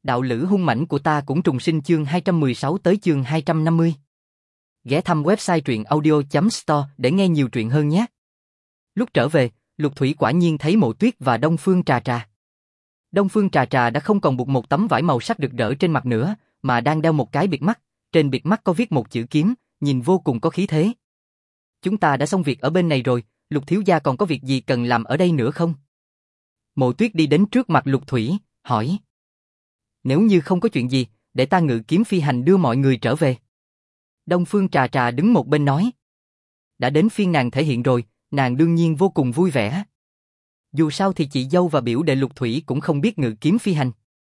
Đạo lữ hung mãnh của ta cũng trùng sinh chương 216 tới chương 250. Ghé thăm website truyệnaudio.store để nghe nhiều truyện hơn nhé. Lúc trở về, Lục Thủy quả nhiên thấy Mộ Tuyết và Đông Phương Trà Trà. Đông Phương Trà Trà đã không còn buộc một tấm vải màu sắc rực rỡ trên mặt nữa, mà đang đeo một cái bịt mắt, trên bịt mắt có viết một chữ kiếm, nhìn vô cùng có khí thế. Chúng ta đã xong việc ở bên này rồi, Lục thiếu gia còn có việc gì cần làm ở đây nữa không? Mộ Tuyết đi đến trước mặt Lục Thủy, hỏi. Nếu như không có chuyện gì, để ta ngự kiếm phi hành đưa mọi người trở về. Đông Phương Trà Trà đứng một bên nói. Đã đến phiên nàng thể hiện rồi, nàng đương nhiên vô cùng vui vẻ. Dù sao thì chị dâu và biểu đệ Lục Thủy cũng không biết ngự kiếm phi hành.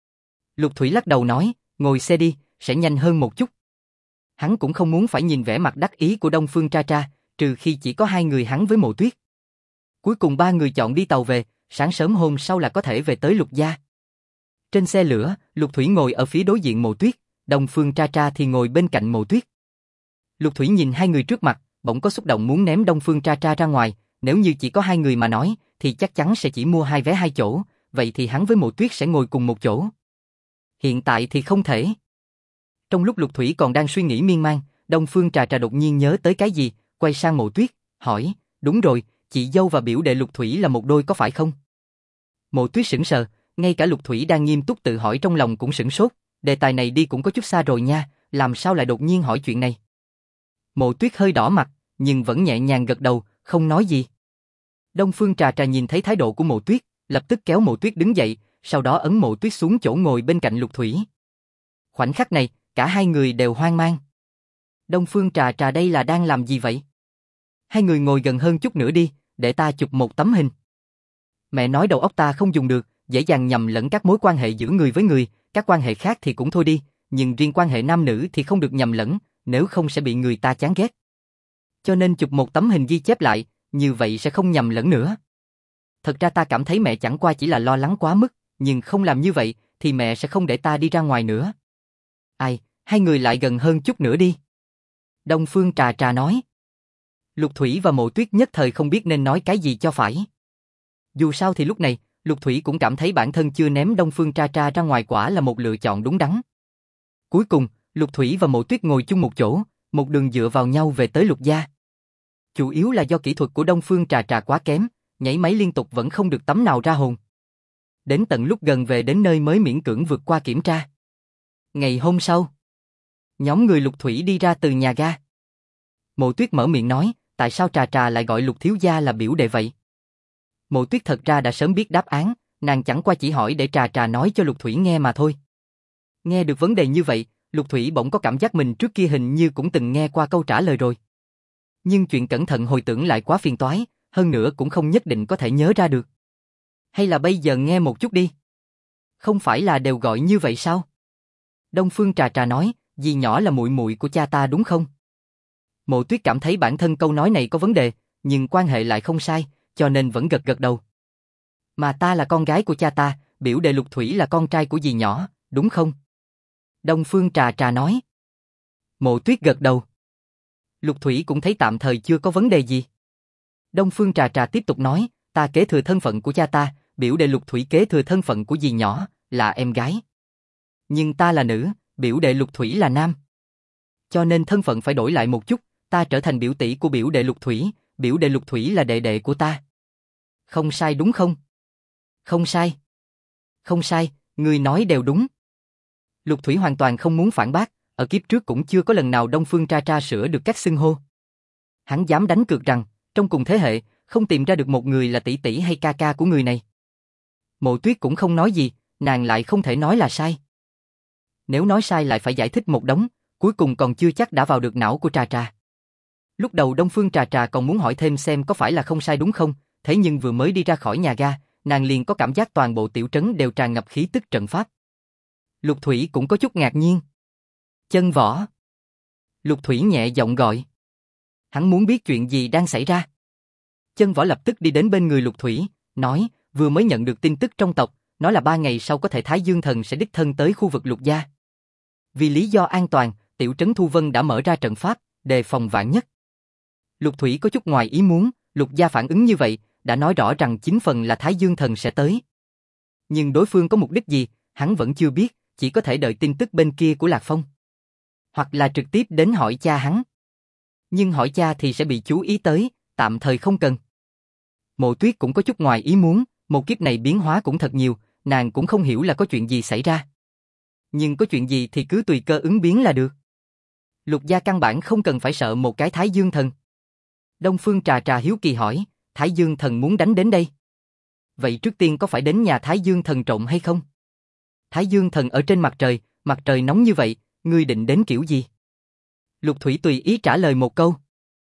Lục Thủy lắc đầu nói, ngồi xe đi, sẽ nhanh hơn một chút. Hắn cũng không muốn phải nhìn vẻ mặt đắc ý của Đông Phương Trà Trà, trừ khi chỉ có hai người hắn với Mộ Tuyết. Cuối cùng ba người chọn đi tàu về, sáng sớm hôm sau là có thể về tới Lục gia. Trên xe lửa, Lục Thủy ngồi ở phía đối diện Mộ Tuyết, Đông Phương Trà Trà thì ngồi bên cạnh Mộ Tuyết. Lục Thủy nhìn hai người trước mặt, bỗng có xúc động muốn ném Đông Phương Trà Trà ra ngoài, nếu như chỉ có hai người mà nói, thì chắc chắn sẽ chỉ mua hai vé hai chỗ, vậy thì hắn với Mộ Tuyết sẽ ngồi cùng một chỗ. Hiện tại thì không thể. Trong lúc Lục Thủy còn đang suy nghĩ miên man, Đông Phương Trà Trà đột nhiên nhớ tới cái gì, quay sang Mộ Tuyết, hỏi, đúng rồi, chị dâu và biểu đệ Lục Thủy là một đôi có phải không? Mộ Tuyết sững sờ, ngay cả Lục Thủy đang nghiêm túc tự hỏi trong lòng cũng sửng sốt, đề tài này đi cũng có chút xa rồi nha, làm sao lại đột nhiên hỏi chuyện này? Mộ Tuyết hơi đỏ mặt, nhưng vẫn nhẹ nhàng gật đầu, không nói gì. Đông Phương Trà Trà nhìn thấy thái độ của Mộ Tuyết, lập tức kéo Mộ Tuyết đứng dậy, sau đó ấn Mộ Tuyết xuống chỗ ngồi bên cạnh Lục Thủy. Khoảnh khắc này, cả hai người đều hoang mang. Đông Phương Trà Trà đây là đang làm gì vậy? Hai người ngồi gần hơn chút nữa đi, để ta chụp một tấm hình. Mẹ nói đầu óc ta không dùng được, dễ dàng nhầm lẫn các mối quan hệ giữa người với người, các quan hệ khác thì cũng thôi đi, nhưng riêng quan hệ nam nữ thì không được nhầm lẫn, nếu không sẽ bị người ta chán ghét. Cho nên chụp một tấm hình ghi chép lại, như vậy sẽ không nhầm lẫn nữa. Thật ra ta cảm thấy mẹ chẳng qua chỉ là lo lắng quá mức, nhưng không làm như vậy thì mẹ sẽ không để ta đi ra ngoài nữa. Ai, hai người lại gần hơn chút nữa đi. Đông Phương Trà Trà nói. Lục Thủy và Mộ Tuyết nhất thời không biết nên nói cái gì cho phải. Dù sao thì lúc này, Lục Thủy cũng cảm thấy bản thân chưa ném Đông Phương Trà Trà ra ngoài quả là một lựa chọn đúng đắn. Cuối cùng, Lục Thủy và Mộ Tuyết ngồi chung một chỗ, một đường dựa vào nhau về tới Lục gia. Chủ yếu là do kỹ thuật của Đông Phương Trà Trà quá kém, nhảy máy liên tục vẫn không được tấm nào ra hồn. Đến tận lúc gần về đến nơi mới miễn cưỡng vượt qua kiểm tra. Ngày hôm sau, nhóm người Lục Thủy đi ra từ nhà ga. Mộ Tuyết mở miệng nói, tại sao Trà Trà lại gọi Lục thiếu gia là biểu đệ vậy? Mộ Tuyết thật ra đã sớm biết đáp án, nàng chẳng qua chỉ hỏi để Trà Trà nói cho Lục Thủy nghe mà thôi. Nghe được vấn đề như vậy, Lục Thủy bỗng có cảm giác mình trước kia hình như cũng từng nghe qua câu trả lời rồi. Nhưng chuyện cẩn thận hồi tưởng lại quá phiền toái, hơn nữa cũng không nhất định có thể nhớ ra được. Hay là bây giờ nghe một chút đi. Không phải là đều gọi như vậy sao? Đông Phương Trà Trà nói, dì nhỏ là muội muội của cha ta đúng không? Mộ Tuyết cảm thấy bản thân câu nói này có vấn đề, nhưng quan hệ lại không sai, cho nên vẫn gật gật đầu. Mà ta là con gái của cha ta, biểu đệ Lục Thủy là con trai của dì nhỏ, đúng không? Đông Phương Trà Trà nói. Mộ Tuyết gật đầu. Lục Thủy cũng thấy tạm thời chưa có vấn đề gì. Đông Phương Trà Trà tiếp tục nói, ta kế thừa thân phận của cha ta, biểu đệ Lục Thủy kế thừa thân phận của dì nhỏ, là em gái. Nhưng ta là nữ, biểu đệ Lục Thủy là nam. Cho nên thân phận phải đổi lại một chút, ta trở thành biểu tỷ của biểu đệ Lục Thủy, biểu đệ Lục Thủy là đệ đệ của ta. Không sai đúng không? Không sai. Không sai, người nói đều đúng. Lục Thủy hoàn toàn không muốn phản bác, ở kiếp trước cũng chưa có lần nào Đông Phương Trà Trà sửa được các xưng hô. Hắn dám đánh cược rằng, trong cùng thế hệ, không tìm ra được một người là tỷ tỷ hay ca ca của người này. Mộ Tuyết cũng không nói gì, nàng lại không thể nói là sai. Nếu nói sai lại phải giải thích một đống, cuối cùng còn chưa chắc đã vào được não của Trà Trà. Lúc đầu Đông Phương Trà Trà còn muốn hỏi thêm xem có phải là không sai đúng không, thế nhưng vừa mới đi ra khỏi nhà ga, nàng liền có cảm giác toàn bộ tiểu trấn đều tràn ngập khí tức trận pháp. Lục Thủy cũng có chút ngạc nhiên. Chân Võ. Lục Thủy nhẹ giọng gọi. Hắn muốn biết chuyện gì đang xảy ra. Chân Võ lập tức đi đến bên người Lục Thủy, nói, vừa mới nhận được tin tức trong tộc, nói là 3 ngày sau có thể Thái Dương Thần sẽ đích thân tới khu vực Lục gia. Vì lý do an toàn, tiểu trấn Thu Vân đã mở ra trận pháp, đề phòng vạn nhất. Lục Thủy có chút ngoài ý muốn, Lục gia phản ứng như vậy, đã nói rõ rằng 9 phần là Thái Dương Thần sẽ tới. Nhưng đối phương có mục đích gì, hắn vẫn chưa biết, chỉ có thể đợi tin tức bên kia của Lạc Phong. Hoặc là trực tiếp đến hỏi cha hắn. Nhưng hỏi cha thì sẽ bị chú ý tới, tạm thời không cần. Mộ Tuyết cũng có chút ngoài ý muốn, một kiếp này biến hóa cũng thật nhiều, nàng cũng không hiểu là có chuyện gì xảy ra. Nhưng có chuyện gì thì cứ tùy cơ ứng biến là được. Lục gia căn bản không cần phải sợ một cái Thái Dương Thần. Đông Phương Trà Trà hiếu kỳ hỏi, Thái Dương Thần muốn đánh đến đây. Vậy trước tiên có phải đến nhà Thái Dương Thần trộn hay không? Thái Dương Thần ở trên mặt trời nóng như vậy, ngươi định đến kiểu gì? Lục Thủy tùy ý trả lời một câu.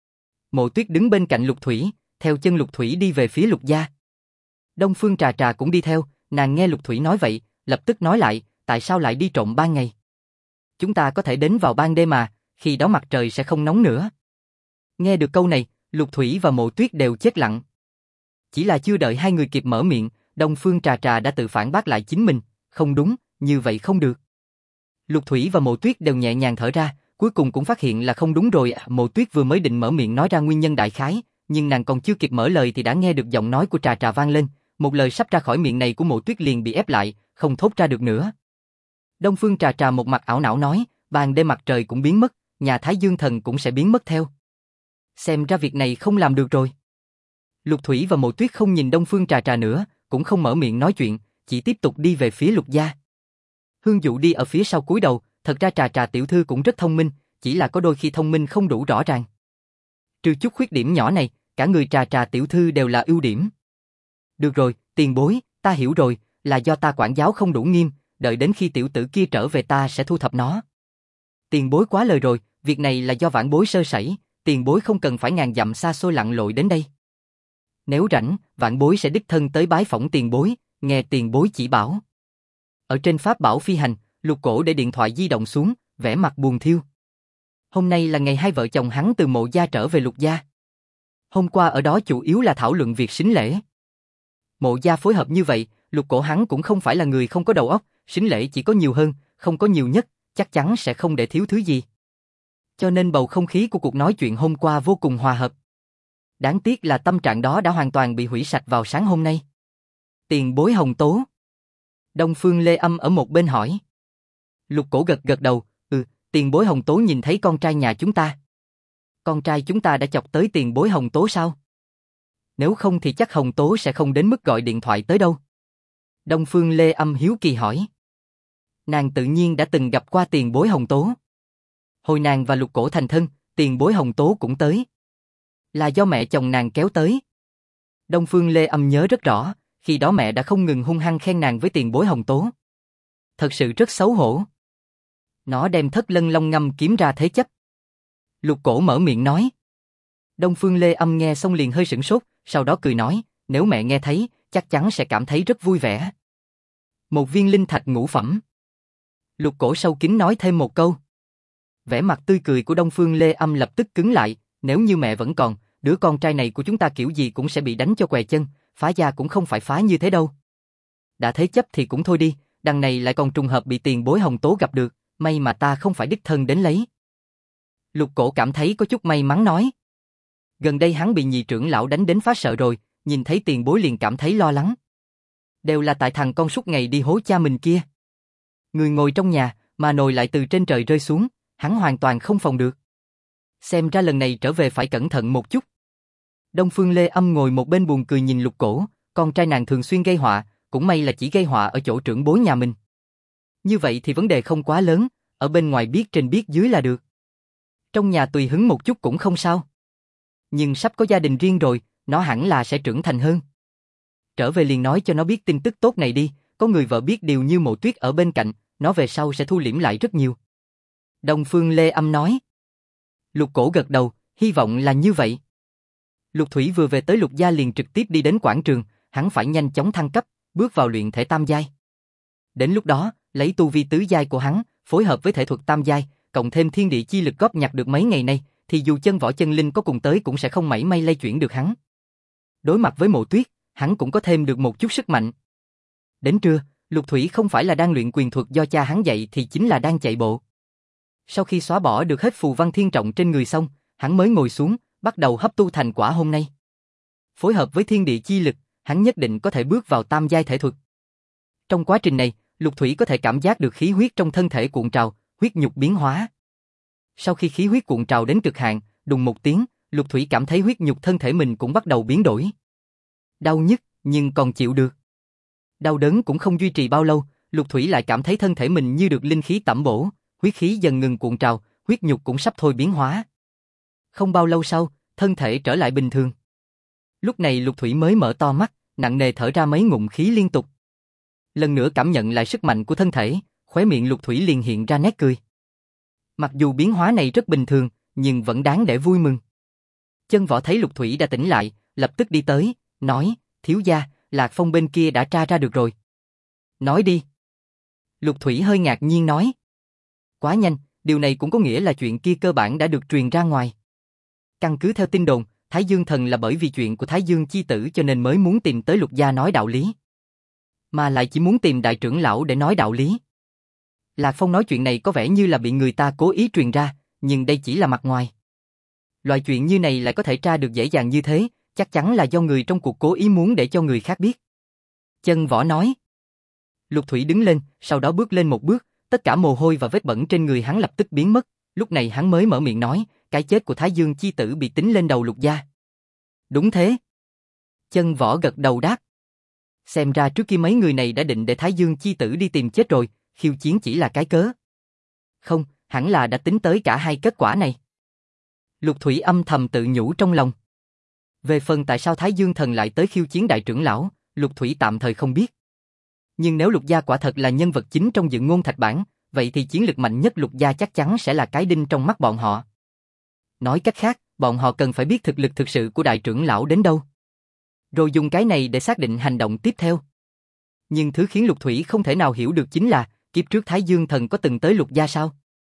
Mộ Tuyết đứng bên cạnh Lục Thủy, theo chân Lục Thủy đi về phía Lục gia. Đông Phương Trà Trà cũng đi theo, nàng nghe Lục Thủy nói vậy, lập tức nói lại, tại sao lại đi trộm ban ngày? Chúng ta có thể đến vào ban đêm mà, khi đó mặt trời sẽ không nóng nữa. Nghe được câu này, Lục Thủy và Mộ Tuyết đều chết lặng. Chỉ là chưa đợi hai người kịp mở miệng, Đông Phương Trà Trà đã tự phản bác lại chính mình, không đúng, như vậy không được. Lục Thủy và Mộ Tuyết đều nhẹ nhàng thở ra, cuối cùng cũng phát hiện là không đúng rồi. Mộ Tuyết vừa mới định mở miệng nói ra nguyên nhân đại khái, nhưng nàng còn chưa kịp mở lời thì đã nghe được giọng nói của Trà Trà vang lên, một lời sắp ra khỏi miệng này của Mộ Tuyết liền bị ép lại, không thốt ra được nữa. Đông Phương Trà Trà một mặt ảo não nói, ban đêm mặt trời cũng biến mất, nhà Thái Dương Thần cũng sẽ biến mất theo. Xem ra việc này không làm được rồi. Lục Thủy và Mộ Tuyết không nhìn Đông Phương Trà Trà nữa, cũng không mở miệng nói chuyện, chỉ tiếp tục đi về phía Lục gia. Hương Dụ đi ở phía sau cúi đầu, thật ra Trà Trà tiểu thư cũng rất thông minh, chỉ là có đôi khi thông minh không đủ rõ ràng. Trừ chút khuyết điểm nhỏ này, cả người Trà Trà tiểu thư đều là ưu điểm. Được rồi, tiền bối, ta hiểu rồi, là do ta quản giáo không đủ nghiêm, đợi đến khi tiểu tử kia trở về ta sẽ thu thập nó. Tiền bối quá lời rồi, việc này là do vãn bối sơ sẩy, tiền bối không cần phải ngàn dặm xa xôi lặn lội đến đây. Nếu rảnh, vãn bối sẽ đích thân tới bái phỏng tiền bối, nghe tiền bối chỉ bảo. Ở trên pháp bảo phi hành, Lục Cổ để điện thoại di động xuống, vẻ mặt buồn thiêu. Hôm nay là ngày hai vợ chồng hắn từ Mộ gia trở về Lục gia. Hôm qua ở đó chủ yếu là thảo luận việc sính lễ. Mộ gia phối hợp như vậy, Lục Cổ hắn cũng không phải là người không có đầu óc, sính lễ chỉ có nhiều hơn, không có nhiều nhất, chắc chắn sẽ không để thiếu thứ gì. Cho nên bầu không khí của cuộc nói chuyện hôm qua vô cùng hòa hợp. Đáng tiếc là tâm trạng đó đã hoàn toàn bị hủy sạch vào sáng hôm nay. Tiền bối Hồng Tố. Đông Phương Lê Âm ở một bên hỏi. Lục Cổ gật gật đầu, tiền bối Hồng Tố nhìn thấy con trai nhà chúng ta. Con trai chúng ta đã chọc tới tiền bối Hồng Tố sao? Nếu không thì chắc Hồng Tố sẽ không đến mức gọi điện thoại tới đâu. Đông Phương Lê Âm hiếu kỳ hỏi. Nàng tự nhiên đã từng gặp qua tiền bối Hồng Tố. Hồi nàng và Lục Cổ thành thân, tiền bối Hồng Tố cũng tới. Là do mẹ chồng nàng kéo tới. Đông Phương Lê Âm nhớ rất rõ, khi đó mẹ đã không ngừng hung hăng khen nàng với tiền bối Hồng Tố. Thật sự rất xấu hổ. Nó đem Thất Lân Long ngâm kiếm ra thế chấp. Lục Cổ mở miệng nói. Đông Phương Lê Âm nghe xong liền hơi sửng sốt, sau đó cười nói, nếu mẹ nghe thấy, chắc chắn sẽ cảm thấy rất vui vẻ. Một viên linh thạch ngũ phẩm. Lục Cổ sâu kín nói thêm một câu. Vẻ mặt tươi cười của Đông Phương Lê Âm lập tức cứng lại, nếu như mẹ vẫn còn, đứa con trai này của chúng ta kiểu gì cũng sẽ bị đánh cho què chân, phá gia cũng không phải phá như thế đâu. Đã thế chấp thì cũng thôi đi, đằng này lại còn trùng hợp bị tiền bối Hồng Tố gặp được, may mà ta không phải đích thân đến lấy. Lục Cổ cảm thấy có chút may mắn nói. Gần đây hắn bị nhị trưởng lão đánh đến phá sợ rồi, nhìn thấy tiền bối liền cảm thấy lo lắng. Đều là tại thằng con suốt ngày đi hố cha mình kia. Người ngồi trong nhà, mà nồi lại từ trên trời rơi xuống, hắn hoàn toàn không phòng được. Xem ra lần này trở về phải cẩn thận một chút. Đông Phương Lê Âm ngồi một bên buồn cười nhìn Lục Cổ, con trai nàng thường xuyên gây họa, cũng may là chỉ gây họa ở chỗ trưởng bối nhà mình. Như vậy thì vấn đề không quá lớn, ở bên ngoài biết trên biết dưới là được. Trong nhà tùy hứng một chút cũng không sao. Nhưng sắp có gia đình riêng rồi, nó hẳn là sẽ trưởng thành hơn. Trở về liền nói cho nó biết tin tức tốt này đi, có người vợ biết điều như Mộ Tuyết ở bên cạnh, nó về sau sẽ thu liễm lại rất nhiều. Đông Phương Lê Âm nói. Lục Cổ gật đầu, hy vọng là như vậy. Lục Thủy vừa về tới Lục gia liền trực tiếp đi đến quảng trường, hắn phải nhanh chóng thăng cấp, bước vào luyện thể tam giai. Đến lúc đó, lấy tu vi tứ giai của hắn, phối hợp với thể thuật tam giai, cộng thêm thiên địa chi lực góp nhặt được mấy ngày nay, thì dù chân võ chân linh có cùng tới cũng sẽ không mảy may lay chuyển được hắn. Đối mặt với Mộ Tuyết, hắn cũng có thêm được một chút sức mạnh. Đến trưa, Lục Thủy không phải là đang luyện quyền thuật do cha hắn dạy thì chính là đang chạy bộ. Sau khi xóa bỏ được hết phù văn thiên trọng trên người xong, hắn mới ngồi xuống, bắt đầu hấp thu thành quả hôm nay. Phối hợp với thiên địa chi lực, hắn nhất định có thể bước vào tam giai thể thuật. Trong quá trình này, Lục Thủy có thể cảm giác được khí huyết trong thân thể cuộn trào, huyết nhục biến hóa. Sau khi khí huyết cuộn trào đến cực hạn, đùng một tiếng, Lục Thủy cảm thấy huyết nhục thân thể mình cũng bắt đầu biến đổi. Đau nhức, nhưng còn chịu được. Đau đớn cũng không duy trì bao lâu, Lục Thủy lại cảm thấy thân thể mình như được linh khí tẩm bổ, huyết khí dần ngừng cuộn trào, huyết nhục cũng sắp thôi biến hóa. Không bao lâu sau, thân thể trở lại bình thường. Lúc này Lục Thủy mới mở to mắt, nặng nề thở ra mấy ngụm khí liên tục. Lần nữa cảm nhận lại sức mạnh của thân thể, khóe miệng Lục Thủy liền hiện ra nét cười. Mặc dù biến hóa này rất bình thường, nhưng vẫn đáng để vui mừng. Chân Võ thấy Lục Thủy đã tỉnh lại, lập tức đi tới, nói, thiếu gia, Lạc Phong bên kia đã tra ra được rồi. Nói đi. Lục Thủy hơi ngạc nhiên nói. Quá nhanh, điều này cũng có nghĩa là chuyện kia cơ bản đã được truyền ra ngoài. Căn cứ theo tin đồn, Thái Dương Thần là bởi vì chuyện của Thái Dương Chi Tử cho nên mới muốn tìm tới Lục gia nói đạo lý. Mà lại chỉ muốn tìm đại trưởng lão để nói đạo lý. Lạc Phong nói chuyện này có vẻ như là bị người ta cố ý truyền ra, nhưng đây chỉ là mặt ngoài. Loại chuyện như này lại có thể tra được dễ dàng như thế, chắc chắn là do người trong cuộc cố ý muốn để cho người khác biết. Chân Võ nói. Lục Thủy đứng lên, sau đó bước lên một bước, tất cả mồ hôi và vết bẩn trên người hắn lập tức biến mất, lúc này hắn mới mở miệng nói, cái chết của Thái Dương Chi Tử bị tính lên đầu Lục gia. Đúng thế. Chân Võ gật đầu đáp. Xem ra trước kia mấy người này đã định để Thái Dương Chi Tử đi tìm chết rồi, khiêu chiến chỉ là cái cớ. Không, hẳn là đã tính tới cả hai kết quả này. Lục Thủy âm thầm tự nhủ trong lòng. Về phần tại sao Thái Dương Thần lại tới khiêu chiến đại trưởng lão, Lục Thủy tạm thời không biết. Nhưng nếu Lục gia quả thật là nhân vật chính trong Dự Ngôn Thạch Bản, vậy thì chiến lực mạnh nhất Lục gia chắc chắn sẽ là cái đinh trong mắt bọn họ. Nói cách khác, bọn họ cần phải biết thực lực thực sự của đại trưởng lão đến đâu. Rồi dùng cái này để xác định hành động tiếp theo. Nhưng thứ khiến Lục Thủy không thể nào hiểu được chính là, kiếp trước Thái Dương Thần có từng tới Lục gia sao?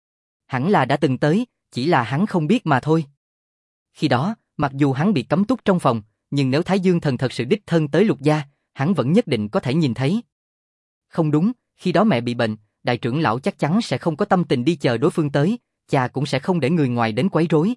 Hẳn là đã từng tới, chỉ là hắn không biết mà thôi. Khi đó, mặc dù hắn bị cấm túc trong phòng, nhưng nếu Thái Dương Thần thật sự đích thân tới Lục gia, hắn vẫn nhất định có thể nhìn thấy. Không đúng, khi đó mẹ bị bệnh, đại trưởng lão chắc chắn sẽ không có tâm tình đi chờ đối phương tới, cha cũng sẽ không để người ngoài đến quấy rối.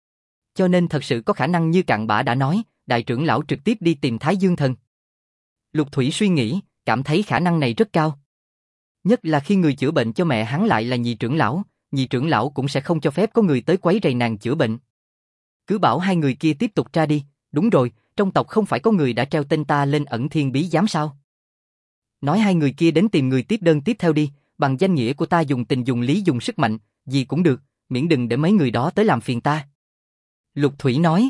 Cho nên thật sự có khả năng như cặn bã đã nói, đại trưởng lão trực tiếp đi tìm Thái Dương Thần. Lục Thủy suy nghĩ, cảm thấy khả năng này rất cao. Nhất là khi người chữa bệnh cho mẹ hắn lại là nhị trưởng lão cũng sẽ không cho phép có người tới quấy rầy nàng chữa bệnh. Cứ bảo hai người kia tiếp tục tra đi, đúng rồi, trong tộc không phải có người đã treo tên ta lên ẩn thiên bí giám sao? Nói hai người kia đến tìm người tiếp đơn tiếp theo đi, bằng danh nghĩa của ta dùng tình dùng lý dùng sức mạnh, gì cũng được, miễn đừng để mấy người đó tới làm phiền ta. Lục Thủy nói.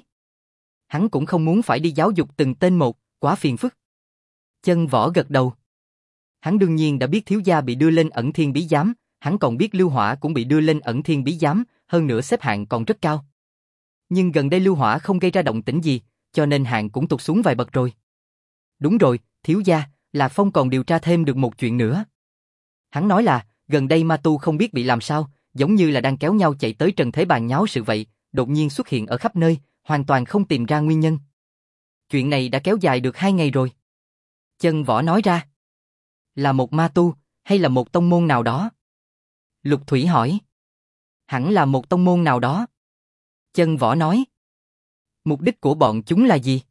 Hắn cũng không muốn phải đi giáo dục từng tên một, quá phiền phức. Chân Võ gật đầu. Hắn đương nhiên đã biết thiếu gia bị đưa lên ẩn thiên bí giám, hắn còn biết Lưu Hỏa cũng bị đưa lên ẩn thiên bí giám, hơn nữa xếp hạng còn rất cao. Nhưng gần đây Lưu Hỏa không gây ra động tĩnh gì, cho nên hạng cũng tụt xuống vài bậc rồi. Đúng rồi, thiếu gia, Lạc Phong còn điều tra thêm được một chuyện nữa. Hắn nói là, gần đây ma tu không biết bị làm sao, giống như là đang kéo nhau chạy tới trần thế bàn nháo sự vậy, đột nhiên xuất hiện ở khắp nơi, hoàn toàn không tìm ra nguyên nhân. Chuyện này đã kéo dài được 2 ngày rồi. Chân Võ nói ra. Là một ma tu, hay là một tông môn nào đó? Lục Thủy hỏi. Hẳn là một tông môn nào đó. Chân Võ nói. Mục đích của bọn chúng là gì?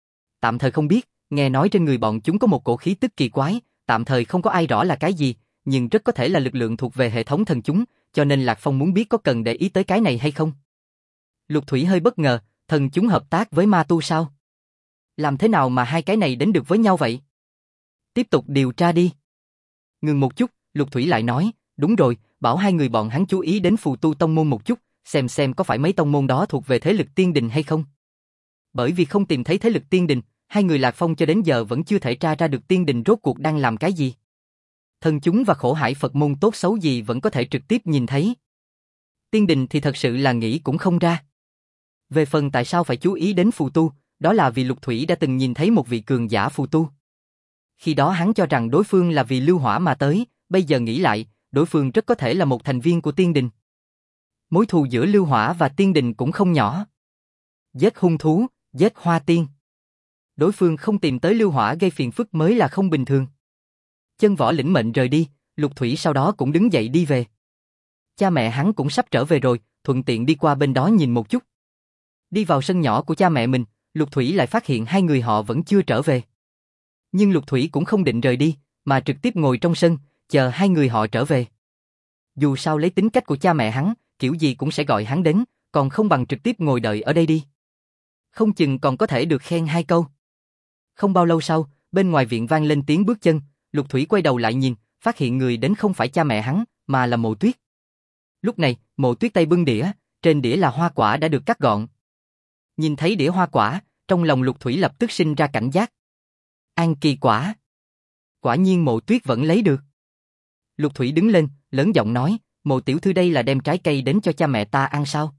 Tạm thời không biết, nghe nói trên người bọn chúng có một cổ khí tức kỳ quái, tạm thời không có ai rõ là cái gì, nhưng rất có thể là lực lượng thuộc về hệ thống thần chúng, cho nên Lạc Phong muốn biết có cần để ý tới cái này hay không. Lục Thủy hơi bất ngờ, thần chúng hợp tác với ma tu sao? Làm thế nào mà hai cái này đến được với nhau vậy? Tiếp tục điều tra đi. Ngừng một chút, Lục Thủy lại nói, đúng rồi, bảo hai người bọn hắn chú ý đến phù tu tông môn một chút, xem có phải mấy tông môn đó thuộc về thế lực tiên đình hay không. Bởi vì không tìm thấy thế lực tiên đình, hai người Lạc Phong cho đến giờ vẫn chưa thể tra ra được tiên đình rốt cuộc đang làm cái gì. Thần chúng và khổ hải Phật môn tốt xấu gì vẫn có thể trực tiếp nhìn thấy. Tiên đình thì thật sự là nghĩ cũng không ra. Về phần tại sao phải chú ý đến phù tu, đó là vì Lục Thủy đã từng nhìn thấy một vị cường giả phù tu. Khi đó hắn cho rằng đối phương là vì Lưu Hỏa mà tới, bây giờ nghĩ lại, đối phương rất có thể là một thành viên của tiên đình. Mối thù giữa Lưu Hỏa và tiên đình cũng không nhỏ. Giết hung thú, giết hoa tiên. Đối phương không tìm tới Lưu Hỏa gây phiền phức mới là không bình thường. Chân Võ lĩnh mệnh rời đi, Lục Thủy sau đó cũng đứng dậy đi về. Cha mẹ hắn cũng sắp trở về rồi, thuận tiện đi qua bên đó nhìn một chút. Đi vào sân nhỏ của cha mẹ mình, Lục Thủy lại phát hiện hai người họ vẫn chưa trở về. Nhưng Lục Thủy cũng không định rời đi, mà trực tiếp ngồi trong sân, chờ hai người họ trở về. Dù sao lấy tính cách của cha mẹ hắn, kiểu gì cũng sẽ gọi hắn đến, còn không bằng trực tiếp ngồi đợi ở đây đi. Không chừng còn có thể được khen hai câu. Không bao lâu sau, bên ngoài viện vang lên tiếng bước chân, Lục Thủy quay đầu lại nhìn, phát hiện người đến không phải cha mẹ hắn, mà là Mộ Tuyết. Lúc này, Mộ Tuyết tay bưng đĩa, trên đĩa là hoa quả đã được cắt gọn. Nhìn thấy đĩa hoa quả, trong lòng Lục Thủy lập tức sinh ra cảnh giác. An kỳ quả. Quả nhiên Mộ Tuyết vẫn lấy được. Lục Thủy đứng lên, lớn giọng nói, Mộ tiểu thư đây là đem trái cây đến cho cha mẹ ta ăn sao?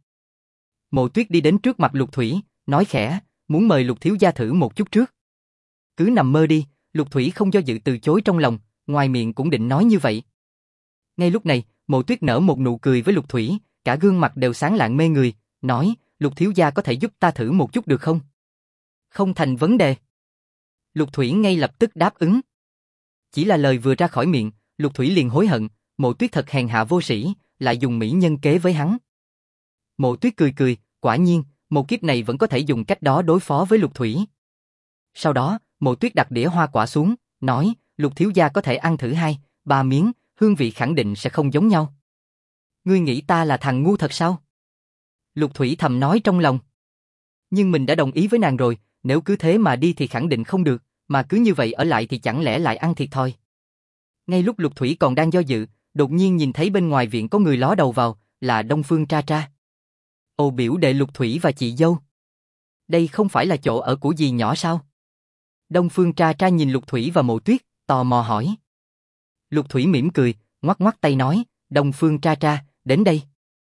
Mộ Tuyết đi đến trước mặt Lục Thủy, nói khẽ, muốn mời Lục thiếu gia thử một chút trước. Cứ nằm mơ đi, Lục Thủy không do dự từ chối trong lòng, ngoài miệng cũng định nói như vậy. Ngay lúc này, Mộ Tuyết nở một nụ cười với Lục Thủy, cả gương mặt đều sáng lạng mê người, nói, Lục thiếu gia có thể giúp ta thử một chút được không? Không thành vấn đề. Lục Thủy ngay lập tức đáp ứng. Chỉ là lời vừa ra khỏi miệng, Lục Thủy liền hối hận, Mộ Tuyết thật hèn hạ vô sĩ, lại dùng mỹ nhân kế với hắn. Mộ Tuyết cười cười, quả nhiên, một kiếp này vẫn có thể dùng cách đó đối phó với Lục Thủy. Sau đó, Mộ Tuyết đặt đĩa hoa quả xuống, nói, Lục thiếu gia có thể ăn thử 2-3 miếng, hương vị khẳng định sẽ không giống nhau. Ngươi nghĩ ta là thằng ngu thật sao? Lục Thủy thầm nói trong lòng. Nhưng mình đã đồng ý với nàng rồi, nếu cứ thế mà đi thì khẳng định không được, mà cứ như vậy ở lại thì chẳng lẽ lại ăn thiệt thòi. Ngay lúc Lục Thủy còn đang do dự, đột nhiên nhìn thấy bên ngoài viện có người ló đầu vào, là Đông Phương Tra Tra. Ồ, biểu đệ Lục Thủy và chị dâu. Đây không phải là chỗ ở của dì nhỏ sao? Đông Phương Tra Tra nhìn Lục Thủy và Mộ Tuyết, tò mò hỏi. Lục Thủy mỉm cười, ngoắc ngoắc tay nói, Đông Phương Tra Tra, đến đây.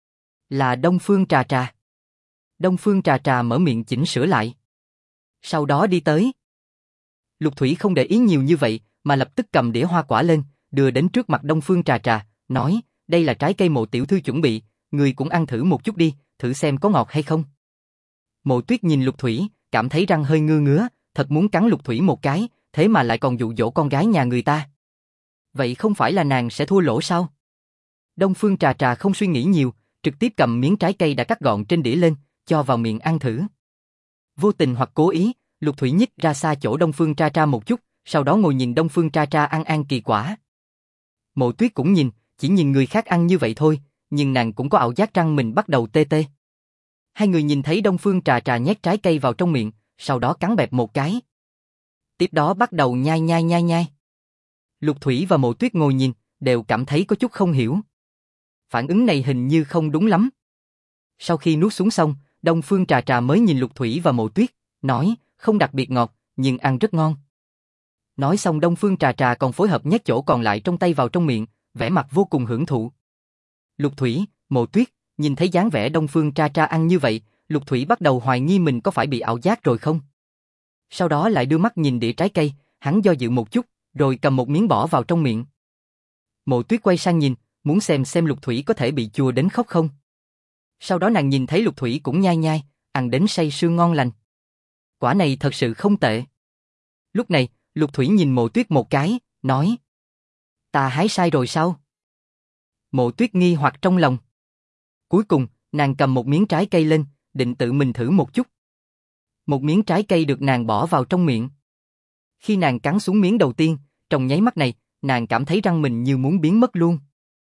Là Đông Phương Trà Trà. Đông Phương Trà Trà mở miệng chỉnh sửa lại. Sau đó đi tới. Lục Thủy không để ý nhiều như vậy, mà lập tức cầm đĩa hoa quả lên, đưa đến trước mặt Đông Phương Trà Trà, nói, đây là trái cây Mộ tiểu thư chuẩn bị, người cũng ăn thử một chút đi, thử xem có ngọt hay không. Mộ Tuyết nhìn Lục Thủy, cảm thấy răng hơi ngứa ngứa, thật muốn cắn Lục Thủy một cái, thế mà lại còn dụ dỗ con gái nhà người ta. Vậy không phải là nàng sẽ thua lỗ sao? Đông Phương Trà Trà không suy nghĩ nhiều, trực tiếp cầm miếng trái cây đã cắt gọn trên đĩa lên, cho vào miệng ăn thử. Vô tình hoặc cố ý, Lục Thủy nhích ra xa chỗ Đông Phương Tra Tra một chút, sau đó ngồi nhìn Đông Phương Tra Tra ăn an kỳ quả. Mộ Tuyết cũng nhìn, chỉ nhìn người khác ăn như vậy thôi, nhưng nàng cũng có ảo giác răng mình bắt đầu tê tê. Hai người nhìn thấy Đông Phương Trà Trà nhét trái cây vào trong miệng, sau đó cắn bẹp một cái. Tiếp đó bắt đầu nhai nhai nhai nhai. Lục Thủy và Mộ Tuyết ngồi nhìn, đều cảm thấy có chút không hiểu. Phản ứng này hình như không đúng lắm. Sau khi nuốt xuống xong, Đông Phương Trà Trà mới nhìn Lục Thủy và Mộ Tuyết, nói, không đặc biệt ngọt, nhưng ăn rất ngon. Nói xong Đông Phương Trà Trà còn phối hợp nhét chỗ còn lại trong tay vào trong miệng, vẻ mặt vô cùng hưởng thụ. Lục Thủy, Mộ Tuyết, nhìn thấy dáng vẻ Đông Phương Tra Tra ăn như vậy, Lục Thủy bắt đầu hoài nghi mình có phải bị ảo giác rồi không. Sau đó lại đưa mắt nhìn đĩa trái cây, hắn do dự một chút, rồi cầm một miếng bỏ vào trong miệng. Mộ Tuyết quay sang nhìn, muốn xem Lục Thủy có thể bị chua đến khóc không. Sau đó nàng nhìn thấy Lục Thủy cũng nhai nhai, ăn đến say sưa ngon lành. Quả này thật sự không tệ. Lúc này, Lục Thủy nhìn Mộ Tuyết một cái, nói, ta hái sai rồi sao? Mộ Tuyết nghi hoặc trong lòng. Cuối cùng, nàng cầm một miếng trái cây lên, định tự mình thử một chút. Một miếng trái cây được nàng bỏ vào trong miệng. Khi nàng cắn xuống miếng đầu tiên, trong nháy mắt này, nàng cảm thấy răng mình như muốn biến mất luôn.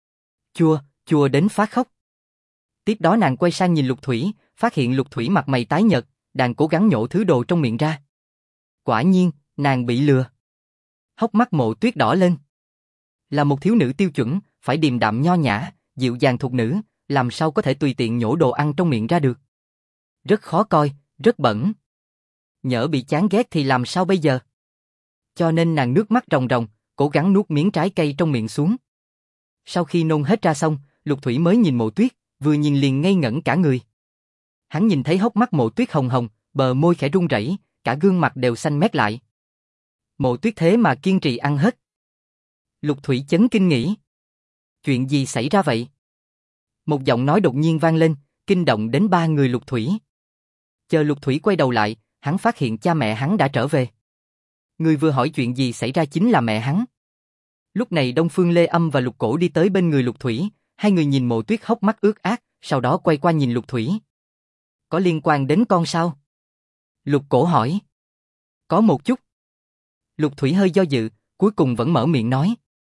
Chua đến phát khóc. Tiếp đó nàng quay sang nhìn Lục Thủy, phát hiện Lục Thủy mặt mày tái nhợt, đang cố gắng nhổ thứ đồ trong miệng ra. Quả nhiên, nàng bị lừa. Hốc mắt Mộ Tuyết đỏ lên. Là một thiếu nữ tiêu chuẩn, phải điềm đạm nho nhã, dịu dàng thục nữ, làm sao có thể tùy tiện nhổ đồ ăn trong miệng ra được. Rất khó coi, rất bẩn. Nhỡ bị chán ghét thì làm sao bây giờ? Cho nên nàng nước mắt ròng ròng, cố gắng nuốt miếng trái cây trong miệng xuống. Sau khi nôn hết ra xong, Lục Thủy mới nhìn Mộ Tuyết, vừa nhìn liền ngây ngẩn cả người. Hắn nhìn thấy hốc mắt Mộ Tuyết hồng hồng, bờ môi khẽ run rẩy, cả gương mặt đều xanh mét lại. Mộ Tuyết thế mà kiên trì ăn hết. Lục Thủy chấn kinh nghĩ. Chuyện gì xảy ra vậy? Một giọng nói đột nhiên vang lên, kinh động đến ba người Lục Thủy. Chờ Lục Thủy quay đầu lại, hắn phát hiện cha mẹ hắn đã trở về. Người vừa hỏi chuyện gì xảy ra chính là mẹ hắn. Lúc này Đông Phương Lê Âm và Lục Cổ đi tới bên người Lục Thủy, hai người nhìn Mộ Tuyết hốc mắt ướt át, sau đó quay qua nhìn Lục Thủy. Có liên quan đến con sao? Lục Cổ hỏi. Có một chút. Lục Thủy hơi do dự, cuối cùng vẫn mở miệng nói.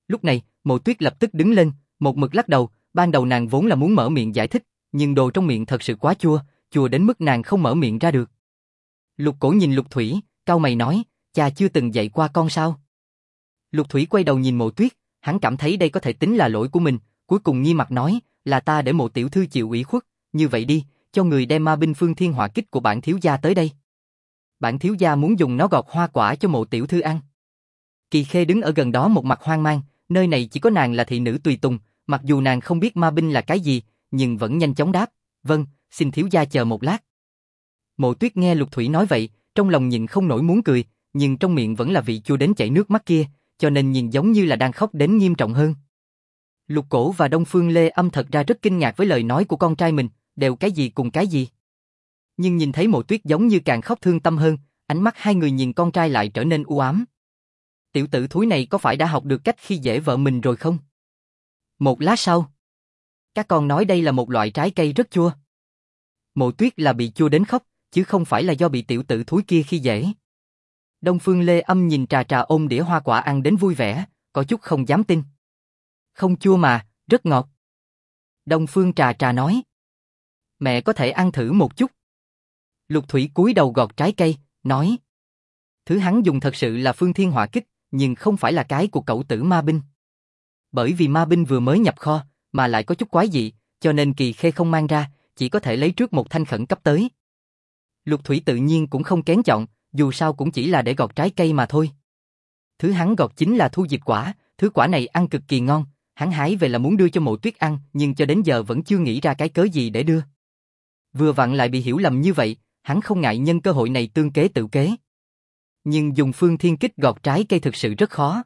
Lúc này, Mộ Tuyết lập tức đứng lên, một mực lắc đầu, ban đầu nàng vốn là muốn mở miệng giải thích, nhưng đồ trong miệng thật sự quá chua, chua đến mức nàng không mở miệng ra được. Lục Cổ nhìn Lục Thủy, cau mày nói, cha chưa từng dạy qua con sao? Lục Thủy quay đầu nhìn Mộ Tuyết, hắn cảm thấy đây có thể tính là lỗi của mình, cuối cùng nghiêm mặt nói, là ta để Mộ tiểu thư chịu ủy khuất, như vậy đi, cho người đem ma binh phương thiên hỏa kích của bản thiếu gia tới đây. Bản thiếu gia muốn dùng nó gọt hoa quả cho Mộ tiểu thư ăn. Kỳ Khê đứng ở gần đó một mặt hoang mang, nơi này chỉ có nàng là thị nữ tùy tùng, mặc dù nàng không biết ma binh là cái gì, nhưng vẫn nhanh chóng đáp, vâng, xin thiếu gia chờ một lát. Mộ Tuyết nghe Lục Thủy nói vậy, trong lòng nhịn không nổi muốn cười, nhưng trong miệng vẫn là vị chua đến chảy nước mắt kia, cho nên nhìn giống như là đang khóc đến nghiêm trọng hơn. Lục Cổ và Đông Phương Lê Âm thật ra rất kinh ngạc với lời nói của con trai mình, đều cái gì cùng cái gì. Nhưng nhìn thấy Mộ Tuyết giống như càng khóc thương tâm hơn, ánh mắt hai người nhìn con trai lại trở nên u ám. Tiểu tử thúi này có phải đã học được cách khi dễ vợ mình rồi không? Một lát sau, các con nói đây là một loại trái cây rất chua. Mộ Tuyết là bị chua đến khóc, chứ không phải là do bị tiểu tử thúi kia khi dễ. Đông Phương Lê Âm nhìn Trà Trà ôm đĩa hoa quả ăn đến vui vẻ, có chút không dám tin. Không chua mà, rất ngọt. Đông Phương Trà Trà nói. Mẹ có thể ăn thử một chút. Lục Thủy cúi đầu gọt trái cây, nói. Thứ hắn dùng thật sự là phương thiên hỏa kích, nhưng không phải là cái của cẩu tử ma binh. Bởi vì ma binh vừa mới nhập kho, mà lại có chút quái dị, cho nên Kỳ Khê không mang ra, chỉ có thể lấy trước một thanh khẩn cấp tới. Lục Thủy tự nhiên cũng không kén chọn, dù sao cũng chỉ là để gọt trái cây mà thôi. Thứ hắn gọt chính là thu diệp quả, thứ quả này ăn cực kỳ ngon, hắn hái về là muốn đưa cho Mộ Tuyết ăn, nhưng cho đến giờ vẫn chưa nghĩ ra cái cớ gì để đưa. Vừa vặn lại bị hiểu lầm như vậy, hắn không ngại nhân cơ hội này tương kế tự kế. Nhưng dùng phương thiên kích gọt trái cây thực sự rất khó.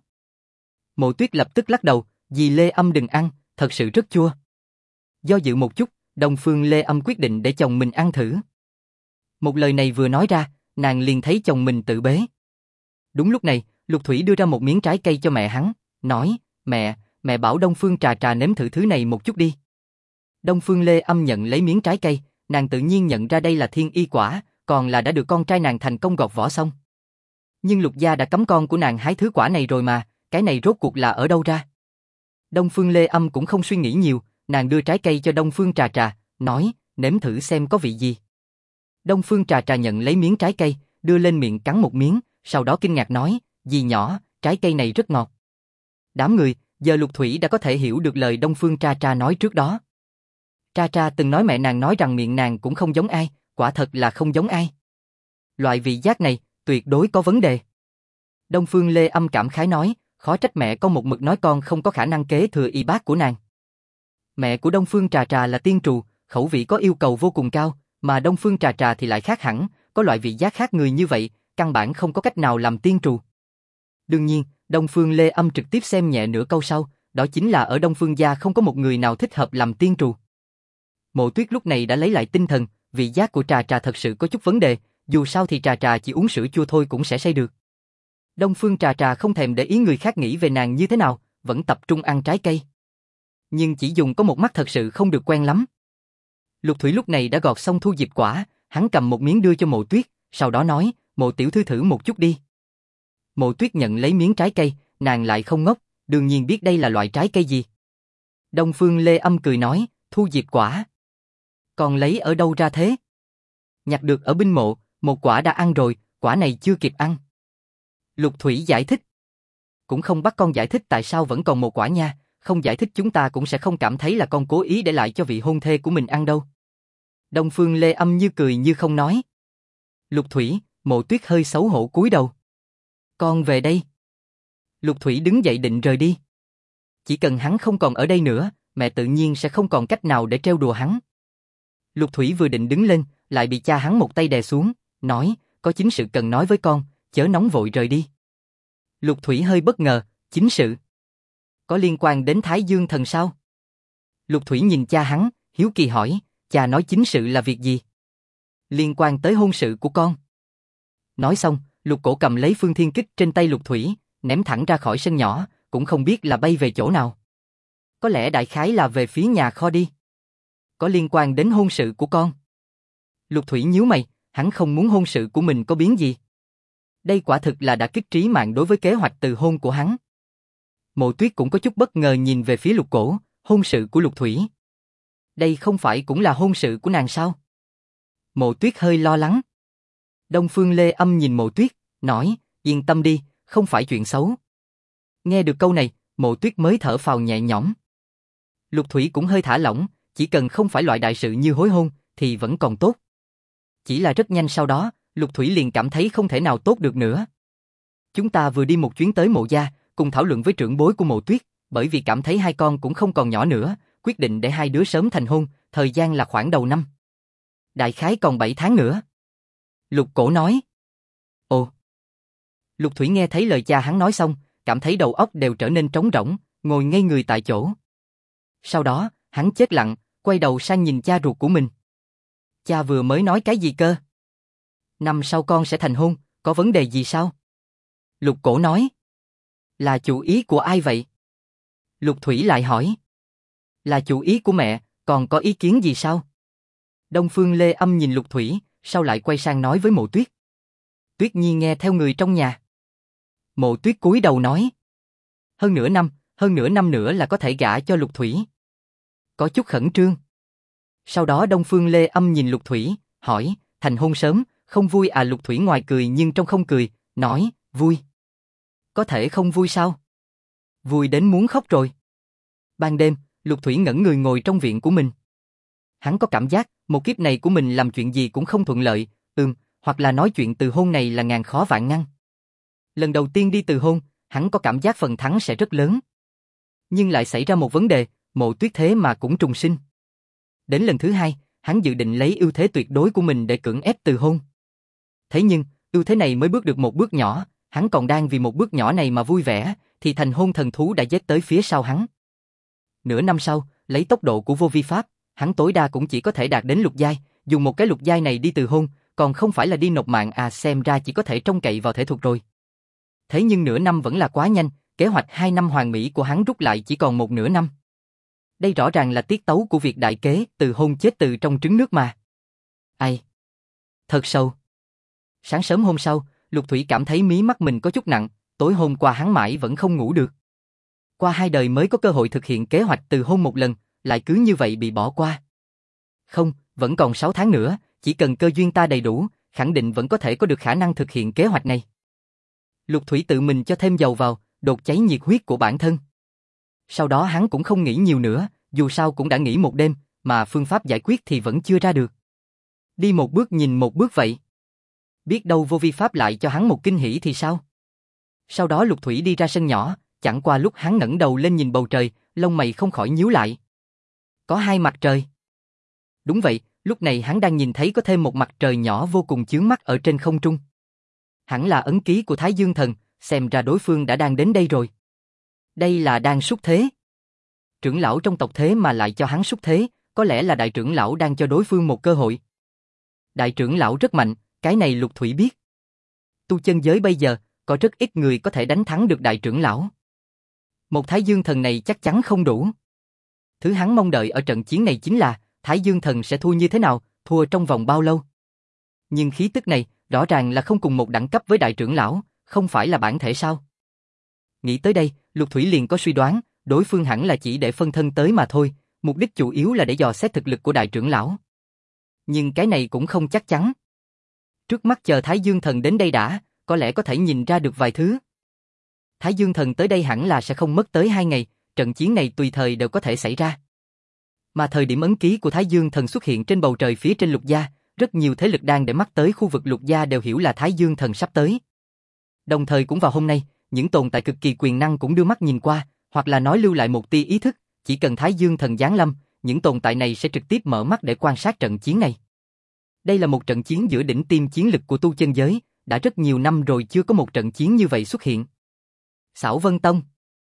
Mộ Tuyết lập tức lắc đầu, dì Lê Âm đừng ăn, thật sự rất chua. Do dự một chút, Đông Phương Lê Âm quyết định để chồng mình ăn thử. Một lời này vừa nói ra, nàng liền thấy chồng mình tự bế. Đúng lúc này, Lục Thủy đưa ra một miếng trái cây cho mẹ hắn, nói, mẹ bảo Đông Phương Trà Trà nếm thử thứ này một chút đi. Đông Phương Lê Âm nhận lấy miếng trái cây, nàng tự nhiên nhận ra đây là thiên y quả, còn là đã được con trai nàng thành công gọt vỏ xong. Nhưng Lục gia đã cấm con của nàng hái thứ quả này rồi mà, cái này rốt cuộc là ở đâu ra? Đông Phương Lê Âm cũng không suy nghĩ nhiều, nàng đưa trái cây cho Đông Phương Trà Trà, nói, nếm thử xem có vị gì. Đông Phương Trà Trà nhận lấy miếng trái cây, đưa lên miệng cắn một miếng, sau đó kinh ngạc nói, dì nhỏ, trái cây này rất ngọt. Đám người, giờ Lục Thủy đã có thể hiểu được lời Đông Phương Trà Trà nói trước đó. Trà Trà từng nói mẹ nàng nói rằng miệng nàng cũng không giống ai, quả thật là không giống ai. Loại vị giác này, tuyệt đối có vấn đề. Đông Phương Lê Âm cảm khái nói, khó trách mẹ con một mực nói con không có khả năng kế thừa y bát của nàng. Mẹ của Đông Phương Trà Trà là tiên trù, khẩu vị có yêu cầu vô cùng cao, mà Đông Phương Trà Trà thì lại khác hẳn, có loại vị giác khác người như vậy, căn bản không có cách nào làm tiên trù. Đương nhiên, Đông Phương Lê Âm trực tiếp xem nhẹ nửa câu sau, đó chính là ở Đông Phương gia không có một người nào thích hợp làm tiên trù. Mộ Tuyết lúc này đã lấy lại tinh thần, vị giác của Trà Trà thật sự có chút vấn đề, dù sao thì Trà Trà chỉ uống sữa chua thôi cũng sẽ say được. Đông Phương Trà Trà không thèm để ý người khác nghĩ về nàng như thế nào, vẫn tập trung ăn trái cây. Nhưng chỉ dùng có một mắt thật sự không được quen lắm. Lục Thủy lúc này đã gọt xong thu diệp quả, hắn cầm một miếng đưa cho Mộ Tuyết, sau đó nói, Mộ tiểu thư thử một chút đi. Mộ Tuyết nhận lấy miếng trái cây, nàng lại không ngốc, đương nhiên biết đây là loại trái cây gì. Đông Phương Lê Âm cười nói, thu diệp quả. Còn lấy ở đâu ra thế? Nhặt được ở binh mộ, một quả đã ăn rồi, quả này chưa kịp ăn. Lục Thủy giải thích. Cũng không bắt con giải thích tại sao vẫn còn một quả nha, không giải thích chúng ta cũng sẽ không cảm thấy là con cố ý để lại cho vị hôn thê của mình ăn đâu. Đông Phương Lê Âm như cười như không nói. Lục Thủy, Mộ Tuyết hơi xấu hổ cúi đầu. Con về đây. Lục Thủy đứng dậy định rời đi. Chỉ cần hắn không còn ở đây nữa, mẹ tự nhiên sẽ không còn cách nào để trêu đùa hắn. Lục Thủy vừa định đứng lên, lại bị cha hắn một tay đè xuống, nói, có chính sự cần nói với con, chớ nóng vội rời đi. Lục Thủy hơi bất ngờ, chính sự. Có liên quan đến Thái Dương thần sao? Lục Thủy nhìn cha hắn, hiếu kỳ hỏi, cha nói chính sự là việc gì? Liên quan tới hôn sự của con. Nói xong, Lục Cổ cầm lấy phương thiên kích trên tay Lục Thủy, ném thẳng ra khỏi sân nhỏ, cũng không biết là bay về chỗ nào. Có lẽ đại khái là về phía nhà kho đi. Có liên quan đến hôn sự của con. Lục Thủy nhíu mày, hắn không muốn hôn sự của mình có biến gì. Đây quả thực là đã kích trí mạng đối với kế hoạch từ hôn của hắn. Mộ Tuyết cũng có chút bất ngờ nhìn về phía Lục Cổ, hôn sự của Lục Thủy. Đây không phải cũng là hôn sự của nàng sao? Mộ Tuyết hơi lo lắng. Đông Phương Lê Âm nhìn Mộ Tuyết, nói, yên tâm đi, không phải chuyện xấu. Nghe được câu này, Mộ Tuyết mới thở phào nhẹ nhõm. Lục Thủy cũng hơi thả lỏng, chỉ cần không phải loại đại sự như hối hôn, thì vẫn còn tốt. Chỉ là rất nhanh sau đó, Lục Thủy liền cảm thấy không thể nào tốt được nữa. Chúng ta vừa đi một chuyến tới Mộ gia, cùng thảo luận với trưởng bối của Mộ Tuyết, bởi vì cảm thấy hai con cũng không còn nhỏ nữa, quyết định để hai đứa sớm thành hôn, thời gian là khoảng đầu năm. Đại khái còn 7 tháng nữa. Lục Cổ nói. Ồ. Lục Thủy nghe thấy lời cha hắn nói xong, cảm thấy đầu óc đều trở nên trống rỗng, ngồi ngây người tại chỗ. Sau đó, hắn chết lặng, quay đầu sang nhìn cha ruột của mình. Cha vừa mới nói cái gì cơ? Năm sau con sẽ thành hôn, có vấn đề gì sao? Lục Cổ nói. Là chủ ý của ai vậy? Lục Thủy lại hỏi. Là chủ ý của mẹ, còn có ý kiến gì sao? Đông Phương Lê Âm nhìn Lục Thủy, sau lại quay sang nói với Mộ Tuyết. Tuyết Nhi nghe theo người trong nhà. Mộ Tuyết cúi đầu nói. hơn nửa năm nữa là có thể gả cho Lục Thủy. Có chút khẩn trương. Sau đó Đông Phương Lê Âm nhìn Lục Thủy, hỏi, thành hôn sớm, không vui à? Lục Thủy ngoài cười nhưng trong không cười, nói, vui. Có thể không vui sao? Vui đến muốn khóc rồi. Ban đêm, Lục Thủy ngẩn người ngồi trong viện của mình. Hắn có cảm giác, một kiếp này của mình làm chuyện gì cũng không thuận lợi, hoặc là nói chuyện từ hôn này là ngàn khó vạn ngăn. Lần đầu tiên đi từ hôn, hắn có cảm giác phần thắng sẽ rất lớn. Nhưng lại xảy ra một vấn đề, Mộ Tuyết thế mà cũng trùng sinh. Đến lần thứ hai, hắn dự định lấy ưu thế tuyệt đối của mình để cưỡng ép từ hôn. Thế nhưng, ưu thế này mới bước được một bước nhỏ, hắn còn đang vì một bước nhỏ này mà vui vẻ, thì thành hôn thần thú đã giết tới phía sau hắn. Nửa năm sau, lấy tốc độ của vô vi pháp, hắn tối đa cũng chỉ có thể đạt đến lục giai, dùng một cái lục giai này đi từ hôn, còn không phải là đi nộp mạng à? Xem ra chỉ có thể trông cậy vào thể thuật rồi. Thế nhưng nửa năm vẫn là quá nhanh, kế hoạch 2 năm hoàn mỹ của hắn rút lại chỉ còn một nửa năm. Đây rõ ràng là tiết tấu của việc đại kế, từ hôn chết từ trong trứng nước mà. Ai? Thật sâu. Sáng sớm hôm sau, Lục Thủy cảm thấy mí mắt mình có chút nặng, tối hôm qua hắn mãi vẫn không ngủ được. Qua 2 đời mới có cơ hội thực hiện kế hoạch từ hôn một lần, lại cứ như vậy bị bỏ qua. Không, vẫn còn 6 tháng nữa, chỉ cần cơ duyên ta đầy đủ, khẳng định vẫn có thể có được khả năng thực hiện kế hoạch này. Lục Thủy tự mình cho thêm dầu vào, đốt cháy nhiệt huyết của bản thân. Sau đó hắn cũng không nghĩ nhiều nữa, dù sao cũng đã nghỉ một đêm, mà phương pháp giải quyết thì vẫn chưa ra được. Đi một bước nhìn một bước vậy. Biết đâu vô vi pháp lại cho hắn một kinh hỉ thì sao? Sau đó Lục Thủy đi ra sân nhỏ, chẳng qua lúc hắn ngẩng đầu lên nhìn bầu trời, lông mày không khỏi nhíu lại. Có 2 mặt trời. Đúng vậy, lúc này hắn đang nhìn thấy có thêm một mặt trời nhỏ vô cùng chướng mắt ở trên không trung. Hẳn là ấn ký của Thái Dương Thần, xem ra đối phương đã đang đến đây rồi. Đây là đang xúc thế. Trưởng lão trong tộc thế mà lại cho hắn xúc thế, có lẽ là đại trưởng lão đang cho đối phương một cơ hội. Đại trưởng lão rất mạnh, cái này Lục Thủy biết. Tu chân giới bây giờ, có rất ít người có thể đánh thắng được đại trưởng lão. Một Thái Dương Thần này chắc chắn không đủ. Thứ hắn mong đợi ở trận chiến này chính là Thái Dương Thần sẽ thua như thế nào, thua trong vòng bao lâu. Nhưng khí tức này, rõ ràng là không cùng một đẳng cấp với đại trưởng lão, không phải là bản thể sao? Nghĩ tới đây, Lục Thủy liền có suy đoán, đối phương hẳn là chỉ để phân thân tới mà thôi, mục đích chủ yếu là để dò xét thực lực của đại trưởng lão. Nhưng cái này cũng không chắc chắn. Trước mắt chờ Thái Dương Thần đến đây đã, có lẽ có thể nhìn ra được vài thứ. Thái Dương Thần tới đây hẳn là sẽ không mất tới 2 ngày, trận chiến này tùy thời đều có thể xảy ra. Mà thời điểm ấn ký của Thái Dương Thần xuất hiện trên bầu trời phía trên Lục Gia, rất nhiều thế lực đang để mắt tới khu vực Lục Gia đều hiểu là Thái Dương Thần sắp tới. Đồng thời cũng vào hôm nay, những tồn tại cực kỳ quyền năng cũng đưa mắt nhìn qua, hoặc là nói lưu lại một tia ý thức, chỉ cần Thái Dương Thần giáng lâm, những tồn tại này sẽ trực tiếp mở mắt để quan sát trận chiến này. Đây là một trận chiến giữa đỉnh tiêm chiến lực của tu chân giới, đã rất nhiều năm rồi chưa có một trận chiến như vậy xuất hiện. Xảo Vân Tông.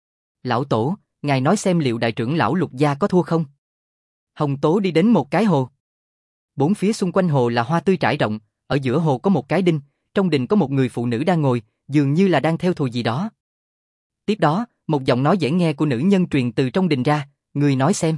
Lão Tổ, ngài nói xem liệu đại trưởng lão Lục Gia có thua không? Hồng Tố đi đến một cái hồ. 4 phía xung quanh hồ là hoa tươi trải rộng, ở giữa hồ có một cái đinh, trong đình có một người phụ nữ đang ngồi, dường như là đang theo thùa gì đó. Tiếp đó, một giọng nói dễ nghe của nữ nhân truyền từ trong đình ra, người nói xem.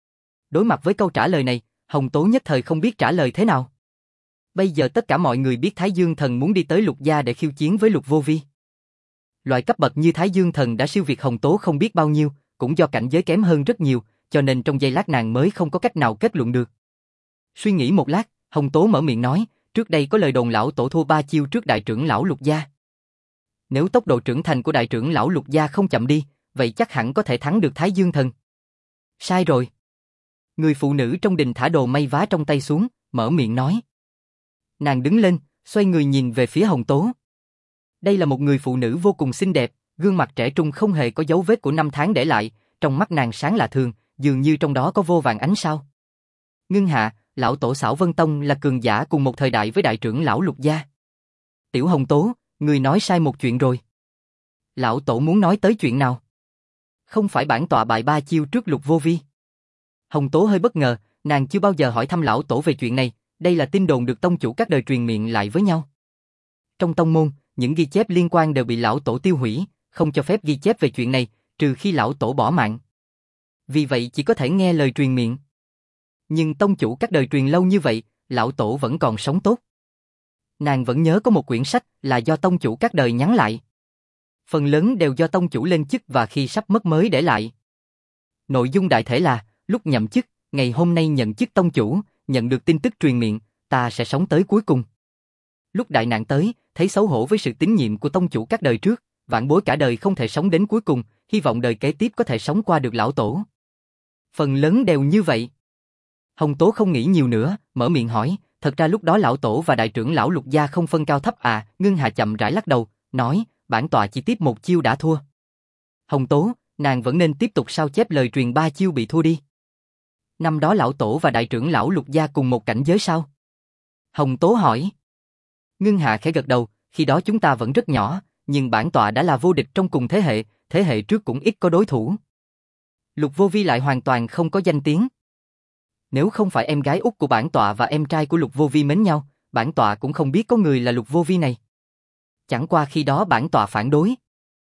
Đối mặt với câu trả lời này, Hồng Tố nhất thời không biết trả lời thế nào. Bây giờ tất cả mọi người biết Thái Dương Thần muốn đi tới Lục Gia để khiêu chiến với Lục Vô Vi. Loại cấp bậc như Thái Dương Thần đã siêu việt Hồng Tố không biết bao nhiêu, cũng do cảnh giới kém hơn rất nhiều, cho nên trong giây lát nàng mới không có cách nào kết luận được. Suy nghĩ một lát, Hồng Tố mở miệng nói, trước đây có lời đồn lão tổ thua 3 chiêu trước đại trưởng lão Lục gia. Nếu tốc độ trưởng thành của đại trưởng lão Lục gia không chậm đi, vậy chắc hẳn có thể thắng được Thái Dương Thần. Sai rồi. Người phụ nữ trong đình thả đồ may vá trong tay xuống, mở miệng nói. Nàng đứng lên, xoay người nhìn về phía Hồng Tố. Đây là một người phụ nữ vô cùng xinh đẹp, gương mặt trẻ trung không hề có dấu vết của năm tháng để lại, trong mắt nàng sáng lạ thường, dường như trong đó có vô vàn ánh sao. Ngưng hạ, lão tổ Xảo Vân Tông là cường giả cùng một thời đại với đại trưởng lão Lục gia. Tiểu Hồng Tố, người nói sai một chuyện rồi. Lão tổ muốn nói tới chuyện nào? Không phải bản tọa bại 3 chiêu trước Lục Vô Vi. Hồng Tố hơi bất ngờ, nàng chưa bao giờ hỏi thăm lão tổ về chuyện này, đây là tin đồn được tông chủ các đời truyền miệng lại với nhau. Trong tông môn, những ghi chép liên quan đều bị lão tổ tiêu hủy, không cho phép ghi chép về chuyện này, trừ khi lão tổ bỏ mạng. Vì vậy chỉ có thể nghe lời truyền miệng. Nhưng tông chủ các đời truyền lâu như vậy, lão tổ vẫn còn sống tốt. Nàng vẫn nhớ có một quyển sách là do tông chủ các đời nhắn lại. Phần lớn đều do tông chủ lên chức và khi sắp mất mới để lại. Nội dung đại thể là, lúc nhậm chức, ngày hôm nay nhận chức tông chủ, nhận được tin tức truyền miệng, ta sẽ sống tới cuối cùng. Lúc đại nạn tới, thấy xấu hổ với sự tín nhiệm của tông chủ các đời trước, vãn bối cả đời không thể sống đến cuối cùng, hy vọng đời kế tiếp có thể sống qua được lão tổ. Phần lớn đều như vậy. Hồng Tố không nghĩ nhiều nữa, mở miệng hỏi, thật ra lúc đó lão tổ và đại trưởng lão Lục gia không phân cao thấp à? Ngưng Hà chậm rãi lắc đầu, nói, bản tọa chỉ tiếp một chiêu đã thua. Hồng Tố, nàng vẫn nên tiếp tục sao chép lời truyền 3 chiêu bị thua đi. Năm đó lão tổ và đại trưởng lão Lục gia cùng một cảnh giới sao? Hồng Tố hỏi. Ngưng Hà khẽ gật đầu, khi đó chúng ta vẫn rất nhỏ, nhưng bản tọa đã là vô địch trong cùng thế hệ trước cũng ít có đối thủ. Lục Vô Vi lại hoàn toàn không có danh tiếng. Nếu không phải em gái út của bản tọa và em trai của Lục Vô Vi mến nhau, bản tọa cũng không biết có người là Lục Vô Vi này. Chẳng qua khi đó bản tọa phản đối.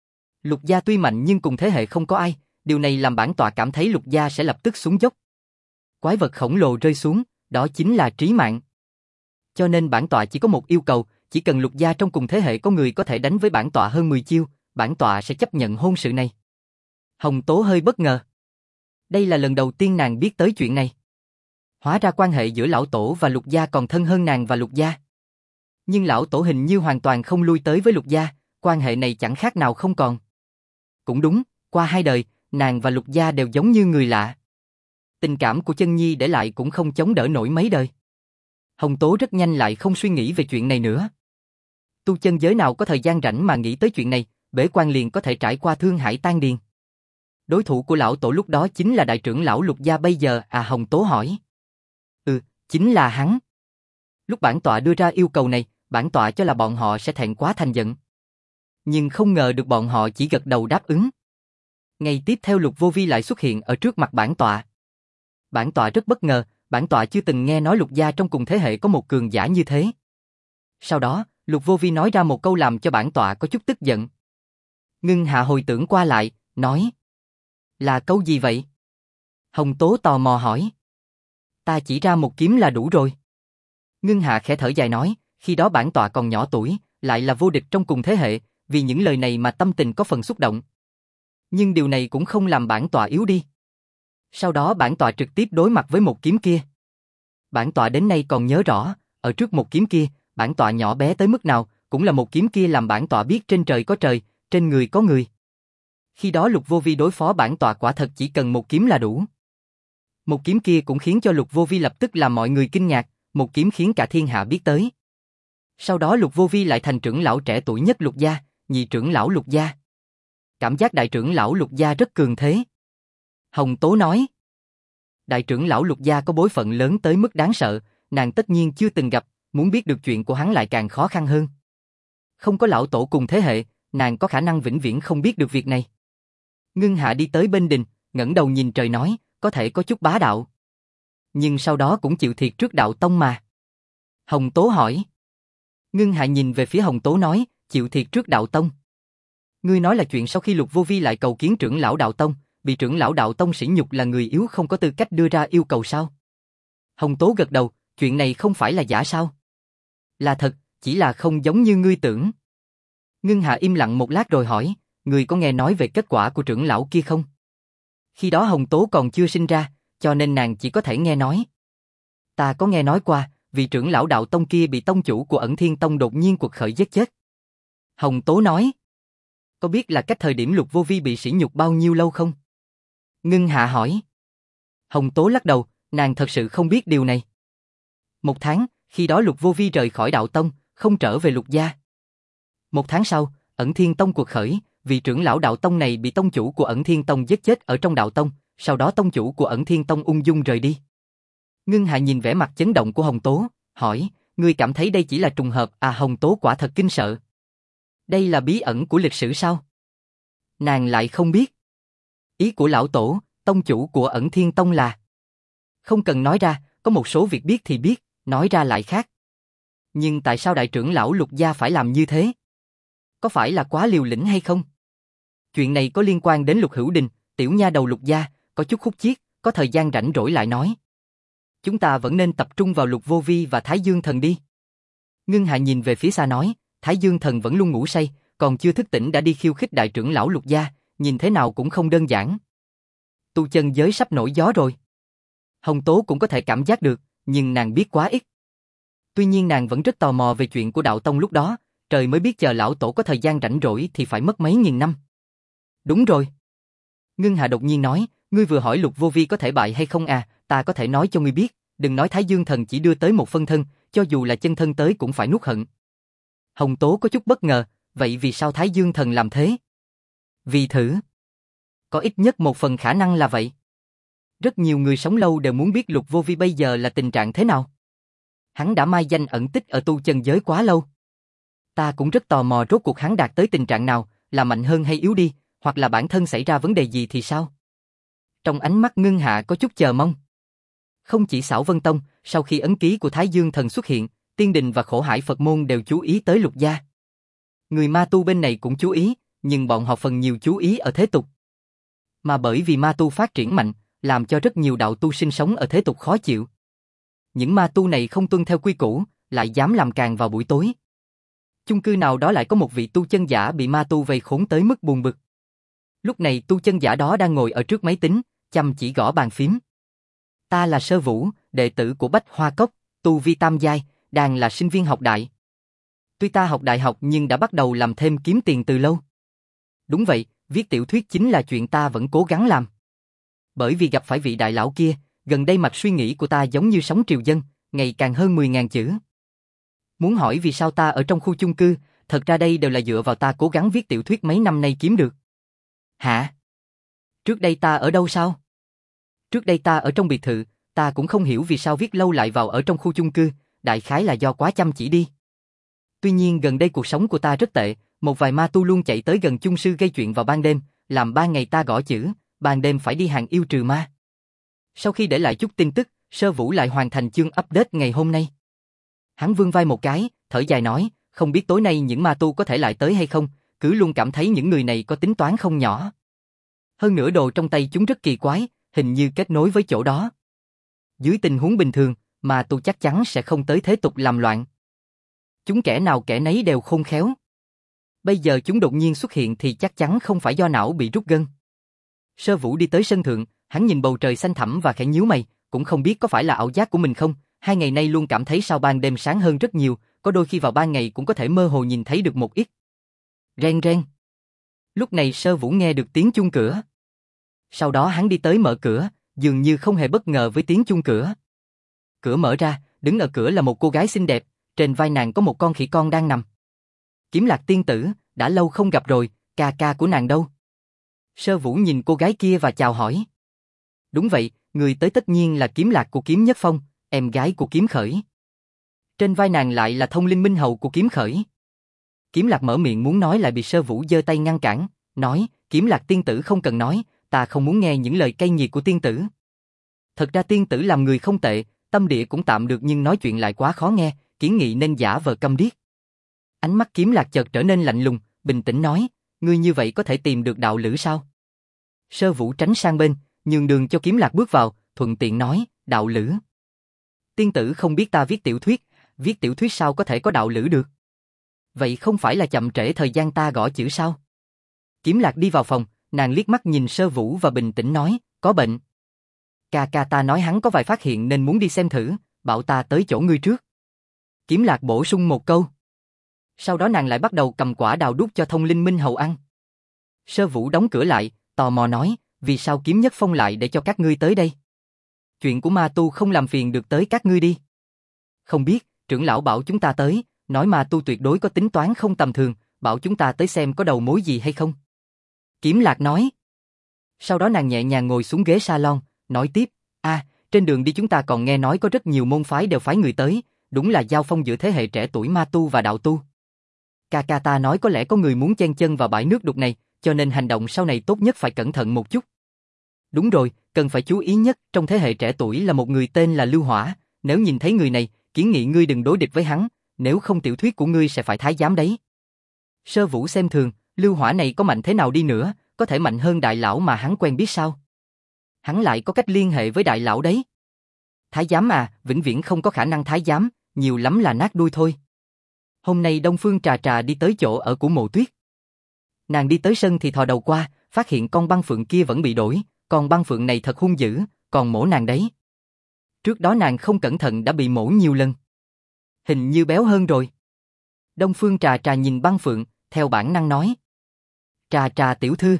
Lục gia tuy mạnh nhưng cùng thế hệ không có ai, điều này làm bản tọa cảm thấy Lục gia sẽ lập tức xuống dốc. Quái vật khổng lồ rơi xuống, đó chính là trí mạng. Cho nên bản tọa chỉ có một yêu cầu, chỉ cần Lục gia trong cùng thế hệ có người có thể đánh với bản tọa hơn 10 chiêu, bản tọa sẽ chấp nhận hôn sự này. Hồng Tố hơi bất ngờ. Đây là lần đầu tiên nàng biết tới chuyện này. Hóa ra quan hệ giữa lão tổ và Lục gia còn thân hơn nàng và Lục gia. Nhưng lão tổ hình như hoàn toàn không lui tới với Lục gia, quan hệ này chẳng khác nào không còn. Cũng đúng, qua 2 đời, nàng và Lục gia đều giống như người lạ. Tình cảm của Chân Nhi để lại cũng không chống đỡ nổi mấy đời. Hồng Tố rất nhanh lại không suy nghĩ về chuyện này nữa. Tu chân giới nào có thời gian rảnh mà nghĩ tới chuyện này, bế quan liền có thể trải qua thương hải tan điền. Đối thủ của lão tổ lúc đó chính là đại trưởng lão Lục gia bây giờ à? Hồng Tố hỏi. Chính là hắn. Lúc bản tọa đưa ra yêu cầu này, bản tọa cho là bọn họ sẽ thẹn quá thành giận. Nhưng không ngờ được bọn họ chỉ gật đầu đáp ứng. Ngày tiếp theo Lục Vô Vi lại xuất hiện ở trước mặt bản tọa. Bản tọa rất bất ngờ, bản tọa chưa từng nghe nói Lục gia trong cùng thế hệ có một cường giả như thế. Sau đó, Lục Vô Vi nói ra một câu làm cho bản tọa có chút tức giận. Ngưng Hạ hồi tưởng qua lại, nói. Là câu gì vậy? Hồng Tố tò mò hỏi. Ta chỉ ra một kiếm là đủ rồi. Ngưng Hạ khẽ thở dài nói, khi đó bản tọa còn nhỏ tuổi, lại là vô địch trong cùng thế hệ, vì những lời này mà tâm tình có phần xúc động. Nhưng điều này cũng không làm bản tọa yếu đi. Sau đó bản tọa trực tiếp đối mặt với một kiếm kia. Bản tọa đến nay còn nhớ rõ, ở trước một kiếm kia, bản tọa nhỏ bé tới mức nào, cũng là một kiếm kia làm bản tọa biết trên trời có trời, trên người có người. Khi đó Lục Vô Vi đối phó bản tọa quả thật chỉ cần một kiếm là đủ. Một kiếm kia cũng khiến cho Lục Vô Vi lập tức làm mọi người kinh ngạc, một kiếm khiến cả thiên hạ biết tới. Sau đó Lục Vô Vi lại thành trưởng lão trẻ tuổi nhất Lục gia, nhị trưởng lão Lục gia. Cảm giác đại trưởng lão Lục gia rất cường thế. Hồng Tố nói. Đại trưởng lão Lục gia có bối phận lớn tới mức đáng sợ, nàng tất nhiên chưa từng gặp, muốn biết được chuyện của hắn lại càng khó khăn hơn. Không có lão tổ cùng thế hệ, nàng có khả năng vĩnh viễn không biết được việc này. Ngưng Hạ đi tới bên đình, ngẩng đầu nhìn trời nói, có thể có chút bá đạo. Nhưng sau đó cũng chịu thiệt trước đạo tông mà. Hồng Tố hỏi. Ngưng Hạ nhìn về phía Hồng Tố nói, chịu thiệt trước đạo tông. Ngươi nói là chuyện sau khi Lục Vô Vi lại cầu kiến trưởng lão đạo tông, bị trưởng lão đạo tông sỉ nhục là người yếu không có tư cách đưa ra yêu cầu sao? Hồng Tố gật đầu, chuyện này không phải là giả sao? Là thật, chỉ là không giống như ngươi tưởng. Ngưng Hạ im lặng một lát rồi hỏi, người có nghe nói về kết quả của trưởng lão kia không? Khi đó Hồng Tố còn chưa sinh ra, cho nên nàng chỉ có thể nghe nói. Ta có nghe nói qua, vị trưởng lão đạo tông kia bị tông chủ của Ẩn Thiên Tông đột nhiên quật khởi giết chết. Hồng Tố nói. Có biết là cách thời điểm Lục Vô Vi bị sỉ nhục bao nhiêu lâu không? Ngưng Hạ hỏi. Hồng Tố lắc đầu, nàng thật sự không biết điều này. 1 tháng, khi đó Lục Vô Vi rời khỏi đạo tông, không trở về Lục gia. 1 tháng sau, Ẩn Thiên Tông quật khởi, vị trưởng lão đạo tông này bị tông chủ của Ẩn Thiên Tông giết chết ở trong đạo tông, sau đó tông chủ của Ẩn Thiên Tông ung dung rời đi. Ngưng Hạ nhìn vẻ mặt chấn động của Hồng Tố, hỏi, ngươi cảm thấy đây chỉ là trùng hợp à? Hồng Tố quả thật kinh sợ. Đây là bí ẩn của lịch sử sao? Nàng lại không biết. Ý của lão tổ, tông chủ của Ẩn Thiên Tông là không cần nói ra, có một số việc biết thì biết, nói ra lại khác. Nhưng tại sao đại trưởng lão Lục gia phải làm như thế? Có phải là quá liều lĩnh hay không? Chuyện này có liên quan đến Lục Hữu Đình, tiểu nha đầu Lục gia, có chút khúc chiết, có thời gian rảnh rỗi lại nói. Chúng ta vẫn nên tập trung vào Lục Vô Vi và Thái Dương Thần đi. Ngưng Hạ nhìn về phía xa nói, Thái Dương Thần vẫn luôn ngủ say, còn chưa thức tỉnh đã đi khiêu khích đại trưởng lão Lục gia, nhìn thế nào cũng không đơn giản. Tu chân giới sắp nổi gió rồi. Hồng Tố cũng có thể cảm giác được, nhưng nàng biết quá ít. Tuy nhiên nàng vẫn rất tò mò về chuyện của đạo tông lúc đó, trời mới biết chờ lão tổ có thời gian rảnh rỗi thì phải mất mấy nghìn năm. Đúng rồi. Ngưng Hạ đột nhiên nói, ngươi vừa hỏi Lục Vô Vi có thể bại hay không à, ta có thể nói cho ngươi biết, đừng nói Thái Dương Thần chỉ đưa tới 1 phân thân, cho dù là chân thân tới cũng phải nuốt hận. Hồng Tố có chút bất ngờ, vậy vì sao Thái Dương Thần làm thế? Vì thử. Có ít nhất 1 phần khả năng là vậy. Rất nhiều người sống lâu đều muốn biết Lục Vô Vi bây giờ là tình trạng thế nào. Hắn đã mai danh ẩn tích ở tu chân giới quá lâu. Ta cũng rất tò mò rốt cuộc hắn đạt tới tình trạng nào, là mạnh hơn hay yếu đi, hoặc là bản thân xảy ra vấn đề gì thì sao? Trong ánh mắt Ngưng Hạ có chút chờ mong. Không chỉ Xảo Vân Tông, sau khi ấn ký của Thái Dương Thần xuất hiện, Tiên Đình và Khổ Hải Phật Môn đều chú ý tới Lục gia. Người ma tu bên này cũng chú ý, nhưng bọn họ phần nhiều chú ý ở thế tục. Mà bởi vì ma tu phát triển mạnh, làm cho rất nhiều đạo tu sinh sống ở thế tục khó chịu. Những ma tu này không tuân theo quy củ, lại dám làm càn vào buổi tối. Chung cư nào đó lại có một vị tu chân giả bị ma tu vây khốn tới mức buồn bực. Lúc này tu chân giả đó đang ngồi ở trước máy tính, chăm chỉ gõ bàn phím. Ta là Sơ Vũ, đệ tử của Bách Hoa Cốc, tu vi tam giai, đang là sinh viên học đại. Tuy ta học đại học nhưng đã bắt đầu làm thêm kiếm tiền từ lâu. Đúng vậy, viết tiểu thuyết chính là chuyện ta vẫn cố gắng làm. Bởi vì gặp phải vị đại lão kia, gần đây mạch suy nghĩ của ta giống như sóng triều dân, ngày càng hơn 10.000 chữ. Muốn hỏi vì sao ta ở trong khu chung cư, thật ra đây đều là dựa vào ta cố gắng viết tiểu thuyết mấy năm nay kiếm được. Hả? Trước đây ta ở đâu sao? Trước đây ta ở trong biệt thự, ta cũng không hiểu vì sao viết lâu lại vào ở trong khu chung cư, đại khái là do quá chăm chỉ đi. Tuy nhiên gần đây cuộc sống của ta rất tệ, một vài ma tu luôn chạy tới gần chung sư gây chuyện vào ban đêm, làm ban ngày ta gõ chữ, ban đêm phải đi hàng yêu trừ ma. Sau khi để lại chút tin tức, Sơ Vũ lại hoàn thành chương update ngày hôm nay. Hắn vươn vai một cái, thở dài nói, không biết tối nay những ma tu có thể lại tới hay không, cứ luôn cảm thấy những người này có tính toán không nhỏ. Hơn nữa đồ trong tay chúng rất kỳ quái, hình như kết nối với chỗ đó. Dưới tình huống bình thường, ma tu chắc chắn sẽ không tới thế tục làm loạn. Chúng kẻ nào kẻ nấy đều khôn khéo. Bây giờ chúng đột nhiên xuất hiện thì chắc chắn không phải do não bị rút gân. Sơ Vũ đi tới sân thượng, hắn nhìn bầu trời xanh thẳm và khẽ nhíu mày, cũng không biết có phải là ảo giác của mình không, 2 ngày nay luôn cảm thấy sao ban đêm sáng hơn rất nhiều, có đôi khi vào ban ngày cũng có thể mơ hồ nhìn thấy được một ít. Reng reng. Lúc này Sơ Vũ nghe được tiếng chuông cửa. Sau đó hắn đi tới mở cửa, dường như không hề bất ngờ với tiếng chuông cửa. Cửa mở ra, đứng ở cửa là một cô gái xinh đẹp, trên vai nàng có một con khỉ con đang nằm. Kiếm Lạc tiên tử, đã lâu không gặp rồi, ca ca của nàng đâu? Sơ Vũ nhìn cô gái kia và chào hỏi. Đúng vậy, người tới tất nhiên là Kiếm Lạc của Kiếm Nhất Phong, em gái của Kiếm Khởi. Trên vai nàng lại là Thông Linh Minh Hầu của Kiếm Khởi. Kiếm Lạc mở miệng muốn nói lại bị Sơ Vũ giơ tay ngăn cản, nói, Kiếm Lạc tiên tử không cần nói, ta không muốn nghe những lời cay nghiệt của tiên tử. Thật ra tiên tử làm người không tệ, tâm địa cũng tạm được nhưng nói chuyện lại quá khó nghe, kiến nghị nên giả vờ câm điếc. Ánh mắt Kiếm Lạc chợt trở nên lạnh lùng, bình tĩnh nói, ngươi như vậy có thể tìm được đạo lữ sao? Sơ Vũ tránh sang bên, nhường đường cho Kiếm Lạc bước vào, thuận tiện nói, đạo lữ. Tiên tử không biết ta viết tiểu thuyết sao có thể có đạo lữ được? Vậy không phải là chậm trễ thời gian ta gõ chữ sao? Kiếm Lạc đi vào phòng, nàng liếc mắt nhìn Sơ Vũ và bình tĩnh nói, có bệnh. Ca ca ta nói hắn có vài phát hiện nên muốn đi xem thử, bảo ta tới chỗ ngươi trước. Kiếm Lạc bổ sung một câu. Sau đó nàng lại bắt đầu cầm quả đào đút cho Thông Linh Minh Hầu ăn. Sơ Vũ đóng cửa lại, tò mò nói, vì sao Kiếm Nhất Phong lại để cho các ngươi tới đây? Chuyện của ma tu không làm phiền được tới các ngươi đi. Không biết, trưởng lão bảo chúng ta tới, nói ma tu tuyệt đối có tính toán không tầm thường, bảo chúng ta tới xem có đầu mối gì hay không. Kiếm Lạc nói. Sau đó nàng nhẹ nhàng ngồi xuống ghế salon, nói tiếp, trên đường đi chúng ta còn nghe nói có rất nhiều môn phái đều phái người tới, đúng là giao phong giữa thế hệ trẻ tuổi ma tu và đạo tu. Ca ca ta nói có lẽ có người muốn chen chân vào bãi nước đục này, cho nên hành động sau này tốt nhất phải cẩn thận một chút. Đúng rồi, cần phải chú ý nhất trong thế hệ trẻ tuổi là một người tên là Lưu Hỏa, nếu nhìn thấy người này, kiến nghị ngươi đừng đối địch với hắn, nếu không tiểu thuyết của ngươi sẽ phải thái giám đấy. Sơ Vũ xem thường, Lưu Hỏa này có mạnh thế nào đi nữa, có thể mạnh hơn đại lão mà hắn quen biết sao? Hắn lại có cách liên hệ với đại lão đấy. Thái giám à, vĩnh viễn không có khả năng thái giám, nhiều lắm là nát đuôi thôi. Hôm nay Đông Phương Trà Trà đi tới chỗ ở của Mộ Tuyết. Nàng đi tới sân thì thò đầu qua, phát hiện con băng phượng kia vẫn bị đổi, con băng phượng này thật hung dữ, còn mổ nàng đấy. Trước đó nàng không cẩn thận đã bị mổ nhiều lần. Hình như béo hơn rồi. Đông Phương Trà Trà nhìn băng phượng, theo bản năng nói. Trà Trà tiểu thư.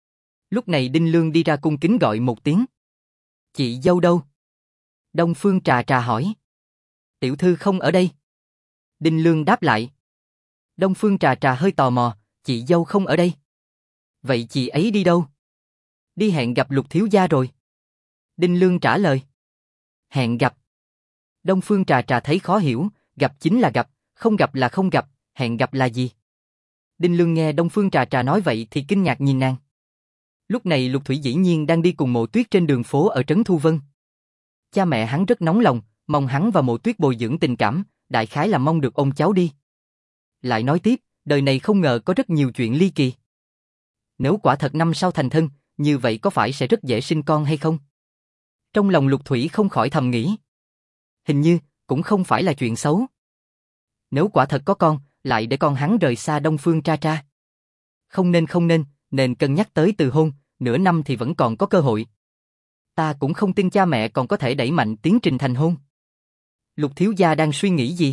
Lúc này Đinh Lương đi ra cung kính gọi một tiếng. Chị dâu đâu? Đông Phương Trà Trà hỏi. Tiểu thư không ở đây. Đinh Lương đáp lại. Đông Phương Trà Trà hơi tò mò, chị dâu không ở đây. Vậy chị ấy đi đâu? Đi hẹn gặp Lục thiếu gia rồi. Đinh Lương trả lời. Hẹn gặp. Đông Phương Trà Trà thấy khó hiểu, gặp chính là gặp, không gặp là không gặp, hẹn gặp là gì? Đinh Lương nghe Đông Phương Trà Trà nói vậy thì kinh ngạc nhìn nàng. Lúc này Lục Thủy dĩ nhiên đang đi cùng Mộ Tuyết trên đường phố ở Trấn Thu Vân. Cha mẹ hắn rất nóng lòng, mong hắn và Mộ Tuyết bồi dưỡng tình cảm, đại khái là mong được ôm cháu đi. Lại nói tiếp, đời này không ngờ có rất nhiều chuyện ly kỳ. Nếu quả thật năm sau thành thân, như vậy có phải sẽ rất dễ sinh con hay không? Trong lòng Lục Thủy không khỏi thầm nghĩ. Hình như, cũng không phải là chuyện xấu. Nếu quả thật có con, lại để con hắn rời xa Đông Phương Trà Trà. Không nên cân nhắc tới từ hôn, nửa năm thì vẫn còn có cơ hội. Ta cũng không tin cha mẹ còn có thể đẩy mạnh tiến trình thành hôn. Lục thiếu gia đang suy nghĩ gì?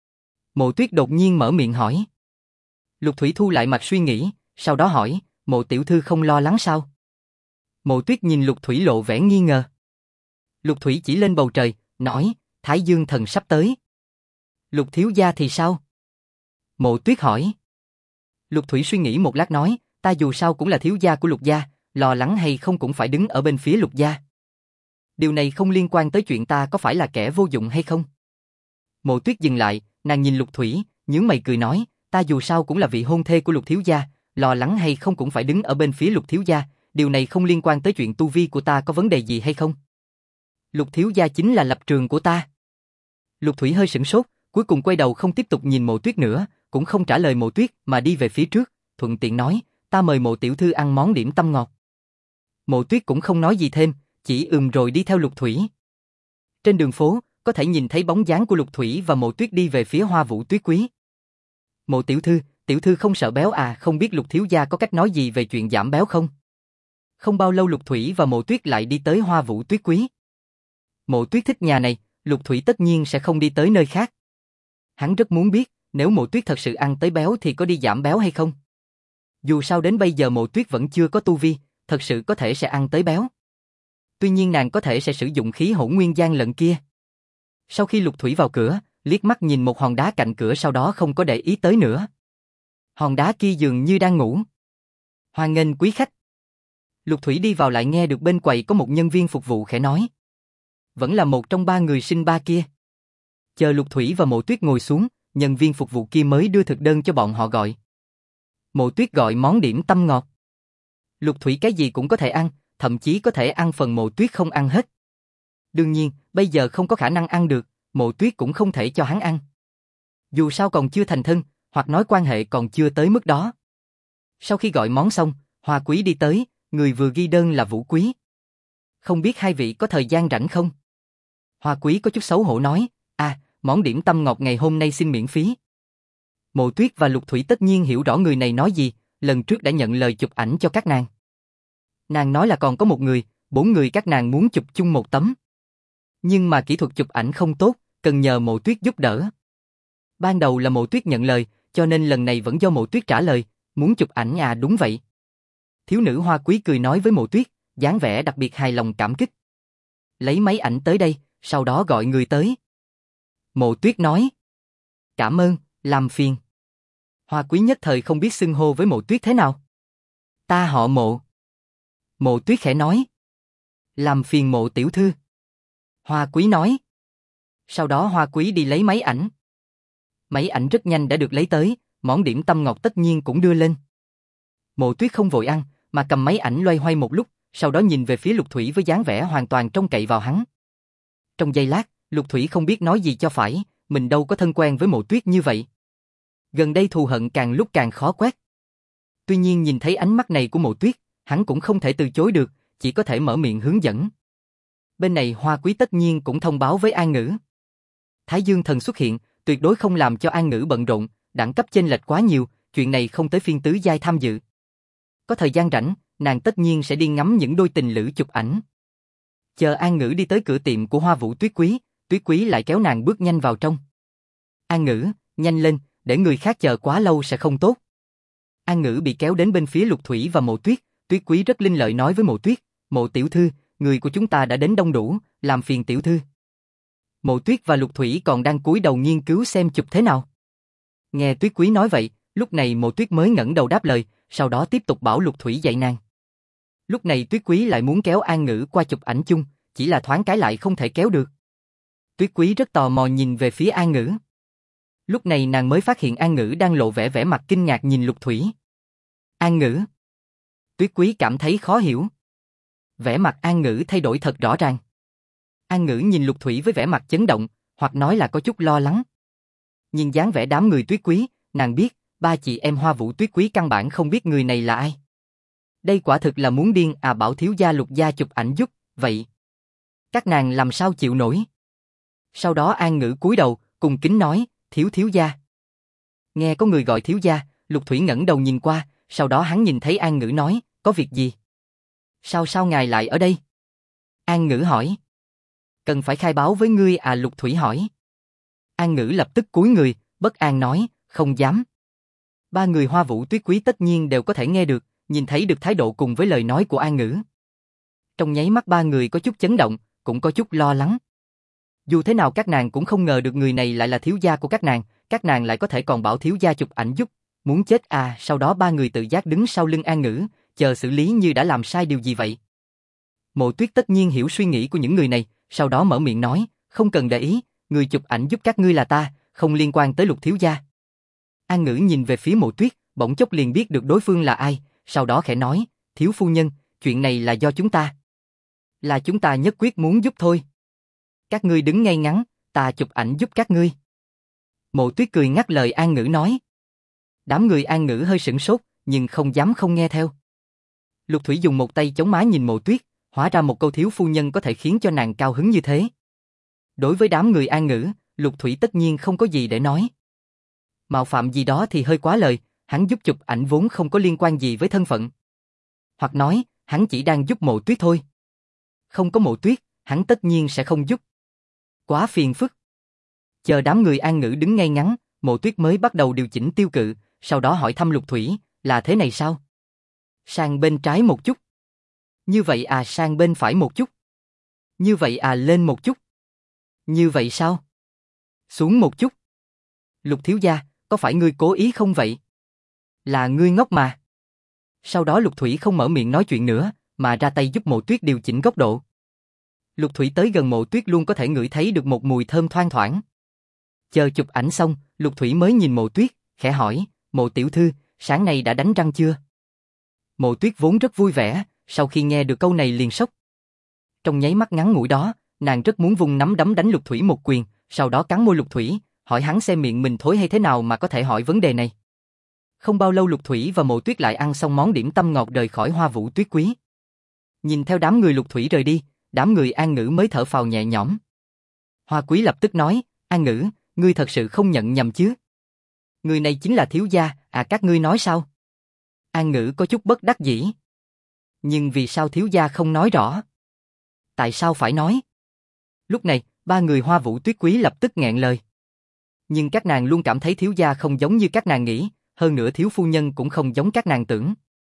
Mộ Tuyết đột nhiên mở miệng hỏi. Lục Thủy thu lại mạch suy nghĩ, sau đó hỏi, Mộ tiểu thư không lo lắng sao? Mộ Tuyết nhìn Lục Thủy lộ vẻ nghi ngờ. Lục Thủy chỉ lên bầu trời, nói, Thái Dương thần sắp tới. Lục thiếu gia thì sao? Mộ Tuyết hỏi. Lục Thủy suy nghĩ một lát nói, ta dù sao cũng là thiếu gia của Lục gia, lo lắng hay không cũng phải đứng ở bên phía Lục gia. Điều này không liên quan tới chuyện ta có phải là kẻ vô dụng hay không. Mộ Tuyết dừng lại, nàng nhìn Lục Thủy, nhướng mày cười nói, ta dù sao cũng là vị hôn thê của Lục thiếu gia, lo lắng hay không cũng phải đứng ở bên phía Lục thiếu gia, điều này không liên quan tới chuyện tu vi của ta có vấn đề gì hay không. Lục thiếu gia chính là lập trường của ta. Lục Thủy hơi sửng sốt, cuối cùng quay đầu không tiếp tục nhìn Mộ Tuyết nữa, cũng không trả lời Mộ Tuyết mà đi về phía trước, thuận tiện nói, ta mời Mộ tiểu thư ăn món điểm tâm ngọt. Mộ Tuyết cũng không nói gì thêm, chỉ rồi đi theo Lục Thủy. Trên đường phố, có thể nhìn thấy bóng dáng của Lục Thủy và Mộ Tuyết đi về phía Hoa Vũ Tuyết Quý. Mộ tiểu thư không sợ béo à, không biết Lục thiếu gia có cách nói gì về chuyện giảm béo không? Không bao lâu Lục Thủy và Mộ Tuyết lại đi tới Hoa Vũ Tuyết Quý. Mộ Tuyết thích nhà này, Lục Thủy tất nhiên sẽ không đi tới nơi khác. Hắn rất muốn biết, nếu Mộ Tuyết thật sự ăn tới béo thì có đi giảm béo hay không? Dù sao đến bây giờ Mộ Tuyết vẫn chưa có tu vi, thật sự có thể sẽ ăn tới béo. Tuy nhiên nàng có thể sẽ sử dụng khí hỗn nguyên gian lận kia. Sau khi Lục Thủy vào cửa, liếc mắt nhìn một hòn đá cạnh cửa sau đó không có để ý tới nữa. Hòn đá kia dường như đang ngủ. Hoan nghênh quý khách. Lục Thủy đi vào lại nghe được bên quầy có một nhân viên phục vụ khẽ nói. Vẫn là một trong ba người sinh ba kia. Chờ Lục Thủy và Mộ Tuyết ngồi xuống, nhân viên phục vụ kia mới đưa thực đơn cho bọn họ gọi. Mộ Tuyết gọi món điểm tâm ngọt. Lục Thủy cái gì cũng có thể ăn, thậm chí có thể ăn phần Mộ Tuyết không ăn hết. Đương nhiên, bây giờ không có khả năng ăn được, Mộ Tuyết cũng không thể cho hắn ăn. Dù sao còn chưa thành thân, hoặc nói quan hệ còn chưa tới mức đó. Sau khi gọi món xong, Hoa Quý đi tới, người vừa ghi đơn là Vũ Quý. Không biết hai vị có thời gian rảnh không? Hoa Quý có chút xấu hổ nói, món điểm tâm ngọt ngày hôm nay xin miễn phí. Mộ Tuyết và Lục Thủy tất nhiên hiểu rõ người này nói gì, lần trước đã nhận lời chụp ảnh cho các nàng. Nàng nói là còn có một người, 4 người các nàng muốn chụp chung một tấm. Nhưng mà kỹ thuật chụp ảnh không tốt, cần nhờ Mộ Tuyết giúp đỡ. Ban đầu là Mộ Tuyết nhận lời, cho nên lần này vẫn do Mộ Tuyết trả lời, muốn chụp ảnh à? Đúng vậy. Thiếu nữ Hoa Quý cười nói với Mộ Tuyết, dáng vẻ đặc biệt hài lòng cảm kích. Lấy máy ảnh tới đây, sau đó gọi người tới. Mộ Tuyết nói. Cảm ơn, làm phiền. Hoa Quý nhất thời không biết xưng hô với Mộ Tuyết thế nào. Ta họ Mộ. Mộ Tuyết khẽ nói. Làm phiền Mộ tiểu thư. Hoa Quý nói. Sau đó Hoa Quý đi lấy máy ảnh. Máy ảnh rất nhanh đã được lấy tới, món điểm tâm ngọt tất nhiên cũng đưa lên. Mộ Tuyết không vội ăn, mà cầm máy ảnh loay hoay một lúc, sau đó nhìn về phía Lục Thủy với dáng vẻ hoàn toàn trông cậy vào hắn. Trong giây lát, Lục Thủy không biết nói gì cho phải, mình đâu có thân quen với Mộ Tuyết như vậy. Gần đây thù hận càng lúc càng khó quét. Tuy nhiên nhìn thấy ánh mắt này của Mộ Tuyết, hắn cũng không thể từ chối được, chỉ có thể mở miệng hướng dẫn. Bên này Hoa Quý tất nhiên cũng thông báo với An Ngữ. Thái Dương Thần xuất hiện, tuyệt đối không làm cho An Ngữ bận rộn, đẳng cấp chênh lệch quá nhiều, chuyện này không tới phiên tứ giai tham dự. Có thời gian rảnh, nàng tất nhiên sẽ đi ngắm những đôi tình lữ chụp ảnh. Chờ An Ngữ đi tới cửa tiệm của Hoa Vũ Tuyết Quý lại kéo nàng bước nhanh vào trong. An Ngữ, nhanh lên, để người khác chờ quá lâu sẽ không tốt. An Ngữ bị kéo đến bên phía Lục Thủy và Mộ Tuyết, Tuyết Quý rất linh lợi nói với Mộ Tuyết, Mộ tiểu thư, người của chúng ta đã đến đông đủ, làm phiền tiểu thư. Mộ Tuyết và Lục Thủy còn đang cúi đầu nghiên cứu xem chụp thế nào. Nghe Tuyết Quý nói vậy, lúc này Mộ Tuyết mới ngẩng đầu đáp lời, sau đó tiếp tục bảo Lục Thủy dạy nàng. Lúc này Tuyết Quý lại muốn kéo An Ngữ qua chụp ảnh chung, chỉ là thoáng cái lại không thể kéo được. Tuyết Quý rất tò mò nhìn về phía An Ngữ. Lúc này nàng mới phát hiện An Ngữ đang lộ vẻ mặt kinh ngạc nhìn Lục Thủy. An Ngữ. Tuyết Quý cảm thấy khó hiểu. Vẻ mặt An Ngữ thay đổi thật rõ ràng. An Ngữ nhìn Lục Thủy với vẻ mặt chấn động, hoặc nói là có chút lo lắng. Nhìn dáng vẻ đám người Tuyết Quý, nàng biết, ba chị em Hoa Vũ Tuyết Quý căn bản không biết người này là ai. Đây quả thực là muốn điên à, bảo thiếu gia Lục gia chụp ảnh giúp, vậy các nàng làm sao chịu nổi. Sau đó An Ngữ cúi đầu, cung kính nói, thiếu gia. Nghe có người gọi thiếu gia, Lục Thủy ngẩng đầu nhìn qua, sau đó hắn nhìn thấy An Ngữ nói, có việc gì? Sao ngài lại ở đây? An Ngữ hỏi. Cần phải khai báo với ngươi à? Lục Thủy hỏi. An Ngữ lập tức cúi người, bất an nói, không dám. Ba người Hoa Vũ Tuyết Quý tất nhiên đều có thể nghe được, nhìn thấy được thái độ cùng với lời nói của An Ngữ. Trong nháy mắt ba người có chút chấn động, cũng có chút lo lắng. Dù thế nào các nàng cũng không ngờ được người này lại là thiếu gia của các nàng lại có thể còn bảo thiếu gia chụp ảnh giúp, muốn chết à. Sau đó ba người tự giác đứng sau lưng An Ngữ, chờ xử lý như đã làm sai điều gì vậy. Mộ Tuyết tất nhiên hiểu suy nghĩ của những người này, sau đó mở miệng nói, không cần để ý, người chụp ảnh giúp các ngươi là ta, không liên quan tới Lục thiếu gia. An Ngữ nhìn về phía Mộ Tuyết, bỗng chốc liền biết được đối phương là ai, sau đó khẽ nói, thiếu phu nhân, chuyện này là do chúng ta. Là chúng ta nhất quyết muốn giúp thôi. Các ngươi đứng ngay ngắn, ta chụp ảnh giúp các ngươi. Mộ Tuyết cười ngắt lời An Ngữ nói. Đám người An Ngữ hơi sửng sốt, nhưng không dám không nghe theo. Lục Thủy dùng một tay chống má nhìn Mộ Tuyết, hóa ra một câu thiếu phu nhân có thể khiến cho nàng cao hứng như thế. Đối với đám người An Ngữ, Lục Thủy tất nhiên không có gì để nói. Mạo phạm gì đó thì hơi quá lời, hắn giúp chụp ảnh vốn không có liên quan gì với thân phận. Hoặc nói, hắn chỉ đang giúp Mộ Tuyết thôi. Không có Mộ Tuyết, hắn tất nhiên sẽ không giúp. Quá phiền phức. Chờ đám người An Ngữ đứng ngay ngắn, Mộ Tuyết mới bắt đầu điều chỉnh tiêu cự, sau đó hỏi thăm Lục Thủy, là thế này sao? Sang bên trái một chút. Như vậy à? Sang bên phải một chút. Như vậy à? Lên một chút. Như vậy sao? Xuống một chút. Lục thiếu gia, có phải ngươi cố ý không vậy? Là ngươi ngốc mà. Sau đó Lục Thủy không mở miệng nói chuyện nữa, mà ra tay giúp Mộ Tuyết điều chỉnh góc độ. Lục Thủy tới gần Mộ Tuyết luôn có thể ngửi thấy được một mùi thơm thoang thoảng. Chờ chụp ảnh xong, Lục Thủy mới nhìn Mộ Tuyết, khẽ hỏi, Mộ tiểu thư, sáng nay đã đánh răng chưa? Mộ Tuyết vốn rất vui vẻ, sau khi nghe được câu này liền sốc. Trong nháy mắt ngắn ngủi đó, nàng rất muốn vung nắm đấm đánh Lục Thủy một quyền, sau đó cắn môi Lục Thủy, hỏi hắn xem miệng mình thối hay thế nào mà có thể hỏi vấn đề này. Không bao lâu Lục Thủy và Mộ Tuyết lại ăn xong món điểm tâm ngọt rời khỏi Hoa Vũ Tuyết Quý. Nhìn theo đám người Lục Thủy rời đi, đám người An Ngữ mới thở phào nhẹ nhõm. Hoa Quý lập tức nói, An Ngữ, ngươi thật sự không nhận nhầm chứ? Người này chính là thiếu gia, các ngươi nói sao? An Ngữ có chút bất đắc dĩ. Nhưng vì sao thiếu gia không nói rõ? Tại sao phải nói? Lúc này, ba người Hoa Vũ Tuyết Quý lập tức nghẹn lời. Nhưng các nàng luôn cảm thấy thiếu gia không giống như các nàng nghĩ, hơn nữa thiếu phu nhân cũng không giống các nàng tưởng.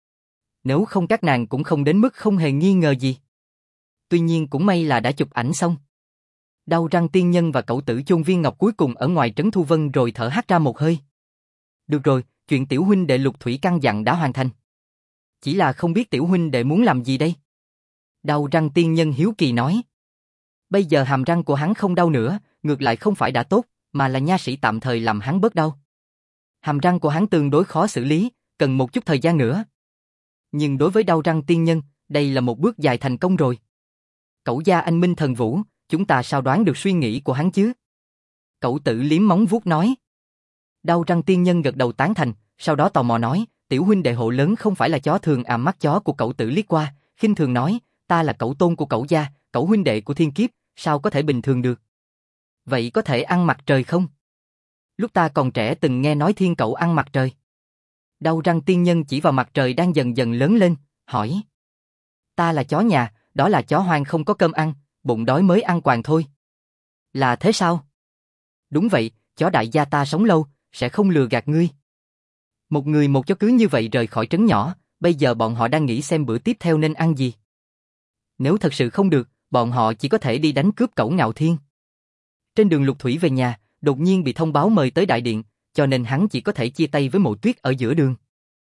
Nếu không các nàng cũng không đến mức không hề nghi ngờ gì. Tuy nhiên cũng may là đã chụp ảnh xong. Đau răng tiên nhân và cậu tử chôn viên ngọc cuối cùng ở ngoài trấn Thu Vân rồi thở hắt ra một hơi. Được rồi, chuyện tiểu huynh đệ Lục Thủy căn dặn đã hoàn thành. Chỉ là không biết tiểu huynh đệ muốn làm gì đây? Đau răng tiên nhân hiếu kỳ nói. Bây giờ hàm răng của hắn không đau nữa, ngược lại không phải đã tốt, mà là nha sĩ tạm thời làm hắn bớt đau. Hàm răng của hắn tương đối khó xử lý, cần một chút thời gian nữa. Nhưng đối với đau răng tiên nhân, đây là một bước dài thành công rồi. Cẩu gia anh minh thần vũ, chúng ta sao đoán được suy nghĩ của hắn chứ? Cẩu tử liếm móng vuốt nói. Đau răng tiên nhân gật đầu tán thành, sau đó tò mò nói, tiểu huynh đệ hộ lớn không phải là chó thường mắt chó của cẩu tử liếc qua, khinh thường nói, ta là cẩu tôn của cẩu gia, cẩu huynh đệ của thiên kiếp, sao có thể bình thường được? Vậy có thể ăn mặt trời không? Lúc ta còn trẻ từng nghe nói thiên cẩu ăn mặt trời. Đau răng tiên nhân chỉ vào mặt trời đang dần dần lớn lên, hỏi. Ta là chó nhà, đó là chó hoang không có cơm ăn, bụng đói mới ăn quàng thôi. Là thế sao? Đúng vậy, chó đại gia ta sống lâu, sẽ không lừa gạt ngươi. Một người một chó cứ như vậy rời khỏi trấn nhỏ, bây giờ bọn họ đang nghĩ xem bữa tiếp theo nên ăn gì. Nếu thật sự không được, bọn họ chỉ có thể đi đánh cướp cẩu Ngạo Thiên. Trên đường Lục Thủy về nhà, đột nhiên bị thông báo mời tới đại điện, cho nên hắn chỉ có thể chia tay với Mộ Tuyết ở giữa đường.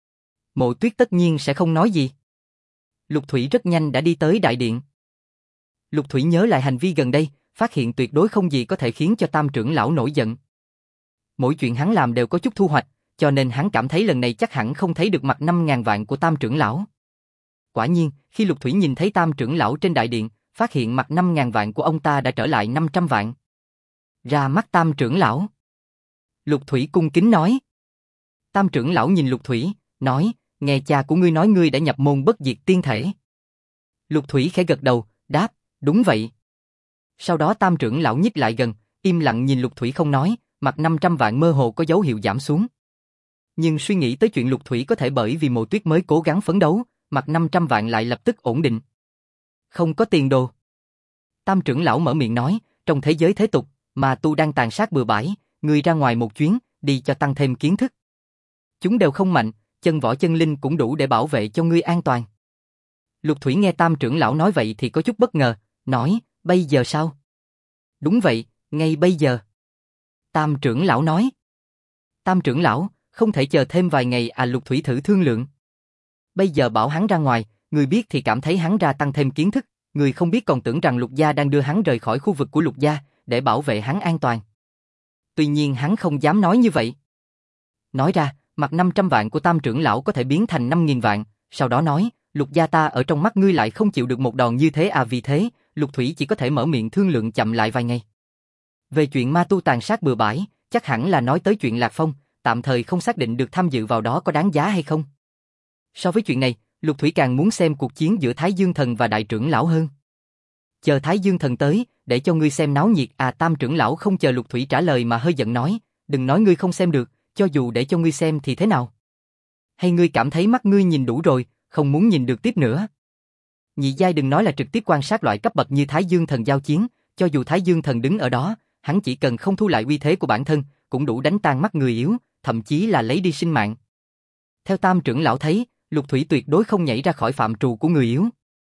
Mộ Tuyết tất nhiên sẽ không nói gì. Lục Thủy rất nhanh đã đi tới đại điện. Lục Thủy nhớ lại hành vi gần đây, phát hiện tuyệt đối không gì có thể khiến cho Tam trưởng lão nổi giận. Mỗi chuyện hắn làm đều có chút thu hoạch, cho nên hắn cảm thấy lần này chắc hẳn không thấy được mặt 5.000 vạn của Tam trưởng lão. Quả nhiên, khi Lục Thủy nhìn thấy Tam trưởng lão trên đại điện, phát hiện mặt 5.000 vạn của ông ta đã trở lại 500 vạn. Ra mắt Tam trưởng lão. Lục Thủy cung kính nói. Tam trưởng lão nhìn Lục Thủy, nói, nghe cha của ngươi nói ngươi đã nhập môn bất diệt tiên thể. Lục Thủy khẽ gật đầu, đáp, đúng vậy. Sau đó Tam trưởng lão nhích lại gần, im lặng nhìn Lục Thủy không nói, mặt 500 vạn mơ hồ có dấu hiệu giảm xuống. Nhưng suy nghĩ tới chuyện Lục Thủy có thể bởi vì Mộ Tuyết mới cố gắng phấn đấu, mặt 500 vạn lại lập tức ổn định. Không có tiền đồ. Tam trưởng lão mở miệng nói, trong thế giới thế tục, mà tu đang tàn sát bừa bãi, ngươi ra ngoài một chuyến, đi cho tăng thêm kiến thức. Chúng đều không mạnh, chân võ chân linh cũng đủ để bảo vệ cho ngươi an toàn. Lục Thủy nghe Tam trưởng lão nói vậy thì có chút bất ngờ, nói, bây giờ sao? Đúng vậy, ngay bây giờ. Tam trưởng lão nói. Tam trưởng lão, không thể chờ thêm vài ngày Lục Thủy thử thương lượng. Bây giờ bảo hắn ra ngoài, người biết thì cảm thấy hắn ra tăng thêm kiến thức, người không biết còn tưởng rằng Lục gia đang đưa hắn rời khỏi khu vực của Lục gia, để bảo vệ hắn an toàn. Tuy nhiên hắn không dám nói như vậy. Nói ra, mặt 500 vạn của Tam trưởng lão có thể biến thành 5.000 vạn, sau đó nói, Lục gia ta ở trong mắt ngươi lại không chịu được một đòn như thế vì thế, Lục Thủy chỉ có thể mở miệng thương lượng chậm lại vài ngày. Về chuyện ma tu tàn sát bừa bãi, chắc hẳn là nói tới chuyện Lạc Phong, tạm thời không xác định được tham dự vào đó có đáng giá hay không. So với chuyện này, Lục Thủy càng muốn xem cuộc chiến giữa Thái Dương Thần và Đại trưởng lão hơn. Chờ Thái Dương Thần tới, để cho ngươi xem náo nhiệt. Tam trưởng lão không chờ Lục Thủy trả lời mà hơi giận nói, đừng nói ngươi không xem được, cho dù để cho ngươi xem thì thế nào? Hay ngươi cảm thấy mắt ngươi nhìn đủ rồi, không muốn nhìn được tiếp nữa? Nhị giai đừng nói là trực tiếp quan sát loại cấp bậc như Thái Dương Thần giao chiến, cho dù Thái Dương Thần đứng ở đó, hắn chỉ cần không thu lại uy thế của bản thân, cũng đủ đánh tan mắt người yếu, thậm chí là lấy đi sinh mạng. Theo Tam trưởng lão thấy, Lục Thủy tuyệt đối không nhảy ra khỏi phạm trù của người yếu.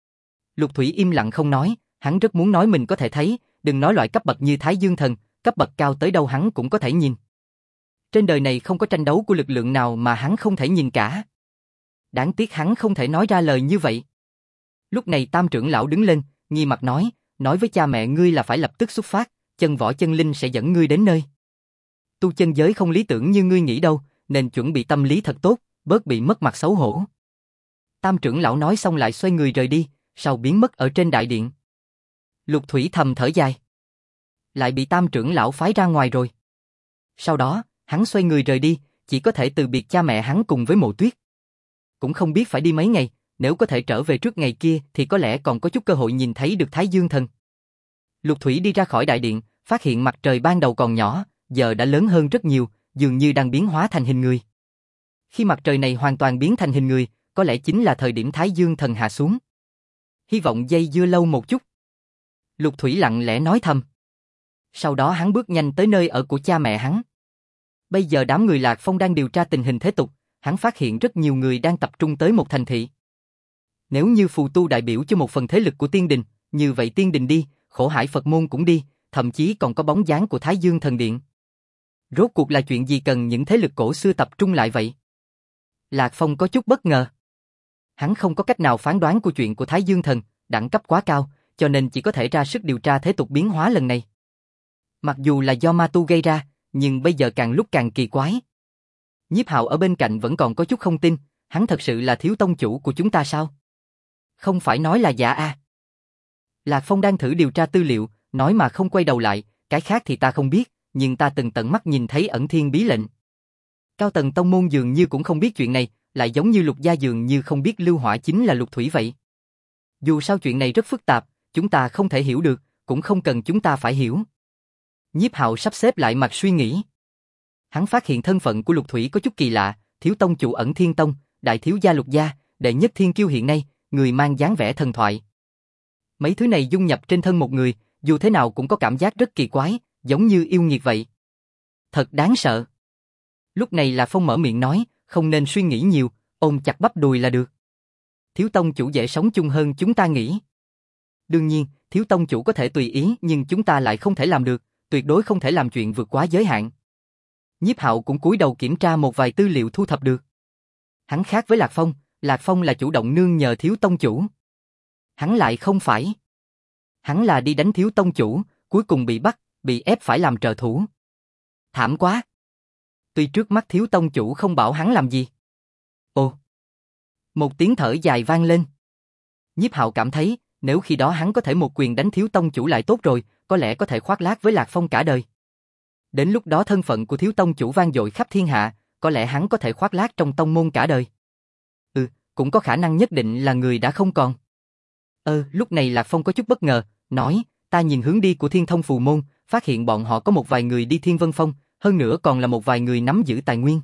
Lục Thủy im lặng không nói, hắn rất muốn nói mình có thể thấy, đừng nói loại cấp bậc như Thái Dương Thần, cấp bậc cao tới đâu hắn cũng có thể nhìn. Trên đời này không có tranh đấu của lực lượng nào mà hắn không thể nhìn cả. Đáng tiếc hắn không thể nói ra lời như vậy. Lúc này Tam trưởng lão đứng lên, nghiêm mặt nói với cha mẹ ngươi là phải lập tức xuất phát, chân võ chân linh sẽ dẫn ngươi đến nơi. Tu chân giới không lý tưởng như ngươi nghĩ đâu, nên chuẩn bị tâm lý thật tốt, bớt bị mất mặt xấu hổ. Tam trưởng lão nói xong lại xoay người rời đi, sau biến mất ở trên đại điện. Lục Thủy thầm thở dài. Lại bị Tam trưởng lão phái ra ngoài rồi. Sau đó, hắn xoay người rời đi, chỉ có thể từ biệt cha mẹ hắn cùng với Mộ Tuyết. Cũng không biết phải đi mấy ngày, nếu có thể trở về trước ngày kia thì có lẽ còn có chút cơ hội nhìn thấy được Thái Dương Thần. Lục Thủy đi ra khỏi đại điện, phát hiện mặt trời ban đầu còn nhỏ, giờ đã lớn hơn rất nhiều, dường như đang biến hóa thành hình người. Khi mặt trời này hoàn toàn biến thành hình người, có lẽ chính là thời điểm Thái Dương Thần hạ xuống. Hy vọng dây dưa lâu một chút. Lục Thủy lặng lẽ nói thầm. Sau đó hắn bước nhanh tới nơi ở của cha mẹ hắn. Bây giờ đám người Lạc Phong đang điều tra tình hình thế tục, hắn phát hiện rất nhiều người đang tập trung tới một thành thị. Nếu như phù tu đại biểu cho một phần thế lực của tiên đình, như vậy tiên đình đi, Khổ Hải Phật môn cũng đi, thậm chí còn có bóng dáng của Thái Dương Thần Điện. Rốt cuộc là chuyện gì cần những thế lực cổ xưa tập trung lại vậy? Lạc Phong có chút bất ngờ. Hắn không có cách nào phán đoán của chuyện của Thái Dương Thần, đẳng cấp quá cao, cho nên chỉ có thể ra sức điều tra thế tục biến hóa lần này. Mặc dù là do ma tu gây ra, nhưng bây giờ càng lúc càng kỳ quái. Nhiếp Hạo ở bên cạnh vẫn còn có chút không tin, hắn thật sự là thiếu tông chủ của chúng ta sao? Không phải nói là giả à? Lạc Phong đang thử điều tra tư liệu, nói mà không quay đầu lại, cái khác thì ta không biết, nhưng ta từng tận mắt nhìn thấy ẩn thiên bí lệnh. Cao tầng tông môn dường như cũng không biết chuyện này, lại giống như Lục gia dường như không biết Lưu Hỏa chính là Lục Thủy vậy. Dù sao chuyện này rất phức tạp, chúng ta không thể hiểu được, cũng không cần chúng ta phải hiểu. Nhiếp Hạo sắp xếp lại mặt suy nghĩ. Hắn phát hiện thân phận của Lục Thủy có chút kỳ lạ, thiếu tông chủ ẩn thiên tông, đại thiếu gia Lục gia, đệ nhất thiên kiêu hiện nay, người mang dáng vẻ thần thoại. Mấy thứ này dung nhập trên thân một người, dù thế nào cũng có cảm giác rất kỳ quái, giống như yêu nghiệt vậy. Thật đáng sợ. Lúc này là Phong mở miệng nói, không nên suy nghĩ nhiều, ôm chặt bắp đùi là được. Thiếu tông chủ dễ sống chung hơn chúng ta nghĩ. Đương nhiên, thiếu tông chủ có thể tùy ý nhưng chúng ta lại không thể làm được, tuyệt đối không thể làm chuyện vượt quá giới hạn. Nhiếp Hạo cũng cúi đầu kiểm tra một vài tư liệu thu thập được. Hắn khác với Lạc Phong là chủ động nương nhờ thiếu tông chủ. Hắn lại không phải. Hắn là đi đánh thiếu tông chủ, cuối cùng bị bắt, bị ép phải làm trợ thủ. Thảm quá. Tuy trước mắt thiếu tông chủ không bảo hắn làm gì. Ồ. Một tiếng thở dài vang lên. Nhiếp Hạo cảm thấy, nếu khi đó hắn có thể một quyền đánh thiếu tông chủ lại tốt rồi, có lẽ có thể khoác lác với Lạc Phong cả đời. Đến lúc đó thân phận của thiếu tông chủ vang dội khắp thiên hạ, có lẽ hắn có thể khoác lác trong tông môn cả đời. Cũng có khả năng nhất định là người đã không còn. Lúc này Lạc Phong có chút bất ngờ, nói, ta nhìn hướng đi của Thiên Thông Phù Môn, phát hiện bọn họ có một vài người đi Thiên Vân Phong, hơn nữa còn là một vài người nắm giữ tài nguyên.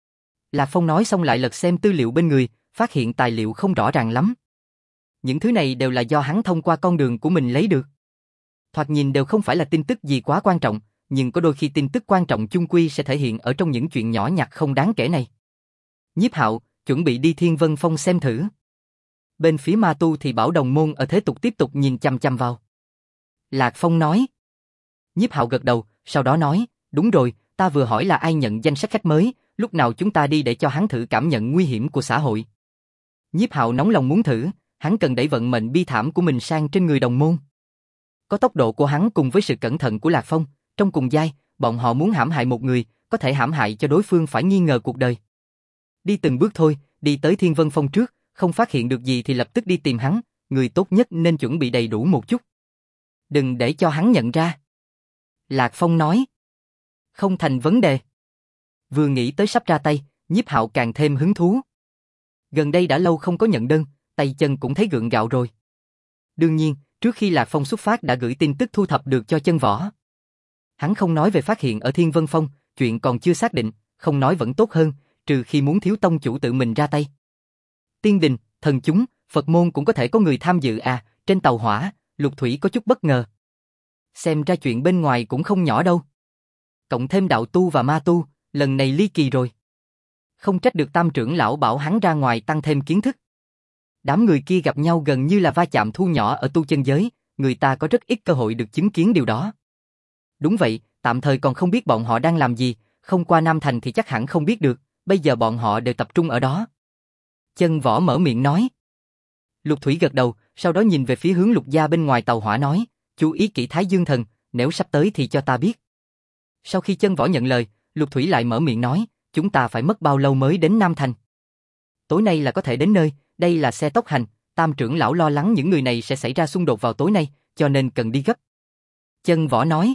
Lạc Phong nói xong lại lật xem tư liệu bên người, phát hiện tài liệu không rõ ràng lắm. Những thứ này đều là do hắn thông qua con đường của mình lấy được. Thoạt nhìn đều không phải là tin tức gì quá quan trọng, nhưng có đôi khi tin tức quan trọng chung quy sẽ thể hiện ở trong những chuyện nhỏ nhặt không đáng kể này. Nhiếp Hạo, chuẩn bị đi Thiên Vân Phong xem thử. Bên phía ma tu thì bảo đồng môn ở thế tục tiếp tục nhìn chăm chăm vào. Lạc Phong nói. Nhiếp Hạo gật đầu, sau đó nói, đúng rồi, ta vừa hỏi là ai nhận danh sách khách mới, lúc nào chúng ta đi để cho hắn thử cảm nhận nguy hiểm của xã hội. Nhiếp Hạo nóng lòng muốn thử, hắn cần đẩy vận mệnh bi thảm của mình sang trên người đồng môn. Có tốc độ của hắn cùng với sự cẩn thận của Lạc Phong, trong cùng giai, bọn họ muốn hãm hại một người, có thể hãm hại cho đối phương phải nghi ngờ cuộc đời. Đi từng bước thôi, đi tới Thiên Vân Phong trước, không phát hiện được gì thì lập tức đi tìm hắn, người tốt nhất nên chuẩn bị đầy đủ một chút. Đừng để cho hắn nhận ra. Lạc Phong nói. Không thành vấn đề. Vừa nghĩ tới sắp ra tay, Nhiếp Hạo càng thêm hứng thú. Gần đây đã lâu không có nhận đơn, tay chân cũng thấy gượng gạo rồi. Đương nhiên, trước khi Lạc Phong xuất phát đã gửi tin tức thu thập được cho Chân Võ. Hắn không nói về phát hiện ở Thiên Vân Phong, chuyện còn chưa xác định, không nói vẫn tốt hơn, trừ khi muốn thiếu tông chủ tự mình ra tay. Tiên đình, thần chúng, Phật môn cũng có thể có người tham dự à, trên tàu hỏa, Lục Thủy có chút bất ngờ. Xem ra chuyện bên ngoài cũng không nhỏ đâu. Cộng thêm đạo tu và ma tu, lần này ly kỳ rồi. Không trách được Tam trưởng lão bảo hắn ra ngoài tăng thêm kiến thức. Đám người kia gặp nhau gần như là va chạm thu nhỏ ở tu chân giới, người ta có rất ít cơ hội được chứng kiến điều đó. Đúng vậy, tạm thời còn không biết bọn họ đang làm gì, không qua Nam Thành thì chắc hẳn không biết được, bây giờ bọn họ đều tập trung ở đó. Chân Võ mở miệng nói. Lục Thủy gật đầu, sau đó nhìn về phía hướng Lục gia bên ngoài tàu hỏa nói, chú ý kỹ Thái Dương Thần, nếu sắp tới thì cho ta biết. Sau khi Chân Võ nhận lời, Lục Thủy lại mở miệng nói, chúng ta phải mất bao lâu mới đến Nam Thành? Tối nay là có thể đến nơi, đây là xe tốc hành, Tam trưởng lão lo lắng những người này sẽ xảy ra xung đột vào tối nay, cho nên cần đi gấp. Chân Võ nói.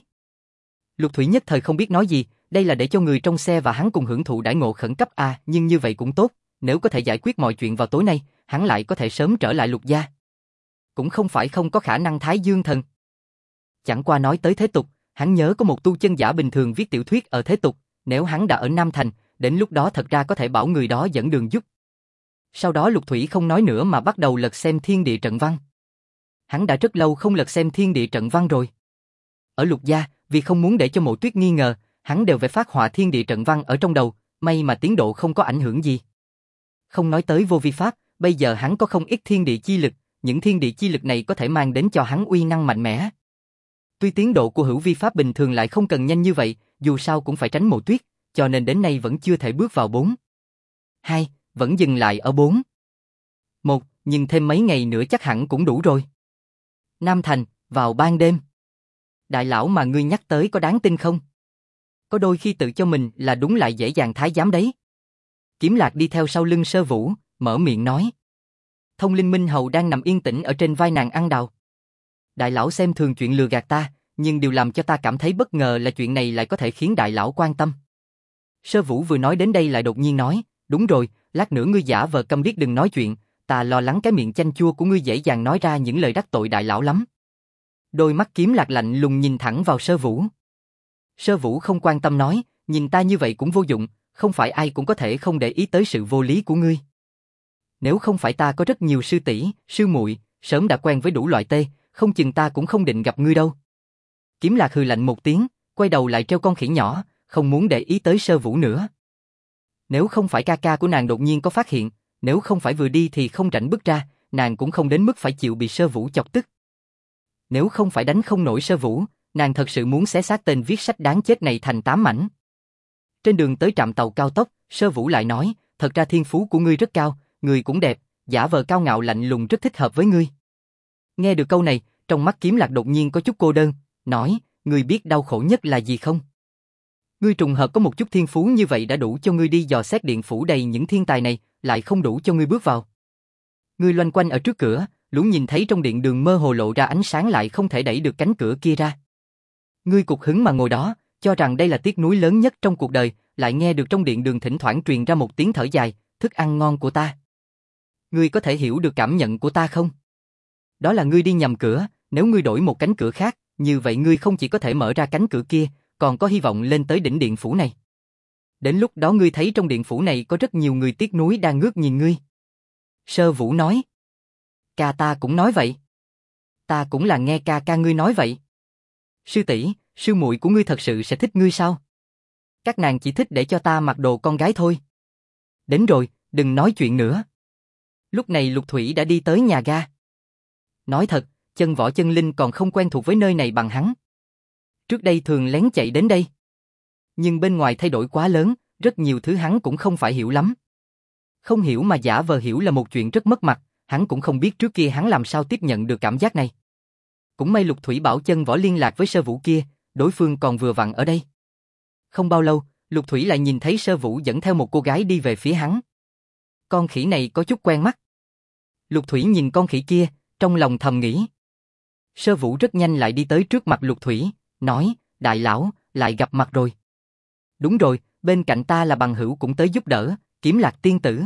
Lục Thủy nhất thời không biết nói gì, đây là để cho người trong xe và hắn cùng hưởng thụ đãi ngộ khẩn cấp à, nhưng như vậy cũng tốt, nếu có thể giải quyết mọi chuyện vào tối nay, hắn lại có thể sớm trở lại Lục gia. Cũng không phải không có khả năng Thái Dương Thần. Chẳng qua nói tới thế tục, hắn nhớ có một tu chân giả bình thường viết tiểu thuyết ở thế tục, Nếu hắn đã ở Nam Thành, đến lúc đó thật ra có thể bảo người đó dẫn đường giúp. Sau đó Lục Thủy không nói nữa mà bắt đầu lật xem thiên địa trận văn. Hắn đã rất lâu không lật xem thiên địa trận văn rồi. Ở Lục gia, vì không muốn để cho Mộ Tuyết nghi ngờ, hắn đều phải phát họa thiên địa trận văn ở trong đầu, may mà tiến độ không có ảnh hưởng gì. Không nói tới vô vi pháp, bây giờ hắn có không ít thiên địa chi lực, những thiên địa chi lực này có thể mang đến cho hắn uy năng mạnh mẽ. Tuy tiến độ của hữu vi pháp bình thường lại không cần nhanh như vậy, dù sao cũng phải tránh Mộ Tuyết, cho nên đến nay vẫn chưa thể bước vào 4. 2, vẫn dừng lại ở 4. 1, nhưng thêm mấy ngày nữa chắc hẳn cũng đủ rồi. Nam Thành, vào ban đêm. Đại lão mà ngươi nhắc tới có đáng tin không? Có đôi khi tự cho mình là đúng lại dễ dàng thái giám đấy. Kiếm Lạc đi theo sau lưng Sơ Vũ, mở miệng nói. Thông Linh Minh Hầu đang nằm yên tĩnh ở trên vai nàng ăn đào. Đại lão xem thường chuyện lừa gạt ta, nhưng điều làm cho ta cảm thấy bất ngờ là chuyện này lại có thể khiến đại lão quan tâm. Sơ Vũ vừa nói đến đây lại đột nhiên nói, đúng rồi, lát nữa ngươi giả vờ câm điếc đừng nói chuyện, ta lo lắng cái miệng chanh chua của ngươi dễ dàng nói ra những lời đắc tội đại lão lắm. Đôi mắt Kiếm Lạc lạnh lùng nhìn thẳng vào Sơ Vũ. Sơ Vũ không quan tâm nói, nhìn ta như vậy cũng vô dụng, không phải ai cũng có thể không để ý tới sự vô lý của ngươi. Nếu không phải ta có rất nhiều sư tỷ, sư muội, sớm đã quen với đủ loại tê, không chừng ta cũng không định gặp ngươi đâu. Kiếm Lạc hừ lạnh một tiếng, quay đầu lại treo con khỉ nhỏ, không muốn để ý tới Sơ Vũ nữa. Nếu không phải ca ca của nàng đột nhiên có phát hiện, nếu không phải vừa đi thì không rảnh bước ra, nàng cũng không đến mức phải chịu bị Sơ Vũ chọc tức. Nếu không phải đánh không nổi Sơ Vũ, nàng thật sự muốn xé xác tên viết sách đáng chết này thành 8 mảnh. Trên đường tới trạm tàu cao tốc, Sơ Vũ lại nói, thật ra thiên phú của ngươi rất cao, người cũng đẹp, giả vờ cao ngạo lạnh lùng rất thích hợp với ngươi. Nghe được câu này, trong mắt Kiếm Lạc đột nhiên có chút cô đơn, nói, ngươi biết đau khổ nhất là gì không? Ngươi trùng hợp có một chút thiên phú như vậy đã đủ cho ngươi đi dò xét điện phủ đầy những thiên tài này, lại không đủ cho ngươi bước vào. Ngươi loanh quanh ở trước cửa, luôn nhìn thấy trong điện đường mơ hồ lộ ra ánh sáng lại không thể đẩy được cánh cửa kia ra. Ngươi cục hứng mà ngồi đó, cho rằng đây là tiếc nuối lớn nhất trong cuộc đời, lại nghe được trong điện đường thỉnh thoảng truyền ra một tiếng thở dài, thức ăn ngon của ta. Ngươi có thể hiểu được cảm nhận của ta không? Đó là ngươi đi nhầm cửa, nếu ngươi đổi một cánh cửa khác, như vậy ngươi không chỉ có thể mở ra cánh cửa kia, còn có hy vọng lên tới đỉnh điện phủ này. Đến lúc đó ngươi thấy trong điện phủ này có rất nhiều người tiếc nuối đang ngước nhìn ngươi. Sơ Vũ nói. Ca ta cũng nói vậy. Ta cũng là nghe ca ca ngươi nói vậy. Sư tỷ, sư muội của ngươi thật sự sẽ thích ngươi sao? Các nàng chỉ thích để cho ta mặc đồ con gái thôi. Đến rồi, đừng nói chuyện nữa. Lúc này Lục Thủy đã đi tới nhà ga. Nói thật, Chân Võ Chân Linh còn không quen thuộc với nơi này bằng hắn. Trước đây thường lén chạy đến đây. Nhưng bên ngoài thay đổi quá lớn, rất nhiều thứ hắn cũng không phải hiểu lắm. Không hiểu mà giả vờ hiểu là một chuyện rất mất mặt, hắn cũng không biết trước kia hắn làm sao tiếp nhận được cảm giác này. Cũng may Lục Thủy bảo Chân Võ liên lạc với Sơ Vũ kia, đối phương còn vừa vặn ở đây. Không bao lâu, Lục Thủy lại nhìn thấy Sơ Vũ dẫn theo một cô gái đi về phía hắn. Con khỉ này có chút quen mắt. Lục Thủy nhìn con khỉ kia, trong lòng thầm nghĩ. Sơ Vũ rất nhanh lại đi tới trước mặt Lục Thủy, nói, đại lão, lại gặp mặt rồi. Đúng rồi, bên cạnh ta là bằng hữu cũng tới giúp đỡ, Kiếm Lạc tiên tử.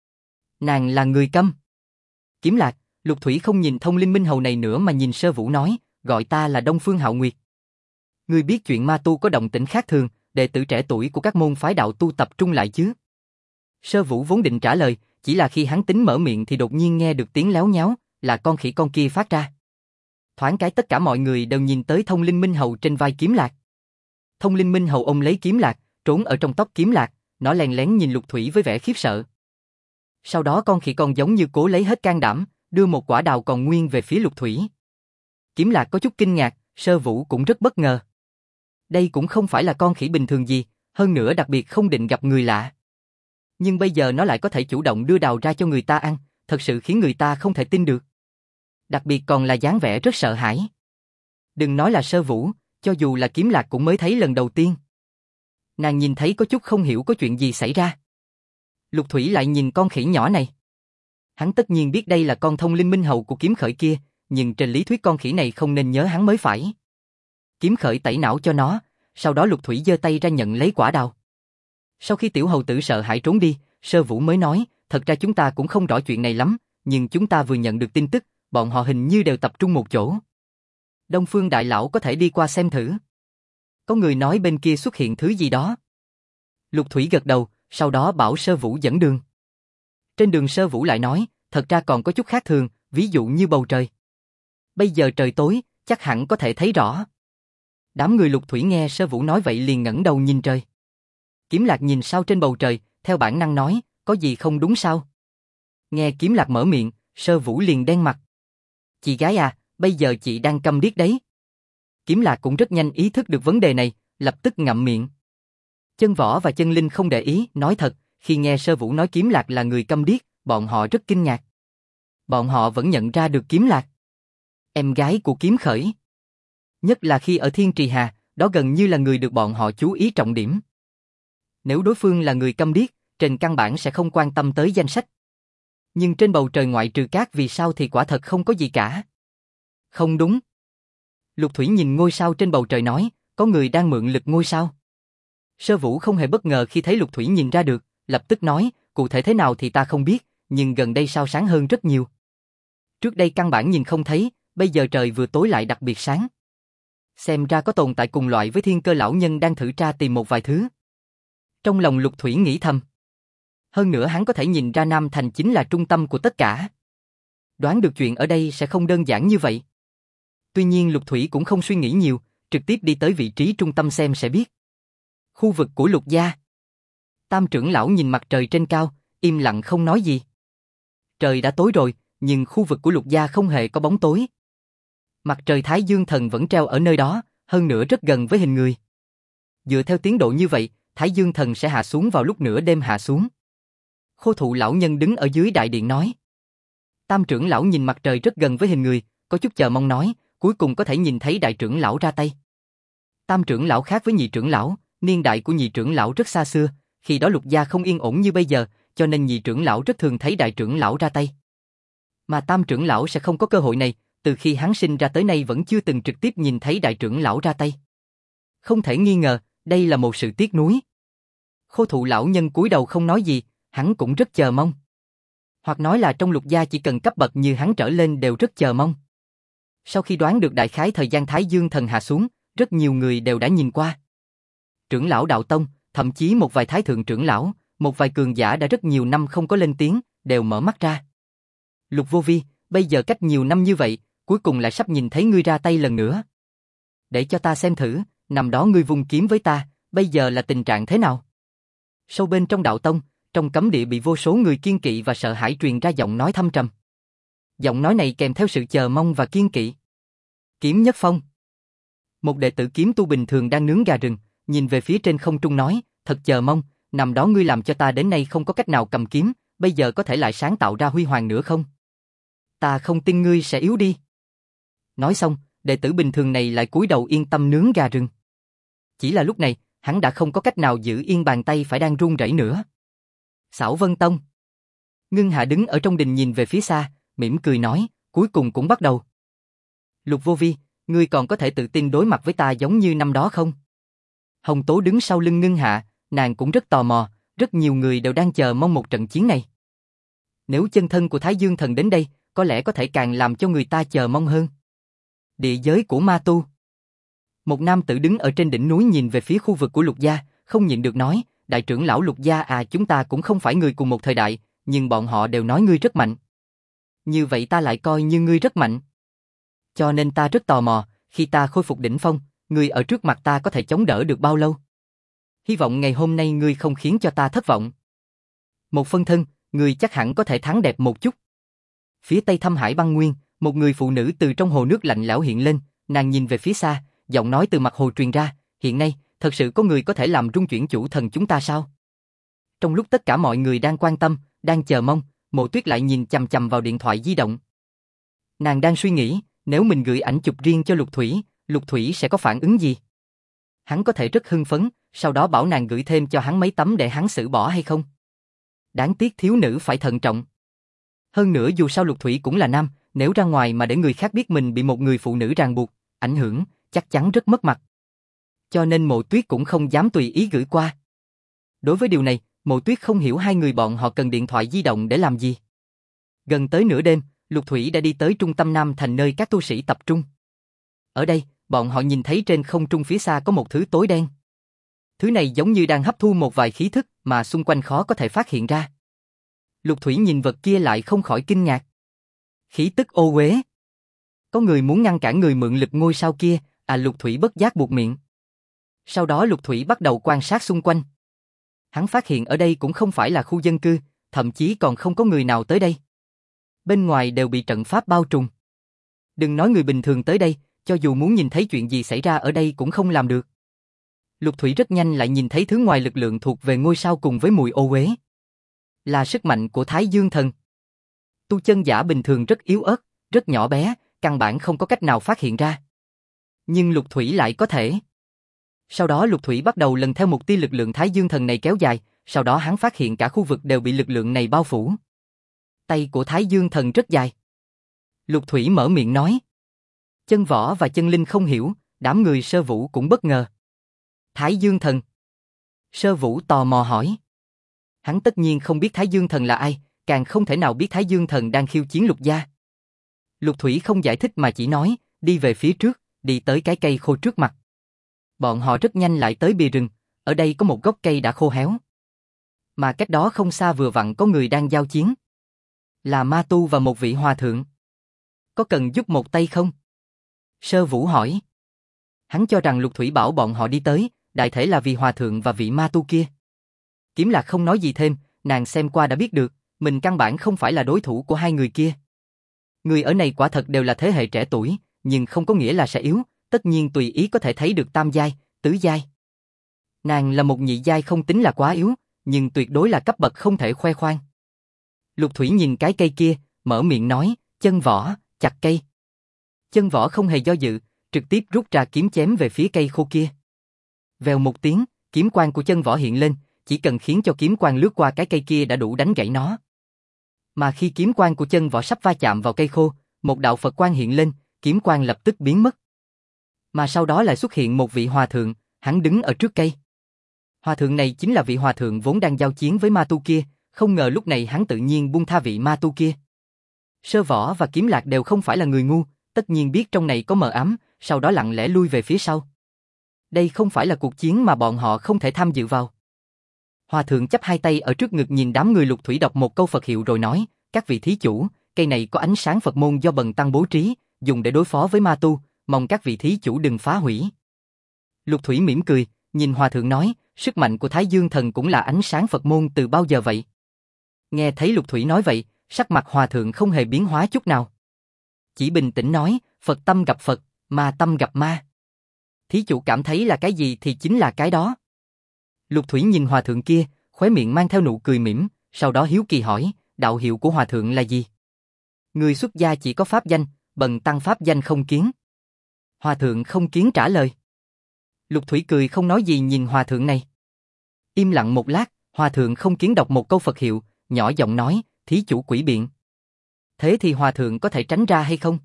Nàng là người Câm. Kiếm Lạc, Lục Thủy không nhìn Thông Linh Minh Hầu này nữa mà nhìn Sơ Vũ nói, gọi ta là Đông Phương Hạo Nguyệt. Ngươi biết chuyện ma tu có động tĩnh khác thường, đệ tử trẻ tuổi của các môn phái đạo tu tập trung lại chứ? Sơ Vũ vốn định trả lời, chỉ là khi hắn tính mở miệng thì đột nhiên nghe được tiếng léo nháo, là con khỉ con kia phát ra. Thoáng cái tất cả mọi người đều nhìn tới Thông Linh Minh Hầu trên vai Kiếm Lạc. Thông Linh Minh Hầu ôm lấy Kiếm Lạc, trốn ở trong tóc Kiếm Lạc, nó lén lén nhìn Lục Thủy với vẻ khiếp sợ. Sau đó con khỉ con giống như cố lấy hết can đảm, đưa một quả đào còn nguyên về phía Lục Thủy. Kiếm Lạc có chút kinh ngạc, Sơ Vũ cũng rất bất ngờ. Đây cũng không phải là con khỉ bình thường gì, hơn nữa đặc biệt không định gặp người lạ. Nhưng bây giờ nó lại có thể chủ động đưa đào ra cho người ta ăn, thật sự khiến người ta không thể tin được. Đặc biệt còn là dáng vẻ rất sợ hãi. Đừng nói là Sơ Vũ, cho dù là Kiếm Lạc cũng mới thấy lần đầu tiên. Nàng nhìn thấy có chút không hiểu có chuyện gì xảy ra. Lục Thủy lại nhìn con khỉ nhỏ này. Hắn tất nhiên biết đây là con Thông Linh Minh Hầu của Kiếm Khởi kia, nhưng trên lý thuyết con khỉ này không nên nhớ hắn mới phải. Kiếm Khởi tẩy não cho nó, sau đó Lục Thủy giơ tay ra nhận lấy quả đào. Sau khi tiểu hầu tử sợ hãi trốn đi, Sơ Vũ mới nói, thật ra chúng ta cũng không rõ chuyện này lắm, nhưng chúng ta vừa nhận được tin tức, bọn họ hình như đều tập trung một chỗ. Đông Phương đại lão có thể đi qua xem thử. Có người nói bên kia xuất hiện thứ gì đó. Lục Thủy gật đầu, sau đó bảo Sơ Vũ dẫn đường. Trên đường Sơ Vũ lại nói, thật ra còn có chút khác thường, ví dụ như bầu trời. Bây giờ trời tối, chắc hẳn có thể thấy rõ. Đám người Lục Thủy nghe Sơ Vũ nói vậy liền ngẩng đầu nhìn trời. Kiếm Lạc nhìn sao trên bầu trời, theo bản năng nói, có gì không đúng sao? Nghe Kiếm Lạc mở miệng, Sơ Vũ liền đen mặt. Chị gái à, bây giờ chị đang câm điếc đấy. Kiếm Lạc cũng rất nhanh ý thức được vấn đề này, lập tức ngậm miệng. Chân Võ và Chân Linh không để ý, nói thật, khi nghe Sơ Vũ nói Kiếm Lạc là người câm điếc, bọn họ rất kinh ngạc. Bọn họ vẫn nhận ra được Kiếm Lạc, em gái của Kiếm Khởi. Nhất là khi ở Thiên Trì Hà, đó gần như là người được bọn họ chú ý trọng điểm. Nếu đối phương là người câm điếc, trên căn bản sẽ không quan tâm tới danh sách. Nhưng trên bầu trời ngoại trừ cát vì sao thì quả thật không có gì cả. Không đúng. Lục Thủy nhìn ngôi sao trên bầu trời nói, có người đang mượn lực ngôi sao. Sơ Vũ không hề bất ngờ khi thấy Lục Thủy nhìn ra được, lập tức nói, cụ thể thế nào thì ta không biết, nhưng gần đây sao sáng hơn rất nhiều. Trước đây căn bản nhìn không thấy, bây giờ trời vừa tối lại đặc biệt sáng. Xem ra có tồn tại cùng loại với Thiên Cơ lão nhân đang thử tra tìm một vài thứ. Trong lòng Lục Thủy nghĩ thầm. Hơn nữa hắn có thể nhìn ra Nam Thành chính là trung tâm của tất cả. Đoán được chuyện ở đây sẽ không đơn giản như vậy. Tuy nhiên Lục Thủy cũng không suy nghĩ nhiều, trực tiếp đi tới vị trí trung tâm xem sẽ biết. Khu vực của Lục gia. Tam trưởng lão nhìn mặt trời trên cao, im lặng không nói gì. Trời đã tối rồi, nhưng khu vực của Lục gia không hề có bóng tối. Mặt trời Thái Dương Thần vẫn treo ở nơi đó, hơn nữa rất gần với hình người. Dựa theo tiến độ như vậy, Thái Dương Thần sẽ hạ xuống vào lúc nửa đêm hạ xuống. Khô Thụ lão nhân đứng ở dưới đại điện nói. Tam trưởng lão nhìn mặt trời rất gần với hình người, có chút chờ mong nói, cuối cùng có thể nhìn thấy đại trưởng lão ra tay. Tam trưởng lão khác với nhị trưởng lão, niên đại của nhị trưởng lão rất xa xưa, khi đó Lục gia không yên ổn như bây giờ, cho nên nhị trưởng lão rất thường thấy đại trưởng lão ra tay. Mà tam trưởng lão sẽ không có cơ hội này, từ khi hắn sinh ra tới nay vẫn chưa từng trực tiếp nhìn thấy đại trưởng lão ra tay. Không thể nghi ngờ, đây là một sự tiếc nuối. Khô Thụ lão nhân cúi đầu không nói gì, hắn cũng rất chờ mong. Hoặc nói là trong Lục gia chỉ cần cấp bậc như hắn trở lên đều rất chờ mong. Sau khi đoán được đại khái thời gian Thái Dương Thần hạ xuống, rất nhiều người đều đã nhìn qua. Trưởng lão đạo tông, thậm chí một vài thái thượng trưởng lão, một vài cường giả đã rất nhiều năm không có lên tiếng, đều mở mắt ra. Lục Vô Vi, bây giờ cách nhiều năm như vậy, cuối cùng lại sắp nhìn thấy ngươi ra tay lần nữa. Để cho ta xem thử, năm đó ngươi vung kiếm với ta, bây giờ là tình trạng thế nào? Sâu bên trong đạo tông, trong cấm địa bị vô số người kiên kỵ và sợ hãi truyền ra giọng nói thâm trầm. Giọng nói này kèm theo sự chờ mong và kiên kỵ. Kiếm Nhất Phong. Một đệ tử kiếm tu bình thường đang nướng gà rừng, nhìn về phía trên không trung nói, thật chờ mong, năm đó ngươi làm cho ta đến nay không có cách nào cầm kiếm, bây giờ có thể lại sáng tạo ra huy hoàng nữa không? Ta không tin ngươi sẽ yếu đi. Nói xong, đệ tử bình thường này lại cúi đầu yên tâm nướng gà rừng. Chỉ là lúc này, hắn đã không có cách nào giữ yên bàn tay phải đang run rẩy nữa. Xảo Vân Tông. Ngưng Hạ đứng ở trong đình nhìn về phía xa, mỉm cười nói, cuối cùng cũng bắt đầu. Lục Vô Vi, ngươi còn có thể tự tin đối mặt với ta giống như năm đó không? Hồng Tố đứng sau lưng Ngưng Hạ, nàng cũng rất tò mò, rất nhiều người đều đang chờ mong một trận chiến này. Nếu chân thân của Thái Dương Thần đến đây, có lẽ có thể càng làm cho người ta chờ mong hơn. Địa giới của ma tu. Một nam tử đứng ở trên đỉnh núi nhìn về phía khu vực của Lục gia, không nhịn được nói, đại trưởng lão Lục gia à, chúng ta cũng không phải người cùng một thời đại, nhưng bọn họ đều nói ngươi rất mạnh. Như vậy ta lại coi như ngươi rất mạnh. Cho nên ta rất tò mò, khi ta khôi phục đỉnh phong, ngươi ở trước mặt ta có thể chống đỡ được bao lâu? Hy vọng ngày hôm nay ngươi không khiến cho ta thất vọng. Một phân thân, ngươi chắc hẳn có thể thắng đẹp một chút. Phía tây Thâm Hải băng nguyên, một người phụ nữ từ trong hồ nước lạnh lẽo hiện lên, nàng nhìn về phía xa, giọng nói từ mặt hồ truyền ra, hiện nay, thật sự có người có thể làm rung chuyển chủ thần chúng ta sao? Trong lúc tất cả mọi người đang quan tâm, đang chờ mong, Mộ Tuyết lại nhìn chằm chằm vào điện thoại di động. Nàng đang suy nghĩ, nếu mình gửi ảnh chụp riêng cho Lục Thủy sẽ có phản ứng gì? Hắn có thể rất hưng phấn, sau đó bảo nàng gửi thêm cho hắn mấy tấm để hắn xử bỏ hay không? Đáng tiếc thiếu nữ phải thận trọng. Hơn nữa dù sao Lục Thủy cũng là nam, nếu ra ngoài mà để người khác biết mình bị một người phụ nữ ràng buộc, ảnh hưởng, chắc chắn rất mất mặt. Cho nên Mộ Tuyết cũng không dám tùy ý gửi qua. Đối với điều này, Mộ Tuyết không hiểu hai người bọn họ cần điện thoại di động để làm gì. Gần tới nửa đêm, Lục Thủy đã đi tới trung tâm Nam Thành nơi các tu sĩ tập trung. Ở đây, bọn họ nhìn thấy trên không trung phía xa có một thứ tối đen. Thứ này giống như đang hấp thu một vài khí thức mà xung quanh khó có thể phát hiện ra. Lục Thủy nhìn vật kia lại không khỏi kinh ngạc. Khí tức ô uế. Có người muốn ngăn cản người mượn lực ngôi sao kia, Lục Thủy bất giác buột miệng. Sau đó Lục Thủy bắt đầu quan sát xung quanh. Hắn phát hiện ở đây cũng không phải là khu dân cư, thậm chí còn không có người nào tới đây. Bên ngoài đều bị trận pháp bao trùm. Đừng nói người bình thường tới đây, cho dù muốn nhìn thấy chuyện gì xảy ra ở đây cũng không làm được. Lục Thủy rất nhanh lại nhìn thấy thứ ngoài lực lượng thuộc về ngôi sao cùng với mùi ô uế. Là sức mạnh của Thái Dương Thần. Tu chân giả bình thường rất yếu ớt, rất nhỏ bé, căn bản không có cách nào phát hiện ra. Nhưng Lục Thủy lại có thể. Sau đó Lục Thủy bắt đầu lần theo một tia lực lượng Thái Dương Thần này kéo dài, sau đó hắn phát hiện cả khu vực đều bị lực lượng này bao phủ. Tay của Thái Dương Thần rất dài. Lục Thủy mở miệng nói. Chân Võ và Chân Linh không hiểu, đám người Sơ Vũ cũng bất ngờ. Thái Dương Thần. Sơ Vũ tò mò hỏi. Hắn tất nhiên không biết Thái Dương Thần là ai, càng không thể nào biết Thái Dương Thần đang khiêu chiến Lục gia. Lục Thủy không giải thích mà chỉ nói, đi về phía trước, đi tới cái cây khô trước mặt. Bọn họ rất nhanh lại tới bìa rừng, ở đây có một gốc cây đã khô héo. Mà cách đó không xa vừa vặn có người đang giao chiến. Là ma tu và một vị hòa thượng. Có cần giúp một tay không? Sơ Vũ hỏi. Hắn cho rằng Lục Thủy bảo bọn họ đi tới, đại thể là vì hòa thượng và vị ma tu kia. Kiếm Lạc không nói gì thêm, nàng xem qua đã biết được, mình căn bản không phải là đối thủ của hai người kia. Người ở này quả thật đều là thế hệ trẻ tuổi, nhưng không có nghĩa là sẽ yếu, tất nhiên tùy ý có thể thấy được tam giai, tứ giai. Nàng là một nhị giai không tính là quá yếu, nhưng tuyệt đối là cấp bậc không thể khoe khoang. Lục Thủy nhìn cái cây kia, mở miệng nói, Chân Võ, chặt cây. Chân Võ không hề do dự, trực tiếp rút ra kiếm chém về phía cây khô kia. Vèo một tiếng, kiếm quang của Chân Võ hiện lên, chỉ cần khiến cho kiếm quang lướt qua cái cây kia đã đủ đánh gãy nó. Mà khi kiếm quang của Chân Võ sắp va chạm vào cây khô, một đạo Phật quang hiện lên, kiếm quang lập tức biến mất. Mà sau đó lại xuất hiện một vị hòa thượng, hắn đứng ở trước cây. Hòa thượng này chính là vị hòa thượng vốn đang giao chiến với ma tu kia, không ngờ lúc này hắn tự nhiên buông tha vị ma tu kia. Sơ Võ và Kiếm Lạc đều không phải là người ngu, tất nhiên biết trong này có mờ ám, sau đó lặng lẽ lui về phía sau. Đây không phải là cuộc chiến mà bọn họ không thể tham dự vào. Hòa thượng chắp hai tay ở trước ngực nhìn đám người Lục Thủy đọc một câu Phật hiệu rồi nói, các vị thí chủ, cây này có ánh sáng Phật môn do Bần Tăng bố trí, dùng để đối phó với ma tu, mong các vị thí chủ đừng phá hủy. Lục Thủy mỉm cười, nhìn hòa thượng nói, sức mạnh của Thái Dương Thần cũng là ánh sáng Phật môn từ bao giờ vậy? Nghe thấy Lục Thủy nói vậy, sắc mặt hòa thượng không hề biến hóa chút nào. Chỉ bình tĩnh nói, Phật tâm gặp Phật, ma tâm gặp ma. Thí chủ cảm thấy là cái gì thì chính là cái đó. Lục Thủy nhìn hòa thượng kia, khóe miệng mang theo nụ cười mỉm, sau đó hiếu kỳ hỏi, đạo hiệu của hòa thượng là gì? Người xuất gia chỉ có pháp danh, Bần Tăng pháp danh Không Kiến. Hòa thượng Không Kiến trả lời. Lục Thủy cười không nói gì nhìn hòa thượng này. Im lặng một lát, hòa thượng Không Kiến đọc một câu Phật hiệu, nhỏ giọng nói, thí chủ quỷ biện. Thế thì hòa thượng có thể tránh ra hay không?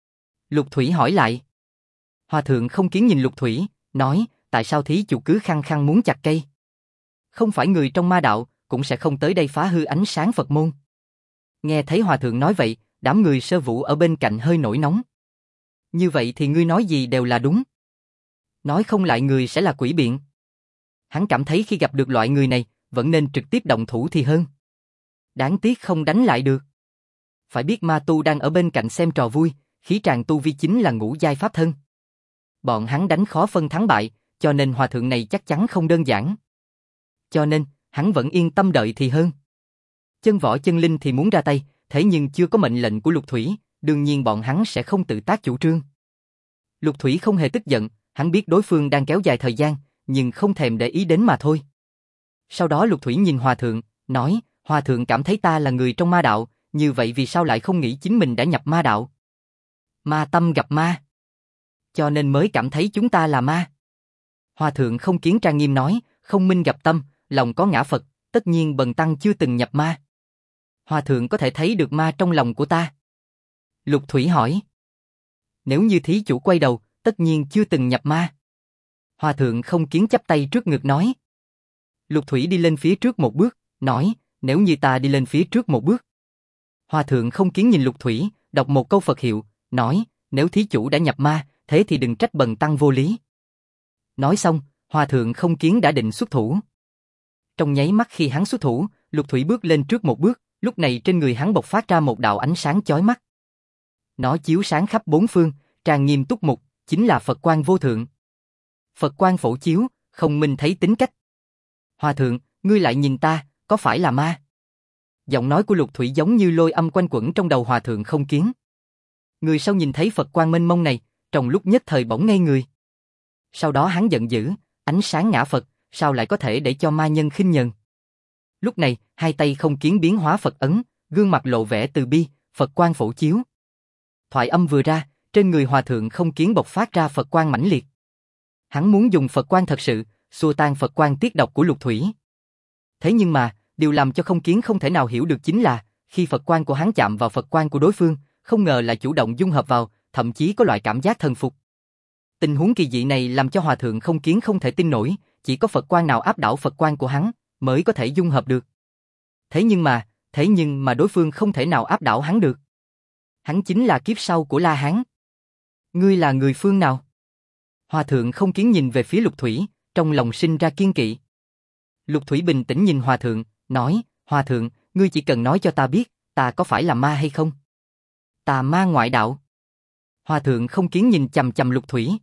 Lục Thủy hỏi lại. Hòa thượng Không Kiến nhìn Lục Thủy, nói, tại sao thí chủ cứ khăng khăng muốn chặt cây? Không phải người trong ma đạo, cũng sẽ không tới đây phá hư ánh sáng Phật môn. Nghe thấy hòa thượng nói vậy, đám người Sơ Vũ ở bên cạnh hơi nổi nóng. Như vậy thì ngươi nói gì đều là đúng. Nói không lại người sẽ là quỷ biện. Hắn cảm thấy khi gặp được loại người này, vẫn nên trực tiếp động thủ thì hơn. Đáng tiếc không đánh lại được. Phải biết ma tu đang ở bên cạnh xem trò vui, khí tràng tu vi chính là ngũ giai pháp thân. Bọn hắn đánh khó phân thắng bại, cho nên hòa thượng này chắc chắn không đơn giản. Cho nên, hắn vẫn yên tâm đợi thì hơn. Chân Võ Chân Linh thì muốn ra tay, thế nhưng chưa có mệnh lệnh của Lục Thủy, đương nhiên bọn hắn sẽ không tự tác chủ trương. Lục Thủy không hề tức giận, hắn biết đối phương đang kéo dài thời gian, nhưng không thèm để ý đến mà thôi. Sau đó Lục Thủy nhìn hòa thượng, nói, hòa thượng cảm thấy ta là người trong ma đạo, như vậy vì sao lại không nghĩ chính mình đã nhập ma đạo? Ma tâm gặp ma. Cho nên mới cảm thấy chúng ta là ma. Hòa thượng Không Kiến trang nghiêm nói, không minh gặp tâm, lòng có ngã Phật, tất nhiên Bần Tăng chưa từng nhập ma. Hòa thượng có thể thấy được ma trong lòng của ta. Lục Thủy hỏi. Nếu như thí chủ quay đầu, tất nhiên chưa từng nhập ma. Hòa thượng Không Kiến chắp tay trước ngực nói. Lục Thủy đi lên phía trước một bước, nói, nếu như ta đi lên phía trước một bước. Hòa thượng Không Kiến nhìn Lục Thủy, đọc một câu Phật hiệu, nói, nếu thí chủ đã nhập ma, thế thì đừng trách Bần Tăng vô lý. Nói xong, Hòa thượng không kiến đã định xuất thủ. Trong nháy mắt khi hắn xuất thủ, Lục Thủy bước lên trước một bước, lúc này trên người hắn bộc phát ra một đạo ánh sáng chói mắt. Nó chiếu sáng khắp bốn phương, tràn nghiêm túc mục, chính là Phật quang vô thượng. Phật quang phổ chiếu, không minh thấy tính cách. Hòa thượng, ngươi lại nhìn ta, có phải là ma? Giọng nói của Lục Thủy giống như lôi âm quanh quẩn trong đầu hòa thượng không kiến. Người sau nhìn thấy Phật quang mênh mông này, trong lúc nhất thời bỗng ngây người. Sau đó hắn giận dữ, ánh sáng ngã Phật, sao lại có thể để cho ma nhân khinh nhờn? Lúc này, hai tay không kiến biến hóa Phật ấn, gương mặt lộ vẻ từ bi, Phật quang phổ chiếu. Thoại âm vừa ra, trên người hòa thượng không kiến bộc phát ra Phật quang mãnh liệt. Hắn muốn dùng Phật quang thật sự, xua tan Phật quang tiết độc của Lục Thủy. Thế nhưng mà, điều làm cho không kiến không thể nào hiểu được chính là, khi Phật quang của hắn chạm vào Phật quang của đối phương, không ngờ là chủ động dung hợp vào, thậm chí có loại cảm giác thần phục. Tình huống kỳ dị này làm cho hòa thượng không kiến không thể tin nổi, chỉ có Phật quang nào áp đảo Phật quang của hắn, mới có thể dung hợp được. Thế nhưng mà đối phương không thể nào áp đảo hắn được. Hắn chính là kiếp sau của La Hán. Ngươi là người phương nào? Hòa thượng không kiến nhìn về phía Lục Thủy, trong lòng sinh ra kiên kỵ. Lục Thủy bình tĩnh nhìn hòa thượng, nói, hòa thượng, ngươi chỉ cần nói cho ta biết, ta có phải là ma hay không? Tà ma ngoại đạo. Hòa thượng không kiến nhìn chằm chằm Lục Thủy.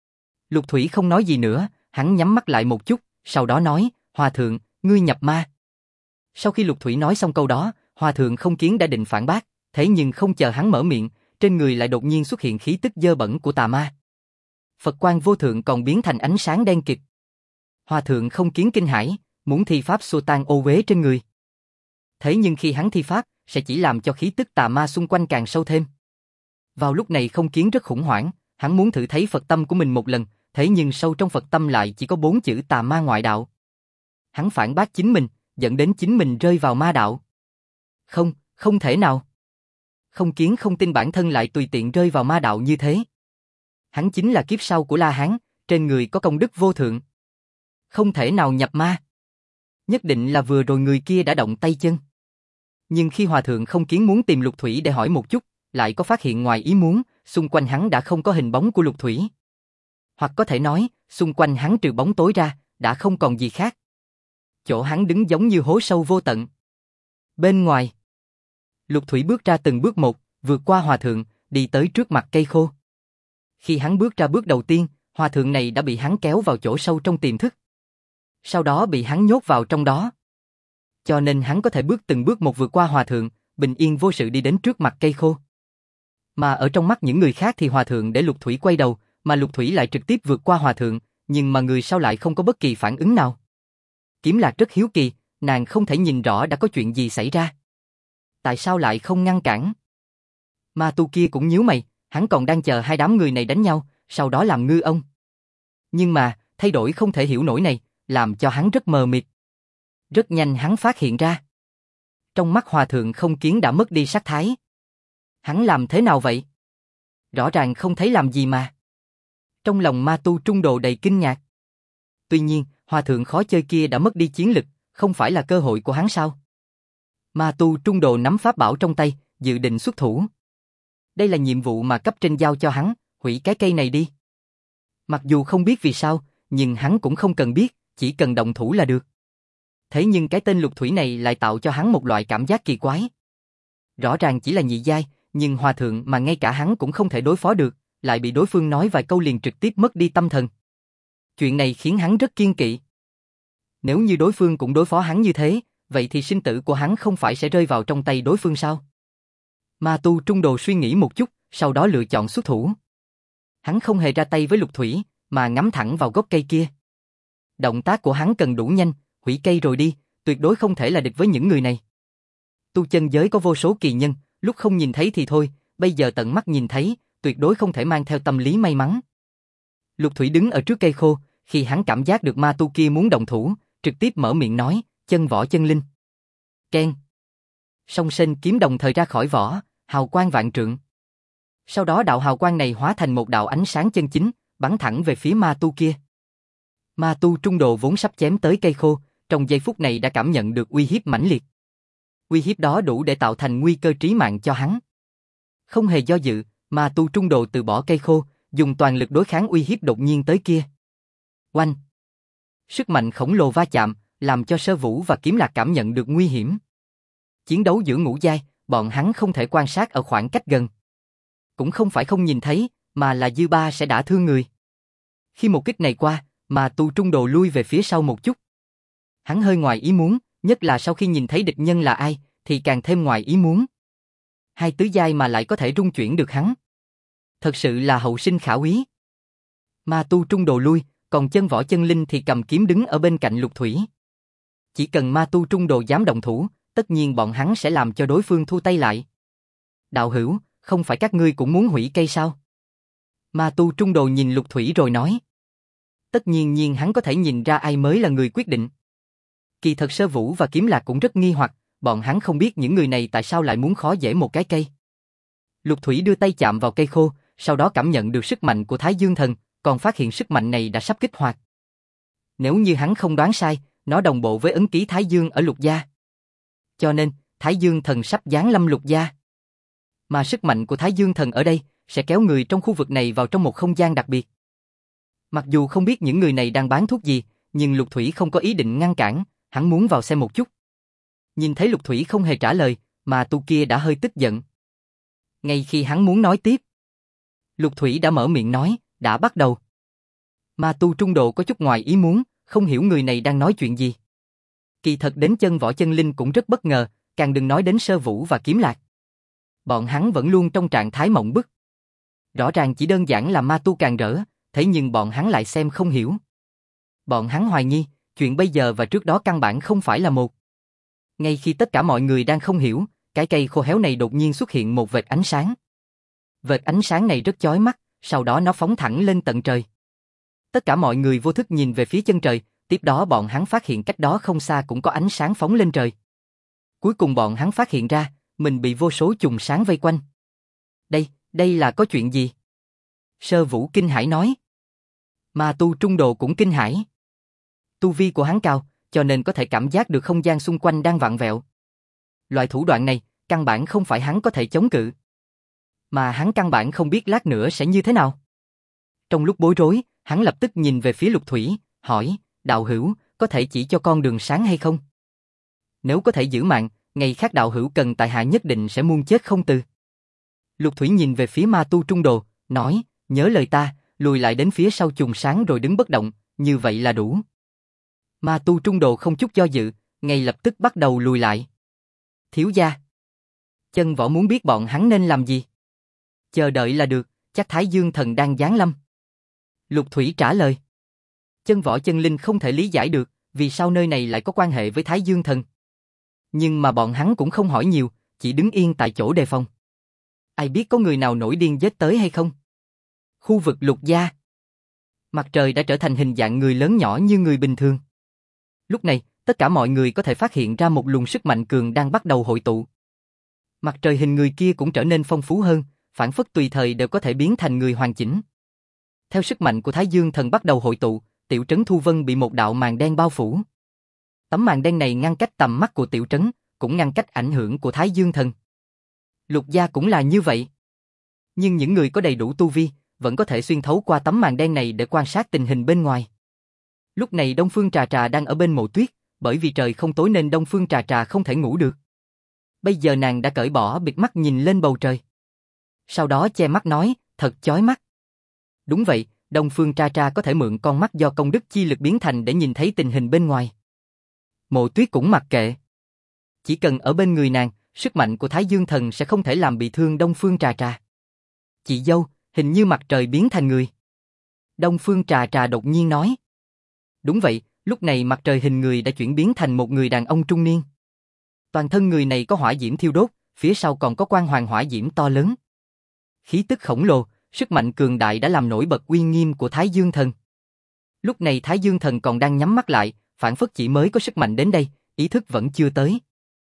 Lục Thủy không nói gì nữa, hắn nhắm mắt lại một chút, sau đó nói, hòa thượng, ngươi nhập ma. Sau khi Lục Thủy nói xong câu đó, hòa thượng không kiến đã định phản bác, thế nhưng không chờ hắn mở miệng, trên người lại đột nhiên xuất hiện khí tức dơ bẩn của tà ma. Phật quang vô thượng còn biến thành ánh sáng đen kịt. Hòa thượng không kiến kinh hãi, muốn thi pháp xua tan ô uế trên người. Thế nhưng khi hắn thi pháp, sẽ chỉ làm cho khí tức tà ma xung quanh càng sâu thêm. Vào lúc này không kiến rất khủng hoảng, hắn muốn thử thấy Phật tâm của mình một lần, thế nhưng sâu trong Phật tâm lại chỉ có 4 chữ tà ma ngoại đạo. Hắn phản bác chính mình, dẫn đến chính mình rơi vào ma đạo. Không, không thể nào. Không kiến không tin bản thân lại tùy tiện rơi vào ma đạo như thế. Hắn chính là kiếp sau của La Hán, trên người có công đức vô thượng. Không thể nào nhập ma. Nhất định là vừa rồi người kia đã động tay chân. Nhưng khi hòa thượng không kiến muốn tìm Lục Thủy để hỏi một chút, lại có phát hiện ngoài ý muốn, xung quanh hắn đã không có hình bóng của Lục Thủy. Hoặc có thể nói, xung quanh hắn trừ bóng tối ra, đã không còn gì khác. Chỗ hắn đứng giống như hố sâu vô tận. Bên ngoài, Lục Thủy bước ra từng bước một, vượt qua hòa thượng, đi tới trước mặt cây khô. Khi hắn bước ra bước đầu tiên, hòa thượng này đã bị hắn kéo vào chỗ sâu trong tiềm thức. Sau đó bị hắn nhốt vào trong đó. Cho nên hắn có thể bước từng bước một vượt qua hòa thượng, bình yên vô sự đi đến trước mặt cây khô. Mà ở trong mắt những người khác thì hòa thượng để Lục Thủy quay đầu, mà Lục Thủy lại trực tiếp vượt qua hòa thượng, nhưng mà người sau lại không có bất kỳ phản ứng nào. Kiếm Lạc rất hiếu kỳ, nàng không thể nhìn rõ đã có chuyện gì xảy ra. Tại sao lại không ngăn cản? Ma tu kia cũng nhíu mày, hắn còn đang chờ hai đám người này đánh nhau, sau đó làm ngư ông. Nhưng mà, thay đổi không thể hiểu nổi này, làm cho hắn rất mờ mịt. Rất nhanh hắn phát hiện ra. Trong mắt hòa thượng không kiến đã mất đi sắc thái. Hắn làm thế nào vậy? Rõ ràng không thấy làm gì mà. Trong lòng ma tu trung đồ đầy kinh ngạc. Tuy nhiên, hòa thượng khó chơi kia đã mất đi chiến lực, không phải là cơ hội của hắn sao? Ma tu trung đồ nắm pháp bảo trong tay, dự định xuất thủ. Đây là nhiệm vụ mà cấp trên giao cho hắn, hủy cái cây này đi. Mặc dù không biết vì sao, nhưng hắn cũng không cần biết, chỉ cần động thủ là được. Thế nhưng cái tên Lục Thủy này lại tạo cho hắn một loại cảm giác kỳ quái. Rõ ràng chỉ là nhị giai, nhưng hòa thượng mà ngay cả hắn cũng không thể đối phó được, lại bị đối phương nói vài câu liền trực tiếp mất đi tâm thần. Chuyện này khiến hắn rất kiêng kỵ. Nếu như đối phương cũng đối phó hắn như thế, vậy thì sinh tử của hắn không phải sẽ rơi vào trong tay đối phương sao? Ma tu trung đồ suy nghĩ một chút, sau đó lựa chọn xuất thủ. Hắn không hề ra tay với Lục Thủy, mà ngắm thẳng vào gốc cây kia. Động tác của hắn cần đủ nhanh, hủy cây rồi đi, tuyệt đối không thể là địch với những người này. Tu chân giới có vô số kỳ nhân, lúc không nhìn thấy thì thôi, bây giờ tận mắt nhìn thấy, tuyệt đối không thể mang theo tâm lý may mắn. Lục Thủy đứng ở trước cây khô, khi hắn cảm giác được ma tu kia muốn động thủ, trực tiếp mở miệng nói, chân võ chân linh. Keng. Song sinh kiếm đồng thời ra khỏi vỏ, hào quang vạn trượng. Sau đó đạo hào quang này hóa thành một đạo ánh sáng chân chính, bắn thẳng về phía ma tu kia. Ma tu trung đồ vốn sắp chém tới cây khô, trong giây phút này đã cảm nhận được uy hiếp mãnh liệt. Uy hiếp đó đủ để tạo thành nguy cơ trí mạng cho hắn. Không hề do dự, ma tu trung đồ từ bỏ cây khô, dùng toàn lực đối kháng uy hiếp đột nhiên tới kia. Oanh! Sức mạnh khổng lồ va chạm, làm cho Sơ Vũ và Kiếm Lạc cảm nhận được nguy hiểm. Chiến đấu giữa ngũ giai, bọn hắn không thể quan sát ở khoảng cách gần. Cũng không phải không nhìn thấy, mà là dư ba sẽ đả thương người. Khi một kích này qua, mà Tu Trung Đồ lui về phía sau một chút. Hắn hơi ngoài ý muốn, nhất là sau khi nhìn thấy địch nhân là ai, thì càng thêm ngoài ý muốn. Hai tứ giai mà lại có thể rung chuyển được hắn. Thật sự là hậu sinh khả úy. Mà Tu Trung Đồ lui, còn Chân Võ Chân Linh thì cầm kiếm đứng ở bên cạnh Lục Thủy. Chỉ cần Ma Tu Trung Đồ dám động thủ, tất nhiên bọn hắn sẽ làm cho đối phương thu tay lại. Đạo hữu, không phải các ngươi cũng muốn hủy cây sao? Ma Tu Trung Đồ nhìn Lục Thủy rồi nói. Tất nhiên hắn có thể nhìn ra ai mới là người quyết định. Kỳ thật Sơ Vũ và Kiếm Lạc cũng rất nghi hoặc, bọn hắn không biết những người này tại sao lại muốn khó dễ một cái cây. Lục Thủy đưa tay chạm vào cây khô, sau đó cảm nhận được sức mạnh của Thái Dương Thần, còn phát hiện sức mạnh này đã sắp kích hoạt. Nếu như hắn không đoán sai, nó đồng bộ với ấn ký Thái Dương ở Lục Gia. Cho nên, Thái Dương Thần sắp giáng lâm Lục Gia. Mà sức mạnh của Thái Dương Thần ở đây, sẽ kéo người trong khu vực này vào trong một không gian đặc biệt. Mặc dù không biết những người này đang bán thuốc gì, nhưng Lục Thủy không có ý định ngăn cản, hắn muốn vào xem một chút. Nhìn thấy Lục Thủy không hề trả lời, mà Tu kia đã hơi tức giận. Ngay khi hắn muốn nói tiếp, Lục Thủy đã mở miệng nói, đã bắt đầu. Mà Tu Trung Độ có chút ngoài ý muốn, không hiểu người này đang nói chuyện gì. Kỳ thật đến Chân Võ Chân Linh cũng rất bất ngờ, càng đừng nói đến Sơ Vũ và Kiếm Lạc. Bọn hắn vẫn luôn trong trạng thái mộng bức. Rõ ràng chỉ đơn giản là ma tu càng rỡ, thế nhưng bọn hắn lại xem không hiểu. Bọn hắn hoài nghi, chuyện bây giờ và trước đó căn bản không phải là một. Ngay khi tất cả mọi người đang không hiểu, cái cây khô héo này đột nhiên xuất hiện một vệt ánh sáng. Vệt ánh sáng này rất chói mắt, sau đó nó phóng thẳng lên tận trời. Tất cả mọi người vô thức nhìn về phía chân trời, tiếp đó bọn hắn phát hiện cách đó không xa cũng có ánh sáng phóng lên trời. Cuối cùng bọn hắn phát hiện ra, mình bị vô số chùm sáng vây quanh. Đây là có chuyện gì? Sơ Vũ kinh hãi nói. Mà Tu Trung Đồ cũng kinh hãi. Tu vi của hắn cao, cho nên có thể cảm giác được không gian xung quanh đang vặn vẹo. Loại thủ đoạn này, căn bản không phải hắn có thể chống cự. Mà hắn căn bản không biết lát nữa sẽ như thế nào. Trong lúc bối rối, hắn lập tức nhìn về phía Lục Thủy, hỏi, đạo hữu, có thể chỉ cho con đường sáng hay không? Nếu có thể giữ mạng, ngày khác đạo hữu cần tại hạ nhất định sẽ muôn chết không từ. Lục Thủy nhìn về phía Ma Tu Trung Đồ, nói, nhớ lời ta, lùi lại đến phía sau chùm sáng rồi đứng bất động, như vậy là đủ. Ma Tu Trung Đồ không chút do dự, ngay lập tức bắt đầu lùi lại. Thiếu gia. Chân Võ muốn biết bọn hắn nên làm gì. Chờ đợi là được, chắc Thái Dương Thần đang giáng lâm. Lục Thủy trả lời. Chân Võ Chân Linh không thể lý giải được, vì sao nơi này lại có quan hệ với Thái Dương Thần. Nhưng mà bọn hắn cũng không hỏi nhiều, chỉ đứng yên tại chỗ đề phòng. Ai biết có người nào nổi điên giết tới hay không? Khu vực Lục Gia. Mặt trời đã trở thành hình dạng người lớn nhỏ như người bình thường. Lúc này, tất cả mọi người có thể phát hiện ra một luồng sức mạnh cường đang bắt đầu hội tụ. Mặt trời hình người kia cũng trở nên phong phú hơn, phản phất tùy thời đều có thể biến thành người hoàn chỉnh. Theo sức mạnh của Thái Dương Thần bắt đầu hội tụ, tiểu trấn Thu Vân bị một đạo màn đen bao phủ. Tấm màn đen này ngăn cách tầm mắt của tiểu trấn, cũng ngăn cách ảnh hưởng của Thái Dương Thần. Lục Gia cũng là như vậy. Nhưng những người có đầy đủ tu vi, vẫn có thể xuyên thấu qua tấm màn đen này để quan sát tình hình bên ngoài. Lúc này Đông Phương Trà Trà đang ở bên mộ tuyết, bởi vì trời không tối nên Đông Phương Trà Trà không thể ngủ được. Bây giờ nàng đã cởi bỏ bịt mắt nhìn lên bầu trời. Sau đó che mắt nói, thật chói mắt. Đúng vậy, Đông Phương Trà Trà có thể mượn con mắt do công đức chi lực biến thành để nhìn thấy tình hình bên ngoài. Mộ tuyết cũng mặc kệ. Chỉ cần ở bên người nàng, sức mạnh của Thái Dương Thần sẽ không thể làm bị thương Đông Phương Trà Trà. Chị dâu, hình như mặt trời biến thành người. Đông Phương Trà Trà đột nhiên nói. Đúng vậy, lúc này mặt trời hình người đã chuyển biến thành một người đàn ông trung niên. Toàn thân người này có hỏa diễm thiêu đốt, phía sau còn có quang hoàng hỏa diễm to lớn. Khí tức khổng lồ, sức mạnh cường đại đã làm nổi bật uy nghiêm của Thái Dương Thần. Lúc này Thái Dương Thần còn đang nhắm mắt lại, phản phất chỉ mới có sức mạnh đến đây, ý thức vẫn chưa tới.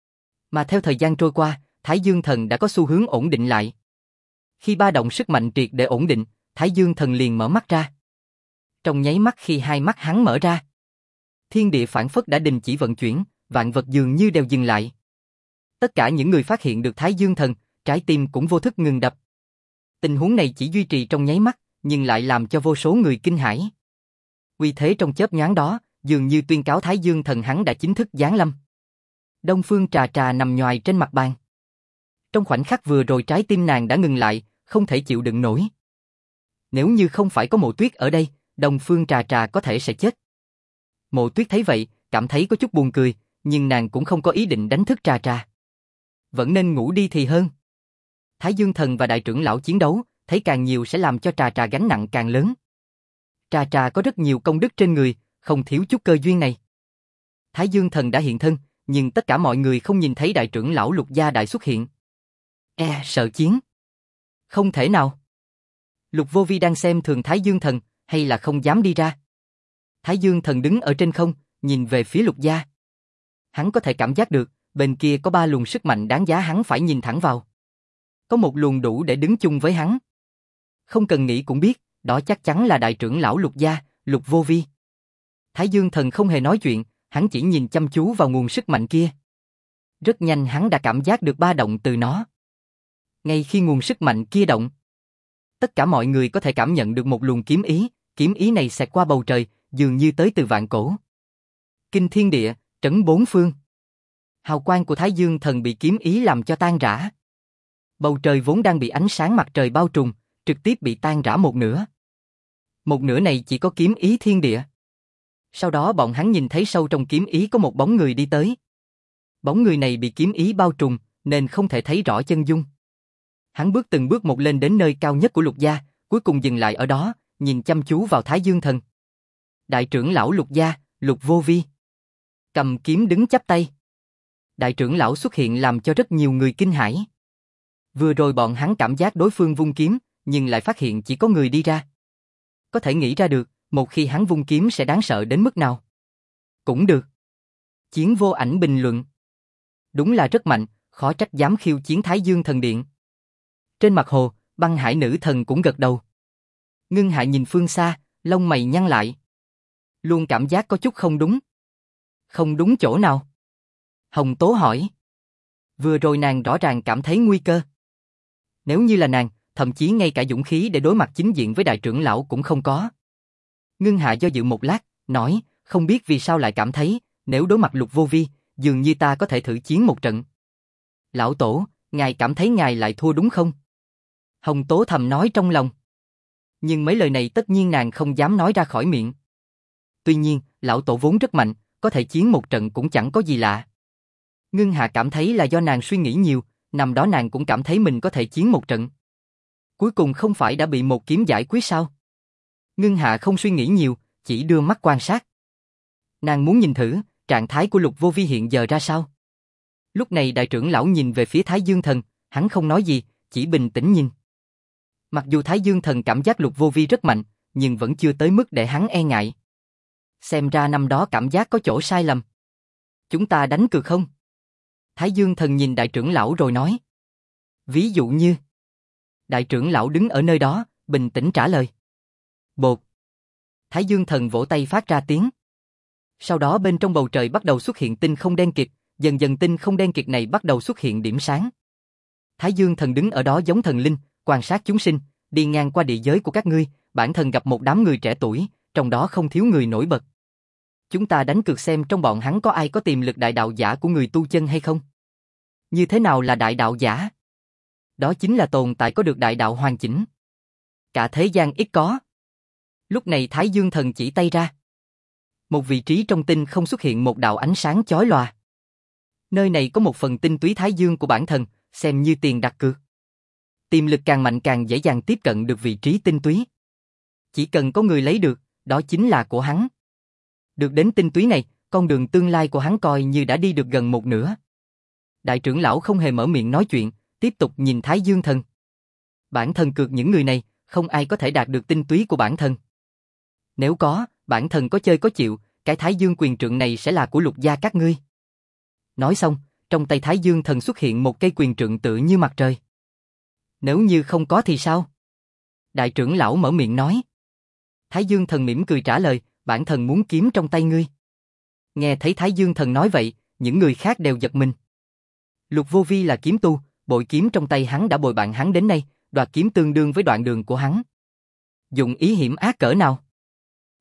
Mà theo thời gian trôi qua, Thái Dương Thần đã có xu hướng ổn định lại. Khi ba động sức mạnh triệt để ổn định, Thái Dương Thần liền mở mắt ra. Trong nháy mắt khi hai mắt hắn mở ra, thiên địa phản phất đã đình chỉ vận chuyển, vạn vật dường như đều dừng lại. Tất cả những người phát hiện được Thái Dương Thần, trái tim cũng vô thức ngừng đập. Tình huống này chỉ duy trì trong nháy mắt, nhưng lại làm cho vô số người kinh hãi. Uy thế trong chớp nhoáng đó, dường như tuyên cáo Thái Dương Thần hắn đã chính thức giáng lâm. Đông Phương Trà Trà nằm nhoài trên mặt bàn. Trong khoảnh khắc vừa rồi trái tim nàng đã ngừng lại, không thể chịu đựng nổi. Nếu như không phải có Mộ Tuyết ở đây, Đông Phương Trà Trà có thể sẽ chết. Mộ Tuyết thấy vậy, cảm thấy có chút buồn cười, nhưng nàng cũng không có ý định đánh thức Trà Trà. Vẫn nên ngủ đi thì hơn. Thái Dương Thần và đại trưởng lão chiến đấu, thấy càng nhiều sẽ làm cho Trà Trà gánh nặng càng lớn. Trà Trà có rất nhiều công đức trên người, không thiếu chút cơ duyên này. Thái Dương Thần đã hiện thân, nhưng tất cả mọi người không nhìn thấy đại trưởng lão Lục Gia Đại xuất hiện. Sợ chiến. Không thể nào. Lục Vô Vi đang xem thường Thái Dương Thần, hay là không dám đi ra. Thái Dương Thần đứng ở trên không, nhìn về phía Lục Gia. Hắn có thể cảm giác được, bên kia có 3 luồng sức mạnh đáng giá hắn phải nhìn thẳng vào. Có một luồng đủ để đứng chung với hắn. Không cần nghĩ cũng biết, đó chắc chắn là đại trưởng lão Lục Gia, Lục Vô Vi. Thái Dương Thần không hề nói chuyện, hắn chỉ nhìn chăm chú vào nguồn sức mạnh kia. Rất nhanh hắn đã cảm giác được ba động từ nó. Ngay khi nguồn sức mạnh kia động, tất cả mọi người có thể cảm nhận được một luồng kiếm ý này xẹt qua bầu trời, dường như tới từ vạn cổ. Kinh thiên địa, trấn bốn phương. Hào quang của Thái Dương Thần bị kiếm ý làm cho tan rã. Bầu trời vốn đang bị ánh sáng mặt trời bao trùm, trực tiếp bị tan rã một nửa. Một nửa này chỉ có kiếm ý thiên địa. Sau đó bọn hắn nhìn thấy sâu trong kiếm ý có một bóng người đi tới. Bóng người này bị kiếm ý bao trùm, nên không thể thấy rõ chân dung. Hắn bước từng bước một lên đến nơi cao nhất của Lục Gia, cuối cùng dừng lại ở đó, nhìn chăm chú vào Thái Dương Thần. Đại trưởng lão Lục Gia, Lục Vô Vi. Cầm kiếm đứng chắp tay. Đại trưởng lão xuất hiện làm cho rất nhiều người kinh hãi. Vừa rồi bọn hắn cảm giác đối phương vung kiếm, nhưng lại phát hiện chỉ có người đi ra. Có thể nghĩ ra được, một khi hắn vung kiếm sẽ đáng sợ đến mức nào. Cũng được. Chiến Vô Ảnh bình luận. Đúng là rất mạnh, khó trách dám khiêu chiến Thái Dương Thần Điện. Trên mặt hồ, Băng Hải Nữ Thần cũng gật đầu. Ngưng Hạ nhìn phương xa, lông mày nhăn lại. Luôn cảm giác có chút không đúng. Không đúng chỗ nào? Hồng Tố hỏi. Vừa rồi nàng rõ ràng cảm thấy nguy cơ. Nếu như là nàng, thậm chí ngay cả dũng khí để đối mặt chính diện với đại trưởng lão cũng không có. Ngưng Hạ do dự một lát, nói, không biết vì sao lại cảm thấy, nếu đối mặt Lục Vô Vi, dường như ta có thể thử chiến một trận. Lão Tổ, ngài cảm thấy ngài lại thua đúng không? Hồng Tố thầm nói trong lòng. Nhưng mấy lời này tất nhiên nàng không dám nói ra khỏi miệng. Tuy nhiên, lão Tổ vốn rất mạnh, có thể chiến một trận cũng chẳng có gì lạ. Ngưng Hạ cảm thấy là do nàng suy nghĩ nhiều, nằm đó nàng cũng cảm thấy mình có thể chiến một trận. Cuối cùng không phải đã bị một kiếm giải quyết sao? Ngưng Hạ không suy nghĩ nhiều, chỉ đưa mắt quan sát. Nàng muốn nhìn thử, trạng thái của Lục Vô Vi hiện giờ ra sao? Lúc này đại trưởng lão nhìn về phía Thái Dương Thần, hắn không nói gì, chỉ bình tĩnh nhìn. Mặc dù Thái Dương Thần cảm giác Lục Vô Vi rất mạnh, nhưng vẫn chưa tới mức để hắn e ngại. Xem ra năm đó cảm giác có chỗ sai lầm. Chúng ta đánh cược không? Thái Dương Thần nhìn đại trưởng lão rồi nói. Ví dụ như... Đại trưởng lão đứng ở nơi đó, bình tĩnh trả lời. Bột. Thái Dương Thần vỗ tay phát ra tiếng. Sau đó bên trong bầu trời bắt đầu xuất hiện tinh không đen kịt, dần dần tinh không đen kịt này bắt đầu xuất hiện điểm sáng. Thái Dương Thần đứng ở đó giống thần linh, quan sát chúng sinh, đi ngang qua địa giới của các ngươi, bản thân gặp một đám người trẻ tuổi, trong đó không thiếu người nổi bật. Chúng ta đánh cược xem trong bọn hắn có ai có tiềm lực đại đạo giả của người tu chân hay không? Như thế nào là đại đạo giả? Đó chính là tồn tại có được đại đạo hoàn chỉnh. Cả thế gian ít có. Lúc này Thái Dương Thần chỉ tay ra. Một vị trí trong tinh không xuất hiện một đạo ánh sáng chói lòa. Nơi này có một phần tinh túy Thái Dương của bản thân, xem như tiền đặt cược. Tiềm lực càng mạnh càng dễ dàng tiếp cận được vị trí tinh túy. Chỉ cần có người lấy được, đó chính là của hắn. Được đến tinh túy này, con đường tương lai của hắn coi như đã đi được gần một nửa. Đại trưởng lão không hề mở miệng nói chuyện, tiếp tục nhìn Thái Dương Thần. Bản thân cược những người này, không ai có thể đạt được tinh túy của bản thân. Nếu có, bản thân có chơi có chịu, cái Thái Dương quyền trượng này sẽ là của Lục gia các ngươi. Nói xong, trong tay Thái Dương Thần xuất hiện một cây quyền trượng tựa như mặt trời. Nếu như không có thì sao? Đại trưởng lão mở miệng nói. Thái Dương Thần mỉm cười trả lời, bản thân muốn kiếm trong tay ngươi. Nghe thấy Thái Dương Thần nói vậy, những người khác đều giật mình. Lục Vô Vi là kiếm tu, bội kiếm trong tay hắn đã bồi bạn hắn đến nay, đoạt kiếm tương đương với đoạn đường của hắn. Dụng ý hiểm ác cỡ nào?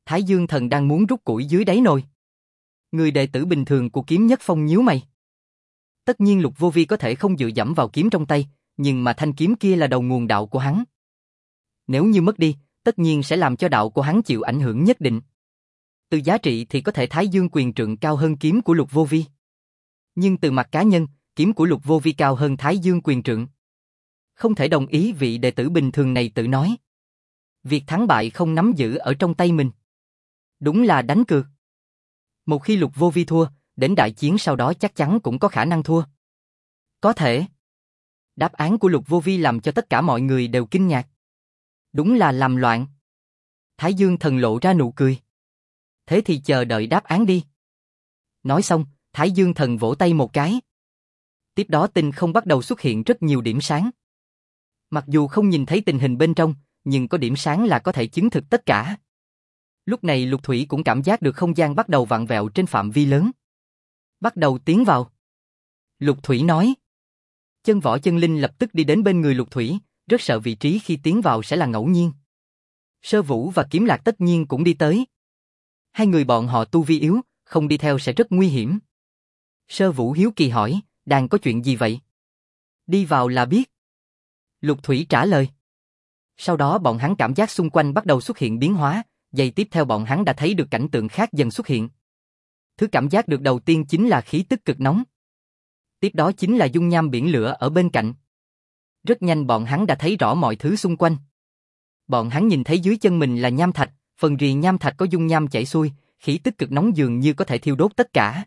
Thái Dương Thần đang muốn rút củi dưới đáy nồi. Người đệ tử bình thường của Kiếm Nhất Phong nhíu mày. Tất nhiên Lục Vô Vi có thể không dựa dẫm vào kiếm trong tay, nhưng mà thanh kiếm kia là đầu nguồn đạo của hắn. Nếu như mất đi, tất nhiên sẽ làm cho đạo của hắn chịu ảnh hưởng nhất định. Từ giá trị thì có thể Thái Dương Quyền Trượng cao hơn kiếm của Lục Vô Vi. Nhưng từ mặt cá nhân, kiếm của Lục Vô Vi cao hơn Thái Dương Quyền Trượng. Không thể đồng ý vị đệ tử bình thường này tự nói. Việc thắng bại không nắm giữ ở trong tay mình. Đúng là đánh cược. Một khi Lục Vô Vi thua, đến đại chiến sau đó chắc chắn cũng có khả năng thua. Có thể. Đáp án của Lục Vô Vi làm cho tất cả mọi người đều kinh ngạc. Đúng là làm loạn. Thái Dương Thần lộ ra nụ cười. Thế thì chờ đợi đáp án đi. Nói xong, Thái Dương Thần vỗ tay một cái. Tiếp đó tinh không bắt đầu xuất hiện rất nhiều điểm sáng. Mặc dù không nhìn thấy tình hình bên trong, nhưng có điểm sáng là có thể chứng thực tất cả. Lúc này Lục Thủy cũng cảm giác được không gian bắt đầu vặn vẹo trên phạm vi lớn. Bắt đầu tiến vào. Lục Thủy nói. Chân Võ Chân Linh lập tức đi đến bên người Lục Thủy, rất sợ vị trí khi tiến vào sẽ là ngẫu nhiên. Sơ Vũ và Kiếm Lạc tất nhiên cũng đi tới. Hai người bọn họ tu vi yếu, không đi theo sẽ rất nguy hiểm. Sơ Vũ hiếu kỳ hỏi, đang có chuyện gì vậy? Đi vào là biết. Lục Thủy trả lời. Sau đó bọn hắn cảm giác xung quanh bắt đầu xuất hiện biến hóa, giây tiếp theo bọn hắn đã thấy được cảnh tượng khác dần xuất hiện. Thứ cảm giác được đầu tiên chính là khí tức cực nóng. Tiếp đó chính là dung nham biển lửa ở bên cạnh. Rất nhanh bọn hắn đã thấy rõ mọi thứ xung quanh. Bọn hắn nhìn thấy dưới chân mình là nham thạch, phần rì nham thạch có dung nham chảy xuôi, khí tức cực nóng dường như có thể thiêu đốt tất cả.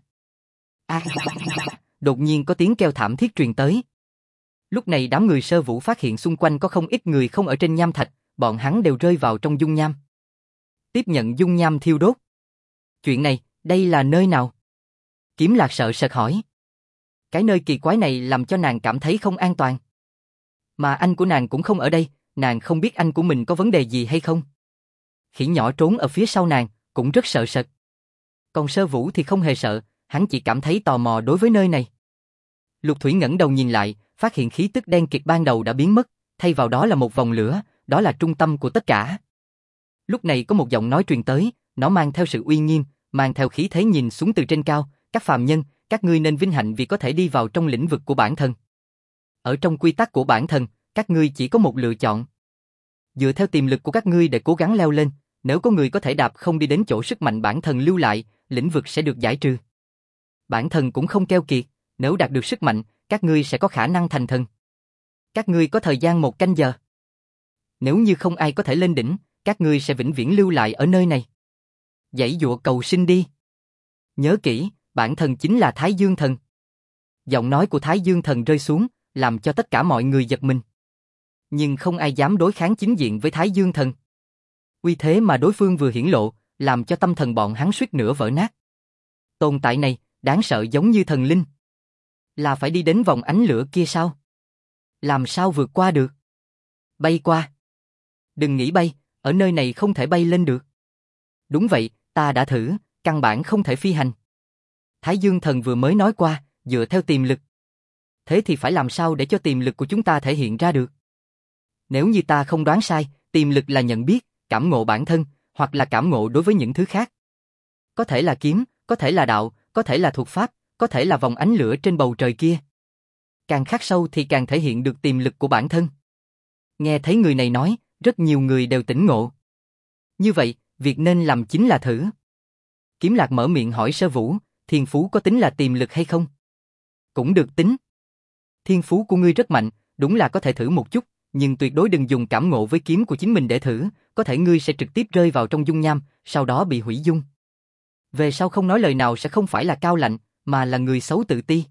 Đột nhiên có tiếng kêu thảm thiết truyền tới. Lúc này đám người Sơ Vũ phát hiện xung quanh có không ít người không ở trên nham thạch, bọn hắn đều rơi vào trong dung nham. Tiếp nhận dung nham thiêu đốt. Chuyện này, đây là nơi nào? Kiếm Lạc sợ sệt hỏi. Cái nơi kỳ quái này làm cho nàng cảm thấy không an toàn. Mà anh của nàng cũng không ở đây, nàng không biết anh của mình có vấn đề gì hay không. Khỉ nhỏ trốn ở phía sau nàng, cũng rất sợ sệt. Còn Sơ Vũ thì không hề sợ, hắn chỉ cảm thấy tò mò đối với nơi này. Lục Thủy ngẩng đầu nhìn lại, phát hiện khí tức đen kịt ban đầu đã biến mất, thay vào đó là một vòng lửa, đó là trung tâm của tất cả. Lúc này có một giọng nói truyền tới, nó mang theo sự uy nghiêm, mang theo khí thế nhìn xuống từ trên cao, các phàm nhân, các ngươi nên vinh hạnh vì có thể đi vào trong lĩnh vực của bản thân. Ở trong quy tắc của bản thân, các ngươi chỉ có một lựa chọn. Dựa theo tiềm lực của các ngươi để cố gắng leo lên, nếu có người có thể đạp không đi đến chỗ sức mạnh bản thân lưu lại, lĩnh vực sẽ được giải trừ. Bản thân cũng không keo kiệt, nếu đạt được sức mạnh, các ngươi sẽ có khả năng thành thần. Các ngươi có thời gian 1 canh giờ. Nếu như không ai có thể lên đỉnh, các ngươi sẽ vĩnh viễn lưu lại ở nơi này. Giãy giụa cầu sinh đi. Nhớ kỹ, bản thân chính là Thái Dương Thần. Giọng nói của Thái Dương Thần rơi xuống, làm cho tất cả mọi người giật mình. Nhưng không ai dám đối kháng chính diện với Thái Dương Thần. Uy thế mà đối phương vừa hiển lộ, làm cho tâm thần bọn hắn suýt nữa vỡ nát. Tồn tại này, đáng sợ giống như thần linh. Là phải đi đến vòng ánh lửa kia sao? Làm sao vượt qua được? Bay qua. Đừng nghĩ bay, ở nơi này không thể bay lên được. Đúng vậy, ta đã thử, căn bản không thể phi hành. Thái Dương Thần vừa mới nói qua, dựa theo tiềm lực. Thế thì phải làm sao để cho tiềm lực của chúng ta thể hiện ra được? Nếu như ta không đoán sai, tiềm lực là nhận biết, cảm ngộ bản thân, hoặc là cảm ngộ đối với những thứ khác. Có thể là kiếm, có thể là đạo, có thể là thuật pháp, có thể là vòng ánh lửa trên bầu trời kia. Càng khắc sâu thì càng thể hiện được tiềm lực của bản thân. Nghe thấy người này nói, rất nhiều người đều tỉnh ngộ. Như vậy, việc nên làm chính là thử. Kiếm Lạc mở miệng hỏi Sơ Vũ, thiên phú có tính là tiềm lực hay không? Cũng được tính. Thiên phú của ngươi rất mạnh, đúng là có thể thử một chút, nhưng tuyệt đối đừng dùng cảm ngộ với kiếm của chính mình để thử, có thể ngươi sẽ trực tiếp rơi vào trong dung nham, sau đó bị hủy dung. Về sau không nói lời nào sẽ không phải là cao lạnh, mà là người xấu tự ti.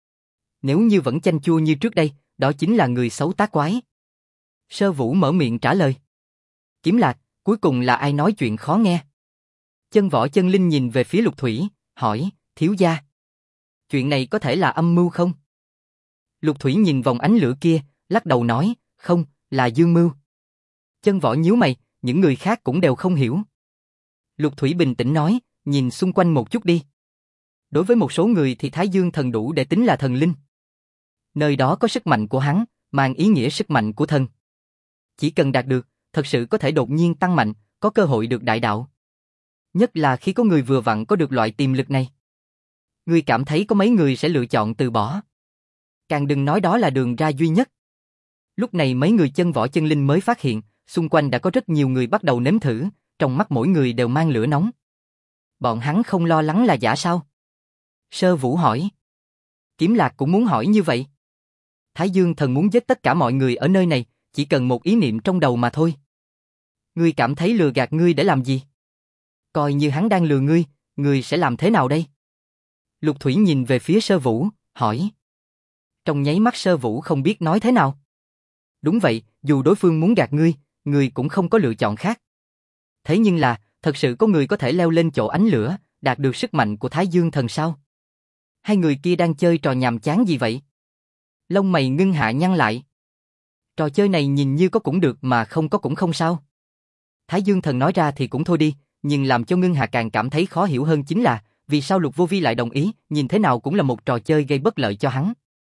Nếu như vẫn chanh chua như trước đây, đó chính là người xấu tác quái. Sơ Vũ mở miệng trả lời. Kiếm Lạc, cuối cùng là ai nói chuyện khó nghe? Chân Võ Chân Linh nhìn về phía Lục Thủy, hỏi, thiếu gia. Chuyện này có thể là âm mưu không? Lục Thủy nhìn vòng ánh lửa kia, lắc đầu nói, không, là dương mưu. Chân Võ nhíu mày, những người khác cũng đều không hiểu. Lục Thủy bình tĩnh nói, nhìn xung quanh một chút đi. Đối với một số người thì Thái Dương Thần đủ để tính là thần linh. Nơi đó có sức mạnh của hắn, mang ý nghĩa sức mạnh của thần. Chỉ cần đạt được, thật sự có thể đột nhiên tăng mạnh, có cơ hội được đại đạo. Nhất là khi có người vừa vặn có được loại tiềm lực này. Ngươi cảm thấy có mấy người sẽ lựa chọn từ bỏ. Càng đừng nói đó là đường ra duy nhất. Lúc này mấy người chân võ chân linh mới phát hiện, xung quanh đã có rất nhiều người bắt đầu nếm thử, trong mắt mỗi người đều mang lửa nóng. Bọn hắn không lo lắng là giả sao? Sơ Vũ hỏi. Kiếm Lạc cũng muốn hỏi như vậy. Thái Dương Thần muốn giết tất cả mọi người ở nơi này, chỉ cần một ý niệm trong đầu mà thôi. Ngươi cảm thấy lừa gạt ngươi để làm gì? Coi như hắn đang lừa ngươi, ngươi sẽ làm thế nào đây? Lục Thủy nhìn về phía Sơ Vũ, hỏi. Trong nháy mắt Sơ Vũ không biết nói thế nào. Đúng vậy, dù đối phương muốn gạt ngươi, ngươi cũng không có lựa chọn khác. Thế nhưng là, thật sự có người có thể leo lên chỗ ánh lửa, đạt được sức mạnh của Thái Dương Thần sao? Hai người kia đang chơi trò nhàm chán gì vậy? Lông mày ngưng hạ nhăn lại. Trò chơi này nhìn như có cũng được mà không có cũng không sao. Thái Dương Thần nói ra thì cũng thôi đi, nhưng làm cho Ngưng Hạ càng cảm thấy khó hiểu hơn chính là vì sao Lục Vô Vi lại đồng ý, nhìn thế nào cũng là một trò chơi gây bất lợi cho hắn.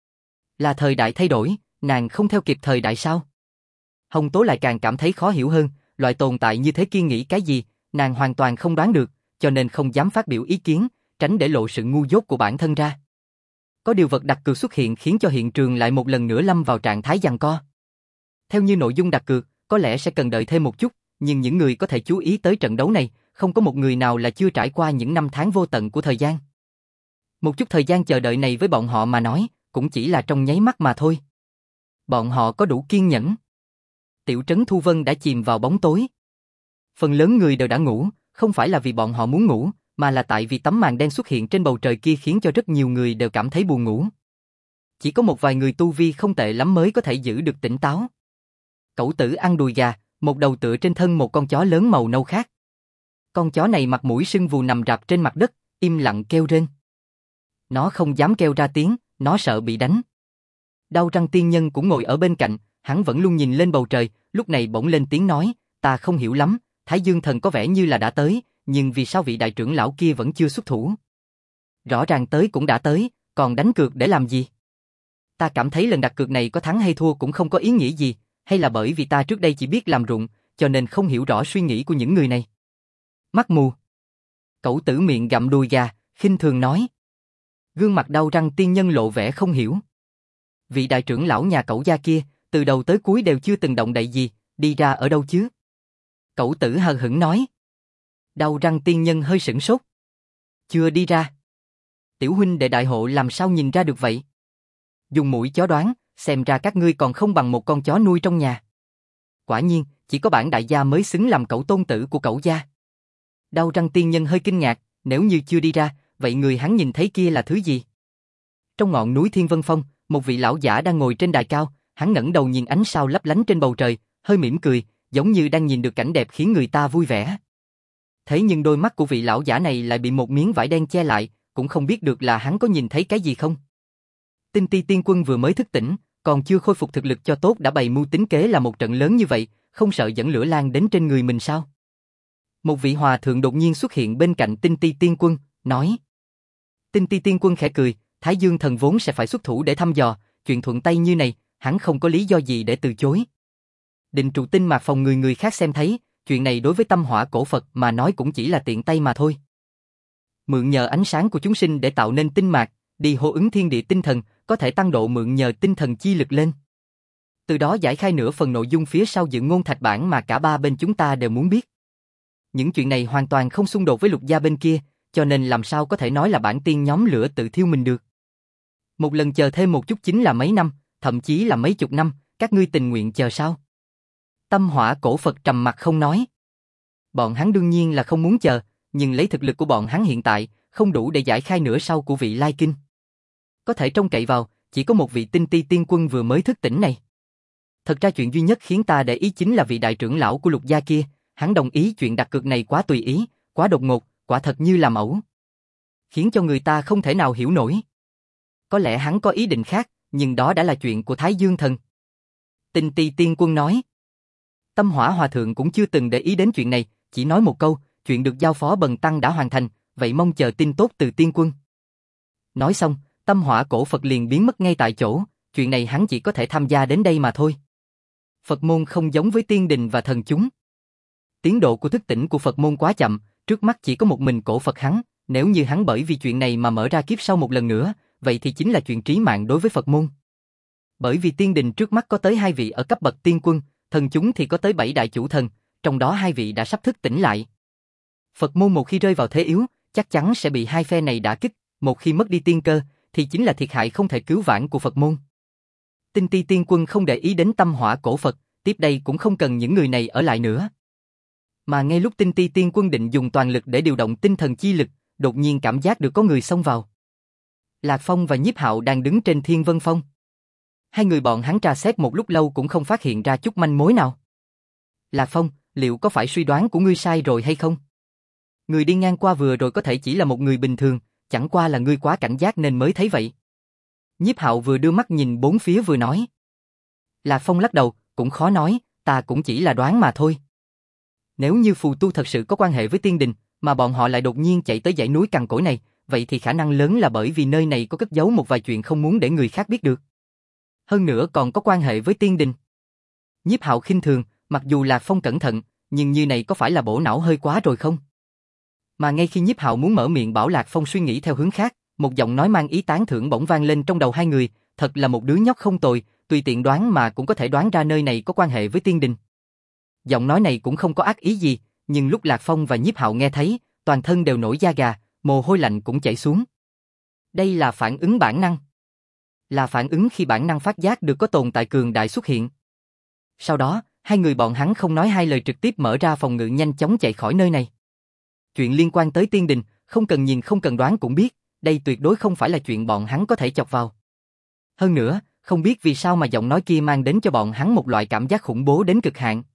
Là thời đại thay đổi, nàng không theo kịp thời đại sao? Hồng Tố lại càng cảm thấy khó hiểu hơn, loại tồn tại như thế kia nghĩ cái gì, nàng hoàn toàn không đoán được, cho nên không dám phát biểu ý kiến, tránh để lộ sự ngu dốt của bản thân ra. Có điều vật đặt cược xuất hiện khiến cho hiện trường lại một lần nữa lâm vào trạng thái giằng co. Theo như nội dung đặt cược, có lẽ sẽ cần đợi thêm một chút, nhưng những người có thể chú ý tới trận đấu này, không có một người nào là chưa trải qua những năm tháng vô tận của thời gian. Một chút thời gian chờ đợi này với bọn họ mà nói, cũng chỉ là trong nháy mắt mà thôi. Bọn họ có đủ kiên nhẫn. Tiểu trấn Thu Vân đã chìm vào bóng tối. Phần lớn người đều đã ngủ, không phải là vì bọn họ muốn ngủ, mà là tại vì tấm màn đen xuất hiện trên bầu trời kia khiến cho rất nhiều người đều cảm thấy buồn ngủ. Chỉ có một vài người tu vi không tệ lắm mới có thể giữ được tỉnh táo. Cẩu Tử ăn đùi gà, một đầu tựa trên thân một con chó lớn màu nâu khác. Con chó này mặt mũi sưng vù nằm rạp trên mặt đất, im lặng kêu rên. Nó không dám kêu ra tiếng, nó sợ bị đánh. Đau Răng Tiên Nhân cũng ngồi ở bên cạnh, hắn vẫn luôn nhìn lên bầu trời, lúc này bỗng lên tiếng nói, ta không hiểu lắm, Thái Dương Thần có vẻ như là đã tới, nhưng vì sao vị đại trưởng lão kia vẫn chưa xuất thủ? Rõ ràng tới cũng đã tới, còn đánh cược để làm gì? Ta cảm thấy lần đặt cược này có thắng hay thua cũng không có ý nghĩa gì, hay là bởi vì ta trước đây chỉ biết làm ruộng, cho nên không hiểu rõ suy nghĩ của những người này. Mắt mù. Cẩu Tử miệng gặm đùi gà, khinh thường nói. Gương mặt Đau Răng Tiên Nhân lộ vẻ không hiểu. Vị đại trưởng lão nhà Cẩu gia kia, từ đầu tới cuối đều chưa từng động đậy gì, đi ra ở đâu chứ? Cẩu Tử hờ hững nói. Đau Răng Tiên Nhân hơi sửng sốt. Chưa đi ra. Tiểu huynh đệ đại hộ làm sao nhìn ra được vậy? Dùng mũi chó đoán, xem ra các ngươi còn không bằng một con chó nuôi trong nhà. Quả nhiên, chỉ có bản đại gia mới xứng làm cẩu tôn tử của Cẩu gia. Đau Răng Tiên Nhân hơi kinh ngạc, nếu như chưa đi ra, vậy người hắn nhìn thấy kia là thứ gì? Trong ngọn núi Thiên Vân Phong, một vị lão giả đang ngồi trên đài cao, hắn ngẩng đầu nhìn ánh sao lấp lánh trên bầu trời, hơi mỉm cười, giống như đang nhìn được cảnh đẹp khiến người ta vui vẻ. Thế nhưng đôi mắt của vị lão giả này lại bị một miếng vải đen che lại, cũng không biết được là hắn có nhìn thấy cái gì không. Tinh Ti Tiên Quân vừa mới thức tỉnh, còn chưa khôi phục thực lực cho tốt đã bày mưu tính kế là một trận lớn như vậy, không sợ dẫn lửa lan đến trên người mình sao? Một vị hòa thượng đột nhiên xuất hiện bên cạnh Tinh Ti Tiên Quân, nói. Tinh Ti Tiên Quân khẽ cười, Thái Dương Thần vốn sẽ phải xuất thủ để thăm dò, chuyện thuận tay như này, hắn không có lý do gì để từ chối. Định trụ tinh mạc phòng người khác xem thấy, chuyện này đối với tâm hỏa cổ Phật mà nói cũng chỉ là tiện tay mà thôi. Mượn nhờ ánh sáng của chúng sinh để tạo nên tinh mạc, đi hô ứng thiên địa tinh thần, có thể tăng độ mượn nhờ tinh thần chi lực lên. Từ đó giải khai nửa phần nội dung phía sau dự ngôn thạch bản mà cả ba bên chúng ta đều muốn biết. Những chuyện này hoàn toàn không xung đột với Lục gia bên kia, cho nên làm sao có thể nói là bản tiên nhóm lửa tự thiêu mình được. Một lần chờ thêm một chút chính là mấy năm, thậm chí là mấy chục năm, các ngươi tình nguyện chờ sao? Tâm hỏa cổ Phật trầm mặc không nói. Bọn hắn đương nhiên là không muốn chờ, nhưng lấy thực lực của bọn hắn hiện tại, không đủ để giải khai nửa sau của vị Lai Kinh. Có thể trông cậy vào, chỉ có một vị Tinh Ti Tiên Quân vừa mới thức tỉnh này. Thật ra chuyện duy nhất khiến ta để ý chính là vị đại trưởng lão của Lục gia kia, hắn đồng ý chuyện đặt cược này quá tùy ý, quá đột ngột, quả thật như làm ẩu. Khiến cho người ta không thể nào hiểu nổi. Có lẽ hắn có ý định khác, nhưng đó đã là chuyện của Thái Dương Thần. Tinh Ti Tiên Quân nói. Tâm Hỏa Hòa Thượng cũng chưa từng để ý đến chuyện này, chỉ nói một câu, chuyện được giao phó bần tăng đã hoàn thành, vậy mong chờ tin tốt từ Tiên Quân. Nói xong, Tâm Hỏa cổ Phật liền biến mất ngay tại chỗ, chuyện này hắn chỉ có thể tham gia đến đây mà thôi. Phật môn không giống với tiên đình và thần chúng. Tiến độ của thức tỉnh của Phật môn quá chậm, trước mắt chỉ có một mình cổ Phật hắn, nếu như hắn bởi vì chuyện này mà mở ra kiếp sau một lần nữa, vậy thì chính là chuyện trí mạng đối với Phật môn. Bởi vì tiên đình trước mắt có tới 2 vị ở cấp bậc tiên quân, thần chúng thì có tới 7 đại chủ thần, trong đó 2 vị đã sắp thức tỉnh lại. Phật môn một khi rơi vào thế yếu, chắc chắn sẽ bị hai phe này đả kích, một khi mất đi tiên cơ, thì chính là thiệt hại không thể cứu vãn của Phật môn. Tinh Ti tiên quân không để ý đến tâm hỏa cổ Phật, tiếp đây cũng không cần những người này ở lại nữa. Mà ngay lúc Tinh Ti tiên quân định dùng toàn lực để điều động tinh thần chi lực, đột nhiên cảm giác được có người xông vào. Lạc Phong và Nhiếp Hạo đang đứng trên Thiên Vân Phong. Hai người bọn hắn tra xét một lúc lâu cũng không phát hiện ra chút manh mối nào. Lạc Phong, liệu có phải suy đoán của ngươi sai rồi hay không? Người đi ngang qua vừa rồi có thể chỉ là một người bình thường, chẳng qua là ngươi quá cảnh giác nên mới thấy vậy. Nhiếp Hạo vừa đưa mắt nhìn bốn phía vừa nói. Lạc Phong lắc đầu, cũng khó nói, ta cũng chỉ là đoán mà thôi. Nếu như phù tu thật sự có quan hệ với tiên đình, mà bọn họ lại đột nhiên chạy tới dãy núi cằn cỗi này, vậy thì khả năng lớn là bởi vì nơi này có cất giấu một vài chuyện không muốn để người khác biết được. Hơn nữa còn có quan hệ với tiên đình. Nhiếp Hạo khinh thường, mặc dù Lạc Phong cẩn thận, nhưng như này có phải là bổ não hơi quá rồi không? Mà ngay khi Nhiếp Hạo muốn mở miệng bảo Lạc Phong suy nghĩ theo hướng khác, một giọng nói mang ý tán thưởng bỗng vang lên trong đầu hai người, thật là một đứa nhóc không tồi, tùy tiện đoán mà cũng có thể đoán ra nơi này có quan hệ với tiên đình. Giọng nói này cũng không có ác ý gì, nhưng lúc Lạc Phong và Nhiếp Hạo nghe thấy, toàn thân đều nổi da gà, mồ hôi lạnh cũng chảy xuống. Đây là phản ứng bản năng. Là phản ứng khi bản năng phát giác được có tồn tại cường đại xuất hiện. Sau đó, hai người bọn hắn không nói hai lời trực tiếp mở ra phòng ngự nhanh chóng chạy khỏi nơi này. Chuyện liên quan tới tiên đình, không cần nhìn không cần đoán cũng biết, đây tuyệt đối không phải là chuyện bọn hắn có thể chọc vào. Hơn nữa, không biết vì sao mà giọng nói kia mang đến cho bọn hắn một loại cảm giác khủng bố đến cực hạn.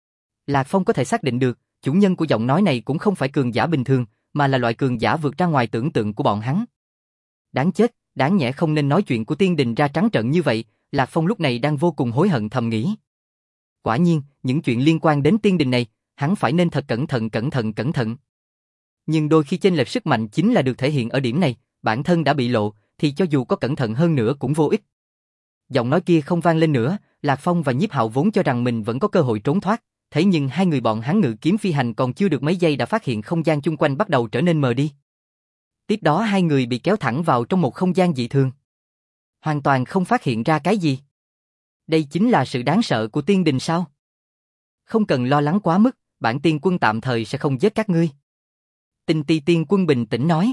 Lạc Phong có thể xác định được, chủ nhân của giọng nói này cũng không phải cường giả bình thường, mà là loại cường giả vượt ra ngoài tưởng tượng của bọn hắn. Đáng chết, đáng nhẽ không nên nói chuyện của tiên đình ra trắng trợn như vậy, Lạc Phong lúc này đang vô cùng hối hận thầm nghĩ. Quả nhiên, những chuyện liên quan đến tiên đình này, hắn phải nên thật cẩn thận. Nhưng đôi khi chênh lệch sức mạnh chính là được thể hiện ở điểm này, bản thân đã bị lộ, thì cho dù có cẩn thận hơn nữa cũng vô ích. Giọng nói kia không vang lên nữa, Lạc Phong và Nhiếp Hạo vốn cho rằng mình vẫn có cơ hội trốn thoát, thế nhưng hai người bọn hắn ngự kiếm phi hành còn chưa được mấy giây đã phát hiện không gian chung quanh bắt đầu trở nên mờ đi. Tiếp đó hai người bị kéo thẳng vào trong một không gian dị thường. Hoàn toàn không phát hiện ra cái gì. Đây chính là sự đáng sợ của tiên đình sao? Không cần lo lắng quá mức, bản tiên quân tạm thời sẽ không giết các ngươi. Tinh Ti tiên quân bình tĩnh nói.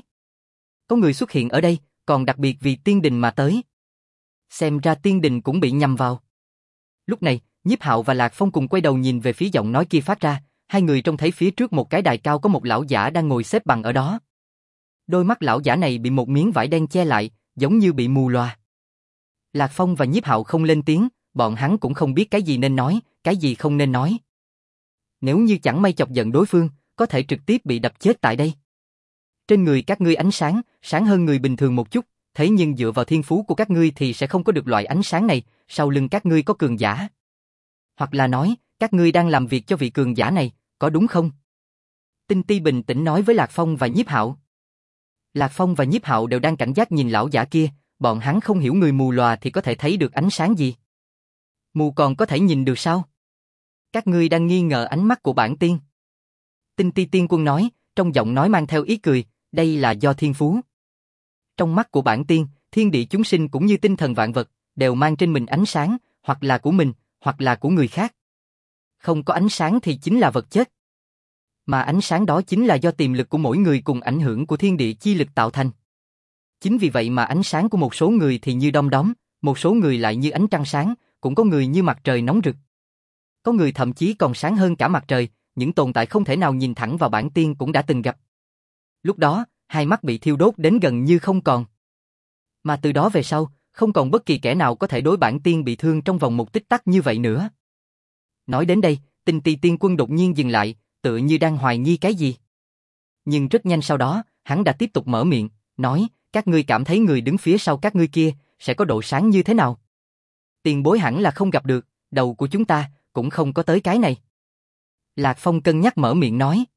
Có người xuất hiện ở đây, còn đặc biệt vì tiên đình mà tới. Xem ra tiên đình cũng bị nhầm vào. Lúc này, Nhiếp Hạo và Lạc Phong cùng quay đầu nhìn về phía giọng nói kia phát ra, hai người trông thấy phía trước một cái đài cao có một lão giả đang ngồi xếp bằng ở đó. Đôi mắt lão giả này bị một miếng vải đen che lại, giống như bị mù loà. Lạc Phong và Nhiếp Hạo không lên tiếng, bọn hắn cũng không biết cái gì nên nói, cái gì không nên nói. Nếu như chẳng may chọc giận đối phương, có thể trực tiếp bị đập chết tại đây. Trên người các ngươi ánh sáng, sáng hơn người bình thường một chút, thế nhưng dựa vào thiên phú của các ngươi thì sẽ không có được loại ánh sáng này, sau lưng các ngươi có cường giả. Hoặc là nói, các ngươi đang làm việc cho vị cường giả này, có đúng không? Tinh Ti bình tĩnh nói với Lạc Phong và Nhiếp Hạo. Lạc Phong và Nhiếp Hạo đều đang cảnh giác nhìn lão giả kia, bọn hắn không hiểu người mù lòa thì có thể thấy được ánh sáng gì. Mù còn có thể nhìn được sao? Các ngươi đang nghi ngờ ánh mắt của bản tiên. Tinh Ti tiên quân nói, trong giọng nói mang theo ý cười, đây là do thiên phú. Trong mắt của bản tiên, thiên địa chúng sinh cũng như tinh thần vạn vật, đều mang trên mình ánh sáng, hoặc là của mình, hoặc là của người khác. Không có ánh sáng thì chính là vật chết. Mà ánh sáng đó chính là do tiềm lực của mỗi người cùng ảnh hưởng của thiên địa chi lực tạo thành. Chính vì vậy mà ánh sáng của một số người thì như đom đóm, một số người lại như ánh trăng sáng, cũng có người như mặt trời nóng rực. Có người thậm chí còn sáng hơn cả mặt trời, những tồn tại không thể nào nhìn thẳng vào bản tiên cũng đã từng gặp. Lúc đó, hai mắt bị thiêu đốt đến gần như không còn. Mà từ đó về sau, không còn bất kỳ kẻ nào có thể đối bản tiên bị thương trong vòng một tích tắc như vậy nữa. Nói đến đây, Tinh Ti tiên quân đột nhiên dừng lại, tựa như đang hoài nghi cái gì. Nhưng rất nhanh sau đó, hắn đã tiếp tục mở miệng, nói, các ngươi cảm thấy người đứng phía sau các ngươi kia, sẽ có độ sáng như thế nào? Tiền bối hẳn là không gặp được, đầu của chúng ta, cũng không có tới cái này. Lạc Phong cân nhắc mở miệng nói.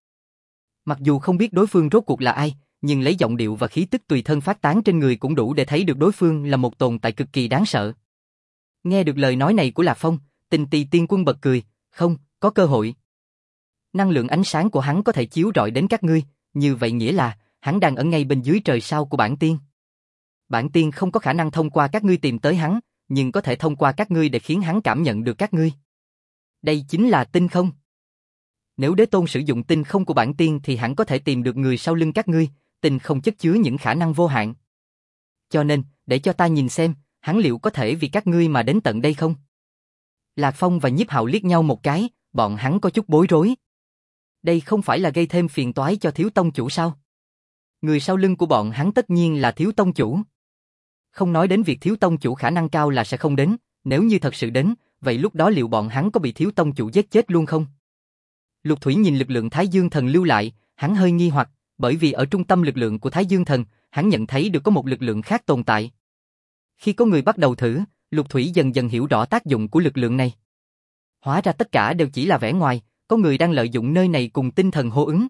Mặc dù không biết đối phương rốt cuộc là ai, nhưng lấy giọng điệu và khí tức tùy thân phát tán trên người cũng đủ để thấy được đối phương là một tồn tại cực kỳ đáng sợ. Nghe được lời nói này của Lạc Phong, Tinh Ti tiên quân bật cười, không, có cơ hội. Năng lượng ánh sáng của hắn có thể chiếu rọi đến các ngươi, như vậy nghĩa là hắn đang ở ngay bên dưới trời sao của bản tiên. Bản tiên không có khả năng thông qua các ngươi tìm tới hắn, nhưng có thể thông qua các ngươi để khiến hắn cảm nhận được các ngươi. Đây chính là tinh không. Nếu đế tôn sử dụng tinh không của bản tiên thì hắn có thể tìm được người sau lưng các ngươi, tinh không chất chứa những khả năng vô hạn. Cho nên, để cho ta nhìn xem, hắn liệu có thể vì các ngươi mà đến tận đây không? Lạc Phong và Nhiếp Hạo liếc nhau một cái, bọn hắn có chút bối rối. Đây không phải là gây thêm phiền toái cho thiếu tông chủ sao? Người sau lưng của bọn hắn tất nhiên là thiếu tông chủ. Không nói đến việc thiếu tông chủ khả năng cao là sẽ không đến, nếu như thật sự đến, vậy lúc đó liệu bọn hắn có bị thiếu tông chủ giết chết luôn không? Lục Thủy nhìn lực lượng Thái Dương Thần lưu lại, hắn hơi nghi hoặc, bởi vì ở trung tâm lực lượng của Thái Dương Thần, hắn nhận thấy được có một lực lượng khác tồn tại. Khi có người bắt đầu thử, Lục Thủy dần dần hiểu rõ tác dụng của lực lượng này. Hóa ra tất cả đều chỉ là vẻ ngoài, có người đang lợi dụng nơi này cùng tinh thần hô ứng.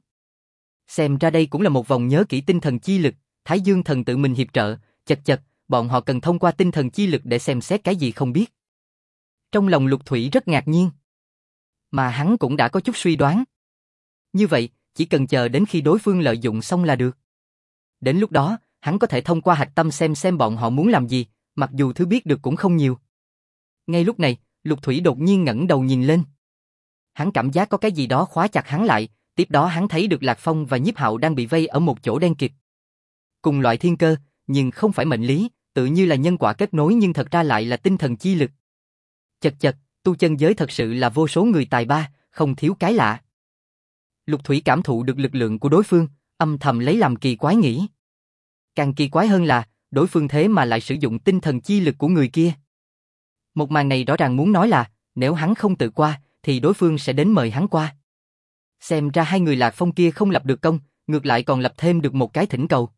Xem ra đây cũng là một vòng nhớ kỹ tinh thần chi lực, Thái Dương Thần tự mình hiệp trợ, chật chật, bọn họ cần thông qua tinh thần chi lực để xem xét cái gì không biết. Trong lòng Lục Thủy rất ngạc nhiên. Mà hắn cũng đã có chút suy đoán. Như vậy, chỉ cần chờ đến khi đối phương lợi dụng xong là được. Đến lúc đó, hắn có thể thông qua hạch tâm xem bọn họ muốn làm gì, mặc dù thứ biết được cũng không nhiều. Ngay lúc này, Lục Thủy đột nhiên ngẩng đầu nhìn lên. Hắn cảm giác có cái gì đó khóa chặt hắn lại, tiếp đó hắn thấy được Lạc Phong và Nhiếp Hạo đang bị vây ở một chỗ đen kịt. Cùng loại thiên cơ, nhưng không phải mệnh lý, tự như là nhân quả kết nối nhưng thật ra lại là tinh thần chi lực. Chật chật, tu chân giới thật sự là vô số người tài ba, không thiếu cái lạ. Lục Thủy cảm thụ được lực lượng của đối phương, âm thầm lấy làm kỳ quái nghĩ. Càng kỳ quái hơn là, đối phương thế mà lại sử dụng tinh thần chi lực của người kia. Một màn này rõ ràng muốn nói là, nếu hắn không tự qua, thì đối phương sẽ đến mời hắn qua. Xem ra hai người Lạc Phong kia không lập được công, ngược lại còn lập thêm được một cái thỉnh cầu.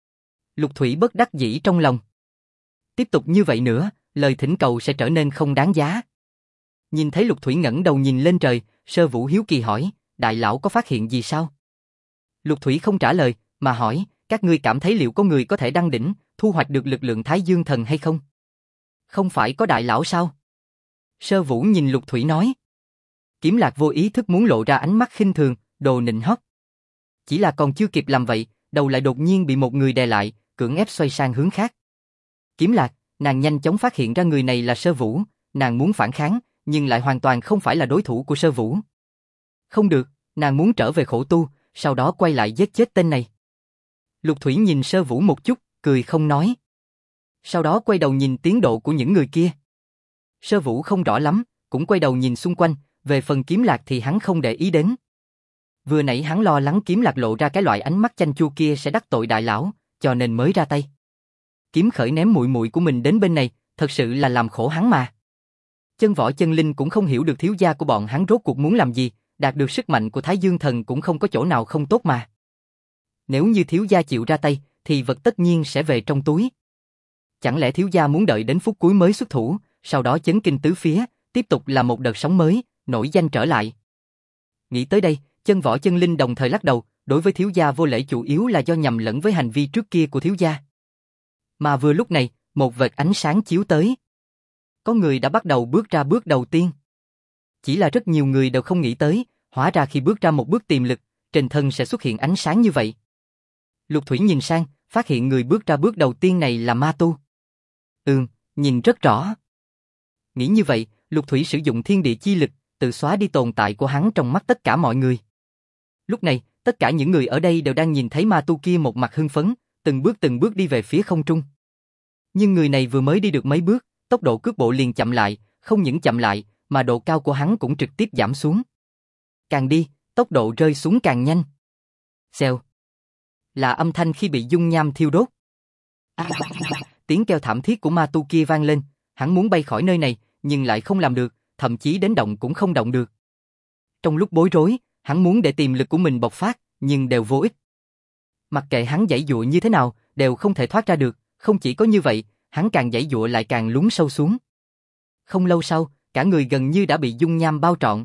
Lục Thủy bất đắc dĩ trong lòng. Tiếp tục như vậy nữa, lời thỉnh cầu sẽ trở nên không đáng giá. Nhìn thấy Lục Thủy ngẩng đầu nhìn lên trời, Sơ Vũ hiếu kỳ hỏi, đại lão có phát hiện gì sao? Lục Thủy không trả lời, mà hỏi, các ngươi cảm thấy liệu có người có thể đăng đỉnh, thu hoạch được lực lượng Thái Dương Thần hay không? Không phải có đại lão sao? Sơ Vũ nhìn Lục Thủy nói. Kiếm Lạc vô ý thức muốn lộ ra ánh mắt khinh thường, đồ nịnh hót. Chỉ là còn chưa kịp làm vậy, đầu lại đột nhiên bị một người đè lại, cưỡng ép xoay sang hướng khác. Kiếm Lạc, nàng nhanh chóng phát hiện ra người này là Sơ Vũ, nàng muốn phản kháng, nhưng lại hoàn toàn không phải là đối thủ của Sơ Vũ. Không được, nàng muốn trở về khổ tu, sau đó quay lại giết chết tên này. Lục Thủy nhìn Sơ Vũ một chút, cười không nói. Sau đó quay đầu nhìn tiến độ của những người kia. Sơ Vũ không rõ lắm, cũng quay đầu nhìn xung quanh, về phần Kiếm Lạc thì hắn không để ý đến. Vừa nãy hắn lo lắng Kiếm Lạc lộ ra cái loại ánh mắt chanh chua kia sẽ đắc tội đại lão, cho nên mới ra tay. Kiếm Khởi ném muội muội của mình đến bên này, thật sự là làm khổ hắn mà. Chân Võ Chân Linh cũng không hiểu được thiếu gia của bọn hắn rốt cuộc muốn làm gì, đạt được sức mạnh của Thái Dương Thần cũng không có chỗ nào không tốt mà. Nếu như thiếu gia chịu ra tay, thì vật tất nhiên sẽ về trong túi. Chẳng lẽ thiếu gia muốn đợi đến phút cuối mới xuất thủ, sau đó chấn kinh tứ phía, tiếp tục là một đợt sóng mới, nổi danh trở lại. Nghĩ tới đây, Chân Võ Chân Linh đồng thời lắc đầu, đối với thiếu gia vô lễ chủ yếu là do nhầm lẫn với hành vi trước kia của thiếu gia. Mà vừa lúc này, một vệt ánh sáng chiếu tới. Có người đã bắt đầu bước ra bước đầu tiên. Chỉ là rất nhiều người đều không nghĩ tới, hóa ra khi bước ra một bước tiềm lực, trên thân sẽ xuất hiện ánh sáng như vậy. Lục Thủy nhìn sang, phát hiện người bước ra bước đầu tiên này là ma tu. Nhìn rất rõ. Nghĩ như vậy, Lục Thủy sử dụng thiên địa chi lực, tự xóa đi tồn tại của hắn trong mắt tất cả mọi người. Lúc này, tất cả những người ở đây đều đang nhìn thấy ma tu kia một mặt hưng phấn, từng bước đi về phía không trung. Nhưng người này vừa mới đi được mấy bước, tốc độ cước bộ liền chậm lại, không những chậm lại, mà độ cao của hắn cũng trực tiếp giảm xuống. Càng đi, tốc độ rơi xuống càng nhanh. Xèo. Là âm thanh khi bị dung nham thiêu đốt. Tiếng kêu thảm thiết của ma tu kia vang lên, hắn muốn bay khỏi nơi này, nhưng lại không làm được, thậm chí đến động cũng không động được. Trong lúc bối rối, hắn muốn để tiềm lực của mình bộc phát, nhưng đều vô ích. Mặc kệ hắn giãy giụa như thế nào, đều không thể thoát ra được, không chỉ có như vậy, hắn càng giãy giụa lại càng lún sâu xuống. Không lâu sau, cả người gần như đã bị dung nham bao trọn.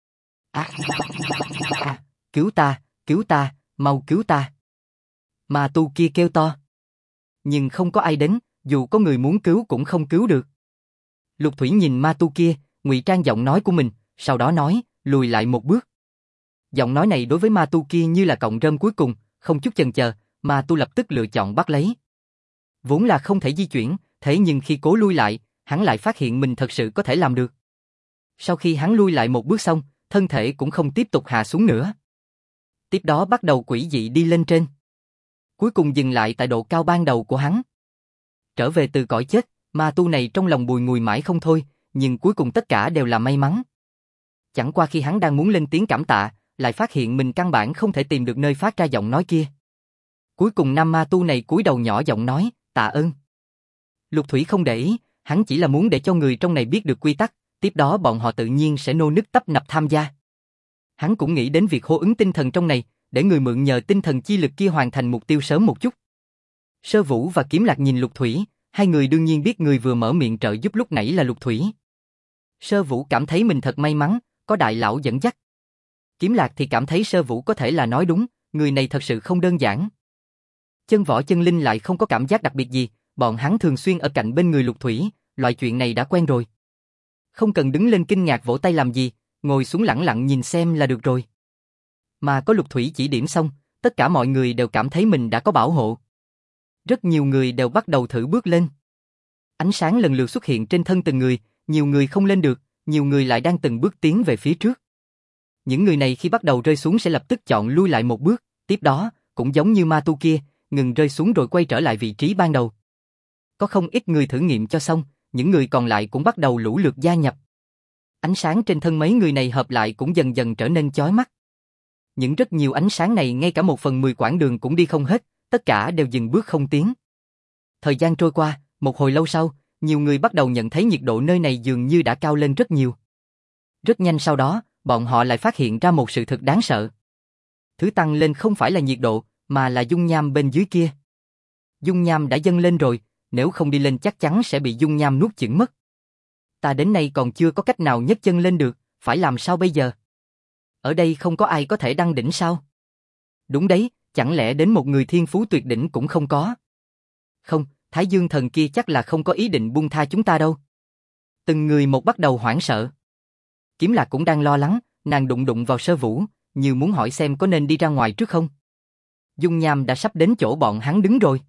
Cứu ta, mau cứu ta. Ma tu kia kêu to. Nhưng không có ai đến, dù có người muốn cứu cũng không cứu được. Lục Thủy nhìn ma tu kia, ngụy trang giọng nói của mình, sau đó nói, lùi lại một bước. Giọng nói này đối với ma tu kia như là cọng rơm cuối cùng, không chút chần chờ, ma tu lập tức lựa chọn bắt lấy. Vốn là không thể di chuyển, thế nhưng khi cố lui lại, hắn lại phát hiện mình thật sự có thể làm được. Sau khi hắn lui lại một bước xong, thân thể cũng không tiếp tục hạ xuống nữa. Tiếp đó bắt đầu quỷ dị đi lên trên. Cuối cùng dừng lại tại độ cao ban đầu của hắn. Trở về từ cõi chết, ma tu này trong lòng bùi ngùi mãi không thôi, nhưng cuối cùng tất cả đều là may mắn. Chẳng qua khi hắn đang muốn lên tiếng cảm tạ, lại phát hiện mình căn bản không thể tìm được nơi phát ra giọng nói kia. Cuối cùng nam ma tu này cúi đầu nhỏ giọng nói, tạ ơn. Lục Thủy không để ý, hắn chỉ là muốn để cho người trong này biết được quy tắc, tiếp đó bọn họ tự nhiên sẽ nô nức tấp nập tham gia. Hắn cũng nghĩ đến việc hô ứng tinh thần trong này, để người mượn nhờ tinh thần chi lực kia hoàn thành mục tiêu sớm một chút. Sơ Vũ và Kiếm Lạc nhìn Lục Thủy, hai người đương nhiên biết người vừa mở miệng trợ giúp lúc nãy là Lục Thủy. Sơ Vũ cảm thấy mình thật may mắn, có đại lão dẫn dắt. Kiếm Lạc thì cảm thấy Sơ Vũ có thể là nói đúng, người này thật sự không đơn giản. Chân Võ Chân Linh lại không có cảm giác đặc biệt gì, bọn hắn thường xuyên ở cạnh bên người Lục Thủy, loại chuyện này đã quen rồi. Không cần đứng lên kinh ngạc vỗ tay làm gì, ngồi xuống lẳng lặng nhìn xem là được rồi. Mà có Lục Thủy chỉ điểm xong, tất cả mọi người đều cảm thấy mình đã có bảo hộ. Rất nhiều người đều bắt đầu thử bước lên. Ánh sáng lần lượt xuất hiện trên thân từng người, nhiều người không lên được, nhiều người lại đang từng bước tiến về phía trước. Những người này khi bắt đầu rơi xuống sẽ lập tức chọn lui lại một bước, tiếp đó, cũng giống như ma tu kia, ngừng rơi xuống rồi quay trở lại vị trí ban đầu. Có không ít người thử nghiệm cho xong, những người còn lại cũng bắt đầu lũ lượt gia nhập. Ánh sáng trên thân mấy người này hợp lại cũng dần dần trở nên chói mắt. Những rất nhiều ánh sáng này ngay cả 1/10 quãng đường cũng đi không hết, tất cả đều dừng bước không tiến. Thời gian trôi qua, một hồi lâu sau, nhiều người bắt đầu nhận thấy nhiệt độ nơi này dường như đã cao lên rất nhiều. Rất nhanh sau đó, bọn họ lại phát hiện ra một sự thật đáng sợ. Thứ tăng lên không phải là nhiệt độ, mà là dung nham bên dưới kia. Dung nham đã dâng lên rồi, nếu không đi lên chắc chắn sẽ bị dung nham nuốt chửng mất. Ta đến nay còn chưa có cách nào nhấc chân lên được, phải làm sao bây giờ? Ở đây không có ai có thể đăng đỉnh sao? Đúng đấy, chẳng lẽ đến một người thiên phú tuyệt đỉnh cũng không có? Không, Thái Dương thần kia chắc là không có ý định buông tha chúng ta đâu. Từng người một bắt đầu hoảng sợ. Kiếm Lạc cũng đang lo lắng, nàng đụng đụng vào Sơ Vũ, như muốn hỏi xem có nên đi ra ngoài trước không. Dung nham đã sắp đến chỗ bọn hắn đứng rồi.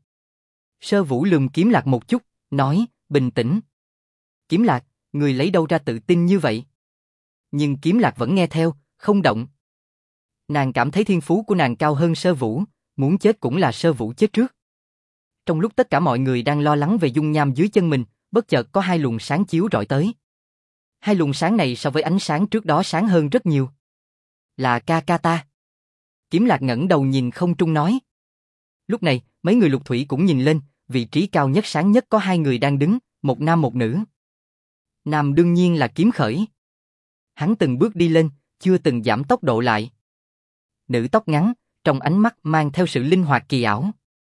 Sơ Vũ lườm Kiếm Lạc một chút, nói, bình tĩnh. Kiếm Lạc, người lấy đâu ra tự tin như vậy? Nhưng Kiếm Lạc vẫn nghe theo, không động. Nàng cảm thấy thiên phú của nàng cao hơn Sơ Vũ, muốn chết cũng là Sơ Vũ chết trước. Trong lúc tất cả mọi người đang lo lắng về dung nham dưới chân mình, bất chợt có hai luồng sáng chiếu rọi tới. Hai luồng sáng này so với ánh sáng trước đó sáng hơn rất nhiều. Là ca ca ta. Kiếm Lạc ngẩng đầu nhìn không trung nói. Lúc này, mấy người Lục Thủy cũng nhìn lên, vị trí cao nhất sáng nhất có hai người đang đứng, một nam một nữ. Nam đương nhiên là Kiếm Khởi. Hắn từng bước đi lên, chưa từng giảm tốc độ lại. Nữ tóc ngắn, trong ánh mắt mang theo sự linh hoạt kỳ ảo.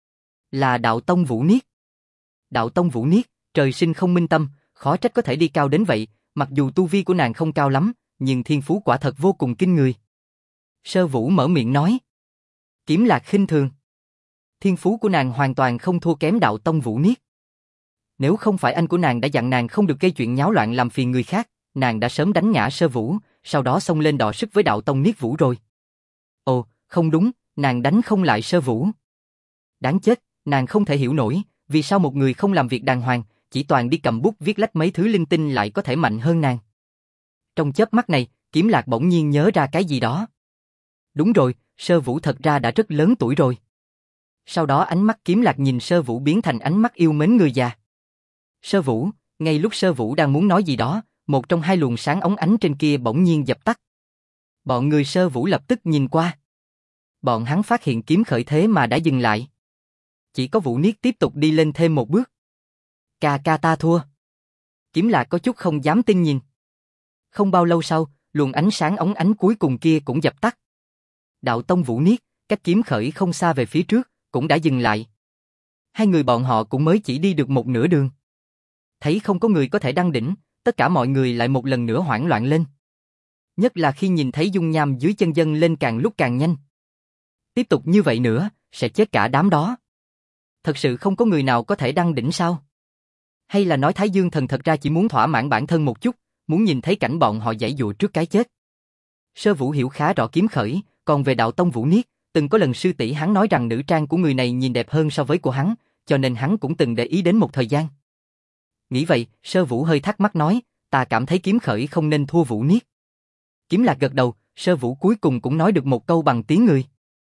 Là Đạo Tông Vũ Niết. Đạo Tông Vũ Niết, trời sinh không minh tâm, khó trách có thể đi cao đến vậy, mặc dù tu vi của nàng không cao lắm, nhưng thiên phú quả thật vô cùng kinh người. Sơ Vũ mở miệng nói. Kiếm Lạc khinh thường. Thiên phú của nàng hoàn toàn không thua kém Đạo Tông Vũ Niết. Nếu không phải anh của nàng đã dặn nàng không được gây chuyện nháo loạn làm phiền người khác, nàng đã sớm đánh ngã Sơ Vũ, sau đó xông lên đọ sức với Đạo Tông Niết Vũ rồi. Ồ, không đúng, nàng đánh không lại Sơ Vũ. Đáng chết, nàng không thể hiểu nổi, vì sao một người không làm việc đàng hoàng, chỉ toàn đi cầm bút viết lách mấy thứ linh tinh lại có thể mạnh hơn nàng. Trong chớp mắt này, Kiếm Lạc bỗng nhiên nhớ ra cái gì đó. Đúng rồi, Sơ Vũ thật ra đã rất lớn tuổi rồi. Sau đó ánh mắt Kiếm Lạc nhìn Sơ Vũ biến thành ánh mắt yêu mến người già. Sơ Vũ, ngay lúc Sơ Vũ đang muốn nói gì đó, một trong hai luồng sáng óng ánh trên kia bỗng nhiên dập tắt. Bọn người Sơ Vũ lập tức nhìn qua. Bọn hắn phát hiện Kiếm Khởi thế mà đã dừng lại. Chỉ có Vũ Niết tiếp tục đi lên thêm một bước. Ca ca ta thua. Kiếm Lạc có chút không dám tin nhìn. Không bao lâu sau, luồng ánh sáng óng ánh cuối cùng kia cũng dập tắt. Đạo Tông Vũ Niết, cách Kiếm Khởi không xa về phía trước, cũng đã dừng lại. Hai người bọn họ cũng mới chỉ đi được một nửa đường. Thấy không có người có thể đăng đỉnh, tất cả mọi người lại một lần nữa hoảng loạn lên. Nhất là khi nhìn thấy dung nham dưới chân dâng lên càng lúc càng nhanh. Tiếp tục như vậy nữa, sẽ chết cả đám đó. Thật sự không có người nào có thể đăng đỉnh sao? Hay là nói Thái Dương thần thật ra chỉ muốn thỏa mãn bản thân một chút, muốn nhìn thấy cảnh bọn họ giãy giụa trước cái chết? Sơ Vũ hiểu khá rõ kiếm khởi, còn về đạo tông Vũ Niết, từng có lần sư tỷ hắn nói rằng nữ trang của người này nhìn đẹp hơn so với của hắn, cho nên hắn cũng từng để ý đến một thời gian. Nghĩ vậy, Sơ Vũ hơi thắc mắc nói, ta cảm thấy kiếm khởi không nên thua Vũ Niết. Kiếm Lạc gật đầu, Sơ Vũ cuối cùng cũng nói được một câu bằng tiếng người.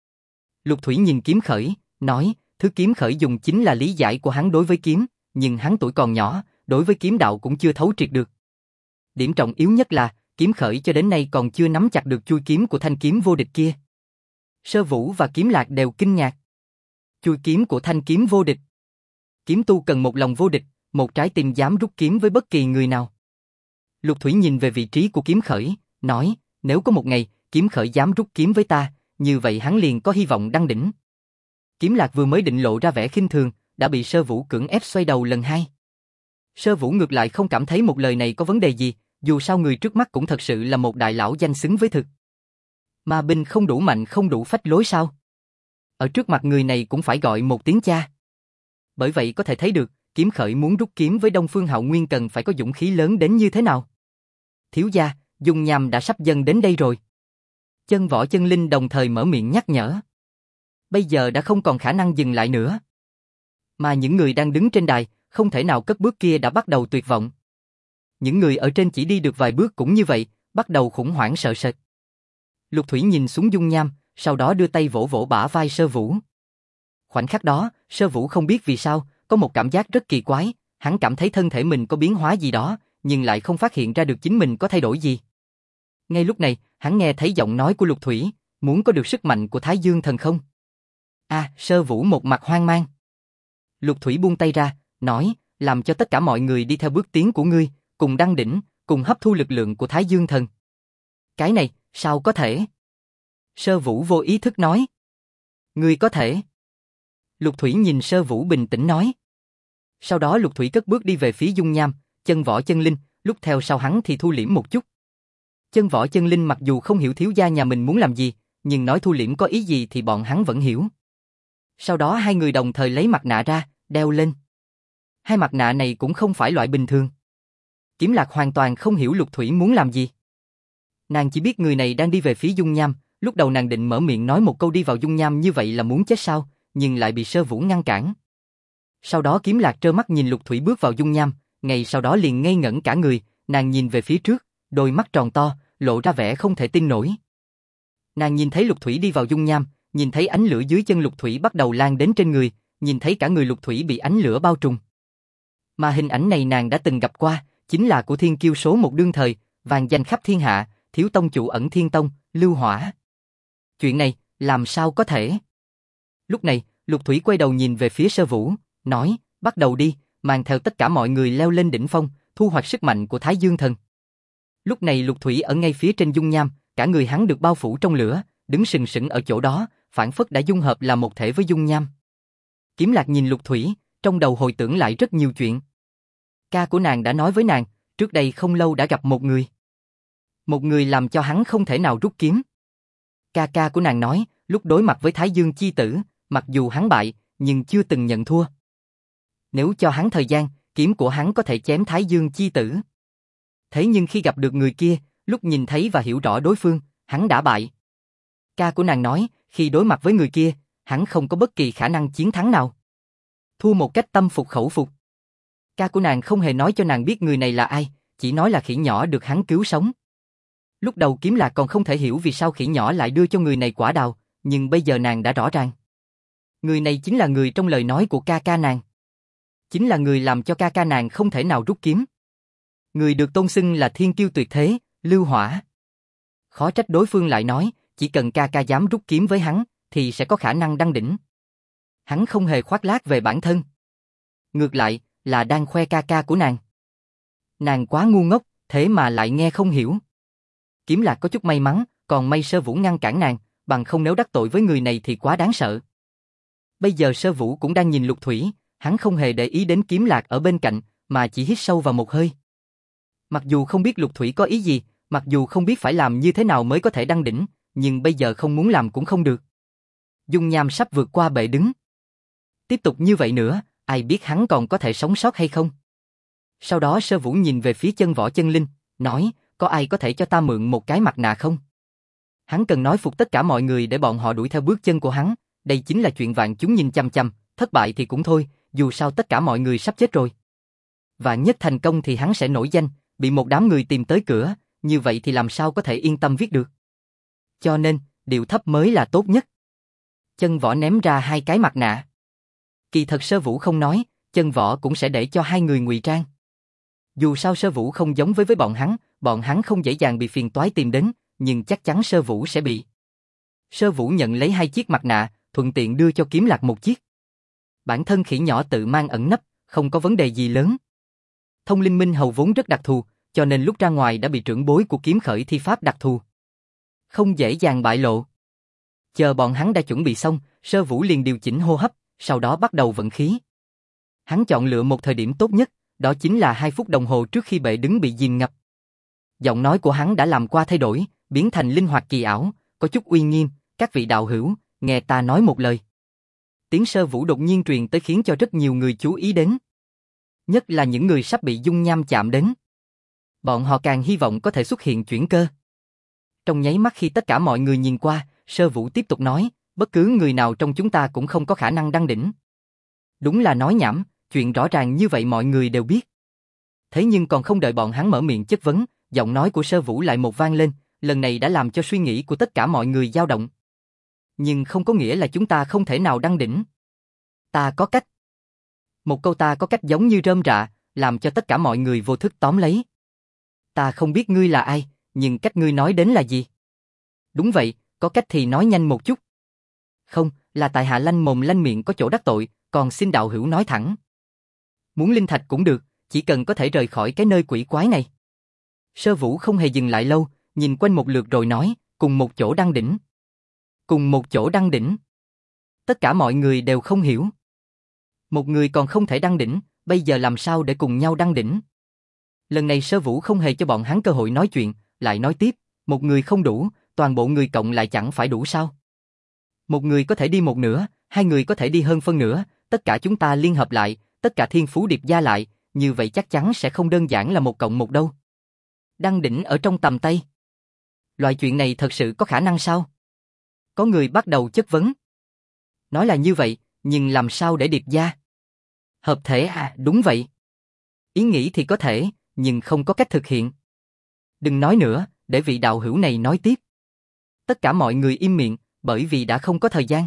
Lục Thủy nhìn kiếm khởi, nói, thứ kiếm khởi dùng chính là lý giải của hắn đối với kiếm, nhưng hắn tuổi còn nhỏ, đối với kiếm đạo cũng chưa thấu triệt được. Điểm trọng yếu nhất là, kiếm khởi cho đến nay còn chưa nắm chặt được chui kiếm của thanh kiếm vô địch kia. Sơ Vũ và Kiếm Lạc đều kinh ngạc. Chui kiếm của thanh kiếm vô địch. Kiếm tu cần một lòng vô địch, một trái tim dám rút kiếm với bất kỳ người nào. Lục Thủy nhìn về vị trí của kiếm khởi, nói, nếu có một ngày, kiếm khởi dám rút kiếm với ta, như vậy hắn liền có hy vọng đăng đỉnh. Kiếm Lạc vừa mới định lộ ra vẻ khinh thường, đã bị Sơ Vũ cưỡng ép xoay đầu lần hai. Sơ Vũ ngược lại không cảm thấy một lời này có vấn đề gì, dù sao người trước mắt cũng thật sự là một đại lão danh xứng với thực. Mà binh không đủ mạnh không đủ phách lối sao? Ở trước mặt người này cũng phải gọi một tiếng cha. Bởi vậy có thể thấy được, kiếm khởi muốn rút kiếm với Đông Phương Hạo Nguyên cần phải có dũng khí lớn đến như thế nào. Thiếu gia, dung nham đã sắp dần đến đây rồi. Chân Võ Chân Linh đồng thời mở miệng nhắc nhở. Bây giờ đã không còn khả năng dừng lại nữa. Mà những người đang đứng trên đài, không thể nào cất bước kia đã bắt đầu tuyệt vọng. Những người ở trên chỉ đi được vài bước cũng như vậy, bắt đầu khủng hoảng sợ sệt. Lục Thủy nhìn xuống dung nham, sau đó đưa tay vỗ vỗ bả vai Sơ Vũ. Khoảnh khắc đó, Sơ Vũ không biết vì sao, có một cảm giác rất kỳ quái, hắn cảm thấy thân thể mình có biến hóa gì đó, nhưng lại không phát hiện ra được chính mình có thay đổi gì. Ngay lúc này, hắn nghe thấy giọng nói của Lục Thủy, muốn có được sức mạnh của Thái Dương Thần không? Sơ Vũ một mặt hoang mang. Lục Thủy buông tay ra, nói, làm cho tất cả mọi người đi theo bước tiến của ngươi, cùng đăng đỉnh, cùng hấp thu lực lượng của Thái Dương Thần. Cái này, sao có thể? Sơ Vũ vô ý thức nói. Ngươi có thể. Lục Thủy nhìn Sơ Vũ bình tĩnh nói. Sau đó Lục Thủy cất bước đi về phía dung nham, Chân Võ Chân Linh, lúc theo sau hắn thì thu liễm một chút. Chân Võ Chân Linh mặc dù không hiểu thiếu gia nhà mình muốn làm gì, nhưng nói thu liễm có ý gì thì bọn hắn vẫn hiểu. Sau đó hai người đồng thời lấy mặt nạ ra, đeo lên. Hai mặt nạ này cũng không phải loại bình thường. Kiếm Lạc hoàn toàn không hiểu Lục Thủy muốn làm gì. Nàng chỉ biết người này đang đi về phía dung nham, lúc đầu nàng định mở miệng nói một câu đi vào dung nham như vậy là muốn chết sao, nhưng lại bị Sơ Vũ ngăn cản. Sau đó Kiếm Lạc trơ mắt nhìn Lục Thủy bước vào dung nham, ngay sau đó liền ngây ngẩn cả người, nàng nhìn về phía trước, đôi mắt tròn to, lộ ra vẻ không thể tin nổi. Nàng nhìn thấy Lục Thủy đi vào dung nham, nhìn thấy ánh lửa dưới chân Lục Thủy bắt đầu lan đến trên người, nhìn thấy cả người Lục Thủy bị ánh lửa bao trùm. Mà hình ảnh này nàng đã từng gặp qua, chính là của thiên kiêu số một đương thời, vang danh khắp thiên hạ, thiếu tông chủ Ẩn Thiên Tông, Lưu Hỏa. Chuyện này, làm sao có thể? Lúc này, Lục Thủy quay đầu nhìn về phía Sơ Vũ, nói, bắt đầu đi, mang theo tất cả mọi người leo lên đỉnh phong, thu hoạch sức mạnh của Thái Dương Thần. Lúc này Lục Thủy ở ngay phía trên dung nham, cả người hắn được bao phủ trong lửa, đứng sừng sững ở chỗ đó, phảng phất đã dung hợp là một thể với dung nham. Kiếm Lạc nhìn Lục Thủy, trong đầu hồi tưởng lại rất nhiều chuyện. Ca của nàng đã nói với nàng, trước đây không lâu đã gặp một người. Một người làm cho hắn không thể nào rút kiếm. Ca của nàng nói, lúc đối mặt với Thái Dương Chi Tử, mặc dù hắn bại, nhưng chưa từng nhận thua. Nếu cho hắn thời gian, kiếm của hắn có thể chém Thái Dương Chi Tử. Thế nhưng khi gặp được người kia, lúc nhìn thấy và hiểu rõ đối phương, hắn đã bại. Ca của nàng nói, khi đối mặt với người kia, hắn không có bất kỳ khả năng chiến thắng nào. Thua một cách tâm phục khẩu phục. Ca của nàng không hề nói cho nàng biết người này là ai, chỉ nói là khỉ nhỏ được hắn cứu sống. Lúc đầu Kiếm Lạc còn không thể hiểu vì sao khỉ nhỏ lại đưa cho người này quả đào, nhưng bây giờ nàng đã rõ ràng. Người này chính là người trong lời nói của ca nàng. Chính là người làm cho ca nàng không thể nào rút kiếm. Người được tôn xưng là thiên kiêu tuyệt thế, Lưu Hỏa. Khó trách đối phương lại nói, chỉ cần ca dám rút kiếm với hắn, thì sẽ có khả năng đăng đỉnh. Hắn không hề khoác lác về bản thân. Ngược lại, là đang khoe ca của nàng. Nàng quá ngu ngốc, thế mà lại nghe không hiểu. Kiếm Lạc có chút may mắn, còn may Sơ Vũ ngăn cản nàng, bằng không nếu đắc tội với người này thì quá đáng sợ. Bây giờ Sơ Vũ cũng đang nhìn Lục Thủy, hắn không hề để ý đến Kiếm Lạc ở bên cạnh, mà chỉ hít sâu vào một hơi. Mặc dù không biết Lục Thủy có ý gì, mặc dù không biết phải làm như thế nào mới có thể đăng đỉnh, nhưng bây giờ không muốn làm cũng không được. Dung nham sắp vượt qua bệ đứng. Tiếp tục như vậy nữa, ai biết hắn còn có thể sống sót hay không? Sau đó Sơ Vũ nhìn về phía Chân Võ Chân Linh, nói, có ai có thể cho ta mượn một cái mặt nạ không? Hắn cần nói phục tất cả mọi người để bọn họ đuổi theo bước chân của hắn, đây chính là chuyện vạn chúng nhìn chăm chăm, thất bại thì cũng thôi, dù sao tất cả mọi người sắp chết rồi. Vạn nhất thành công thì hắn sẽ nổi danh, bị một đám người tìm tới cửa, như vậy thì làm sao có thể yên tâm viết được. Cho nên, điệu thấp mới là tốt nhất. Chân Võ ném ra 2 cái mặt nạ. Kỳ thật Sơ Vũ không nói, Chân Võ cũng sẽ để cho 2 người ngụy trang. Dù sao Sơ Vũ không giống với bọn hắn không dễ dàng bị phiền toái tìm đến, nhưng chắc chắn Sơ Vũ sẽ bị. Sơ Vũ nhận lấy 2 chiếc mặt nạ, thuận tiện đưa cho Kiếm Lạc 1 chiếc. Bản thân khỉ nhỏ tự mang ẩn nấp, không có vấn đề gì lớn. Thông linh minh hầu vốn rất đặc thù, cho nên lúc ra ngoài đã bị trưởng bối của Kiếm Khởi thi pháp đặc thù. Không dễ dàng bại lộ. Chờ bọn hắn đã chuẩn bị xong, Sơ Vũ liền điều chỉnh hô hấp, sau đó bắt đầu vận khí. Hắn chọn lựa một thời điểm tốt nhất, đó chính là 2 phút đồng hồ trước khi bệ đứng bị dìm ngập. Giọng nói của hắn đã làm qua thay đổi, biến thành linh hoạt kỳ ảo, có chút uy nghiêm, các vị đạo hữu, nghe ta nói một lời. Tiếng Sơ Vũ đột nhiên truyền tới khiến cho rất nhiều người chú ý đến. Nhất là những người sắp bị dung nham chạm đến. Bọn họ càng hy vọng có thể xuất hiện chuyển cơ. Trong nháy mắt khi tất cả mọi người nhìn qua, Sơ Vũ tiếp tục nói, bất cứ người nào trong chúng ta cũng không có khả năng đăng đỉnh. Đúng là nói nhảm, chuyện rõ ràng như vậy mọi người đều biết. Thế nhưng còn không đợi bọn hắn mở miệng chất vấn, giọng nói của Sơ Vũ lại một vang lên, lần này đã làm cho suy nghĩ của tất cả mọi người dao động. Nhưng không có nghĩa là chúng ta không thể nào đăng đỉnh. Ta có cách. Một câu ta có cách giống như rơm rạ, làm cho tất cả mọi người vô thức tóm lấy. Ta không biết ngươi là ai, nhưng cách ngươi nói đến là gì? Đúng vậy, có cách thì nói nhanh một chút. Không, là tại hạ lanh mồm lanh miệng có chỗ đắc tội, còn xin đạo hữu nói thẳng. Muốn linh thạch cũng được, chỉ cần có thể rời khỏi cái nơi quỷ quái này. Sơ Vũ không hề dừng lại lâu, nhìn quanh một lượt rồi nói, cùng một chỗ đăng đỉnh. Cùng một chỗ đăng đỉnh. Tất cả mọi người đều không hiểu. Một người còn không thể đăng đỉnh, bây giờ làm sao để cùng nhau đăng đỉnh? Lần này Sơ Vũ không hề cho bọn hắn cơ hội nói chuyện, lại nói tiếp, một người không đủ, toàn bộ người cộng lại chẳng phải đủ sao? Một người có thể đi một nửa, 2 người có thể đi hơn phân nửa, tất cả chúng ta liên hợp lại, tất cả thiên phú điệp gia lại, như vậy chắc chắn sẽ không đơn giản là 1 cộng 1 đâu. Đăng đỉnh ở trong tầm tay. Loại chuyện này thật sự có khả năng sao? Có người bắt đầu chất vấn. Nói là như vậy, nhưng làm sao để điệp gia? Hợp thể à, đúng vậy. Ý nghĩ thì có thể, nhưng không có cách thực hiện. Đừng nói nữa, để vị đạo hữu này nói tiếp. Tất cả mọi người im miệng, bởi vì đã không có thời gian.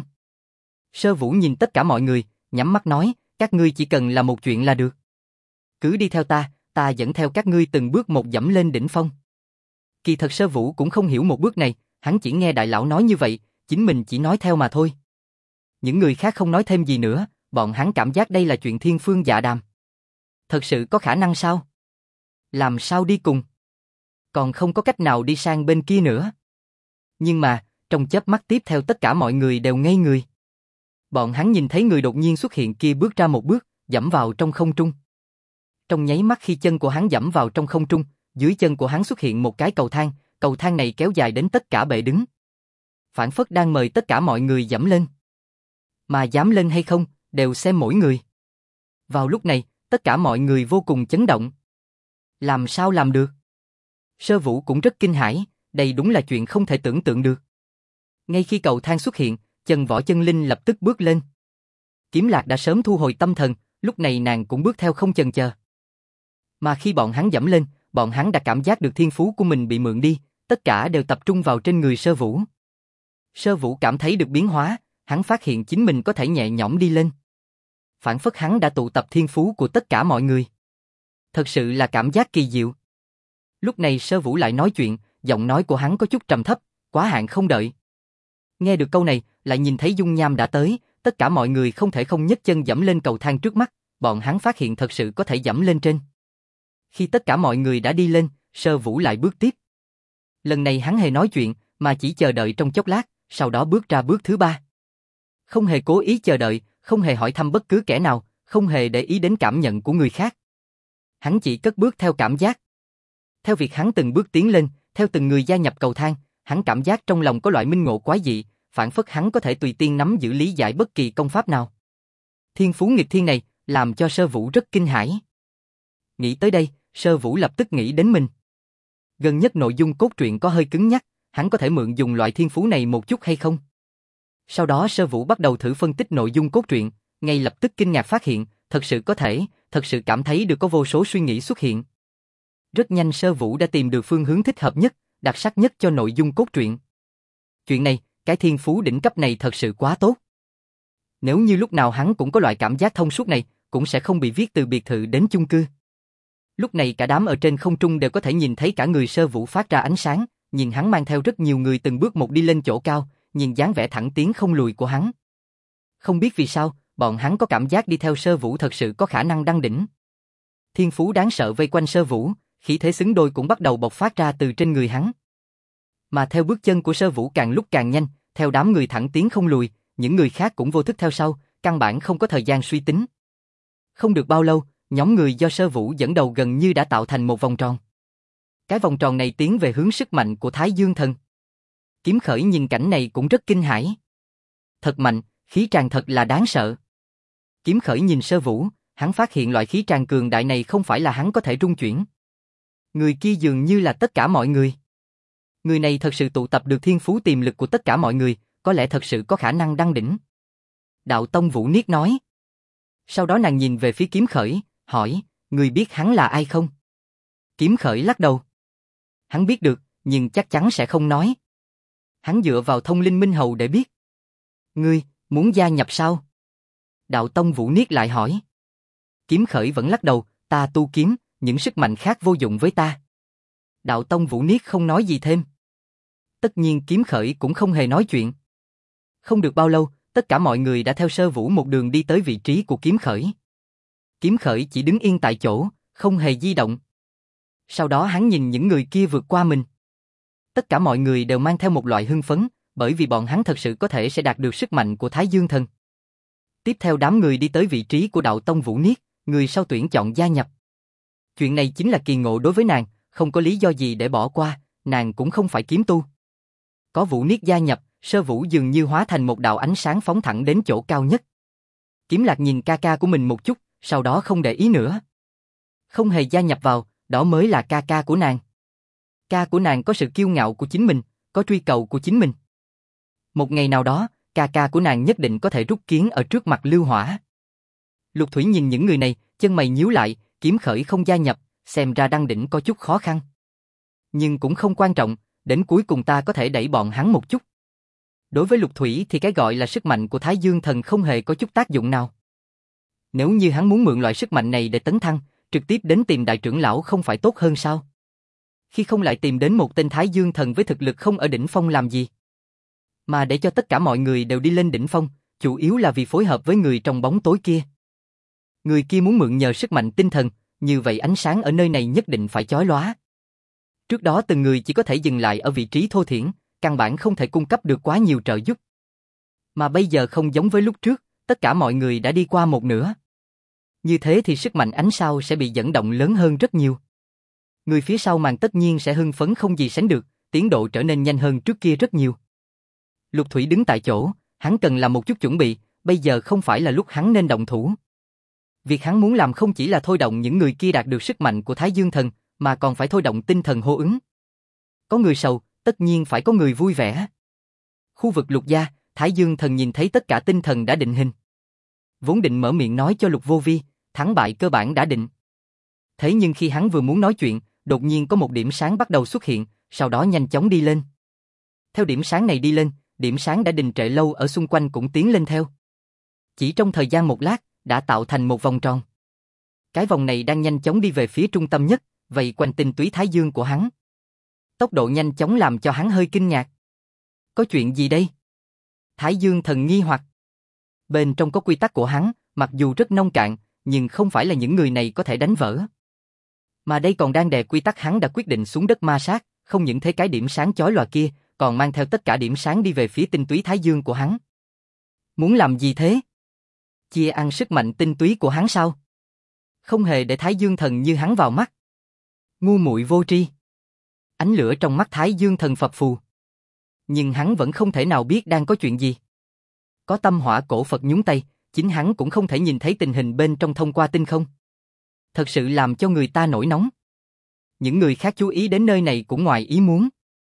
Sơ Vũ nhìn tất cả mọi người, nhắm mắt nói, các ngươi chỉ cần là một chuyện là được. Cứ đi theo ta dẫn theo các ngươi từng bước một dẫm lên đỉnh phong. Kỳ thật Sơ Vũ cũng không hiểu một bước này, hắn chỉ nghe đại lão nói như vậy, chính mình chỉ nói theo mà thôi. Những người khác không nói thêm gì nữa, bọn hắn cảm giác đây là chuyện thiên phương dạ đàm. Thật sự có khả năng sao? Làm sao đi cùng? Còn không có cách nào đi sang bên kia nữa. Nhưng mà, trong chớp mắt tiếp theo tất cả mọi người đều ngây người. Bọn hắn nhìn thấy người đột nhiên xuất hiện kia bước ra một bước, dẫm vào trong không trung. Trong nháy mắt khi chân của hắn dẫm vào trong không trung, dưới chân của hắn xuất hiện một cái cầu thang này kéo dài đến tất cả bệ đứng. Phảng phất đang mời tất cả mọi người dẫm lên. Mà dám lên hay không, đều xem mỗi người. Vào lúc này, tất cả mọi người vô cùng chấn động. Làm sao làm được? Sơ Vũ cũng rất kinh hãi, đây đúng là chuyện không thể tưởng tượng được. Ngay khi cầu thang xuất hiện, Chân Võ Chân Linh lập tức bước lên. Kiếm Lạc đã sớm thu hồi tâm thần, lúc này nàng cũng bước theo không chần chờ. Mà khi bọn hắn dẫm lên, bọn hắn đã cảm giác được thiên phú của mình bị mượn đi, tất cả đều tập trung vào trên người Sơ Vũ. Sơ Vũ cảm thấy được biến hóa, hắn phát hiện chính mình có thể nhẹ nhõm đi lên. Phảng phất hắn đã tụ tập thiên phú của tất cả mọi người. Thật sự là cảm giác kỳ diệu. Lúc này Sơ Vũ lại nói chuyện, giọng nói của hắn có chút trầm thấp, quá hạn không đợi. Nghe được câu này, lại nhìn thấy dung nham đã tới, tất cả mọi người không thể không nhấc chân dẫm lên cầu thang trước mắt, bọn hắn phát hiện thật sự có thể dẫm lên trên. Khi tất cả mọi người đã đi lên, Sơ Vũ lại bước tiếp. Lần này hắn hề nói chuyện, mà chỉ chờ đợi trong chốc lát, sau đó bước ra bước thứ 3. Không hề cố ý chờ đợi, không hề hỏi thăm bất cứ kẻ nào, không hề để ý đến cảm nhận của người khác. Hắn chỉ cất bước theo cảm giác. Theo việc hắn từng bước tiến lên, theo từng người gia nhập cầu thang, hắn cảm giác trong lòng có loại minh ngộ quái dị, phảng phất hắn có thể tùy tiên nắm giữ lý giải bất kỳ công pháp nào. Thiên phú nghịch thiên này, làm cho Sơ Vũ rất kinh hãi. Nghĩ tới đây, Sơ Vũ lập tức nghĩ đến mình. Gần nhất nội dung cốt truyện có hơi cứng nhắc, hắn có thể mượn dùng loại thiên phú này một chút hay không? Sau đó Sơ Vũ bắt đầu thử phân tích nội dung cốt truyện, ngay lập tức kinh ngạc phát hiện, thật sự có thể, thật sự cảm thấy được có vô số suy nghĩ xuất hiện. Rất nhanh Sơ Vũ đã tìm được phương hướng thích hợp nhất, đặc sắc nhất cho nội dung cốt truyện. Chuyện này, cái thiên phú đỉnh cấp này thật sự quá tốt. Nếu như lúc nào hắn cũng có loại cảm giác thông suốt này, cũng sẽ không bị viết từ biệt thự đến chung cư. Lúc này cả đám ở trên không trung đều có thể nhìn thấy cả người Sơ Vũ phát ra ánh sáng, nhìn hắn mang theo rất nhiều người từng bước một đi lên chỗ cao, nhìn dáng vẻ thẳng tiến không lùi của hắn. Không biết vì sao, bọn hắn có cảm giác đi theo Sơ Vũ thật sự có khả năng đăng đỉnh. Thiên phú đáng sợ vây quanh Sơ Vũ, khí thế xứng đôi cũng bắt đầu bộc phát ra từ trên người hắn. Mà theo bước chân của Sơ Vũ càng lúc càng nhanh, theo đám người thẳng tiến không lùi, những người khác cũng vô thức theo sau, căn bản không có thời gian suy tính. Không được bao lâu, nhóm người do Sơ Vũ dẫn đầu gần như đã tạo thành một vòng tròn. Cái vòng tròn này tiến về hướng sức mạnh của Thái Dương Thần. Kiếm Khởi nhìn cảnh này cũng rất kinh hãi. Thật mạnh, khí tràn thật là đáng sợ. Kiếm Khởi nhìn Sơ Vũ, hắn phát hiện loại khí tràn cường đại này không phải là hắn có thể rung chuyển. Người kia dường như là tất cả mọi người. Người này thật sự tụ tập được thiên phú tiềm lực của tất cả mọi người, có lẽ thật sự có khả năng đăng đỉnh. Đạo Tông Vũ Niết nói. Sau đó nàng nhìn về phía Kiếm Khởi, hỏi, người biết hắn là ai không? Kiếm Khởi lắc đầu. Hắn biết được, nhưng chắc chắn sẽ không nói. Hắn dựa vào thông linh minh hầu để biết. Ngươi, muốn gia nhập sao? Đạo Tông Vũ Niết lại hỏi. Kiếm Khởi vẫn lắc đầu, ta tu kiếm, những sức mạnh khác vô dụng với ta. Đạo Tông Vũ Niết không nói gì thêm. Tất nhiên Kiếm Khởi cũng không hề nói chuyện. Không được bao lâu, tất cả mọi người đã theo Sơ Vũ một đường đi tới vị trí của Kiếm Khởi. Kiếm Khởi chỉ đứng yên tại chỗ, không hề di động. Sau đó hắn nhìn những người kia vượt qua mình. Tất cả mọi người đều mang theo một loại hưng phấn, bởi vì bọn hắn thật sự có thể sẽ đạt được sức mạnh của Thái Dương Thần. Tiếp theo đám người đi tới vị trí của Đạo Tông Vũ Niết, người sau tuyển chọn gia nhập. Chuyện này chính là kỳ ngộ đối với nàng, không có lý do gì để bỏ qua, nàng cũng không phải kiếm tu. Có Vũ Niết gia nhập, Sơ Vũ dường như hóa thành một đạo ánh sáng phóng thẳng đến chỗ cao nhất. Kiếm Lạc nhìn ca ca của mình một chút, sau đó không để ý nữa. Không hề gia nhập vào, đó mới là ca ca của nàng. Ca của nàng có sự kiêu ngạo của chính mình, có truy cầu của chính mình. Một ngày nào đó, ca ca của nàng nhất định có thể rút kiếm ở trước mặt Lưu Hỏa. Lục Thủy nhìn những người này, chân mày nhíu lại, Kiếm Khởi không gia nhập, xem ra đăng đỉnh có chút khó khăn. Nhưng cũng không quan trọng, đến cuối cùng ta có thể đẩy bọn hắn một chút. Đối với Lục Thủy thì cái gọi là sức mạnh của Thái Dương Thần không hề có chút tác dụng nào. Nếu như hắn muốn mượn loại sức mạnh này để tấn thăng, trực tiếp đến tìm đại trưởng lão không phải tốt hơn sao? Khi không lại tìm đến một tên Thái Dương Thần với thực lực không ở đỉnh phong làm gì? Mà để cho tất cả mọi người đều đi lên đỉnh phong, chủ yếu là vì phối hợp với người trong bóng tối kia. Người kia muốn mượn nhờ sức mạnh tinh thần, như vậy ánh sáng ở nơi này nhất định phải chói lóa. Trước đó từng người chỉ có thể dừng lại ở vị trí thô thiển, căn bản không thể cung cấp được quá nhiều trợ giúp. Mà bây giờ không giống với lúc trước, tất cả mọi người đã đi qua một nửa. Như thế thì sức mạnh ánh sao sẽ bị dẫn động lớn hơn rất nhiều. Người phía sau màn tất nhiên sẽ hưng phấn không gì sánh được, tiến độ trở nên nhanh hơn trước kia rất nhiều. Lục Thủy đứng tại chỗ, hắn cần làm một chút chuẩn bị, bây giờ không phải là lúc hắn nên động thủ. Việc hắn muốn làm không chỉ là thôi động những người kia đạt được sức mạnh của Thái Dương Thần, mà còn phải thôi động tinh thần hô ứng. Có người sầu, tất nhiên phải có người vui vẻ. Khu vực Lục gia, Thái Dương Thần nhìn thấy tất cả tinh thần đã định hình. Vốn định mở miệng nói cho Lục Vô Vi, thắng bại cơ bản đã định. Thế nhưng khi hắn vừa muốn nói chuyện, đột nhiên có một điểm sáng bắt đầu xuất hiện, sau đó nhanh chóng đi lên. Theo điểm sáng này đi lên, điểm sáng đã đình trệ lâu ở xung quanh cũng tiến lên theo. Chỉ trong thời gian một lát, đã tạo thành một vòng tròn. Cái vòng này đang nhanh chóng đi về phía trung tâm nhất, vây quanh tinh túy Thái Dương của hắn. Tốc độ nhanh chóng làm cho hắn hơi kinh ngạc. Có chuyện gì đây? Thái Dương Thần nghi hoặc. Bên trong có quy tắc của hắn, mặc dù rất nông cạn, nhưng không phải là những người này có thể đánh vỡ. Mà đây còn đang đè quy tắc hắn đã quyết định xuống đất ma sát, không những thế cái điểm sáng chói lòa kia, còn mang theo tất cả điểm sáng đi về phía tinh túy Thái Dương của hắn. Muốn làm gì thế? Chia ăn sức mạnh tinh túy của hắn sao? Không hề để Thái Dương Thần như hắn vào mắt. Ngu muội vô tri. Ánh lửa trong mắt Thái Dương Thần phập phù. Nhưng hắn vẫn không thể nào biết đang có chuyện gì. Có tâm hỏa cổ Phật nhúng tay, chính hắn cũng không thể nhìn thấy tình hình bên trong thông qua tinh không. Thật sự làm cho người ta nổi nóng. Những người khác chú ý đến nơi này cũng ngoài ý muốn.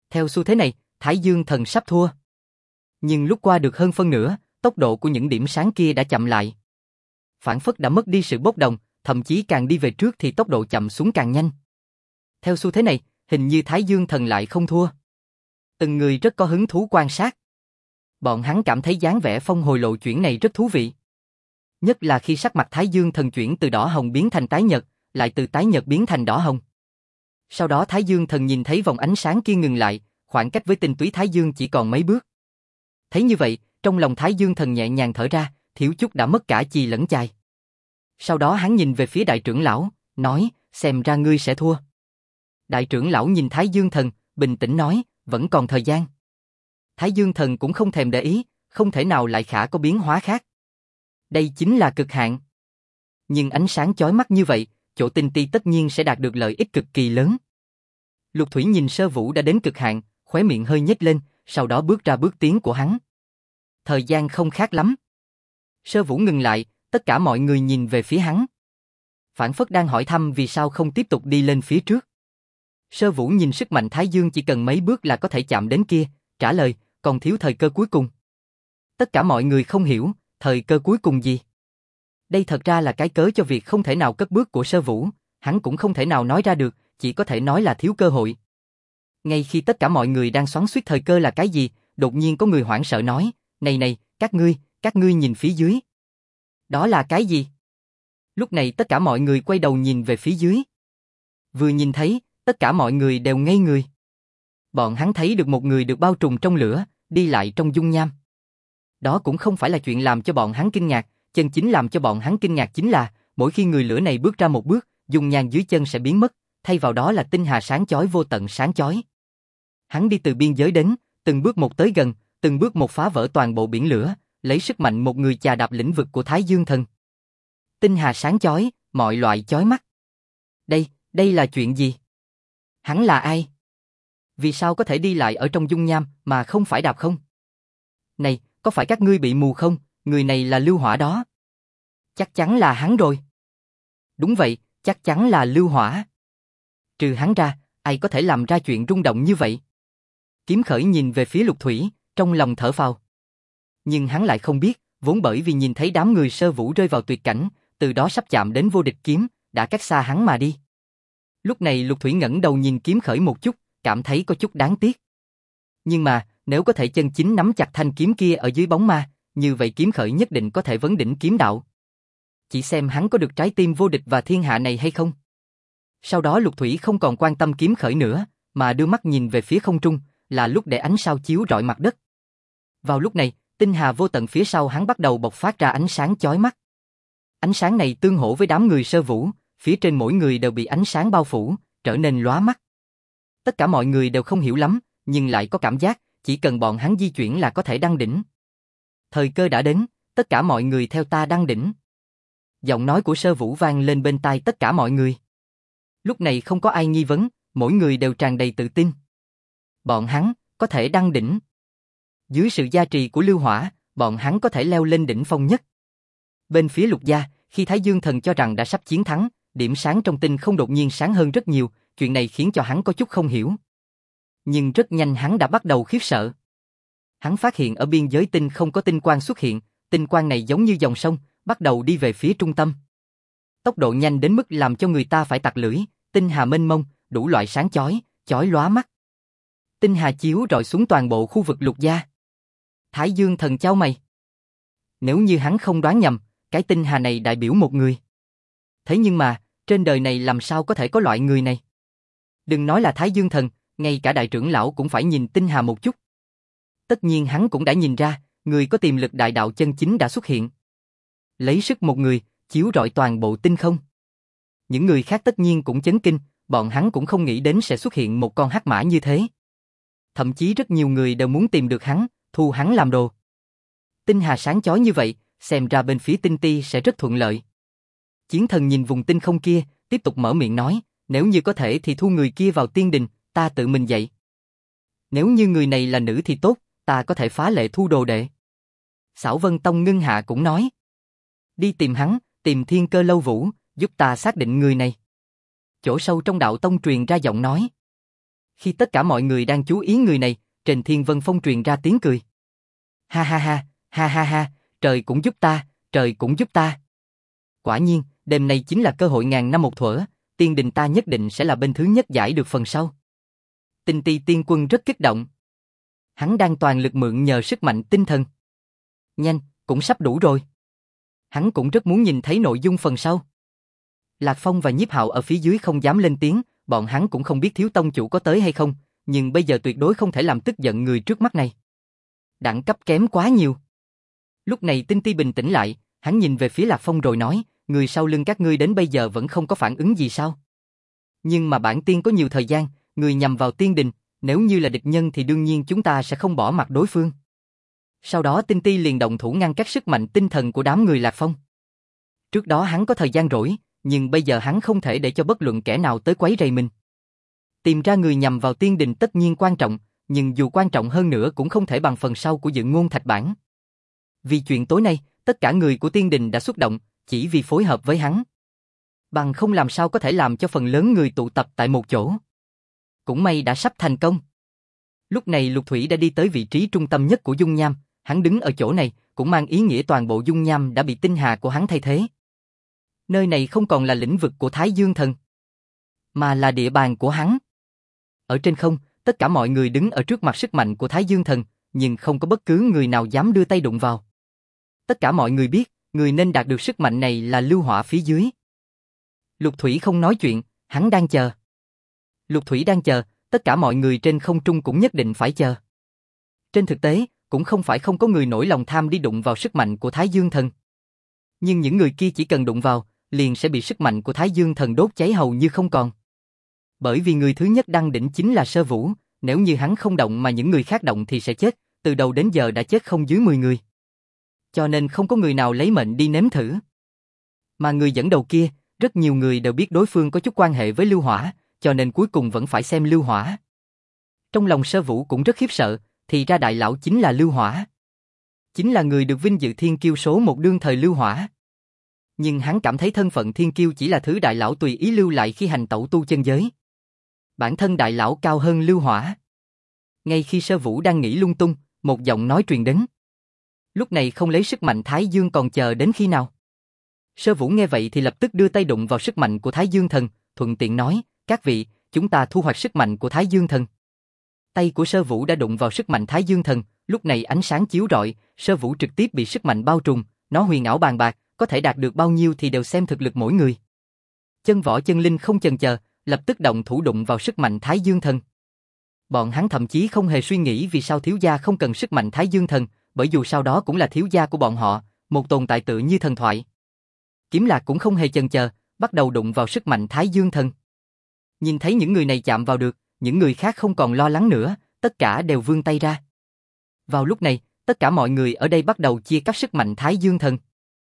Theo xu thế này, Thái Dương Thần sắp thua. Nhưng lúc qua được hơn phân nửa, tốc độ của những điểm sáng kia đã chậm lại. Phảng phất đã mất đi sự bốc đồng, thậm chí càng đi về trước thì tốc độ chậm xuống càng nhanh. Theo xu thế này, hình như Thái Dương Thần lại không thua. Từng người rất có hứng thú quan sát. Bọn hắn cảm thấy dáng vẻ phong hồi lộ chuyển này rất thú vị. Nhất là khi sắc mặt Thái Dương Thần chuyển từ đỏ hồng biến thành tái nhợt, lại từ tái nhợt biến thành đỏ hồng. Sau đó Thái Dương Thần nhìn thấy vòng ánh sáng kia ngừng lại, khoảng cách với tinh túy Thái Dương chỉ còn mấy bước. Thấy như vậy, trong lòng Thái Dương Thần nhẹ nhàng thở ra, thiếu chút đã mất cả chì lẫn chài. Sau đó hắn nhìn về phía đại trưởng lão, nói, xem ra ngươi sẽ thua. Đại trưởng lão nhìn Thái Dương Thần, bình tĩnh nói, vẫn còn thời gian. Thái Dương Thần cũng không thèm để ý, không thể nào lại khả có biến hóa khác. Đây chính là cực hạn. Nhưng ánh sáng chói mắt như vậy, chỗ tinh ti tất nhiên sẽ đạt được lợi ích cực kỳ lớn. Lục Thủy nhìn Sơ Vũ đã đến cực hạn, khóe miệng hơi nhếch lên, sau đó bước ra bước tiến của hắn. Thời gian không khác lắm. Sơ Vũ ngừng lại, tất cả mọi người nhìn về phía hắn. Phảng phất đang hỏi thăm vì sao không tiếp tục đi lên phía trước. Sơ Vũ nhìn sức mạnh Thái Dương chỉ cần mấy bước là có thể chạm đến kia, trả lời, còn thiếu thời cơ cuối cùng. Tất cả mọi người không hiểu, thời cơ cuối cùng gì? Đây thật ra là cái cớ cho việc không thể nào cất bước của Sơ Vũ, hắn cũng không thể nào nói ra được, chỉ có thể nói là thiếu cơ hội. Ngay khi tất cả mọi người đang xoắn xuýt thời cơ là cái gì, đột nhiên có người hoảng sợ nói, này, các ngươi nhìn phía dưới. Đó là cái gì? Lúc này tất cả mọi người quay đầu nhìn về phía dưới. Vừa nhìn thấy, tất cả mọi người đều ngây người. Bọn hắn thấy được một người được bao trùm trong lửa, đi lại trong dung nham. Đó cũng không phải là chuyện làm cho bọn hắn kinh ngạc, chân chính làm cho bọn hắn kinh ngạc chính là, mỗi khi người lửa này bước ra một bước, dung nham dưới chân sẽ biến mất, thay vào đó là tinh hà sáng chói vô tận sáng chói. Hắn đi từ biên giới đến, từng bước một tới gần, từng bước một phá vỡ toàn bộ biển lửa, lấy sức mạnh một người chà đạp lĩnh vực của Thái Dương Thần. Tinh hà sáng chói, mọi loại chói mắt. Đây là chuyện gì? Hắn là ai? Vì sao có thể đi lại ở trong dung nham mà không phải đạp không? Này, có phải các ngươi bị mù không? Người này là Lưu Hỏa đó. Chắc chắn là hắn rồi. Đúng vậy, chắc chắn là Lưu Hỏa. Trừ hắn ra, ai có thể làm ra chuyện rung động như vậy? Kiếm Khởi nhìn về phía Lục Thủy, trong lòng thở phào. Nhưng hắn lại không biết, vốn bởi vì nhìn thấy đám người Sơ Vũ rơi vào tuyệt cảnh, từ đó sắp chạm đến vô địch kiếm, đã cách xa hắn mà đi. Lúc này Lục Thủy ngẩng đầu nhìn Kiếm Khởi một chút, cảm thấy có chút đáng tiếc. Nhưng mà, nếu có thể chân chính nắm chặt thanh kiếm kia ở dưới bóng ma, như vậy Kiếm Khởi nhất định có thể vấn đỉnh kiếm đạo. Chỉ xem hắn có được trái tim vô địch và thiên hạ này hay không. Sau đó Lục Thủy không còn quan tâm Kiếm Khởi nữa, mà đưa mắt nhìn về phía không trung, là lúc để ánh sao chiếu rọi mặt đất. Vào lúc này, tinh hà vô tận phía sau hắn bắt đầu bộc phát ra ánh sáng chói mắt. Ánh sáng này tương hỗ với đám người Sơ Vũ, phía trên mỗi người đều bị ánh sáng bao phủ, trở nên lóa mắt. Tất cả mọi người đều không hiểu lắm, nhưng lại có cảm giác, chỉ cần bọn hắn di chuyển là có thể đăng đỉnh. Thời cơ đã đến, tất cả mọi người theo ta đăng đỉnh. Giọng nói của Sơ Vũ vang lên bên tai tất cả mọi người. Lúc này không có ai nghi vấn, mỗi người đều tràn đầy tự tin. Bọn hắn có thể đăng đỉnh. Dưới sự gia trì của Lưu Hỏa, bọn hắn có thể leo lên đỉnh phong nhất. Bên phía Lục gia, khi Thái Dương Thần cho rằng đã sắp chiến thắng, điểm sáng trong tinh không đột nhiên sáng hơn rất nhiều, chuyện này khiến cho hắn có chút không hiểu. Nhưng rất nhanh hắn đã bắt đầu khiếp sợ. Hắn phát hiện ở biên giới tinh không có tinh quang xuất hiện, tinh quang này giống như dòng sông, bắt đầu đi về phía trung tâm. Tốc độ nhanh đến mức làm cho người ta phải tặc lưỡi, tinh hà mênh mông, đủ loại sáng chói, chói lóa mắt. Tinh hà chiếu rọi xuống toàn bộ khu vực Lục gia. Thái Dương Thần chau mày. Nếu như hắn không đoán nhầm, cái tinh hà này đại biểu một người. Thế nhưng mà, trên đời này làm sao có thể có loại người này? Đừng nói là Thái Dương Thần, ngay cả đại trưởng lão cũng phải nhìn tinh hà một chút. Tất nhiên hắn cũng đã nhìn ra, người có tiềm lực đại đạo chân chính đã xuất hiện. Lấy sức một người, chiếu rọi toàn bộ tinh không. Những người khác tất nhiên cũng chấn kinh, bọn hắn cũng không nghĩ đến sẽ xuất hiện một con hắc mã như thế. Thậm chí rất nhiều người đều muốn tìm được hắn, thu hắn làm đồ. Tinh hà sáng chói như vậy, xem ra bên phía tinh ti sẽ rất thuận lợi. Chiến thần nhìn vùng tinh không kia, tiếp tục mở miệng nói, nếu như có thể thì thu người kia vào tiên đình, ta tự mình dạy. Nếu như người này là nữ thì tốt, ta có thể phá lệ thu đồ đệ. Xảo Vân Tông Ngưng Hạ cũng nói, đi tìm hắn, tìm Thiên Cơ Lâu Vũ, giúp ta xác định người này. Chỗ sâu trong đạo tông truyền ra giọng nói, Khi tất cả mọi người đang chú ý người này, trên Thiên Vân Phong truyền ra tiếng cười. Ha ha ha, ha ha ha, trời cũng giúp ta, trời cũng giúp ta. Quả nhiên, đêm nay chính là cơ hội ngàn năm một thuở, tiên đình ta nhất định sẽ là bên thứ nhất giải được phần sau. Tinh Ti tiên quân rất kích động. Hắn đang toàn lực mượn nhờ sức mạnh tinh thần. Nhanh, cũng sắp đủ rồi. Hắn cũng rất muốn nhìn thấy nội dung phần sau. Lạc Phong và Nhiếp Hạo ở phía dưới không dám lên tiếng, bọn hắn cũng không biết thiếu tông chủ có tới hay không, nhưng bây giờ tuyệt đối không thể làm tức giận người trước mắt này. Đẳng cấp kém quá nhiều. Lúc này Tinh Ti bình tĩnh lại, hắn nhìn về phía Lạc Phong rồi nói, người sau lưng các ngươi đến bây giờ vẫn không có phản ứng gì sao? Nhưng mà bản tiên có nhiều thời gian, người nhằm vào tiên đình, nếu như là địch nhân thì đương nhiên chúng ta sẽ không bỏ mặc đối phương. Sau đó Tinh Ti liền động thủ ngăn các sức mạnh tinh thần của đám người Lạc Phong. Trước đó hắn có thời gian rỗi, nhưng bây giờ hắn không thể để cho bất luận kẻ nào tới quấy rầy mình. Tìm ra người nhằm vào tiên đình tất nhiên quan trọng, nhưng dù quan trọng hơn nữa cũng không thể bằng phần sau của Dự Ngôn Thạch Bản. Vì chuyện tối nay, tất cả người của tiên đình đã xuất động, chỉ vì phối hợp với hắn. Bằng không làm sao có thể làm cho phần lớn người tụ tập tại một chỗ. Cũng may đã sắp thành công. Lúc này Lục Thủy đã đi tới vị trí trung tâm nhất của dung nham, hắn đứng ở chỗ này, cũng mang ý nghĩa toàn bộ dung nham đã bị tinh hà của hắn thay thế. Nơi này không còn là lĩnh vực của Thái Dương Thần, mà là địa bàn của hắn. Ở trên không, tất cả mọi người đứng ở trước mặt sức mạnh của Thái Dương Thần, nhưng không có bất cứ người nào dám đưa tay đụng vào. Tất cả mọi người biết, người nên đạt được sức mạnh này là Lưu Hỏa phía dưới. Lục Thủy không nói chuyện, hắn đang chờ. Lục Thủy đang chờ, tất cả mọi người trên không trung cũng nhất định phải chờ. Trên thực tế, cũng không phải không có người nổi lòng tham đi đụng vào sức mạnh của Thái Dương Thần. Nhưng những người kia chỉ cần đụng vào, liền sẽ bị sức mạnh của Thái Dương Thần đốt cháy hầu như không còn. Bởi vì người thứ nhất đăng đỉnh chính là Sơ Vũ, nếu như hắn không động mà những người khác động thì sẽ chết, từ đầu đến giờ đã chết không dưới 10 người. Cho nên không có người nào lấy mệnh đi nếm thử. Mà người dẫn đầu kia, rất nhiều người đều biết đối phương có chút quan hệ với Lưu Hỏa, cho nên cuối cùng vẫn phải xem Lưu Hỏa. Trong lòng Sơ Vũ cũng rất khiếp sợ, thì ra đại lão chính là Lưu Hỏa. Chính là người được vinh dự thiên kiêu số một đương thời Lưu Hỏa. Nhưng hắn cảm thấy thân phận thiên kiêu chỉ là thứ đại lão tùy ý lưu lại khi hành tẩu tu chân giới. Bản thân đại lão cao hơn Lưu Hỏa. Ngay khi Sơ Vũ đang nghĩ lung tung, một giọng nói truyền đến. Lúc này không lấy sức mạnh Thái Dương còn chờ đến khi nào? Sơ Vũ nghe vậy thì lập tức đưa tay đụng vào sức mạnh của Thái Dương Thần, thuận tiện nói, các vị, chúng ta thu hoạch sức mạnh của Thái Dương Thần. Tay của Sơ Vũ đã đụng vào sức mạnh Thái Dương Thần, lúc này ánh sáng chiếu rọi, Sơ Vũ trực tiếp bị sức mạnh bao trùm, nó huyền ảo bàn bạc, có thể đạt được bao nhiêu thì đều xem thực lực mỗi người. Chân Võ Chân Linh không chần chờ, lập tức động thủ đụng vào sức mạnh Thái Dương Thần. Bọn hắn thậm chí không hề suy nghĩ vì sao thiếu gia không cần sức mạnh Thái Dương Thần, bởi dù sau đó cũng là thiếu gia của bọn họ, một tồn tại tự như thần thoại. Kiếm Lạc cũng không hề chần chờ, bắt đầu đụng vào sức mạnh Thái Dương Thần. Nhìn thấy những người này chạm vào được, những người khác không còn lo lắng nữa, tất cả đều vươn tay ra. Vào lúc này, tất cả mọi người ở đây bắt đầu chia cắt sức mạnh Thái Dương Thần.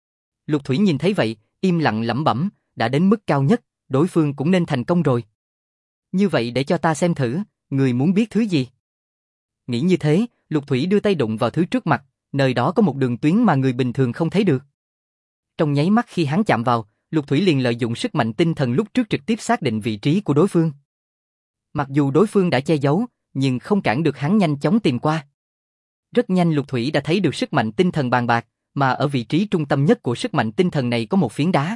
Lục Thủy nhìn thấy vậy, im lặng lẩm bẩm, đã đến mức cao nhất, đối phương cũng nên thành công rồi. Như vậy để cho ta xem thử, người muốn biết thứ gì? Nghĩ như thế, Lục Thủy đưa tay đụng vào thứ trước mặt, nơi đó có một đường tuyến mà người bình thường không thấy được. Trong nháy mắt khi hắn chạm vào, Lục Thủy liền lợi dụng sức mạnh tinh thần lúc trước trực tiếp xác định vị trí của đối phương. Mặc dù đối phương đã che giấu, nhưng không cản được hắn nhanh chóng tìm qua. Rất nhanh Lục Thủy đã thấy được sức mạnh tinh thần bàn bạc, mà ở vị trí trung tâm nhất của sức mạnh tinh thần này có một phiến đá.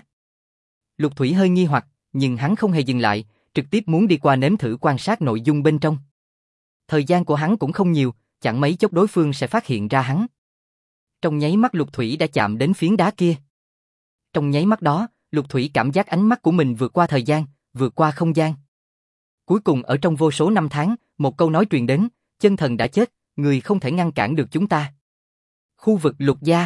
Lục Thủy hơi nghi hoặc, nhưng hắn không hề dừng lại, trực tiếp muốn đi qua nếm thử quan sát nội dung bên trong. Thời gian của hắn cũng không nhiều, chẳng mấy chốc đối phương sẽ phát hiện ra hắn. Trong nháy mắt Lục Thủy đã chạm đến phiến đá kia. Trong nháy mắt đó, Lục Thủy cảm giác ánh mắt của mình vượt qua thời gian, vượt qua không gian. Cuối cùng ở trong vô số năm tháng, một câu nói truyền đến, chân thần đã chết, người không thể ngăn cản được chúng ta. Khu vực Lục gia.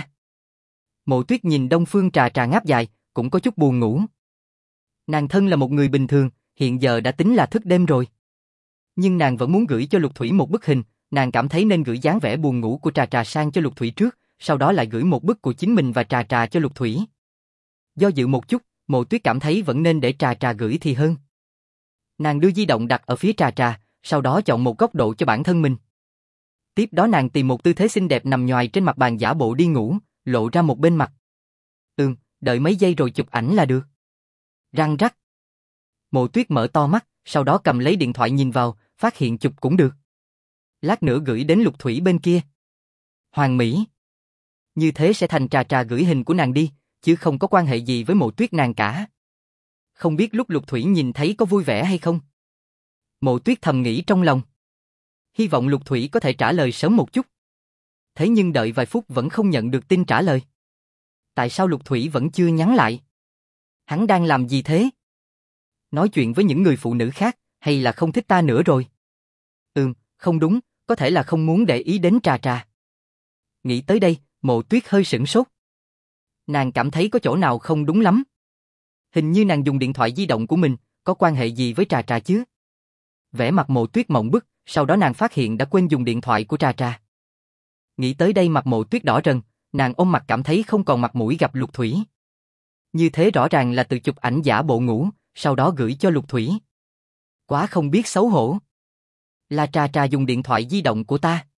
Mộ Tuyết nhìn Đông Phương Trà Trà ngáp dài, cũng có chút buồn ngủ. Nàng thân là một người bình thường, hiện giờ đã tính là thức đêm rồi. Nhưng nàng vẫn muốn gửi cho Lục Thủy một bức hình, nàng cảm thấy nên gửi dáng vẻ buồn ngủ của Trà Trà sang cho Lục Thủy trước, sau đó lại gửi một bức của chính mình và Trà Trà cho Lục Thủy. Do dự một chút, Mộ Tuyết cảm thấy vẫn nên để Trà Trà gửi thì hơn. Nàng đưa di động đặt ở phía Trà Trà, sau đó chọn một góc độ cho bản thân mình. Tiếp đó nàng tìm một tư thế xinh đẹp nằm nhoài trên mặt bàn giả bộ đi ngủ, lộ ra một bên mặt. Đợi mấy giây rồi chụp ảnh là được. Răng rắc. Mộ Tuyết mở to mắt, sau đó cầm lấy điện thoại nhìn vào, phát hiện chụp cũng được. Lát nữa gửi đến Lục Thủy bên kia. Hoàn mỹ. Như thế sẽ thành Trà Trà gửi hình của nàng đi, chứ không có quan hệ gì với Mộ Tuyết nàng cả. Không biết lúc Lục Thủy nhìn thấy có vui vẻ hay không? Mộ Tuyết thầm nghĩ trong lòng. Hy vọng Lục Thủy có thể trả lời sớm một chút. Thế nhưng đợi vài phút vẫn không nhận được tin trả lời. Tại sao Lục Thủy vẫn chưa nhắn lại? Hắn đang làm gì thế? Nói chuyện với những người phụ nữ khác, hay là không thích ta nữa rồi? Không đúng, có thể là không muốn để ý đến Trà Trà. Nghĩ tới đây, Mộ Tuyết hơi sửng sốt. Nàng cảm thấy có chỗ nào không đúng lắm. Hình như nàng dùng điện thoại di động của mình, có quan hệ gì với Trà Trà chứ? Vẻ mặt Mộ Tuyết mộng bức, sau đó nàng phát hiện đã quên dùng điện thoại của Trà Trà. Nghĩ tới đây mặt Mộ Tuyết đỏ rần, nàng ôm mặt cảm thấy không còn mặt mũi gặp Lục Thủy. Như thế rõ ràng là tự chụp ảnh giả bộ ngủ, sau đó gửi cho Lục Thủy. Quá không biết xấu hổ. Là Trà Trà dùng điện thoại di động của ta.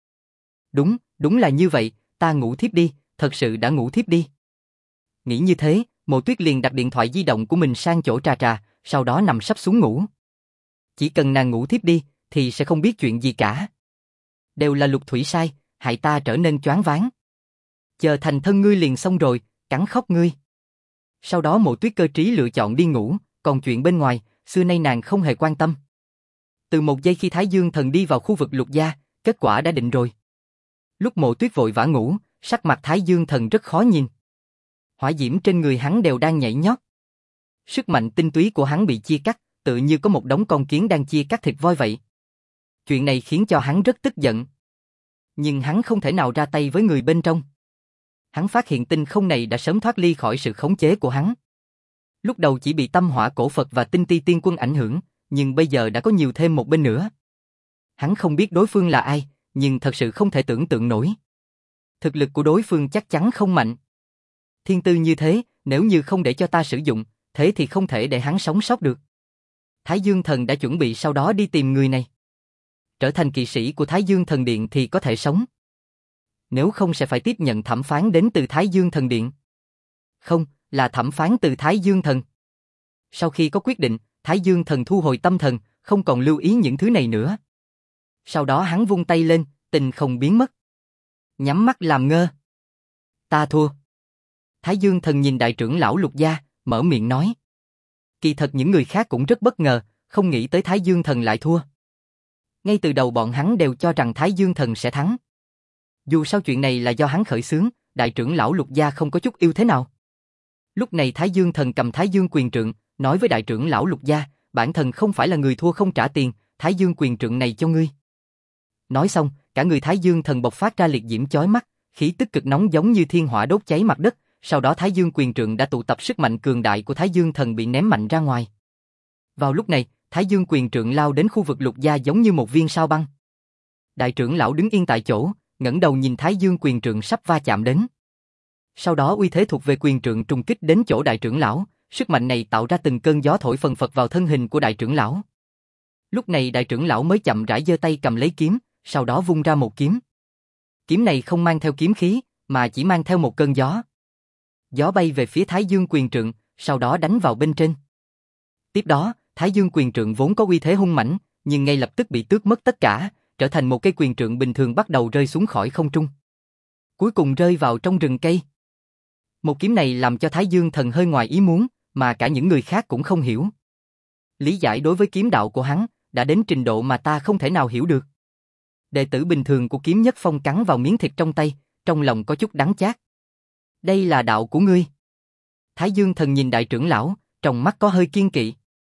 Đúng là như vậy, ta ngủ thiếp đi, thật sự đã ngủ thiếp đi. Nghĩ như thế, Mộ Tuyết liền đặt điện thoại di động của mình sang chỗ Trà Trà, sau đó nằm sấp xuống ngủ. Chỉ cần nàng ngủ thiếp đi, thì sẽ không biết chuyện gì cả. Đều là Lục Thủy sai, hại ta trở nên choáng váng. Chờ thành thân ngươi liền xong rồi, cắn khóc ngươi. Sau đó Mộ Tuyết cơ trí lựa chọn đi ngủ, còn chuyện bên ngoài, xưa nay nàng không hề quan tâm. Từ một giây khi Thái Dương Thần đi vào khu vực Lục gia, kết quả đã định rồi. Lúc Mộ Tuyết vội vã ngủ, sắc mặt Thái Dương Thần rất khó nhìn. Hỏa diễm trên người hắn đều đang nhảy nhót. Sức mạnh tinh túy của hắn bị chia cắt, tự như có một đống con kiến đang chia cắt thịt voi vậy. Chuyện này khiến cho hắn rất tức giận. Nhưng hắn không thể nào ra tay với người bên trong. Hắn phát hiện tinh không này đã sớm thoát ly khỏi sự khống chế của hắn. Lúc đầu chỉ bị tâm hỏa cổ Phật và tinh ti tiên quân ảnh hưởng, nhưng bây giờ đã có nhiều thêm một bên nữa. Hắn không biết đối phương là ai, nhưng thật sự không thể tưởng tượng nổi. Thực lực của đối phương chắc chắn không mạnh. Thiên tư như thế, nếu như không để cho ta sử dụng, thế thì không thể để hắn sống sót được. Thái Dương Thần đã chuẩn bị sau đó đi tìm người này. Trở thành kỵ sĩ của Thái Dương Thần Điện thì có thể sống. Nếu không sẽ phải tiếp nhận thẩm phán đến từ Thái Dương Thần Điện. Không, là thẩm phán từ Thái Dương Thần. Sau khi có quyết định, Thái Dương Thần thu hồi tâm thần, không còn lưu ý những thứ này nữa. Sau đó hắn vung tay lên, tình không biến mất. Nhắm mắt làm ngơ. Ta thua. Thái Dương Thần nhìn đại trưởng lão Lục gia, mở miệng nói. Kỳ thật những người khác cũng rất bất ngờ, không nghĩ tới Thái Dương Thần lại thua. Ngay từ đầu bọn hắn đều cho rằng Thái Dương Thần sẽ thắng. Dù sao chuyện này là do hắn khởi xướng, đại trưởng lão Lục gia không có chút yêu thế nào. Lúc này Thái Dương Thần cầm Thái Dương quyền trượng, nói với đại trưởng lão Lục gia, bản thân không phải là người thua không trả tiền, Thái Dương quyền trượng này cho ngươi. Nói xong, cả người Thái Dương Thần bộc phát ra liệt diễm chói mắt, khí tức cực nóng giống như thiên hỏa đốt cháy mặt đất, sau đó Thái Dương quyền trượng đã tụ tập sức mạnh cường đại của Thái Dương Thần bị ném mạnh ra ngoài. Vào lúc này, Thái Dương quyền trượng lao đến khu vực Lục gia giống như một viên sao băng. Đại trưởng lão đứng yên tại chỗ, ngẩng đầu nhìn Thái Dương quyền trượng sắp va chạm đến. Sau đó uy thế thuộc về quyền trượng trùng kích đến chỗ đại trưởng lão, sức mạnh này tạo ra từng cơn gió thổi phần phật vào thân hình của đại trưởng lão. Lúc này đại trưởng lão mới chậm rãi giơ tay cầm lấy kiếm, sau đó vung ra một kiếm. Kiếm này không mang theo kiếm khí, mà chỉ mang theo một cơn gió. Gió bay về phía Thái Dương quyền trượng, sau đó đánh vào bên trên. Tiếp đó, Thái Dương quyền trượng vốn có uy thế hung mãnh, nhưng ngay lập tức bị tước mất tất cả, trở thành một cây quyền trượng bình thường bắt đầu rơi xuống khỏi không trung. Cuối cùng rơi vào trong rừng cây. Một kiếm này làm cho Thái Dương Thần hơi ngoài ý muốn, mà cả những người khác cũng không hiểu. Lý giải đối với kiếm đạo của hắn, đã đến trình độ mà ta không thể nào hiểu được. Đệ tử bình thường của Kiếm Nhất Phong cắn vào miếng thịt trong tay, trong lòng có chút đắng chát. Đây là đạo của ngươi. Thái Dương Thần nhìn đại trưởng lão, trong mắt có hơi kiên kỵ.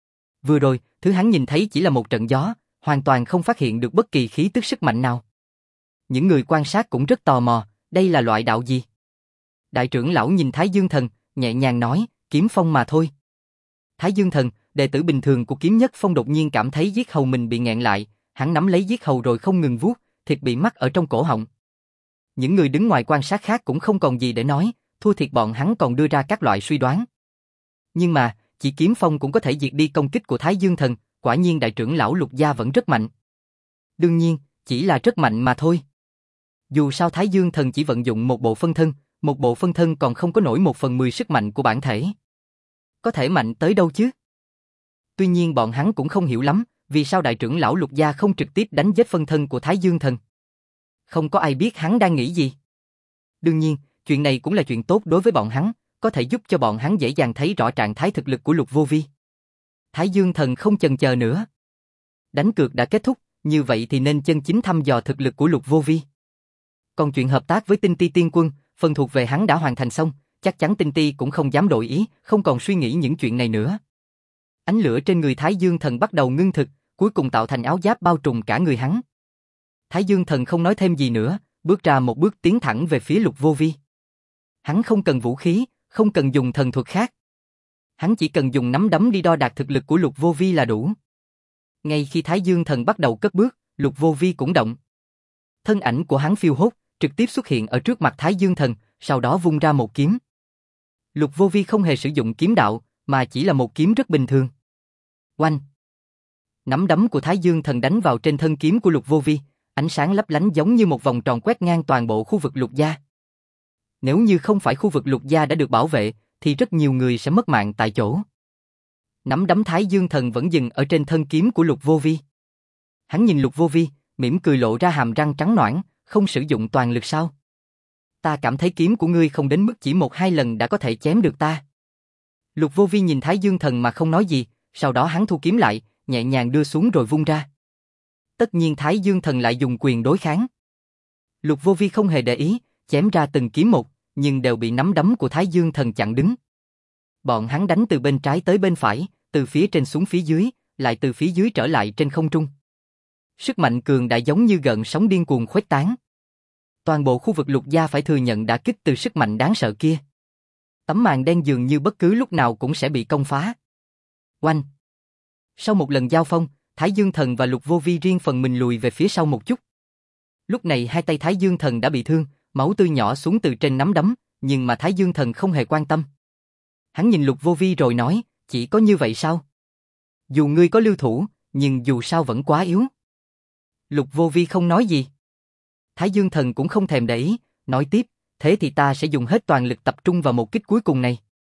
Vừa rồi, thứ hắn nhìn thấy chỉ là một trận gió, hoàn toàn không phát hiện được bất kỳ khí tức sức mạnh nào. Những người quan sát cũng rất tò mò, đây là loại đạo gì? Đại trưởng lão nhìn Thái Dương Thần, nhẹ nhàng nói, kiếm phong mà thôi. Thái Dương Thần, đệ tử bình thường của Kiếm Nhất Phong đột nhiên cảm thấy yết hầu mình bị nghẹn lại, hắn nắm lấy yết hầu rồi không ngừng vuốt, thịt bị mắc ở trong cổ họng. Những người đứng ngoài quan sát khác cũng không còn gì để nói, thua thiệt bọn hắn còn đưa ra các loại suy đoán. Nhưng mà, chỉ kiếm phong cũng có thể diệt đi công kích của Thái Dương Thần, quả nhiên đại trưởng lão Lục gia vẫn rất mạnh. Đương nhiên, chỉ là rất mạnh mà thôi. Dù sao Thái Dương Thần chỉ vận dụng một bộ phân thân còn không có nổi 1/10 sức mạnh của bản thể. Có thể mạnh tới đâu chứ? Tuy nhiên bọn hắn cũng không hiểu lắm, vì sao đại trưởng lão Lục gia không trực tiếp đánh giết phân thân của Thái Dương Thần? Không có ai biết hắn đang nghĩ gì. Đương nhiên, chuyện này cũng là chuyện tốt đối với bọn hắn, có thể giúp cho bọn hắn dễ dàng thấy rõ trạng thái thực lực của Lục Vô Vi. Thái Dương Thần không chần chờ nữa. Đánh cược đã kết thúc, như vậy thì nên chân chính thăm dò thực lực của Lục Vô Vi. Còn chuyện hợp tác với Tinh Ti Tiên Quân, phần thuộc về hắn đã hoàn thành xong, chắc chắn Tinh Ti cũng không dám đổi ý, không còn suy nghĩ những chuyện này nữa. Ánh lửa trên người Thái Dương Thần bắt đầu ngưng thực, cuối cùng tạo thành áo giáp bao trùm cả người hắn. Thái Dương Thần không nói thêm gì nữa, bước ra một bước tiến thẳng về phía Lục Vô Vi. Hắn không cần vũ khí, không cần dùng thần thuật khác. Hắn chỉ cần dùng nắm đấm đi đo đạc thực lực của Lục Vô Vi là đủ. Ngay khi Thái Dương Thần bắt đầu cất bước, Lục Vô Vi cũng động. Thân ảnh của hắn phiêu hốt, trực tiếp xuất hiện ở trước mặt Thái Dương Thần, sau đó vung ra một kiếm. Lục Vô Vi không hề sử dụng kiếm đạo, mà chỉ là một kiếm rất bình thường. Oanh! Nắm đấm của Thái Dương Thần đánh vào trên thân kiếm của Lục Vô Vi, ánh sáng lấp lánh giống như một vòng tròn quét ngang toàn bộ khu vực Lục gia. Nếu như không phải khu vực Lục gia đã được bảo vệ, thì rất nhiều người sẽ mất mạng tại chỗ. Nắm đấm Thái Dương Thần vẫn dừng ở trên thân kiếm của Lục Vô Vi. Hắn nhìn Lục Vô Vi, mỉm cười lộ ra hàm răng trắng nõn, không sử dụng toàn lực sao? Ta cảm thấy kiếm của ngươi không đến mức chỉ 1-2 lần đã có thể chém được ta. Lục Vô Vi nhìn Thái Dương Thần mà không nói gì, sau đó hắn thu kiếm lại, nhẹ nhàng đưa xuống rồi vung ra. Tất nhiên Thái Dương Thần lại dùng quyền đối kháng. Lục Vô Vi không hề để ý, chém ra từng kiếm một, nhưng đều bị nắm đấm của Thái Dương Thần chặn đứng. Bọn hắn đánh từ bên trái tới bên phải, từ phía trên xuống phía dưới, lại từ phía dưới trở lại trên không trung. Sức mạnh cường đại giống như gợn sóng điên cuồng khuếch tán. Toàn bộ khu vực Lục gia phải thừa nhận đả kích từ sức mạnh đáng sợ kia. Tấm màn đen dường như bất cứ lúc nào cũng sẽ bị công phá. Oanh! Sau một lần giao phong, Thái Dương Thần và Lục Vô Vi riêng phần mình lùi về phía sau một chút. Lúc này hai tay Thái Dương Thần đã bị thương, máu tươi nhỏ xuống từ trên nắm đấm, nhưng mà Thái Dương Thần không hề quan tâm. Hắn nhìn Lục Vô Vi rồi nói, chỉ có như vậy sao? Dù ngươi có lưu thủ, nhưng dù sao vẫn quá yếu. Lục Vô Vi không nói gì. Thái Dương Thần cũng không thèm để ý, nói tiếp, thế thì ta sẽ dùng hết toàn lực tập trung vào một kích cuối cùng này.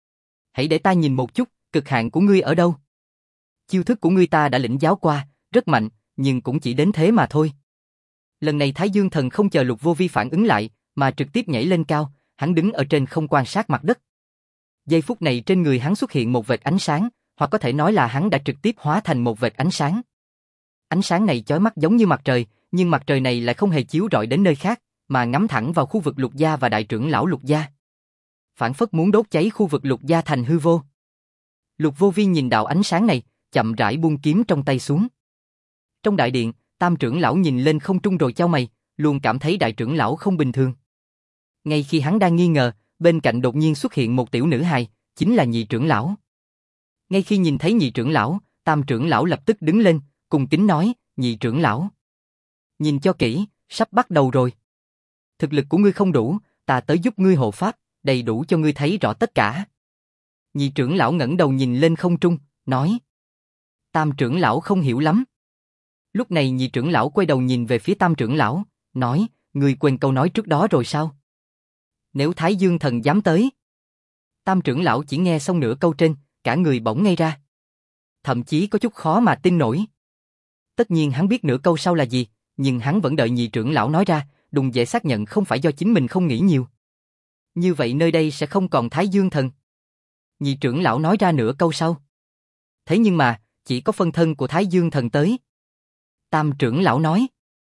Hãy để ta nhìn một chút, cực hạn của ngươi ở đâu? Chiêu thức của ngươi ta đã lĩnh giáo qua, rất mạnh, nhưng cũng chỉ đến thế mà thôi. Lần này Thái Dương Thần không chờ Lục Vô Vi phản ứng lại, mà trực tiếp nhảy lên cao, hắn đứng ở trên không quan sát mặt đất. Giây phút này trên người hắn xuất hiện một vệt ánh sáng, hoặc có thể nói là hắn đã trực tiếp hóa thành một vệt ánh sáng. Ánh sáng này chói mắt giống như mặt trời, nhưng mặt trời này lại không hề chiếu rọi đến nơi khác, mà ngắm thẳng vào khu vực Lục gia và đại trưởng lão Lục gia. Phản phất muốn đốt cháy khu vực Lục gia thành hư vô. Lục Vô Vi nhìn đạo ánh sáng này, chậm rãi buông kiếm trong tay xuống. Trong đại điện, Tam trưởng lão nhìn lên không trung rồi chau mày, luôn cảm thấy đại trưởng lão không bình thường. Ngay khi hắn đang nghi ngờ, bên cạnh đột nhiên xuất hiện một tiểu nữ hài, chính là nhị trưởng lão. Ngay khi nhìn thấy nhị trưởng lão, Tam trưởng lão lập tức đứng lên, cung kính nói, nhị trưởng lão. Nhìn cho kỹ, sắp bắt đầu rồi. Thực lực của ngươi không đủ, ta tới giúp ngươi hộ pháp, đầy đủ cho ngươi thấy rõ tất cả. Nhị trưởng lão ngẩng đầu nhìn lên không trung, nói. Tam trưởng lão không hiểu lắm. Lúc này nhị trưởng lão quay đầu nhìn về phía Tam trưởng lão, nói, ngươi quên câu nói trước đó rồi sao? Nếu Thái Dương Thần dám tới. Tam trưởng lão chỉ nghe xong nửa câu trên, cả người bỗng ngây ra. Thậm chí có chút khó mà tin nổi. Tất nhiên hắn biết nửa câu sau là gì, nhưng hắn vẫn đợi nhị trưởng lão nói ra, đùng dễ xác nhận không phải do chính mình không nghĩ nhiều. Như vậy nơi đây sẽ không còn Thái Dương Thần. Nhị trưởng lão nói ra nửa câu sau. Thế nhưng mà, chỉ có phân thân của Thái Dương Thần tới. Tam trưởng lão nói.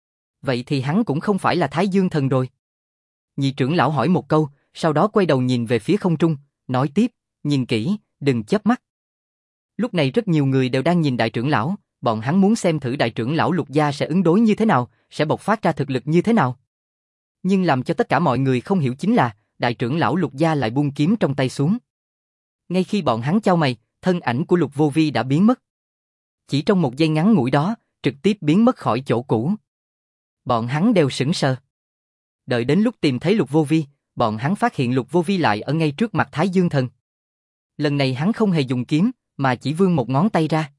Vậy thì hắn cũng không phải là Thái Dương Thần rồi. Nhị trưởng lão hỏi một câu, sau đó quay đầu nhìn về phía không trung, nói tiếp, nhìn kỹ, đừng chớp mắt. Lúc này rất nhiều người đều đang nhìn đại trưởng lão, bọn hắn muốn xem thử đại trưởng lão Lục gia sẽ ứng đối như thế nào, sẽ bộc phát ra thực lực như thế nào. Nhưng làm cho tất cả mọi người không hiểu chính là, đại trưởng lão Lục gia lại buông kiếm trong tay xuống. Ngay khi bọn hắn chau mày, thân ảnh của Lục Vô Vi đã biến mất. Chỉ trong một giây ngắn ngủi đó, trực tiếp biến mất khỏi chỗ cũ. Bọn hắn đều sững sờ. Đợi đến lúc tìm thấy Lục Vô Vi, bọn hắn phát hiện Lục Vô Vi lại ở ngay trước mặt Thái Dương Thần. Lần này hắn không hề dùng kiếm, mà chỉ vươn một ngón tay ra.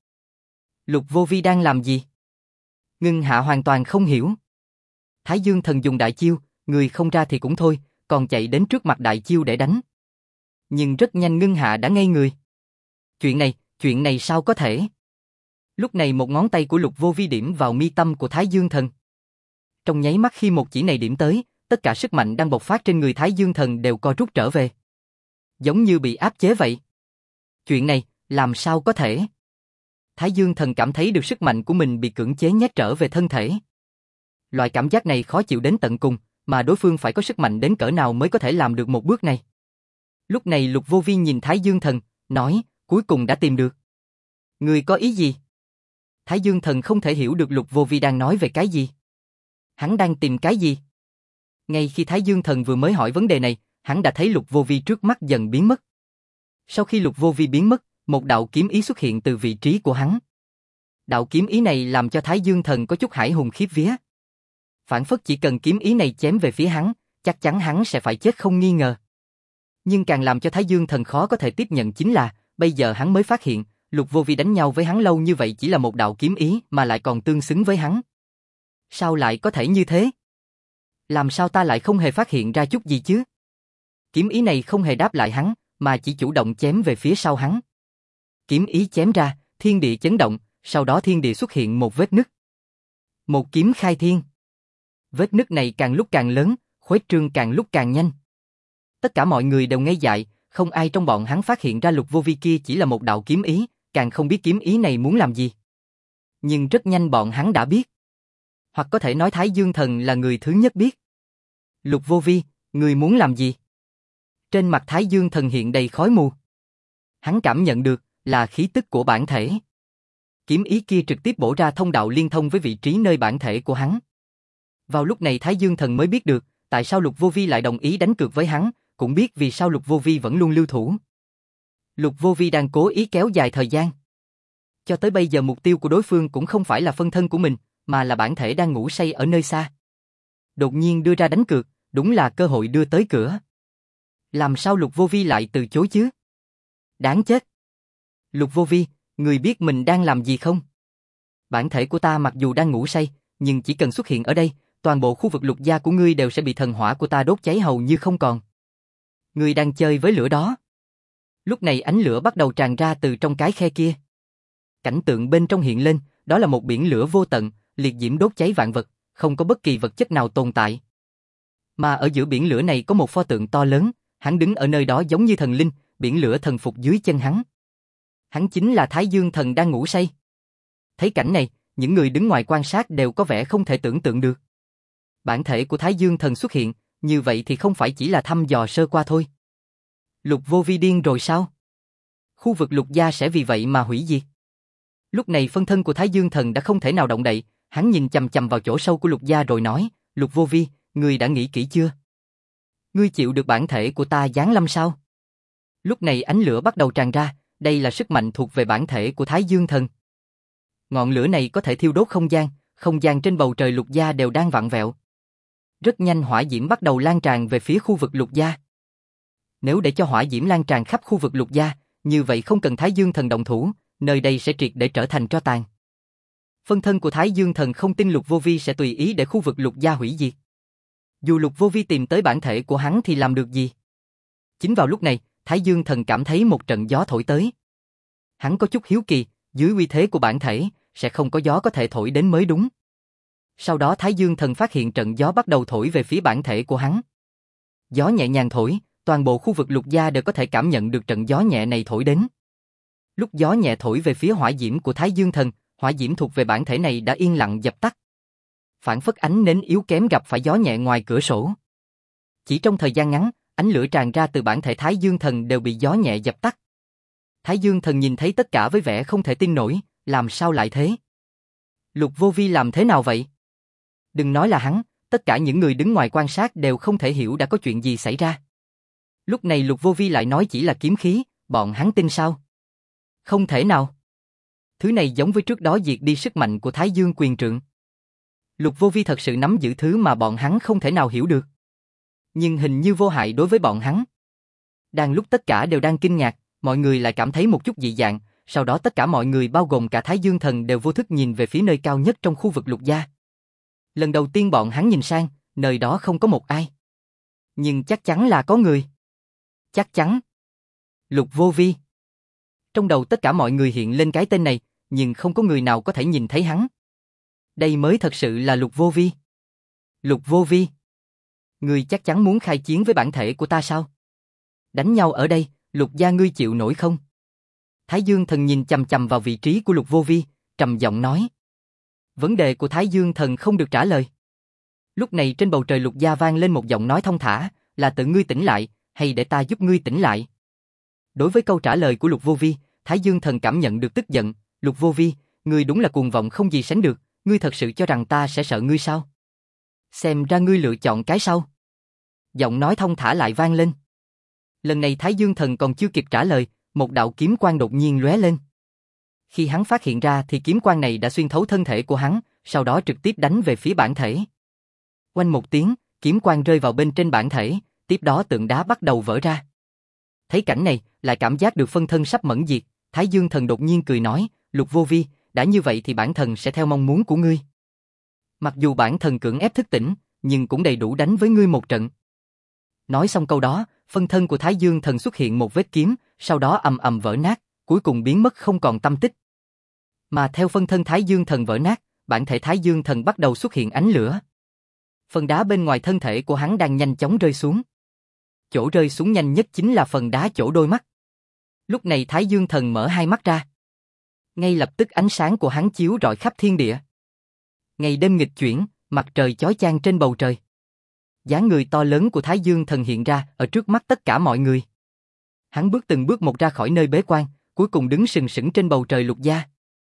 Lục Vô Vi đang làm gì? Ngân Hạ hoàn toàn không hiểu. Thái Dương Thần dùng đại chiêu, người không ra thì cũng thôi, còn chạy đến trước mặt đại chiêu để đánh. Nhưng rất nhanh Ngân Hạ đã ngây người. Chuyện này sao có thể? Lúc này một ngón tay của Lục Vô Vi điểm vào mi tâm của Thái Dương Thần. Trong nháy mắt khi một chỉ này điểm tới, tất cả sức mạnh đang bộc phát trên người Thái Dương Thần đều co rút trở về. Giống như bị áp chế vậy. Chuyện này, làm sao có thể? Thái Dương Thần cảm thấy được sức mạnh của mình bị cưỡng chế nhét trở về thân thể. Loại cảm giác này khó chịu đến tận cùng, mà đối phương phải có sức mạnh đến cỡ nào mới có thể làm được một bước này. Lúc này Lục Vô Vi nhìn Thái Dương Thần, nói, cuối cùng đã tìm được. Người có ý gì? Thái Dương Thần không thể hiểu được Lục Vô Vi đang nói về cái gì. Hắn đang tìm cái gì? Ngay khi Thái Dương Thần vừa mới hỏi vấn đề này, hắn đã thấy Lục Vô Vi trước mắt dần biến mất. Sau khi Lục Vô Vi biến mất, một đạo kiếm ý xuất hiện từ vị trí của hắn. Đạo kiếm ý này làm cho Thái Dương Thần có chút hải hùng khiếp vía. Phản phất chỉ cần kiếm ý này chém về phía hắn, chắc chắn hắn sẽ phải chết không nghi ngờ. Nhưng càng làm cho Thái Dương Thần khó có thể tiếp nhận chính là, bây giờ hắn mới phát hiện, Lục Vô Vi đánh nhau với hắn lâu như vậy chỉ là một đạo kiếm ý mà lại còn tương xứng với hắn. Sao lại có thể như thế? Làm sao ta lại không hề phát hiện ra chút gì chứ? Kiếm ý này không hề đáp lại hắn, mà chỉ chủ động chém về phía sau hắn. Kiếm ý chém ra, thiên địa chấn động, sau đó thiên địa xuất hiện một vết nứt. Một kiếm khai thiên. Vết nứt này càng lúc càng lớn, khuếch trương càng lúc càng nhanh. Tất cả mọi người đều ngây dại, không ai trong bọn hắn phát hiện ra Lục Vô Vi kia chỉ là một đạo kiếm ý, càng không biết kiếm ý này muốn làm gì. Nhưng rất nhanh bọn hắn đã biết. Hoặc có thể nói Thái Dương Thần là người thứ nhất biết. Lục Vô Vi, người muốn làm gì? Trên mặt Thái Dương Thần hiện đầy khói mù. Hắn cảm nhận được là khí tức của bản thể. Kiếm ý kia trực tiếp bổ ra thông đạo liên thông với vị trí nơi bản thể của hắn. Vào lúc này Thái Dương Thần mới biết được tại sao Lục Vô Vi lại đồng ý đánh cược với hắn, cũng biết vì sao Lục Vô Vi vẫn luôn lưu thủ. Lục Vô Vi đang cố ý kéo dài thời gian. Cho tới bây giờ mục tiêu của đối phương cũng không phải là phân thân của mình, mà là bản thể đang ngủ say ở nơi xa. Đột nhiên đưa ra đánh cược, đúng là cơ hội đưa tới cửa. Làm sao Lục Vô Vi lại từ chối chứ? Đáng chết! Lục Vô Vi, người biết mình đang làm gì không? Bản thể của ta mặc dù đang ngủ say, nhưng chỉ cần xuất hiện ở đây, toàn bộ khu vực Lục gia của ngươi đều sẽ bị thần hỏa của ta đốt cháy hầu như không còn. Ngươi đang chơi với lửa đó. Lúc này ánh lửa bắt đầu tràn ra từ trong cái khe kia. Cảnh tượng bên trong hiện lên, đó là một biển lửa vô tận, liệt diễm đốt cháy vạn vật, không có bất kỳ vật chất nào tồn tại. Mà ở giữa biển lửa này có một pho tượng to lớn, hắn đứng ở nơi đó giống như thần linh, biển lửa thần phục dưới chân hắn. Hắn chính là Thái Dương Thần đang ngủ say. Thấy cảnh này, những người đứng ngoài quan sát đều có vẻ không thể tưởng tượng được. Bản thể của Thái Dương Thần xuất hiện, như vậy thì không phải chỉ là thăm dò sơ qua thôi. Lục Vô Vi điên rồi sao? Khu vực Lục gia sẽ vì vậy mà hủy diệt. Lúc này phân thân của Thái Dương Thần đã không thể nào động đậy, hắn nhìn chằm chằm vào chỗ sâu của Lục gia rồi nói, Lục Vô Vi, ngươi đã nghĩ kỹ chưa? Ngươi chịu được bản thể của ta giáng lâm sao? Lúc này ánh lửa bắt đầu tràn ra, đây là sức mạnh thuộc về bản thể của Thái Dương Thần. Ngọn lửa này có thể thiêu đốt không gian trên bầu trời Lục gia đều đang vặn vẹo. Rất nhanh hỏa diễm bắt đầu lan tràn về phía khu vực Lục gia. Nếu để cho hỏa diễm lan tràn khắp khu vực Lục gia, như vậy không cần Thái Dương Thần động thủ, nơi đây sẽ triệt để trở thành tro tàn. Phân thân của Thái Dương Thần không tin Lục Vô Vi sẽ tùy ý để khu vực Lục gia hủy diệt. Dù Lục Vô Vi tìm tới bản thể của hắn thì làm được gì? Chính vào lúc này, Thái Dương Thần cảm thấy một trận gió thổi tới. Hắn có chút hiếu kỳ, dưới uy thế của bản thể, sẽ không có gió có thể thổi đến mới đúng. Sau đó Thái Dương Thần phát hiện trận gió bắt đầu thổi về phía bản thể của hắn. Gió nhẹ nhàng thổi, toàn bộ khu vực Lục gia đều có thể cảm nhận được trận gió nhẹ này thổi đến. Lúc gió nhẹ thổi về phía hỏa diễm của Thái Dương Thần, hỏa diễm thuộc về bản thể này đã yên lặng dập tắt. Phản phất ánh nến yếu kém gặp phải gió nhẹ ngoài cửa sổ. Chỉ trong thời gian ngắn, ánh lửa tràn ra từ bản thể Thái Dương Thần đều bị gió nhẹ dập tắt. Thái Dương Thần nhìn thấy tất cả với vẻ không thể tin nổi, làm sao lại thế? Lục Vô Vi làm thế nào vậy? Đừng nói là hắn, tất cả những người đứng ngoài quan sát đều không thể hiểu đã có chuyện gì xảy ra. Lúc này Lục Vô Vi lại nói chỉ là kiếm khí, bọn hắn tin sao? Không thể nào. Thứ này giống với trước đó diệt đi sức mạnh của Thái Dương quyền trượng. Lục Vô Vi thật sự nắm giữ thứ mà bọn hắn không thể nào hiểu được. Nhưng hình như vô hại đối với bọn hắn. Đang lúc tất cả đều đang kinh ngạc, mọi người lại cảm thấy một chút dị dạng, sau đó tất cả mọi người bao gồm cả Thái Dương Thần đều vô thức nhìn về phía nơi cao nhất trong khu vực Lục gia. Lần đầu tiên bọn hắn nhìn sang, nơi đó không có một ai. Nhưng chắc chắn là có người. Chắc chắn. Lục Vô Vi. Trong đầu tất cả mọi người hiện lên cái tên này, nhưng không có người nào có thể nhìn thấy hắn. Đây mới thật sự là Lục Vô Vi. Lục Vô Vi, ngươi chắc chắn muốn khai chiến với bản thể của ta sao? Đánh nhau ở đây, Lục gia ngươi chịu nổi không? Thái Dương Thần nhìn chằm chằm vào vị trí của Lục Vô Vi, trầm giọng nói. Vấn đề của Thái Dương Thần không được trả lời. Lúc này trên bầu trời Lục gia vang lên một giọng nói thông thả, là tự ngươi tỉnh lại, hay để ta giúp ngươi tỉnh lại? Đối với câu trả lời của Lục Vô Vi, Thái Dương Thần cảm nhận được tức giận. Lục Vô Vi, ngươi đúng là cuồng vọng không gì sánh được, ngươi thật sự cho rằng ta sẽ sợ ngươi sao? Xem ra ngươi lựa chọn cái sau. Giọng nói thông thả lại vang lên. Lần này Thái Dương Thần còn chưa kịp trả lời, một đạo kiếm quang đột nhiên lóe lên. Khi hắn phát hiện ra thì kiếm quang này đã xuyên thấu thân thể của hắn, sau đó trực tiếp đánh về phía bản thể. Oanh một tiếng, kiếm quang rơi vào bên trên bản thể, tiếp đó tượng đá bắt đầu vỡ ra. Thấy cảnh này, lại cảm giác được phân thân sắp mẫn diệt, Thái Dương Thần đột nhiên cười nói, Lục Vô Vi, đã như vậy thì bản thần sẽ theo mong muốn của ngươi. Mặc dù bản thần cưỡng ép thức tỉnh, nhưng cũng đầy đủ đánh với ngươi một trận. Nói xong câu đó, phân thân của Thái Dương Thần xuất hiện một vết kiếm, sau đó ầm ầm vỡ nát, cuối cùng biến mất không còn tăm tích. Mà theo phân thân Thái Dương Thần vỡ nát, bản thể Thái Dương Thần bắt đầu xuất hiện ánh lửa. Phần đá bên ngoài thân thể của hắn đang nhanh chóng rơi xuống. Chỗ rơi xuống nhanh nhất chính là phần đá chỗ đôi mắt. Lúc này Thái Dương Thần mở hai mắt ra. Ngay lập tức ánh sáng của hắn chiếu rọi khắp thiên địa. Ngày đêm nghịch chuyển, mặt trời chói chang trên bầu trời. Dáng người to lớn của Thái Dương Thần hiện ra ở trước mắt tất cả mọi người. Hắn bước từng bước một ra khỏi nơi bế quan, cuối cùng đứng sừng sững trên bầu trời Lục gia.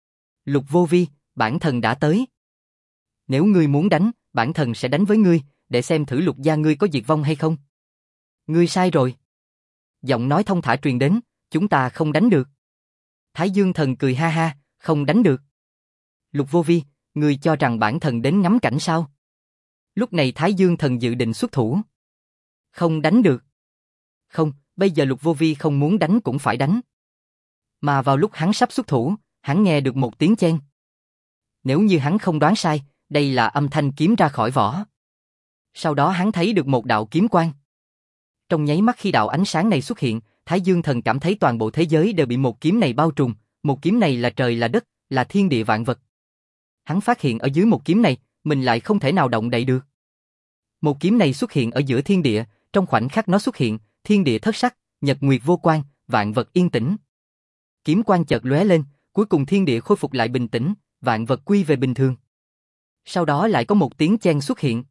Lục Vô Vi, bản thần đã tới. Nếu ngươi muốn đánh, bản thần sẽ đánh với ngươi, để xem thử Lục gia ngươi có diệt vong hay không. Ngươi sai rồi. Giọng nói thông thả truyền đến, chúng ta không đánh được. Thái Dương Thần cười ha ha, không đánh được. Lục Vô Vi, ngươi cho rằng bản thần đến ngắm cảnh sao? Lúc này Thái Dương Thần dự định xuất thủ. Không đánh được. Không, bây giờ Lục Vô Vi không muốn đánh cũng phải đánh. Mà vào lúc hắn sắp xuất thủ, hắn nghe được một tiếng chen. Nếu như hắn không đoán sai, đây là âm thanh kiếm ra khỏi vỏ. Sau đó hắn thấy được một đạo kiếm quang. Trong nháy mắt khi đạo ánh sáng này xuất hiện, Thái Dương Thần cảm thấy toàn bộ thế giới đều bị một kiếm này bao trùm, một kiếm này là trời là đất, là thiên địa vạn vật. Hắn phát hiện ở dưới một kiếm này, mình lại không thể nào động đậy được. Một kiếm này xuất hiện ở giữa thiên địa, trong khoảnh khắc nó xuất hiện, thiên địa thất sắc, nhật nguyệt vô quang, vạn vật yên tĩnh. Kiếm quang chợt lóe lên, cuối cùng thiên địa khôi phục lại bình tĩnh, vạn vật quy về bình thường. Sau đó lại có một tiếng chen xuất hiện.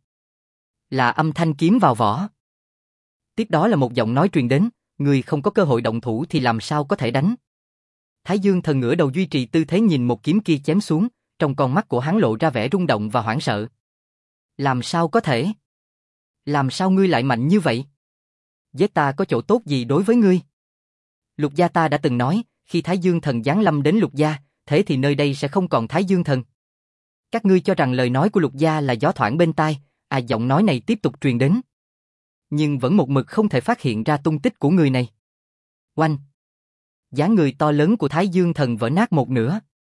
Là âm thanh kiếm vào vỏ. Tiếp đó là một giọng nói truyền đến, người không có cơ hội động thủ thì làm sao có thể đánh. Thái Dương Thần ngửa đầu duy trì tư thế nhìn một kiếm kia chém xuống, trong con mắt của hắn lộ ra vẻ rung động và hoảng sợ. Làm sao có thể? Làm sao ngươi lại mạnh như vậy? Giết ta có chỗ tốt gì đối với ngươi? Lục gia ta đã từng nói, khi Thái Dương Thần giáng lâm đến Lục gia, thế thì nơi đây sẽ không còn Thái Dương Thần. Các ngươi cho rằng lời nói của Lục gia là gió thoảng bên tai, giọng nói này tiếp tục truyền đến. Nhưng vẫn một mực không thể phát hiện ra tung tích của người này. Oanh! Dáng người to lớn của Thái Dương Thần vỡ nát một nửa.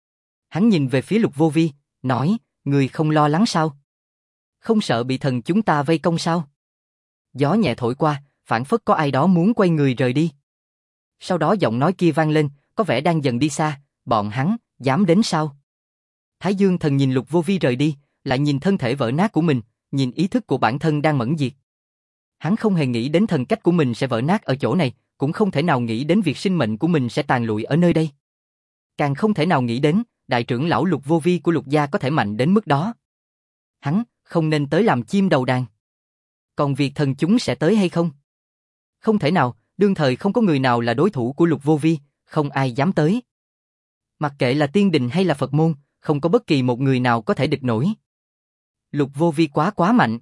Hắn nhìn về phía Lục Vô Vi, nói, người không lo lắng sao? Không sợ bị thần chúng ta vây công sao? Gió nhẹ thổi qua, phảng phất có ai đó muốn quay người rời đi. Sau đó giọng nói kia vang lên, có vẻ đang dần đi xa, bọn hắn, dám đến sao? Thái Dương Thần nhìn Lục Vô Vi rời đi, lại nhìn thân thể vỡ nát của mình, nhìn ý thức của bản thân đang mẫn diệt. Hắn không hề nghĩ đến thần cách của mình sẽ vỡ nát ở chỗ này, cũng không thể nào nghĩ đến việc sinh mệnh của mình sẽ tàn lụi ở nơi đây. Càng không thể nào nghĩ đến, đại trưởng lão Lục Vô Vi của Lục gia có thể mạnh đến mức đó. Hắn không nên tới làm chim đầu đàn. Còn việc thần chúng sẽ tới hay không? Không thể nào, đương thời không có người nào là đối thủ của Lục Vô Vi, không ai dám tới. Mặc kệ là tiên đình hay là Phật môn, không có bất kỳ một người nào có thể địch nổi. Lục Vô Vi quá mạnh.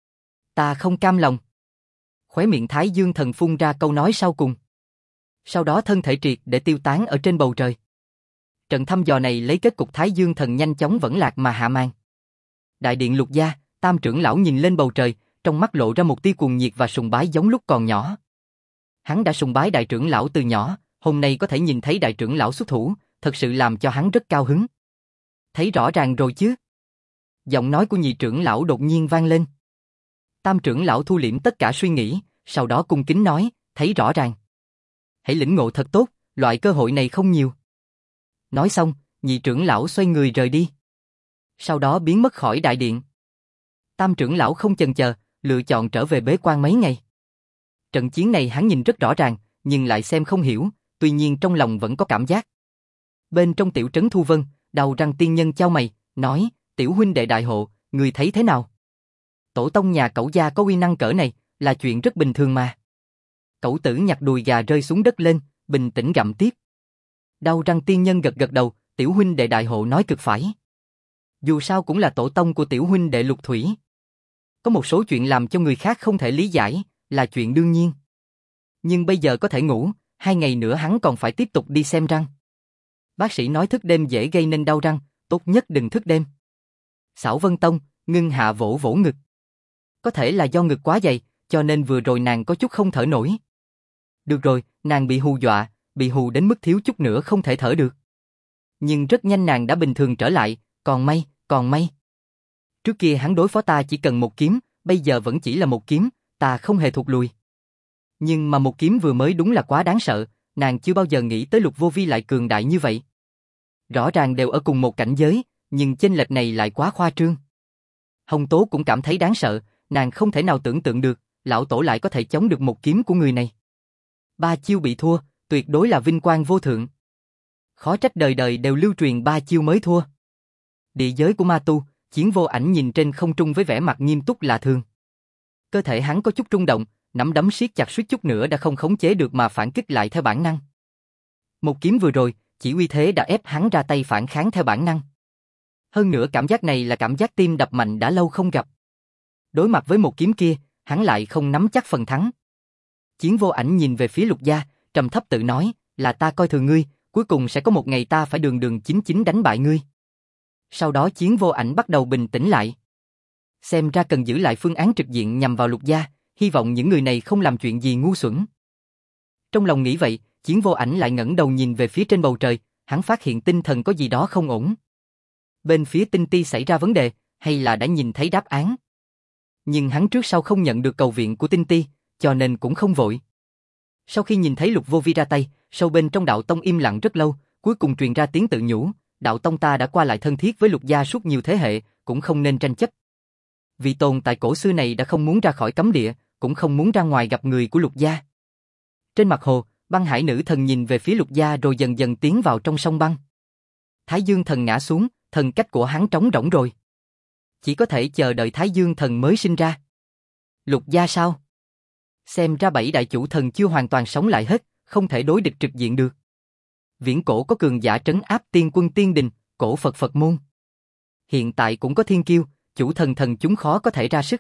Ta không cam lòng. Khóe miệng Thái Dương Thần phun ra câu nói sau cùng. Sau đó thân thể triệt để tiêu tán ở trên bầu trời. Trận thăm dò này lấy kết cục Thái Dương Thần nhanh chóng vẫn lạc mà hạ màn. Đại điện Lục gia, Tam trưởng lão nhìn lên bầu trời, trong mắt lộ ra một tia cuồng nhiệt và sùng bái giống lúc còn nhỏ. Hắn đã sùng bái đại trưởng lão từ nhỏ, hôm nay có thể nhìn thấy đại trưởng lão xuất thủ, thật sự làm cho hắn rất cao hứng. Thấy rõ ràng rồi chứ? Giọng nói của nhị trưởng lão đột nhiên vang lên. Tam trưởng lão thu liễm tất cả suy nghĩ, sau đó cung kính nói, thấy rõ ràng. Hãy lĩnh ngộ thật tốt, loại cơ hội này không nhiều. Nói xong, nhị trưởng lão xoay người rời đi. Sau đó biến mất khỏi đại điện. Tam trưởng lão không chần chờ, lựa chọn trở về bế quan mấy ngày. Trận chiến này hắn nhìn rất rõ ràng, nhưng lại xem không hiểu, tuy nhiên trong lòng vẫn có cảm giác. Bên trong tiểu trấn Thu Vân, Đầu Răng tiên nhân chau mày, nói, tiểu huynh đệ đại hộ, người thấy thế nào? Tổ tông nhà Cẩu gia có uy năng cỡ này, là chuyện rất bình thường mà. Cẩu tử nhặt đùi gà rơi xuống đất lên, bình tĩnh gặm tiếp. Đầu Răng tiên nhân gật gật đầu, tiểu huynh đệ đại hộ nói cực phải. Dù sao cũng là tổ tông của tiểu huynh đệ Lục Thủy. Có một số chuyện làm cho người khác không thể lý giải, là chuyện đương nhiên. Nhưng bây giờ có thể ngủ, 2 ngày nữa hắn còn phải tiếp tục đi xem răng. Bác sĩ nói thức đêm dễ gây nên đau răng, tốt nhất đừng thức đêm. Xảo Vân Tông, ngưng hạ vỗ vỗ ngực. Có thể là do ngực quá dày, cho nên vừa rồi nàng có chút không thở nổi. Được rồi, nàng bị hù dọa, bị hù đến mức thiếu chút nữa không thể thở được. Nhưng rất nhanh nàng đã bình thường trở lại, còn may. Trước kia hắn đối phó ta chỉ cần một kiếm, bây giờ vẫn chỉ là một kiếm, ta không hề thụt lùi. Nhưng mà một kiếm vừa mới đúng là quá đáng sợ, nàng chưa bao giờ nghĩ tới Lục Vô Vi lại cường đại như vậy. Rõ ràng đều ở cùng một cảnh giới, nhưng chênh lệch này lại quá khoa trương. Hồng Tố cũng cảm thấy đáng sợ, nàng không thể nào tưởng tượng được, lão tổ lại có thể chống được một kiếm của người này. 3 chiêu bị thua, tuyệt đối là vinh quang vô thượng. Khó trách đời đời đều lưu truyền 3 chiêu mới thua. Địa giới của ma tu, Chiến Vô Ảnh nhìn trên không trung với vẻ mặt nghiêm túc lạ thường. Cơ thể hắn có chút rung động, nắm đấm siết chặt suýt chút nữa đã không khống chế được mà phản kích lại theo bản năng. Một kiếm vừa rồi, chỉ uy thế đã ép hắn ra tay phản kháng theo bản năng. Hơn nữa cảm giác này là cảm giác tim đập mạnh đã lâu không gặp. Đối mặt với một kiếm kia, hắn lại không nắm chắc phần thắng. Chiến Vô Ảnh nhìn về phía Lục gia, trầm thấp tự nói, là ta coi thường ngươi, cuối cùng sẽ có một ngày ta phải đường đường chính chính đánh bại ngươi. Sau đó Chiến Vô Ảnh bắt đầu bình tĩnh lại. Xem ra cần giữ lại phương án trực diện nhằm vào Lục gia, hy vọng những người này không làm chuyện gì ngu xuẩn. Trong lòng nghĩ vậy, Chiến Vô Ảnh lại ngẩng đầu nhìn về phía trên bầu trời, hắn phát hiện tinh thần có gì đó không ổn. Bên phía Tinh Ti xảy ra vấn đề, hay là đã nhìn thấy đáp án? Nhưng hắn trước sau không nhận được cầu viện của Tinh Ti, cho nên cũng không vội. Sau khi nhìn thấy Lục Vô Vi ra tay, sâu bên trong đạo tông im lặng rất lâu, cuối cùng truyền ra tiếng tự nhủ, đạo tông ta đã qua lại thân thiết với Lục gia suốt nhiều thế hệ, cũng không nên tranh chấp. Vị tồn tại cổ xưa này đã không muốn ra khỏi cấm địa, cũng không muốn ra ngoài gặp người của Lục gia. Trên mặt hồ, Băng Hải nữ thần nhìn về phía Lục gia rồi dần dần tiến vào trong sông băng. Thái Dương thần ngã xuống, thần cách của hắn trống rỗng rồi. Chỉ có thể chờ đợi Thái Dương thần mới sinh ra. Lục gia sao? Xem ra 7 đại chủ thần chưa hoàn toàn sống lại hết, không thể đối địch trực diện được. Viễn cổ có cường giả trấn áp tiên quân tiên đình, cổ Phật Phật môn. Hiện tại cũng có thiên kiêu, chủ thần thần chúng khó có thể ra sức.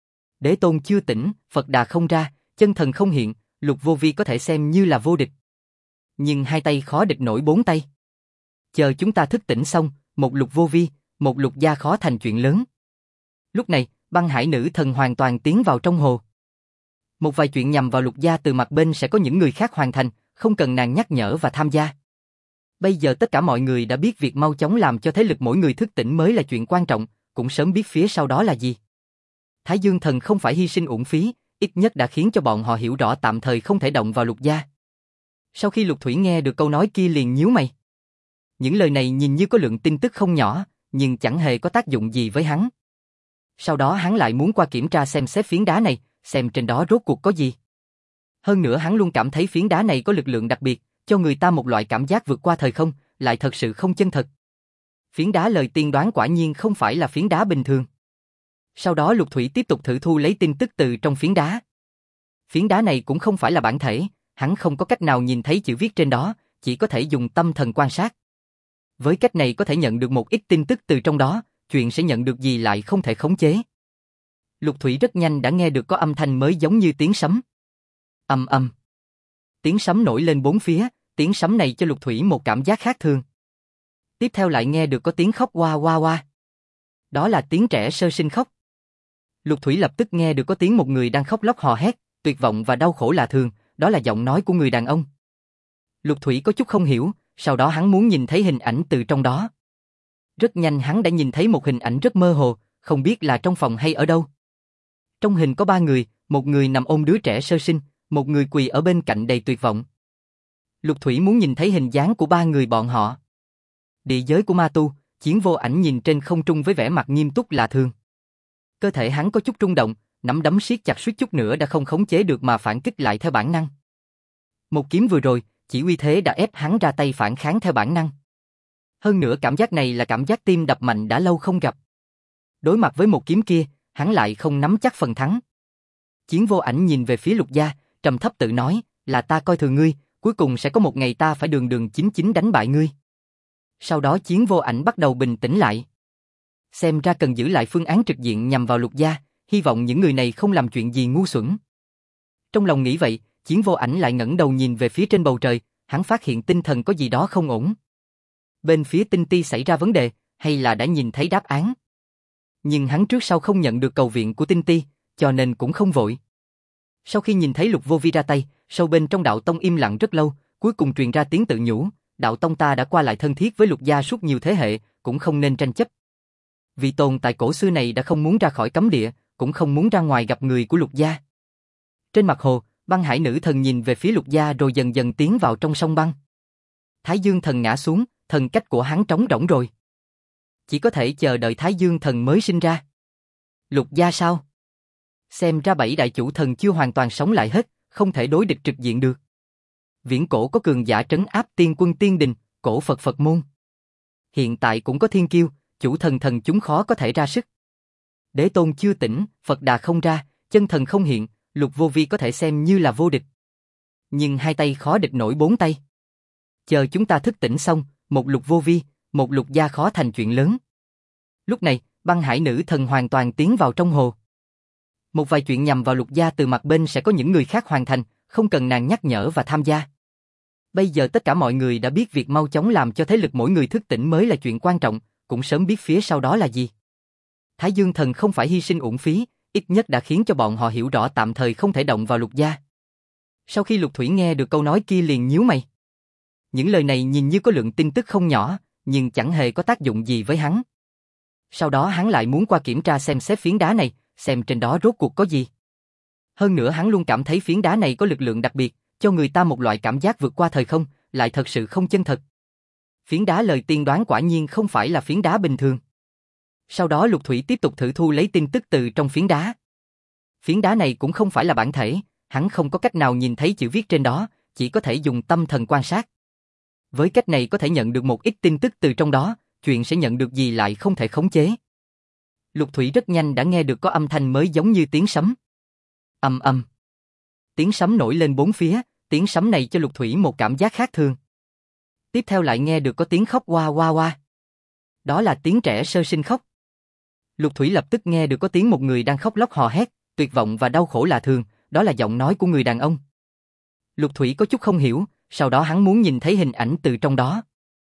Đế tôn chưa tỉnh, Phật đà không ra, chân thần không hiện, Lục Vô Vi có thể xem như là vô địch. Nhưng 2 tay khó địch nổi 4 tay. Chờ chúng ta thức tỉnh xong, một Lục Vô Vi, một Lục gia khó thành chuyện lớn. Lúc này, Băng Hải nữ thần hoàn toàn tiến vào trong hồ. Một vài chuyện nhằm vào Lục gia từ mặt bên sẽ có những người khác hoàn thành, không cần nàng nhắc nhở và tham gia. Bây giờ tất cả mọi người đã biết việc mau chóng làm cho thế lực mỗi người thức tỉnh mới là chuyện quan trọng, cũng sớm biết phía sau đó là gì. Thái Dương thần không phải hy sinh uổng phí, ít nhất đã khiến cho bọn họ hiểu rõ tạm thời không thể động vào Lục gia. Sau khi Lục Thủy nghe được câu nói kia liền nhíu mày. Những lời này nhìn như có lượng tin tức không nhỏ, nhưng chẳng hề có tác dụng gì với hắn. Sau đó hắn lại muốn qua kiểm tra xem xét phiến đá này, xem trên đó rốt cuộc có gì. Hơn nữa hắn luôn cảm thấy phiến đá này có lực lượng đặc biệt, cho người ta một loại cảm giác vượt qua thời không, lại thật sự không chân thật. Phiến đá lời tiên đoán quả nhiên không phải là phiến đá bình thường. Sau đó Lục Thủy tiếp tục thử thu lấy tin tức từ trong phiến đá. Phiến đá này cũng không phải là bản thể, hắn không có cách nào nhìn thấy chữ viết trên đó, chỉ có thể dùng tâm thần quan sát. Với cách này có thể nhận được một ít tin tức từ trong đó, chuyện sẽ nhận được gì lại không thể khống chế. Lục Thủy rất nhanh đã nghe được có âm thanh mới giống như tiếng sấm. Ầm ầm. Tiếng sấm nổi lên bốn phía, tiếng sấm này cho Lục Thủy một cảm giác khác thường. Tiếp theo lại nghe được có tiếng khóc oa oa oa. Đó là tiếng trẻ sơ sinh khóc. Lục Thủy lập tức nghe được có tiếng một người đang khóc lóc hò hét, tuyệt vọng và đau khổ lạ thường, đó là giọng nói của người đàn ông. Lục Thủy có chút không hiểu, sau đó hắn muốn nhìn thấy hình ảnh từ trong đó. Rất nhanh hắn đã nhìn thấy một hình ảnh rất mơ hồ, không biết là trong phòng hay ở đâu. Trong hình có 3 người, một người nằm ôm đứa trẻ sơ sinh, một người quỳ ở bên cạnh đầy tuyệt vọng. Lục Thủy muốn nhìn thấy hình dáng của 3 người bọn họ. Địa giới của ma tu, Chiến Vô Ảnh nhìn trên không trung với vẻ mặt nghiêm túc lạ thường. Cơ thể hắn có chút rung động, nắm đấm siết chặt suýt chút nữa đã không khống chế được mà phản kích lại theo bản năng. Một kiếm vừa rồi, chỉ uy thế đã ép hắn ra tay phản kháng theo bản năng. Hơn nữa cảm giác này là cảm giác tim đập mạnh đã lâu không gặp. Đối mặt với một kiếm kia, hắn lại không nắm chắc phần thắng. Chiến Vô Ảnh nhìn về phía Lục Gia, trầm thấp tự nói, là ta coi thường ngươi, cuối cùng sẽ có một ngày ta phải đường đường chính chính đánh bại ngươi. Sau đó Chiến Vô Ảnh bắt đầu bình tĩnh lại. Xem ra cần giữ lại phương án trực diện nhằm vào Lục Gia, hy vọng những người này không làm chuyện gì ngu xuẩn. Trong lòng nghĩ vậy, Chiến Vô Ảnh lại ngẩng đầu nhìn về phía trên bầu trời, hắn phát hiện tinh thần có gì đó không ổn. Bên phía Tinh Ti xảy ra vấn đề, hay là đã nhìn thấy đáp án? Nhưng hắn trước sau không nhận được cầu viện của Tinh Ti, cho nên cũng không vội. Sau khi nhìn thấy Lục Vô Vi ra tay, sâu bên trong đạo tông im lặng rất lâu, cuối cùng truyền ra tiếng tự nhủ, đạo tông ta đã qua lại thân thiết với Lục gia suốt nhiều thế hệ, cũng không nên tranh chấp. Vị tồn tại cổ xưa này đã không muốn ra khỏi cấm địa, cũng không muốn ra ngoài gặp người của Lục gia. Trên mặt hồ, Băng Hải nữ thần nhìn về phía Lục gia rồi dần dần tiến vào trong sông băng. Thái Dương thần ngã xuống, thần cách của hắn trống rỗng rồi. Chỉ có thể chờ đợi Thái Dương thần mới sinh ra. Lục gia sao? Xem ra 7 đại chủ thần chưa hoàn toàn sống lại hết, không thể đối địch trực diện được. Viễn cổ có cường giả trấn áp tiên quân tiên đình, cổ Phật Phật môn. Hiện tại cũng có thiên kiêu, chủ thần thần chúng khó có thể ra sức. Đế tôn chưa tỉnh, Phật đà không ra, chân thần không hiện, Lục Vô Vi có thể xem như là vô địch. Nhưng hai tay khó địch nổi bốn tay. Chờ chúng ta thức tỉnh xong, một Lục Vô Vi, một Lục gia khó thành chuyện lớn. Lúc này, Băng Hải nữ thần hoàn toàn tiến vào trong hồ. Một vài chuyện nhằm vào Lục gia từ mặt bên sẽ có những người khác hoàn thành, không cần nàng nhắc nhở và tham gia. Bây giờ tất cả mọi người đã biết việc mau chóng làm cho thế lực mỗi người thức tỉnh mới là chuyện quan trọng, cũng sớm biết phía sau đó là gì. Thái Dương thần không phải hy sinh uổng phí, ít nhất đã khiến cho bọn họ hiểu rõ tạm thời không thể động vào Lục gia. Sau khi Lục Thủy nghe được câu nói kia liền nhíu mày. Những lời này nhìn như có lượng tin tức không nhỏ, nhưng chẳng hề có tác dụng gì với hắn. Sau đó hắn lại muốn qua kiểm tra xem xét phiến đá này, xem trên đó rốt cuộc có gì. Hơn nữa hắn luôn cảm thấy phiến đá này có lực lượng đặc biệt, cho người ta một loại cảm giác vượt qua thời không, lại thật sự không chân thật. Phiến đá lời tiên đoán quả nhiên không phải là phiến đá bình thường. Sau đó Lục Thủy tiếp tục thử thu lấy tin tức từ trong phiến đá. Phiến đá này cũng không phải là bản thể, hắn không có cách nào nhìn thấy chữ viết trên đó, chỉ có thể dùng tâm thần quan sát. Với cách này có thể nhận được một ít tin tức từ trong đó, chuyện sẽ nhận được gì lại không thể khống chế. Lục Thủy rất nhanh đã nghe được có âm thanh mới giống như tiếng sấm. Ầm ầm. Tiếng sấm nổi lên bốn phía, tiếng sấm này cho Lục Thủy một cảm giác khác thường. Tiếp theo lại nghe được có tiếng khóc oa oa oa. Đó là tiếng trẻ sơ sinh khóc. Lục Thủy lập tức nghe được có tiếng một người đang khóc lóc hò hét, tuyệt vọng và đau khổ lạ thường, đó là giọng nói của người đàn ông. Lục Thủy có chút không hiểu, sau đó hắn muốn nhìn thấy hình ảnh từ trong đó.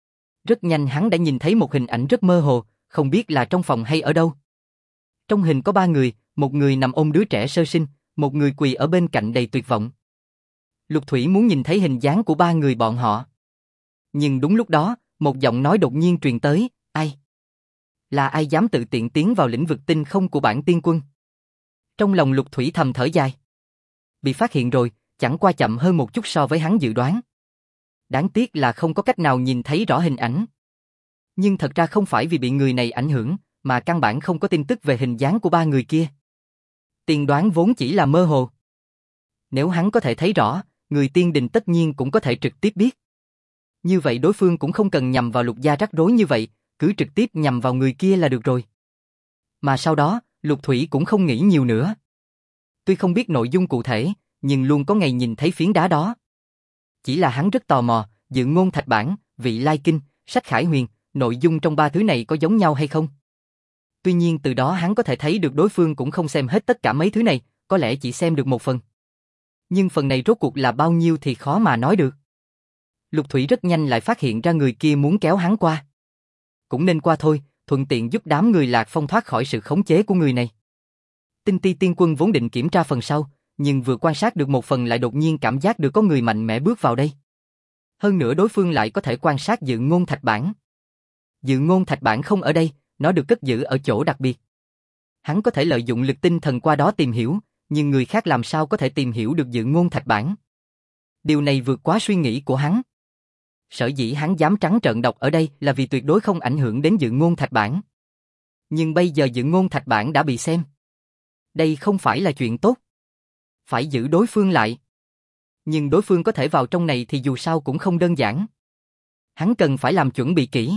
Rất nhanh hắn đã nhìn thấy một hình ảnh rất mơ hồ, không biết là trong phòng hay ở đâu. Trong hình có 3 người, một người nằm ôm đứa trẻ sơ sinh, một người quỳ ở bên cạnh đầy tuyệt vọng. Lục Thủy muốn nhìn thấy hình dáng của 3 người bọn họ. Nhưng đúng lúc đó, một giọng nói đột nhiên truyền tới, ai? Là ai dám tự tiện tiến vào lĩnh vực tinh không của bản tiên quân? Trong lòng Lục Thủy thầm thở dài. Bị phát hiện rồi, chẳng qua chậm hơn một chút so với hắn dự đoán. Đáng tiếc là không có cách nào nhìn thấy rõ hình ảnh. Nhưng thật ra không phải vì bị người này ảnh hưởng, mà căn bản không có tin tức về hình dáng của 3 người kia. Tiên đoán vốn chỉ là mơ hồ. Nếu hắn có thể thấy rõ, người tiên đình tất nhiên cũng có thể trực tiếp biết. Như vậy đối phương cũng không cần nhằm vào Lục gia rắc rối như vậy, cứ trực tiếp nhằm vào người kia là được rồi. Mà sau đó, Lục Thủy cũng không nghĩ nhiều nữa. Tuy không biết nội dung cụ thể, nhưng luôn có ngày nhìn thấy phiến đá đó. Chỉ là hắn rất tò mò, Dự Ngôn Thạch Bản, Vị Lai Kinh, Sách Khải Huyền, nội dung trong 3 thứ này có giống nhau hay không? Tuy nhiên từ đó hắn có thể thấy được đối phương cũng không xem hết tất cả mấy thứ này, có lẽ chỉ xem được một phần. Nhưng phần này rốt cuộc là bao nhiêu thì khó mà nói được. Lục Thủy rất nhanh lại phát hiện ra người kia muốn kéo hắn qua. Cũng nên qua thôi, thuận tiện giúp đám người Lạc Phong thoát khỏi sự khống chế của người này. Tinh Ti tiên quân vốn định kiểm tra phần sau, nhưng vừa quan sát được một phần lại đột nhiên cảm giác được có người mạnh mẽ bước vào đây. Hơn nữa đối phương lại có thể quan sát Dự Ngôn Thạch Bản. Dự Ngôn Thạch Bản không ở đây, nó được cất giữ ở chỗ đặc biệt. Hắn có thể lợi dụng lực tinh thần qua đó tìm hiểu, nhưng người khác làm sao có thể tìm hiểu được Dự Ngôn Thạch Bản. Điều này vượt quá suy nghĩ của hắn. Sở dĩ hắn dám trắng trợn đọc ở đây là vì tuyệt đối không ảnh hưởng đến Dự Ngôn Thạch Bản. Nhưng bây giờ Dự Ngôn Thạch Bản đã bị xem. Đây không phải là chuyện tốt. Phải giữ đối phương lại. Nhưng đối phương có thể vào trong này thì dù sao cũng không đơn giản. Hắn cần phải làm chuẩn bị kỹ.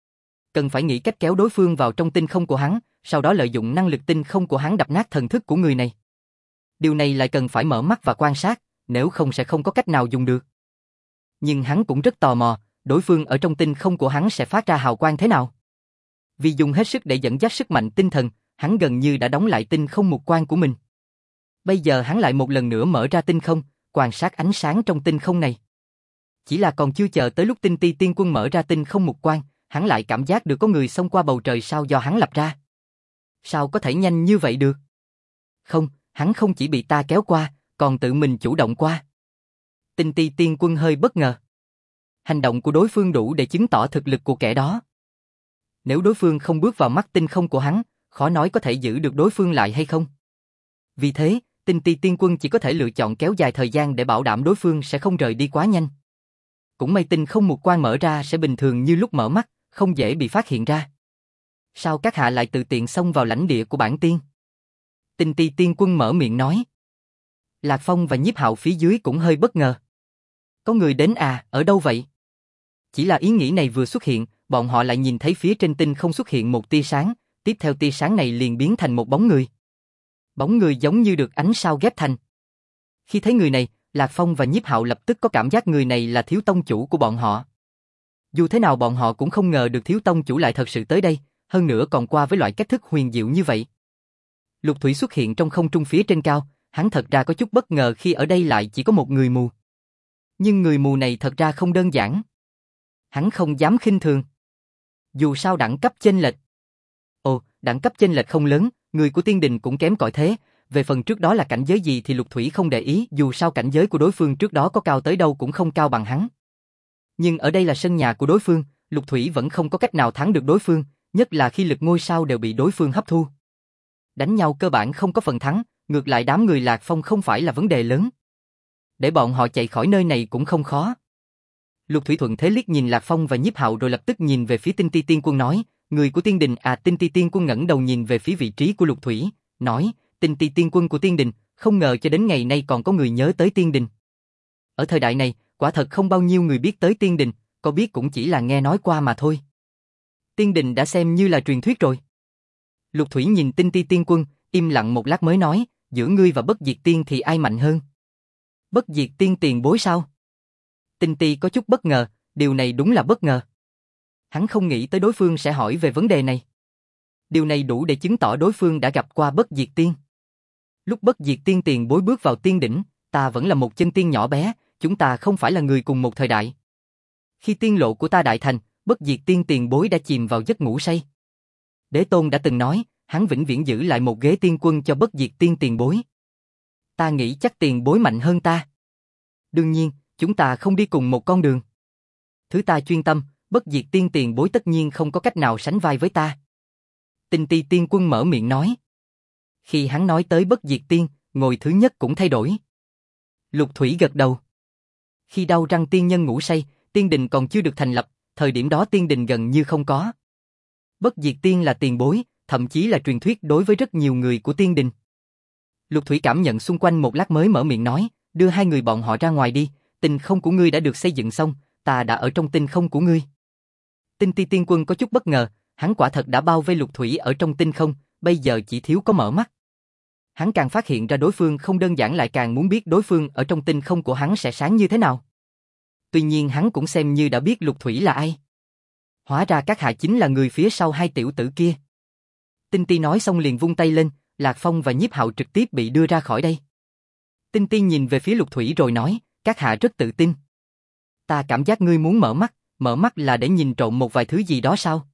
Cần phải nghĩ cách kéo đối phương vào trong tinh không của hắn, sau đó lợi dụng năng lực tinh không của hắn đập nát thần thức của người này. Điều này lại cần phải mở mắt và quan sát, nếu không sẽ không có cách nào dùng được. Nhưng hắn cũng rất tò mò, đối phương ở trong tinh không của hắn sẽ phát ra hào quang thế nào. Vì dùng hết sức để dẫn dắt sức mạnh tinh thần, hắn gần như đã đóng lại tinh không mục quang của mình. Bây giờ hắn lại một lần nữa mở ra tinh không, quan sát ánh sáng trong tinh không này. Chỉ là còn chưa chờ tới lúc Tinh Ti Tiên Quân mở ra tinh không mục quang, hắn lại cảm giác được có người xông qua bầu trời sao do hắn lập ra. Sao có thể nhanh như vậy được? Không, hắn không chỉ bị ta kéo qua, còn tự mình chủ động qua. Tinh Ti Tiên Quân hơi bất ngờ. Hành động của đối phương đủ để chứng tỏ thực lực của kẻ đó. Nếu đối phương không bước vào mắt tinh không của hắn, khó nói có thể giữ được đối phương lại hay không. Vì thế, Tinh Ti Tiên Quân chỉ có thể lựa chọn kéo dài thời gian để bảo đảm đối phương sẽ không rời đi quá nhanh. Cũng may tinh không mục quang mở ra sẽ bình thường như lúc mở mắt, không dễ bị phát hiện ra. Sao các hạ lại tự tiện xông vào lãnh địa của bản tiên? Tinh Ti Tiên Quân mở miệng nói. Lạc Phong và Nhiếp Hạo phía dưới cũng hơi bất ngờ. Có người đến à, ở đâu vậy? Chỉ là ý nghĩ này vừa xuất hiện, bọn họ lại nhìn thấy phía trên tinh không xuất hiện một tia sáng, tiếp theo tia sáng này liền biến thành một bóng người. Bóng người giống như được ánh sao ghép thành. Khi thấy người này, Lạc Phong và Nhiếp Hạo lập tức có cảm giác người này là thiếu tông chủ của bọn họ. Dù thế nào bọn họ cũng không ngờ được thiếu tông chủ lại thật sự tới đây, hơn nữa còn qua với loại cách thức huyền diệu như vậy. Lục Thủy xuất hiện trong không trung phía trên cao, hắn thật ra có chút bất ngờ khi ở đây lại chỉ có một người mù. Nhưng người mù này thật ra không đơn giản. Hắn không dám khinh thường. Dù sao đẳng cấp chênh lệch. Ồ, đẳng cấp chênh lệch không lớn, người của tiên đình cũng kém cỏi thế. Về phần trước đó là cảnh giới gì thì Lục Thủy không để ý, dù sao cảnh giới của đối phương trước đó có cao tới đâu cũng không cao bằng hắn. Nhưng ở đây là sân nhà của đối phương, Lục Thủy vẫn không có cách nào thắng được đối phương, nhất là khi lực ngôi sao đều bị đối phương hấp thu. Đánh nhau cơ bản không có phần thắng, ngược lại đám người Lạc Phong không phải là vấn đề lớn. Để bọn họ chạy khỏi nơi này cũng không khó. Lục Thủy thuận thế liếc nhìn Lạc Phong và Nhiếp Hạo rồi lập tức nhìn về phía Tinh Ti Tiên Quân nói, người của tiên đình à. Tinh Ti Tiên Quân ngẩng đầu nhìn về phía vị trí của Lục Thủy, nói, Tinh Ti Tiên Quân của tiên đình, không ngờ cho đến ngày nay còn có người nhớ tới tiên đình. Ở thời đại này, quả thật không bao nhiêu người biết tới tiên đình, có biết cũng chỉ là nghe nói qua mà thôi. Tiên đình đã xem như là truyền thuyết rồi. Lục Thủy nhìn Tinh Ti Tiên Quân, im lặng một lát mới nói, giữa ngươi và Bất Diệt Tiên thì ai mạnh hơn? Bất Diệt Tiên tiền bối sao? Tinh Ti có chút bất ngờ, điều này đúng là bất ngờ. Hắn không nghĩ tới đối phương sẽ hỏi về vấn đề này. Điều này đủ để chứng tỏ đối phương đã gặp qua Bất Diệt Tiên. Lúc Bất Diệt Tiên tiền bối bước vào tiên đỉnh, ta vẫn là một chân tiên nhỏ bé, chúng ta không phải là người cùng một thời đại. Khi tiên lộ của ta đại thành, Bất Diệt Tiên tiền bối đã chìm vào giấc ngủ say. Đế Tôn đã từng nói, hắn vĩnh viễn giữ lại một ghế tiên quân cho Bất Diệt Tiên tiền bối. Ta nghĩ chắc tiền bối mạnh hơn ta. Đương nhiên, chúng ta không đi cùng một con đường. Thứ ta chuyên tâm, Bất Diệt Tiên tiền bối tất nhiên không có cách nào sánh vai với ta. Tinh Ti Tiên Quân mở miệng nói. Khi hắn nói tới Bất Diệt Tiên, ngồi thứ nhất cũng thay đổi. Lục Thủy gật đầu. Khi đau răng tiên nhân ngủ say, tiên đình còn chưa được thành lập, thời điểm đó tiên đình gần như không có. Bất Diệt Tiên là tiền bối, thậm chí là truyền thuyết đối với rất nhiều người của tiên đình. Lục Thủy cảm nhận xung quanh một lát mới mở miệng nói, đưa hai người bọn họ ra ngoài đi, tinh không của ngươi đã được xây dựng xong, ta đã ở trong tinh không của ngươi. Tinh Ti Tiên Quân có chút bất ngờ, hắn quả thật đã bao vây Lục Thủy ở trong tinh không, bây giờ chỉ thiếu có mở mắt. Hắn càng phát hiện ra đối phương không đơn giản lại càng muốn biết đối phương ở trong tinh không của hắn sẽ sáng như thế nào. Tuy nhiên hắn cũng xem như đã biết Lục Thủy là ai. Hóa ra các hạ chính là người phía sau hai tiểu tử kia. Tinh Ti nói xong liền vung tay lên, Lạc Phong và Nhiếp Hạo trực tiếp bị đưa ra khỏi đây. Tinh Ti nhìn về phía Lục Thủy rồi nói, các hạ rất tự tin. Ta cảm giác ngươi muốn mở mắt là để nhìn trộm một vài thứ gì đó sao?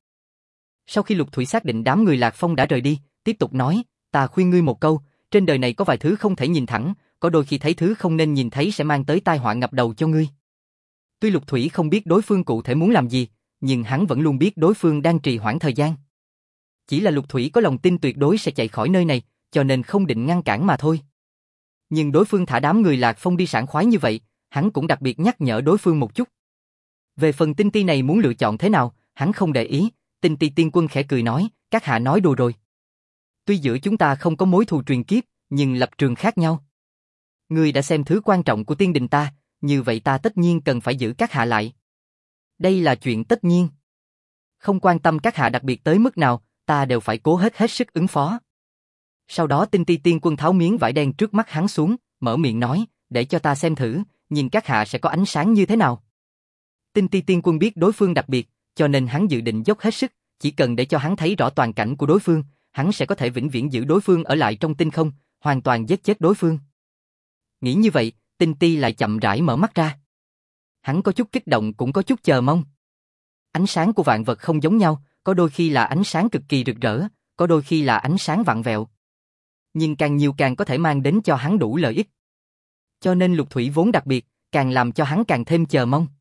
Sau khi Lục Thủy xác định đám người Lạc Phong đã rời đi, tiếp tục nói, ta khuyên ngươi một câu, trên đời này có vài thứ không thể nhìn thẳng, có đôi khi thấy thứ không nên nhìn thấy sẽ mang tới tai họa ngập đầu cho ngươi. Tuy Lục Thủy không biết đối phương cụ thể muốn làm gì, nhưng hắn vẫn luôn biết đối phương đang trì hoãn thời gian. Chỉ là Lục Thủy có lòng tin tuyệt đối sẽ chạy khỏi nơi này, cho nên không định ngăn cản mà thôi. Nhưng đối phương thả đám người Lạc Phong đi sảng khoái như vậy, hắn cũng đặc biệt nhắc nhở đối phương một chút. Về phần Tinh Ti này muốn lựa chọn thế nào, hắn không để ý, Tinh Ti tiên quân khẽ cười nói, các hạ nói đùa rồi. Tuy giữa chúng ta không có mối thù truyền kiếp, nhưng lập trường khác nhau. Ngươi đã xem thứ quan trọng của tiên đình ta, như vậy ta tất nhiên cần phải giữ các hạ lại. Đây là chuyện tất nhiên. Không quan tâm các hạ đặc biệt tới mức nào, ta đều phải cố hết sức ứng phó. Sau đó Tinh Ti tiên quân tháo miếng vải đen trước mắt hắn xuống, mở miệng nói, để cho ta xem thử, nhìn các hạ sẽ có ánh sáng như thế nào. Tinh Ti tiên quân biết đối phương đặc biệt, cho nên hắn dự định dốc hết sức, chỉ cần để cho hắn thấy rõ toàn cảnh của đối phương, hắn sẽ có thể vĩnh viễn giữ đối phương ở lại trong tinh không, hoàn toàn giết chết đối phương. Nghĩ như vậy, Tinh Ti lại chậm rãi mở mắt ra. Hắn có chút kích động cũng có chút chờ mong. Ánh sáng của vạn vật không giống nhau, có đôi khi là ánh sáng cực kỳ rực rỡ, có đôi khi là ánh sáng vặn vẹo. Nhưng càng nhiều càng có thể mang đến cho hắn đủ lợi ích. Cho nên Lục Thủy vốn đặc biệt, càng làm cho hắn càng thêm chờ mong.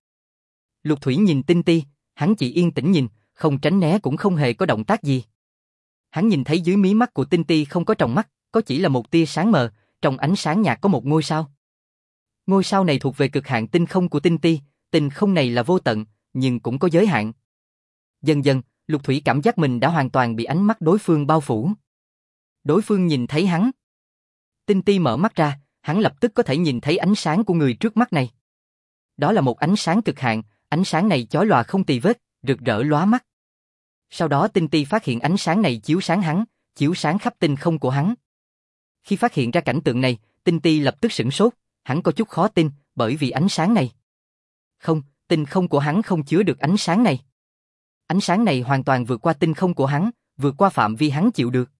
Lục Thủy nhìn Tinh Ti, hắn chỉ yên tĩnh nhìn, không tránh né cũng không hề có động tác gì. Hắn nhìn thấy dưới mí mắt của Tinh Ti không có tròng mắt, có chỉ là một tia sáng mờ, trong ánh sáng nhạt có một ngôi sao. Ngôi sao này thuộc về cực hạn tinh không của Tinh Ti, tinh không này là vô tận, nhưng cũng có giới hạn. Dần dần, Lục Thủy cảm giác mình đã hoàn toàn bị ánh mắt đối phương bao phủ. Đối phương nhìn thấy hắn. Tinh Ti mở mắt ra, hắn lập tức có thể nhìn thấy ánh sáng của người trước mắt này. Đó là một ánh sáng cực hạn, ánh sáng này chói lòa không tì vết, rực rỡ lóa mắt. Sau đó Tinh Ti phát hiện ánh sáng này chiếu sáng hắn, chiếu sáng khắp tinh không của hắn. Khi phát hiện ra cảnh tượng này, Tinh Ti lập tức sửng sốt, hắn có chút khó tin, bởi vì ánh sáng này. Không, tinh không của hắn không chứa được ánh sáng này. Ánh sáng này hoàn toàn vượt qua tinh không của hắn, vượt qua phạm vi hắn chịu được.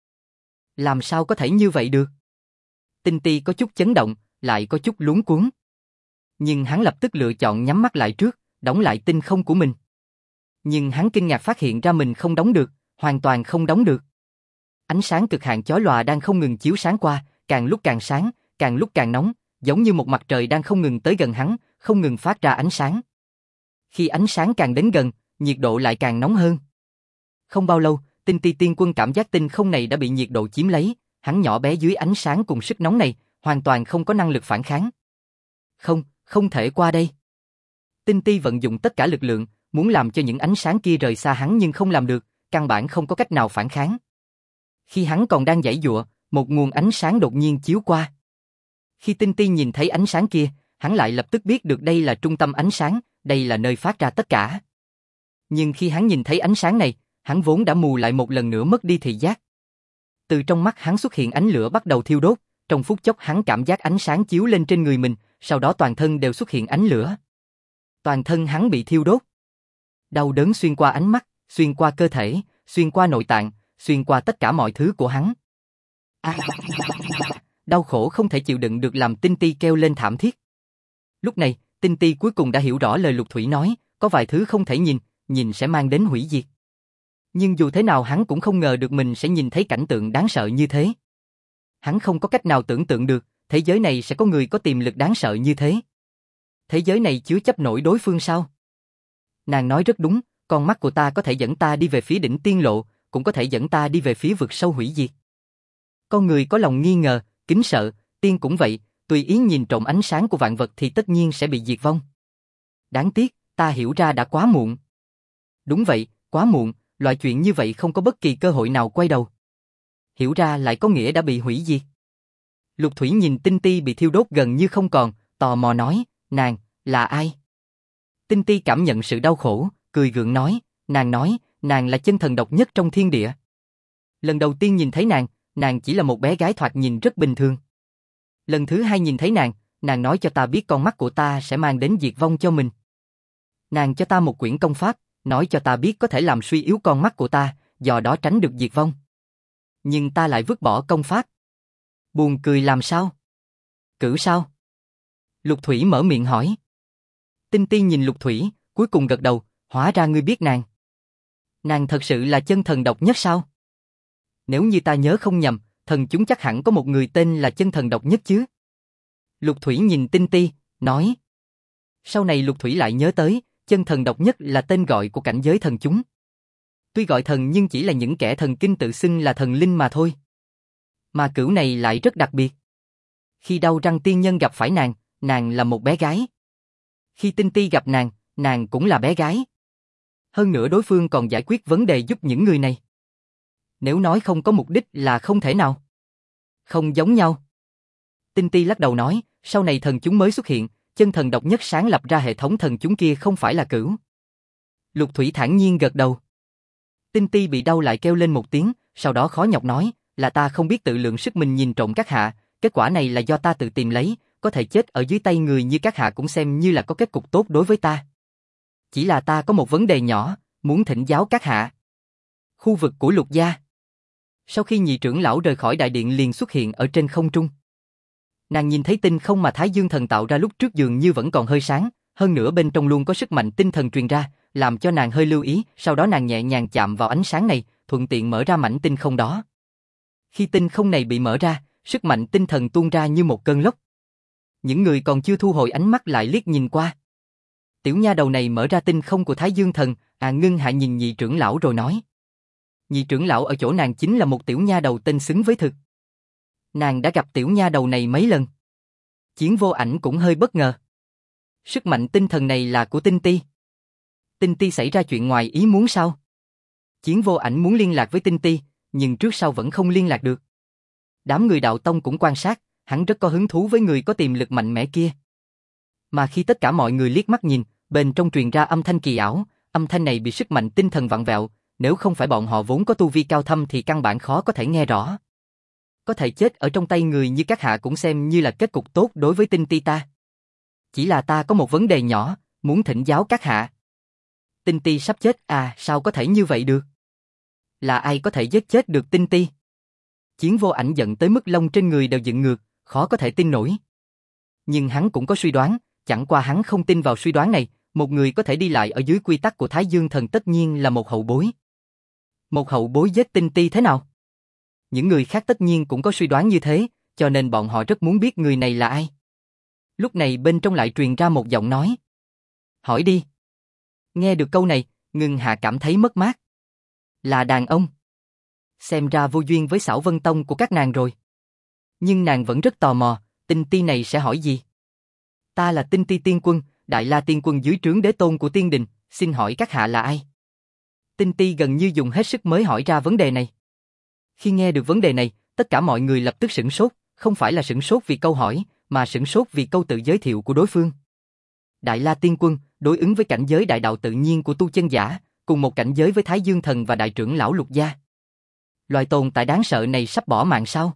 Làm sao có thể như vậy được? Tinh Ti có chút chấn động, lại có chút luống cuống. Nhưng hắn lập tức lựa chọn nhắm mắt lại trước, đóng lại tinh không của mình. Nhưng hắn kinh ngạc phát hiện ra mình không đóng được, hoàn toàn không đóng được. Ánh sáng cực hạn chói lòa đang không ngừng chiếu sáng qua, càng lúc càng sáng, càng lúc càng nóng, giống như một mặt trời đang không ngừng tới gần hắn, không ngừng phát ra ánh sáng. Khi ánh sáng càng đến gần, nhiệt độ lại càng nóng hơn. Không bao lâu, Tinh Ti tiên quân cảm giác tinh không này đã bị nhiệt độ chiếm lấy, hắn nhỏ bé dưới ánh sáng cùng sức nóng này, hoàn toàn không có năng lực phản kháng. Không, không thể qua đây. Tinh Ti vận dụng tất cả lực lượng, muốn làm cho những ánh sáng kia rời xa hắn nhưng không làm được, căn bản không có cách nào phản kháng. Khi hắn còn đang giãy giụa, một nguồn ánh sáng đột nhiên chiếu qua. Khi Tinh Ti nhìn thấy ánh sáng kia, hắn lại lập tức biết được đây là trung tâm ánh sáng, đây là nơi phát ra tất cả. Nhưng khi hắn nhìn thấy ánh sáng này, hắn vốn đã mù lại một lần nữa mất đi thị giác. Từ trong mắt hắn xuất hiện ánh lửa bắt đầu thiêu đốt, trong phút chốc hắn cảm giác ánh sáng chiếu lên trên người mình, sau đó toàn thân đều xuất hiện ánh lửa. Toàn thân hắn bị thiêu đốt. Đau đớn xuyên qua ánh mắt, xuyên qua cơ thể, xuyên qua nội tạng, xuyên qua tất cả mọi thứ của hắn. Đau khổ không thể chịu đựng được làm Tinh Ti kêu lên thảm thiết. Lúc này, Tinh Ti cuối cùng đã hiểu rõ lời Lục Thủy nói, có vài thứ không thể nhìn, nhìn sẽ mang đến hủy diệt. Nhưng dù thế nào hắn cũng không ngờ được mình sẽ nhìn thấy cảnh tượng đáng sợ như thế. Hắn không có cách nào tưởng tượng được, thế giới này sẽ có người có tiềm lực đáng sợ như thế. Thế giới này chứa chấp nổi đối phương sao? Nàng nói rất đúng, con mắt của ta có thể dẫn ta đi về phía đỉnh tiên lộ, cũng có thể dẫn ta đi về phía vực sâu hủy diệt. Con người có lòng nghi ngờ, kính sợ, tiên cũng vậy, tùy ý nhìn trộm ánh sáng của vạn vật thì tất nhiên sẽ bị diệt vong. Đáng tiếc, ta hiểu ra đã quá muộn. Đúng vậy, quá muộn, loại chuyện như vậy không có bất kỳ cơ hội nào quay đầu. Hiểu ra lại có nghĩa đã bị hủy diệt. Lục Thủy nhìn Tinh Ti bị thiêu đốt gần như không còn, tò mò nói, nàng, là ai? Tinh Ti cảm nhận sự đau khổ, cười gượng nói, nàng là chân thần độc nhất trong thiên địa. Lần đầu tiên nhìn thấy nàng chỉ là một bé gái thoạt nhìn rất bình thường. Lần thứ hai nhìn thấy nàng nói cho ta biết con mắt của ta sẽ mang đến diệt vong cho mình. Nàng cho ta một quyển công pháp, nói cho ta biết có thể làm suy yếu con mắt của ta, do đó tránh được diệt vong. Nhưng ta lại vứt bỏ công pháp. Buồn cười làm sao? Cử sao? Lục Thủy mở miệng hỏi. Tinh Ti nhìn Lục Thủy, cuối cùng gật đầu, hóa ra ngươi biết nàng. Nàng thật sự là chân thần độc nhất sao? Nếu như ta nhớ không nhầm, thần chúng chắc hẳn có một người tên là chân thần độc nhất chứ. Lục Thủy nhìn Tinh Ti, nói. Sau này Lục Thủy lại nhớ tới, chân thần độc nhất là tên gọi của cảnh giới thần chúng. Tuy gọi thần nhưng chỉ là những kẻ thần kinh tự xưng là thần linh mà thôi. Mà cửu này lại rất đặc biệt. Khi Đau Răng tiên nhân gặp phải nàng là một bé gái. Khi Tinh Ti gặp nàng cũng là bé gái. Hơn nữa đối phương còn giải quyết vấn đề giúp những người này. Nếu nói không có mục đích là không thể nào. Không giống nhau. Tinh Ti lắc đầu nói, sau này thần chúng mới xuất hiện, chân thần độc nhất sáng lập ra hệ thống thần chúng kia không phải là cửu. Lục Thủy thản nhiên gật đầu. Tinh Ti bị đau lại kêu lên một tiếng, sau đó khó nhọc nói, là ta không biết tự lượng sức mình nhìn trộm các hạ, kết quả này là do ta tự tìm lấy, có thể chết ở dưới tay người như các hạ cũng xem như là có kết cục tốt đối với ta. Chỉ là ta có một vấn đề nhỏ, muốn thỉnh giáo các hạ. Khu vực của Lục gia. Sau khi nhị trưởng lão rời khỏi đại điện liền xuất hiện ở trên không trung. Nàng nhìn thấy tinh không mà Thái Dương thần tạo ra lúc trước dường như vẫn còn hơi sáng, hơn nữa bên trong luôn có sức mạnh tinh thần truyền ra, làm cho nàng hơi lưu ý, sau đó nàng nhẹ nhàng chạm vào ánh sáng này, thuận tiện mở ra mảnh tinh không đó. Khi tinh không này bị mở ra, sức mạnh tinh thần tuôn ra như một cơn lốc. Những người còn chưa thu hồi ánh mắt lại liếc nhìn qua. Tiểu nha đầu này mở ra tinh không của Thái Dương thần, Ngưng Hạ nhìn nhị trưởng lão rồi nói. Nhị trưởng lão ở chỗ nàng chính là một tiểu nha đầu tên xứng với thực. Nàng đã gặp tiểu nha đầu này mấy lần. Chiến Vô Ảnh cũng hơi bất ngờ. Sức mạnh tinh thần này là của Tinh Ti. Tinh Ti xảy ra chuyện ngoài ý muốn sao? Chiến Vô Ảnh muốn liên lạc với Tinh Ti, nhưng trước sau vẫn không liên lạc được. Đám người đạo tông cũng quan sát, hắn rất có hứng thú với người có tiềm lực mạnh mẽ kia. Mà khi tất cả mọi người liếc mắt nhìn, bên trong truyền ra âm thanh kỳ ảo, âm thanh này bị sức mạnh tinh thần vặn vẹo, nếu không phải bọn họ vốn có tu vi cao thâm thì căn bản khó có thể nghe rõ. Có thể chết ở trong tay người như các hạ cũng xem như là kết cục tốt đối với Tinh Ti ta. Chỉ là ta có một vấn đề nhỏ, muốn thỉnh giáo các hạ. Tinh Ti sắp chết sao có thể như vậy được? Là ai có thể giết chết được Tinh Ti? Chiến Vô Ảnh giận tới mức lông trên người đều dựng ngược, khó có thể tin nổi. Nhưng hắn cũng có suy đoán, chẳng qua hắn không tin vào suy đoán này, một người có thể đi lại ở dưới quy tắc của Thái Dương thần tất nhiên là một hậu bối. Một hậu bối giết Tinh Ti thế nào? Những người khác tất nhiên cũng có suy đoán như thế, cho nên bọn họ rất muốn biết người này là ai. Lúc này bên trong lại truyền ra một giọng nói. Hỏi đi. Nghe được câu này, Ngưng Hạ cảm thấy mất mát. Là đàn ông. Xem ra vô duyên với Xảo Vân Tông của các nàng rồi. Nhưng nàng vẫn rất tò mò, Tinh Ti này sẽ hỏi gì? Ta là Tinh Ti tiên quân, Đại La tiên quân dưới trướng đế tôn của tiên đình, xin hỏi các hạ là ai? Tinh Ti gần như dùng hết sức mới hỏi ra vấn đề này. Khi nghe được vấn đề này, tất cả mọi người lập tức sửng sốt, không phải là sửng sốt vì câu hỏi, mà sửng sốt vì câu tự giới thiệu của đối phương. Đại La tiên quân, đối ứng với cảnh giới đại đạo tự nhiên của tu chân giả, cùng một cảnh giới với Thái Dương thần và đại trưởng lão Lục gia. Loài tồn tại đáng sợ này sắp bỏ mạng sao?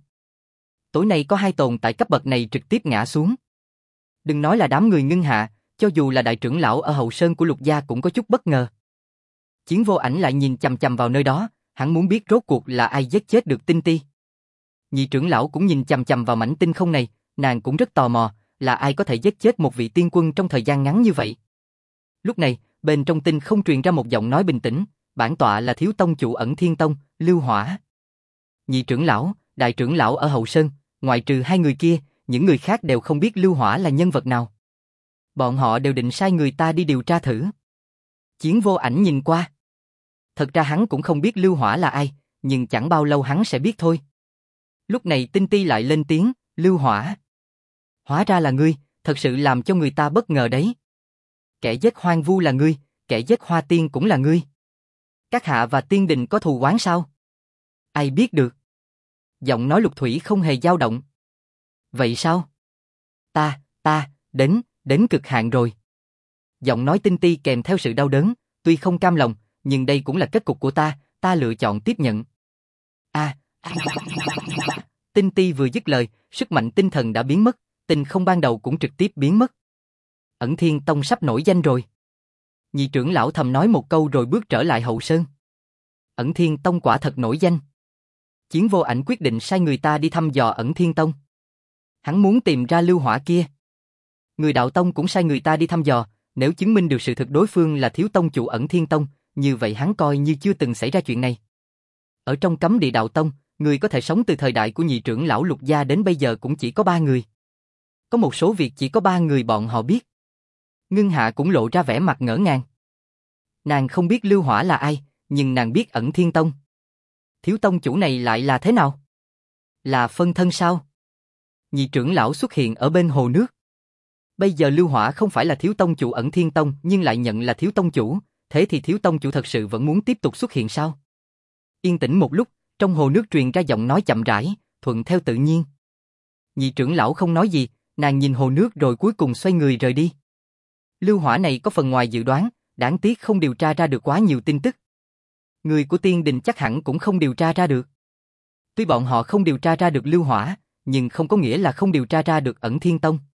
Tối nay có hai tồn tại cấp bậc này trực tiếp ngã xuống. Đừng nói là đám người Ngưng Hạ, cho dù là đại trưởng lão ở hậu sơn của Lục gia cũng có chút bất ngờ. Chiến Vô Ảnh lại nhìn chằm chằm vào nơi đó, hắn muốn biết rốt cuộc là ai giết chết được Tinh Ti. Nhị trưởng lão cũng nhìn chằm chằm vào mảnh tinh không này, nàng cũng rất tò mò, là ai có thể giết chết một vị tiên quân trong thời gian ngắn như vậy. Lúc này, bên trong tinh không truyền ra một giọng nói bình tĩnh, bản tọa là thiếu tông chủ Ẩn Thiên Tông, Lưu Hỏa. Nhị trưởng lão, đại trưởng lão ở hậu sơn, ngoại trừ hai người kia, những người khác đều không biết Lưu Hỏa là nhân vật nào. Bọn họ đều định sai người ta đi điều tra thử. Chiến Vô Ảnh nhìn qua. Thật ra hắn cũng không biết Lưu Hỏa là ai, nhưng chẳng bao lâu hắn sẽ biết thôi. Lúc này Tinh Ti lại lên tiếng, Lưu Hỏa. Hóa ra là ngươi, thật sự làm cho người ta bất ngờ đấy. Kẻ giết Hoang Vu là ngươi, kẻ giết Hoa Tiên cũng là ngươi. Các hạ và tiên đình có thù oán sao? Ai biết được. Giọng nói Lục Thủy không hề dao động. Vậy sao? Ta, đến cực hạn rồi. Giọng nói Tinh Ti kèm theo sự đau đớn, tuy không cam lòng, nhưng đây cũng là kết cục của ta lựa chọn tiếp nhận. Tinh Ti vừa dứt lời, sức mạnh tinh thần đã biến mất, tinh không ban đầu cũng trực tiếp biến mất. Ẩn Thiên Tông sắp nổi danh rồi. Nhị trưởng lão thầm nói một câu rồi bước trở lại hậu sơn. Ẩn Thiên Tông quả thật nổi danh. Chiến Vô Ảnh quyết định sai người ta đi thăm dò Ẩn Thiên Tông. Hắn muốn tìm ra Lưu Hỏa kia. Người đạo tông cũng sai người ta đi thăm dò, nếu chứng minh được sự thực đối phương là thiếu tông chủ Ẩn Thiên Tông, như vậy hắn coi như chưa từng xảy ra chuyện này. Ở trong cấm địa đạo tông, người có thể sống từ thời đại của nhị trưởng lão Lục gia đến bây giờ cũng chỉ có 3 người. Có một số việc chỉ có 3 người bọn họ biết. Ngưng Hạ cũng lộ ra vẻ mặt ngỡ ngàng. Nàng không biết Lưu Hỏa là ai, nhưng nàng biết Ẩn Thiên Tông. Thiếu tông chủ này lại là thế nào? Là phân thân sao? Nhị trưởng lão xuất hiện ở bên hồ nước. Bây giờ Lưu Hỏa không phải là thiếu tông chủ Ẩn Thiên Tông nhưng lại nhận là thiếu tông chủ, thế thì thiếu tông chủ thật sự vẫn muốn tiếp tục xuất hiện sao? Yên tĩnh một lúc, trong hồ nước truyền ra giọng nói chậm rãi, thuận theo tự nhiên. Nhị trưởng lão không nói gì, nàng nhìn hồ nước rồi cuối cùng xoay người rời đi. Lưu Hỏa này có phần ngoài dự đoán, đáng tiếc không điều tra ra được quá nhiều tin tức. Người của Tiên Đình chắc hẳn cũng không điều tra ra được. Tuy bọn họ không điều tra ra được Lưu Hỏa, nhưng không có nghĩa là không điều tra ra được Ẩn Thiên Tông.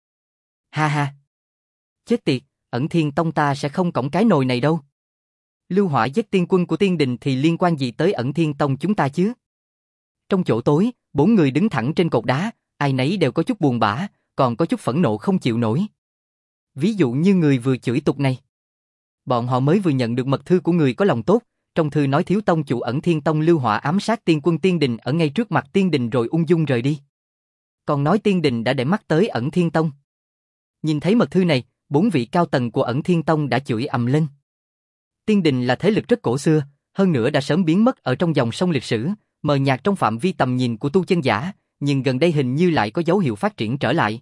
Ha ha! Chết tiệt, Ẩn Thiên Tông ta sẽ không cõng cái nồi này đâu. Lưu Hỏa giết tiên quân của Tiên Đình thì liên quan gì tới Ẩn Thiên Tông chúng ta chứ? Trong chỗ tối, 4 người đứng thẳng trên cột đá, ai nấy đều có chút buồn bã, còn có chút phẫn nộ không chịu nổi. Ví dụ như người vừa chửi tục này. Bọn họ mới vừa nhận được mật thư của người có lòng tốt, trong thư nói thiếu tông chủ Ẩn Thiên Tông Lưu Hỏa ám sát tiên quân Tiên Đình ở ngay trước mặt Tiên Đình rồi ung dung rời đi. Còn nói Tiên Đình đã để mắt tới Ẩn Thiên Tông. Nhìn thấy mật thư này, 4 vị cao tầng của Ẩn Thiên Tông đã chửi ầm lên. Tiên Đình là thế lực rất cổ xưa, hơn nữa đã sớm biến mất ở trong dòng sông lịch sử, mờ nhạt trong phạm vi tầm nhìn của tu chân giả, nhưng gần đây hình như lại có dấu hiệu phát triển trở lại.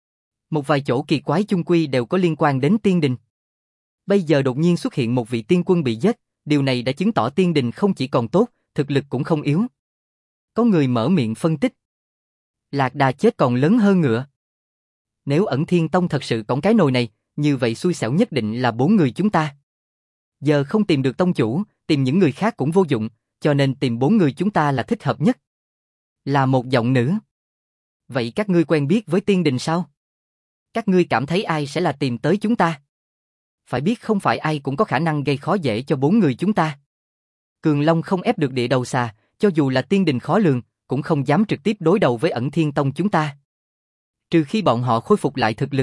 Một vài chỗ kỳ quái chung quy đều có liên quan đến Tiên Đình. Bây giờ đột nhiên xuất hiện một vị tiên quân bị giết, điều này đã chứng tỏ Tiên Đình không chỉ còn tốt, thực lực cũng không yếu. Có người mở miệng phân tích. Lạc đà chết còn lớn hơn ngựa. Nếu Ẩn Thiên Tông thật sự cõng cái nồi này, như vậy xui xẻo nhất định là 4 người chúng ta. Giờ không tìm được tông chủ, tìm những người khác cũng vô dụng, cho nên tìm 4 người chúng ta là thích hợp nhất. Là một giọng nữ. Vậy các ngươi quen biết với Tiên Đình sao? Các ngươi cảm thấy ai sẽ là tìm tới chúng ta? Phải biết không phải ai cũng có khả năng gây khó dễ cho 4 người chúng ta. Cường Long không ép được địa đầu xà, cho dù là Tiên Đình khó lường, cũng không dám trực tiếp đối đầu với Ẩn Thiên Tông chúng ta. Trừ khi bọn họ khôi phục lại thực lực.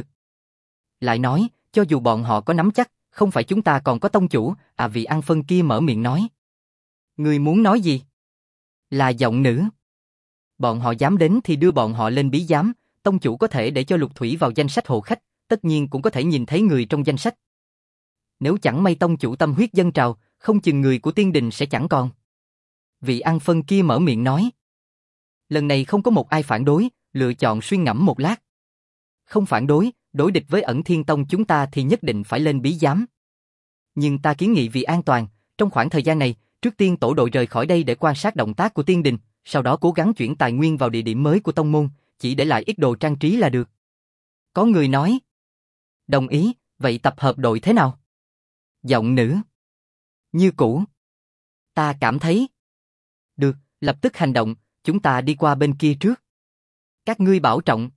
Lại nói, cho dù bọn họ có nắm chắc, không phải chúng ta còn có tông chủ, vị ăn phân kia mở miệng nói. Ngươi muốn nói gì? Là giọng nữ. Bọn họ dám đến thì đưa bọn họ lên bí giám, tông chủ có thể để cho Lục Thủy vào danh sách hộ khách, tất nhiên cũng có thể nhìn thấy người trong danh sách. Nếu chẳng may tông chủ tâm huyết dâng trào, không chừng người của Tiên Đình sẽ chẳng còn. Vị ăn phân kia mở miệng nói. Lần này không có một ai phản đối, lựa chọn suy ngẫm một lát. Không phản đối, đối địch với Ẩn Thiên Tông chúng ta thì nhất định phải lên bí giám. Nhưng ta kiến nghị vì an toàn, trong khoảng thời gian này, trước tiên tổ đội rời khỏi đây để quan sát động tác của Tiên Đình, sau đó cố gắng chuyển tài nguyên vào địa điểm mới của tông môn, chỉ để lại ít đồ trang trí là được. Có người nói. Đồng ý, vậy tập hợp đội thế nào? Giọng nữ. Như cũ. Ta cảm thấy. Được, lập tức hành động, chúng ta đi qua bên kia trước. Các ngươi bảo trọng.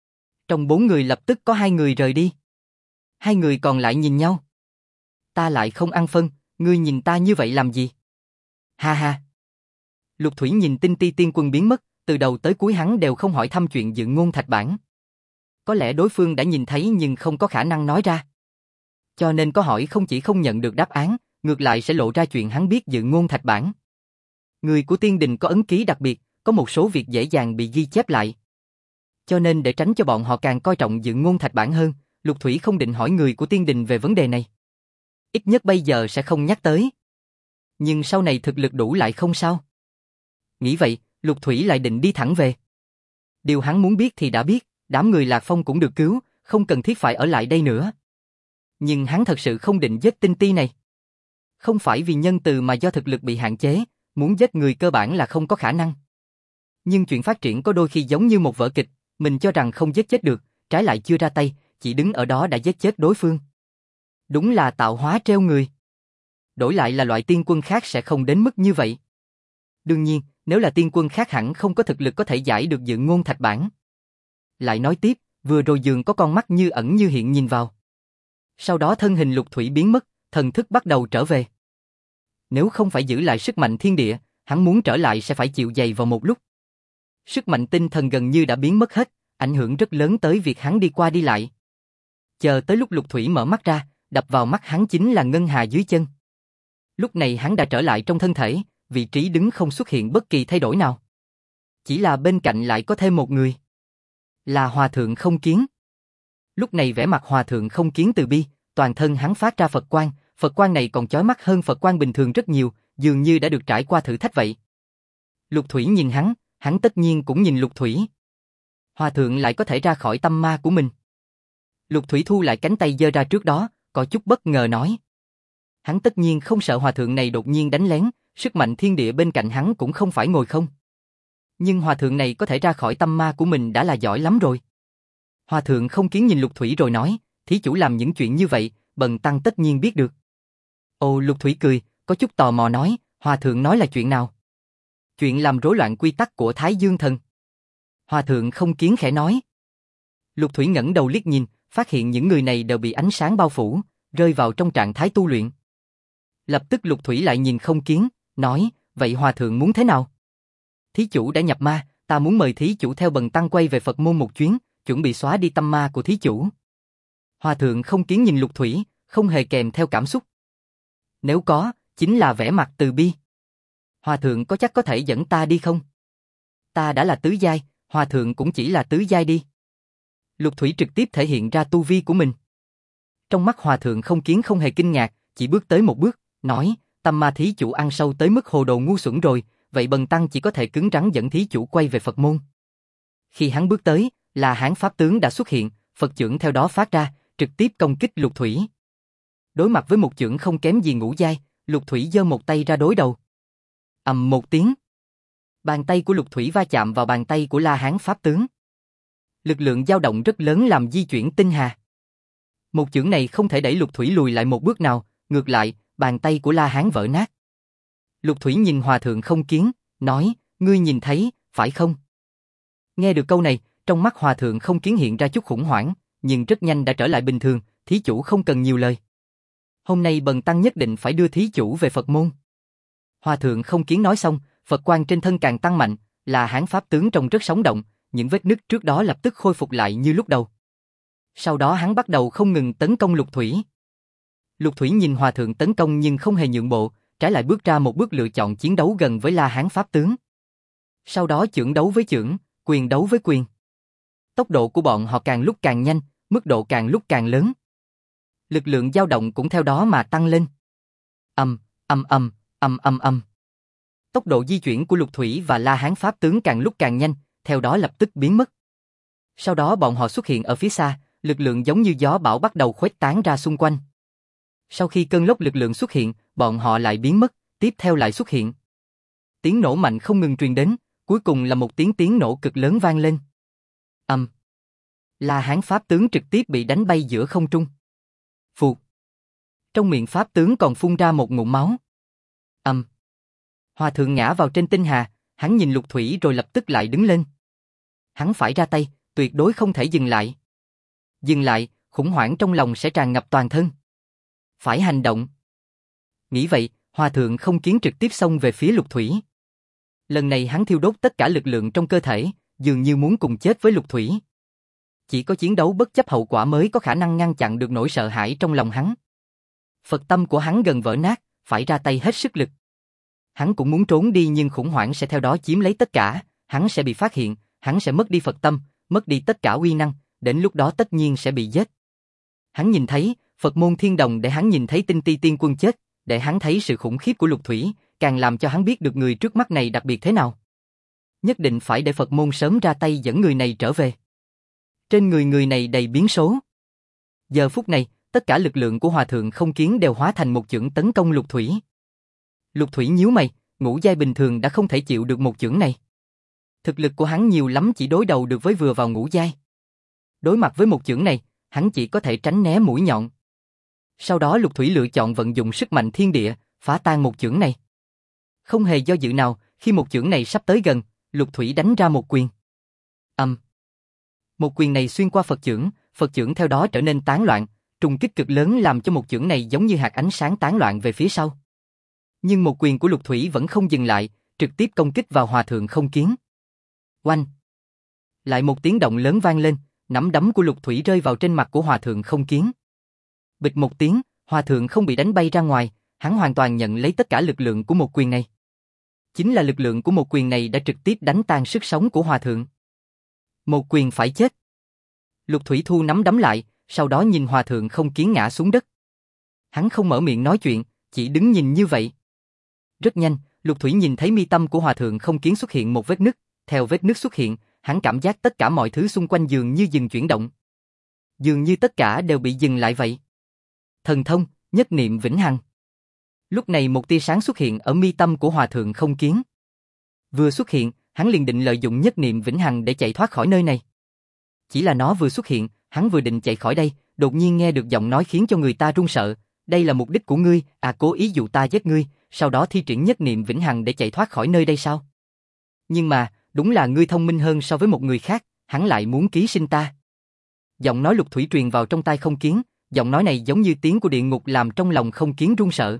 Trong 4 người lập tức có 2 người rời đi. 2 người còn lại nhìn nhau. Ta lại không ăn phân, ngươi nhìn ta như vậy làm gì? Ha ha. Lục Thủy nhìn Tinh Ti tiên quân biến mất, từ đầu tới cuối hắn đều không hỏi thăm chuyện Dự Ngôn Thạch Bản. Có lẽ đối phương đã nhìn thấy nhưng không có khả năng nói ra. Cho nên có hỏi không chỉ không nhận được đáp án, ngược lại sẽ lộ ra chuyện hắn biết Dự Ngôn Thạch Bản. Người của Tiên Đình có ấn ký đặc biệt, có một số việc dễ dàng bị ghi chép lại. Cho nên để tránh cho bọn họ càng coi trọng Dự Ngôn Thạch Bản hơn, Lục Thủy không định hỏi người của Tiên Đình về vấn đề này. Ít nhất bây giờ sẽ không nhắc tới. Nhưng sau này thực lực đủ lại không sao. Nghĩ vậy, Lục Thủy lại định đi thẳng về. Điều hắn muốn biết thì đã biết, đám người Lạc Phong cũng được cứu, không cần thiết phải ở lại đây nữa. Nhưng hắn thật sự không định giết Tinh Ti này. Không phải vì nhân từ mà do thực lực bị hạn chế, muốn giết người cơ bản là không có khả năng. Nhưng chuyện phát triển có đôi khi giống như một vở kịch, mình cho rằng không giết chết được, trái lại chưa ra tay, chỉ đứng ở đó đã giết chết đối phương. Đúng là tạo hóa treo người. Đổi lại là loại tiên quân khác sẽ không đến mức như vậy. Đương nhiên, nếu là tiên quân khác hẳn không có thực lực có thể giải được Dự Ngôn Thạch Bản. Lại nói tiếp, vừa rồi dường có con mắt như ẩn như hiện nhìn vào. Sau đó thân hình Lục Thủy biến mất, thần thức bắt đầu trở về. Nếu không phải giữ lại sức mạnh thiên địa, hắn muốn trở lại sẽ phải chịu dày vào một lúc. Sức mạnh tinh thần gần như đã biến mất hết, ảnh hưởng rất lớn tới việc hắn đi qua đi lại. Chờ tới lúc Lục Thủy mở mắt ra, đập vào mắt hắn chính là ngân hà dưới chân. Lúc này hắn đã trở lại trong thân thể, vị trí đứng không xuất hiện bất kỳ thay đổi nào. Chỉ là bên cạnh lại có thêm một người. Là Hòa Thượng Không Kiến. Lúc này vẻ mặt Hòa Thượng Không Kiến từ bi, toàn thân hắn phát ra Phật quang này còn chói mắt hơn Phật quang bình thường rất nhiều, dường như đã được trải qua thử thách vậy. Lục Thủy nhìn hắn tất nhiên cũng nhìn Lục Thủy. Hòa Thượng lại có thể ra khỏi tâm ma của mình. Lục Thủy thu lại cánh tay giơ ra trước đó, có chút bất ngờ nói. Hắn tất nhiên không sợ hòa thượng này đột nhiên đánh lén, sức mạnh thiên địa bên cạnh hắn cũng không phải ngồi không. Nhưng hòa thượng này có thể ra khỏi tâm ma của mình đã là giỏi lắm rồi. Hòa thượng không kiến nhìn Lục Thủy rồi nói, thí chủ làm những chuyện như vậy, bần tăng tất nhiên biết được. Ồ, Lục Thủy cười, có chút tò mò nói, hòa thượng nói là chuyện nào? Chuyện làm rối loạn quy tắc của Thái Dương Thần. Hòa thượng không kiến khẽ nói. Lục Thủy ngẩng đầu liếc nhìn, phát hiện những người này đều bị ánh sáng bao phủ, rơi vào trong trạng thái tu luyện. Lập tức Lục Thủy lại nhìn không kiến, nói, vậy hòa thượng muốn thế nào? Thí chủ đã nhập ma, ta muốn mời thí chủ theo bần tăng quay về Phật môn một chuyến, chuẩn bị xóa đi tâm ma của thí chủ. Hòa thượng không kiến nhìn Lục Thủy, không hề kèm theo cảm xúc. Nếu có, chính là vẻ mặt từ bi. Hòa thượng có chắc có thể dẫn ta đi không? Ta đã là tứ giai, hòa thượng cũng chỉ là tứ giai đi. Lục Thủy trực tiếp thể hiện ra tu vi của mình. Trong mắt hòa thượng không kiến không hề kinh ngạc, chỉ bước tới một bước, nói, tâm ma thí chủ ăn sâu tới mức hồ đồ ngu xuẩn rồi, vậy bần tăng chỉ có thể cứng rắn dẫn thí chủ quay về Phật môn. Khi hắn bước tới, La Hán pháp tướng đã xuất hiện, Phật chưởng theo đó phát ra, trực tiếp công kích Lục Thủy. Đối mặt với một chưởng không kém gì ngũ giai, Lục Thủy giơ một tay ra đối đầu. Ầm một tiếng. Bàn tay của Lục Thủy va chạm vào bàn tay của La Hán pháp tướng. Lực lượng dao động rất lớn làm di chuyển tinh hà. Một chưởng này không thể đẩy Lục Thủy lùi lại một bước nào, ngược lại, bàn tay của La Hán vỡ nát. Lục Thủy nhìn hòa thượng không kiến, nói, ngươi nhìn thấy, phải không? Nghe được câu này, trong mắt hòa thượng không kiến hiện ra chút khủng hoảng, nhưng rất nhanh đã trở lại bình thường, thí chủ không cần nhiều lời. Hôm nay bần tăng nhất định phải đưa thí chủ về Phật môn. Hòa thượng không kiến nói xong, Phật quang trên thân càng tăng mạnh, La Hán pháp tướng trông rất sống động, những vết nứt trước đó lập tức khôi phục lại như lúc đầu. Sau đó hắn bắt đầu không ngừng tấn công Lục Thủy. Lục Thủy nhìn hòa thượng tấn công nhưng không hề nhượng bộ, trái lại bước ra một bước lựa chọn chiến đấu gần với La Hán pháp tướng. Sau đó chưởng đấu với chưởng, quyền đấu với quyền. Tốc độ của bọn họ càng lúc càng nhanh, mức độ càng lúc càng lớn. Lực lượng dao động cũng theo đó mà tăng lên. Ầm, ầm ầm, ầm ầm ầm. Tốc độ di chuyển của Lục Thủy và La Hán pháp tướng càng lúc càng nhanh, theo đó lập tức biến mất. Sau đó bọn họ xuất hiện ở phía xa, lực lượng giống như gió bão bắt đầu khuếch tán ra xung quanh. Sau khi cơn lốc lực lượng xuất hiện, bọn họ lại biến mất, tiếp theo lại xuất hiện. Tiếng nổ mạnh không ngừng truyền đến, cuối cùng là một tiếng nổ cực lớn vang lên. La Hán pháp tướng trực tiếp bị đánh bay giữa không trung. Phụt. Trong miệng pháp tướng còn phun ra một ngụm máu. Hòa thượng ngã vào trên tinh hà, hắn nhìn Lục Thủy rồi lập tức lại đứng lên. Hắn phải ra tay, tuyệt đối không thể dừng lại. Dừng lại, khủng hoảng trong lòng sẽ tràn ngập toàn thân. Phải hành động. Nghĩ vậy, hòa thượng không kiến trực tiếp xông về phía Lục Thủy. Lần này hắn thiêu đốt tất cả lực lượng trong cơ thể, dường như muốn cùng chết với Lục Thủy. Chỉ có chiến đấu bất chấp hậu quả mới có khả năng ngăn chặn được nỗi sợ hãi trong lòng hắn. Phật tâm của hắn gần vỡ nát, phải ra tay hết sức lực. Hắn cũng muốn trốn đi nhưng khủng hoảng sẽ theo đó chiếm lấy tất cả, hắn sẽ bị phát hiện, hắn sẽ mất đi Phật tâm, mất đi tất cả uy năng, đến lúc đó tất nhiên sẽ bị giết. Hắn nhìn thấy, Phật môn thiên đồng để hắn nhìn thấy Tinh Ti tiên quân chết, để hắn thấy sự khủng khiếp của Lục Thủy, càng làm cho hắn biết được người trước mắt này đặc biệt thế nào. Nhất định phải để Phật môn sớm ra tay dẫn người này trở về. Trên người này đầy biến số. Giờ phút này, tất cả lực lượng của hòa thượng không kiến đều hóa thành một chưởng tấn công Lục Thủy. Lục Thủy nhíu mày, ngũ giai bình thường đã không thể chịu được một chưởng này. Thực lực của hắn nhiều lắm chỉ đối đầu được với vừa vào ngũ giai. Đối mặt với một chưởng này, hắn chỉ có thể tránh né mũi nhọn. Sau đó Lục Thủy lựa chọn vận dụng sức mạnh thiên địa, phá tan một chưởng này. Không hề do dự nào, khi một chưởng này sắp tới gần, Lục Thủy đánh ra một quyền. Một quyền này xuyên qua Phật chưởng theo đó trở nên tán loạn, trùng kích cực lớn làm cho một chưởng này giống như hạt ánh sáng tán loạn về phía sau. Nhưng một quyền của Lục Thủy vẫn không dừng lại, trực tiếp công kích vào hòa thượng không kiến. Oanh! Lại một tiếng động lớn vang lên, nắm đấm của Lục Thủy rơi vào trên mặt của hòa thượng không kiến. Bịch một tiếng, hòa thượng không bị đánh bay ra ngoài, hắn hoàn toàn nhận lấy tất cả lực lượng của một quyền này. Chính là lực lượng của một quyền này đã trực tiếp đánh tan sức sống của hòa thượng. Một quyền phải chết. Lục Thủy thu nắm đấm lại, sau đó nhìn hòa thượng không kiến ngã xuống đất. Hắn không mở miệng nói chuyện, chỉ đứng nhìn như vậy. Rất nhanh, Lục Thủy nhìn thấy mi tâm của hòa thượng không kiến xuất hiện một vết nứt, theo vết nứt xuất hiện, hắn cảm giác tất cả mọi thứ xung quanh dường như dừng chuyển động. Dường như tất cả đều bị dừng lại vậy. Thần thông, nhất niệm vĩnh hằng. Lúc này một tia sáng xuất hiện ở mi tâm của Hòa Thượng Không Kiến. Vừa xuất hiện, hắn liền định lợi dụng nhất niệm vĩnh hằng để chạy thoát khỏi nơi này. Chỉ là nó vừa xuất hiện, hắn vừa định chạy khỏi đây, đột nhiên nghe được giọng nói khiến cho người ta run sợ. Đây là mục đích của ngươi, cố ý dụ ta giết ngươi, sau đó thi triển nhất niệm vĩnh hằng để chạy thoát khỏi nơi đây sao? Nhưng mà, đúng là ngươi thông minh hơn so với một người khác, hắn lại muốn ký sinh ta. Giọng nói Lục Thủy truyền vào trong tai Không Kiến, giọng nói này giống như tiếng của địa ngục làm trong lòng Không Kiến run sợ.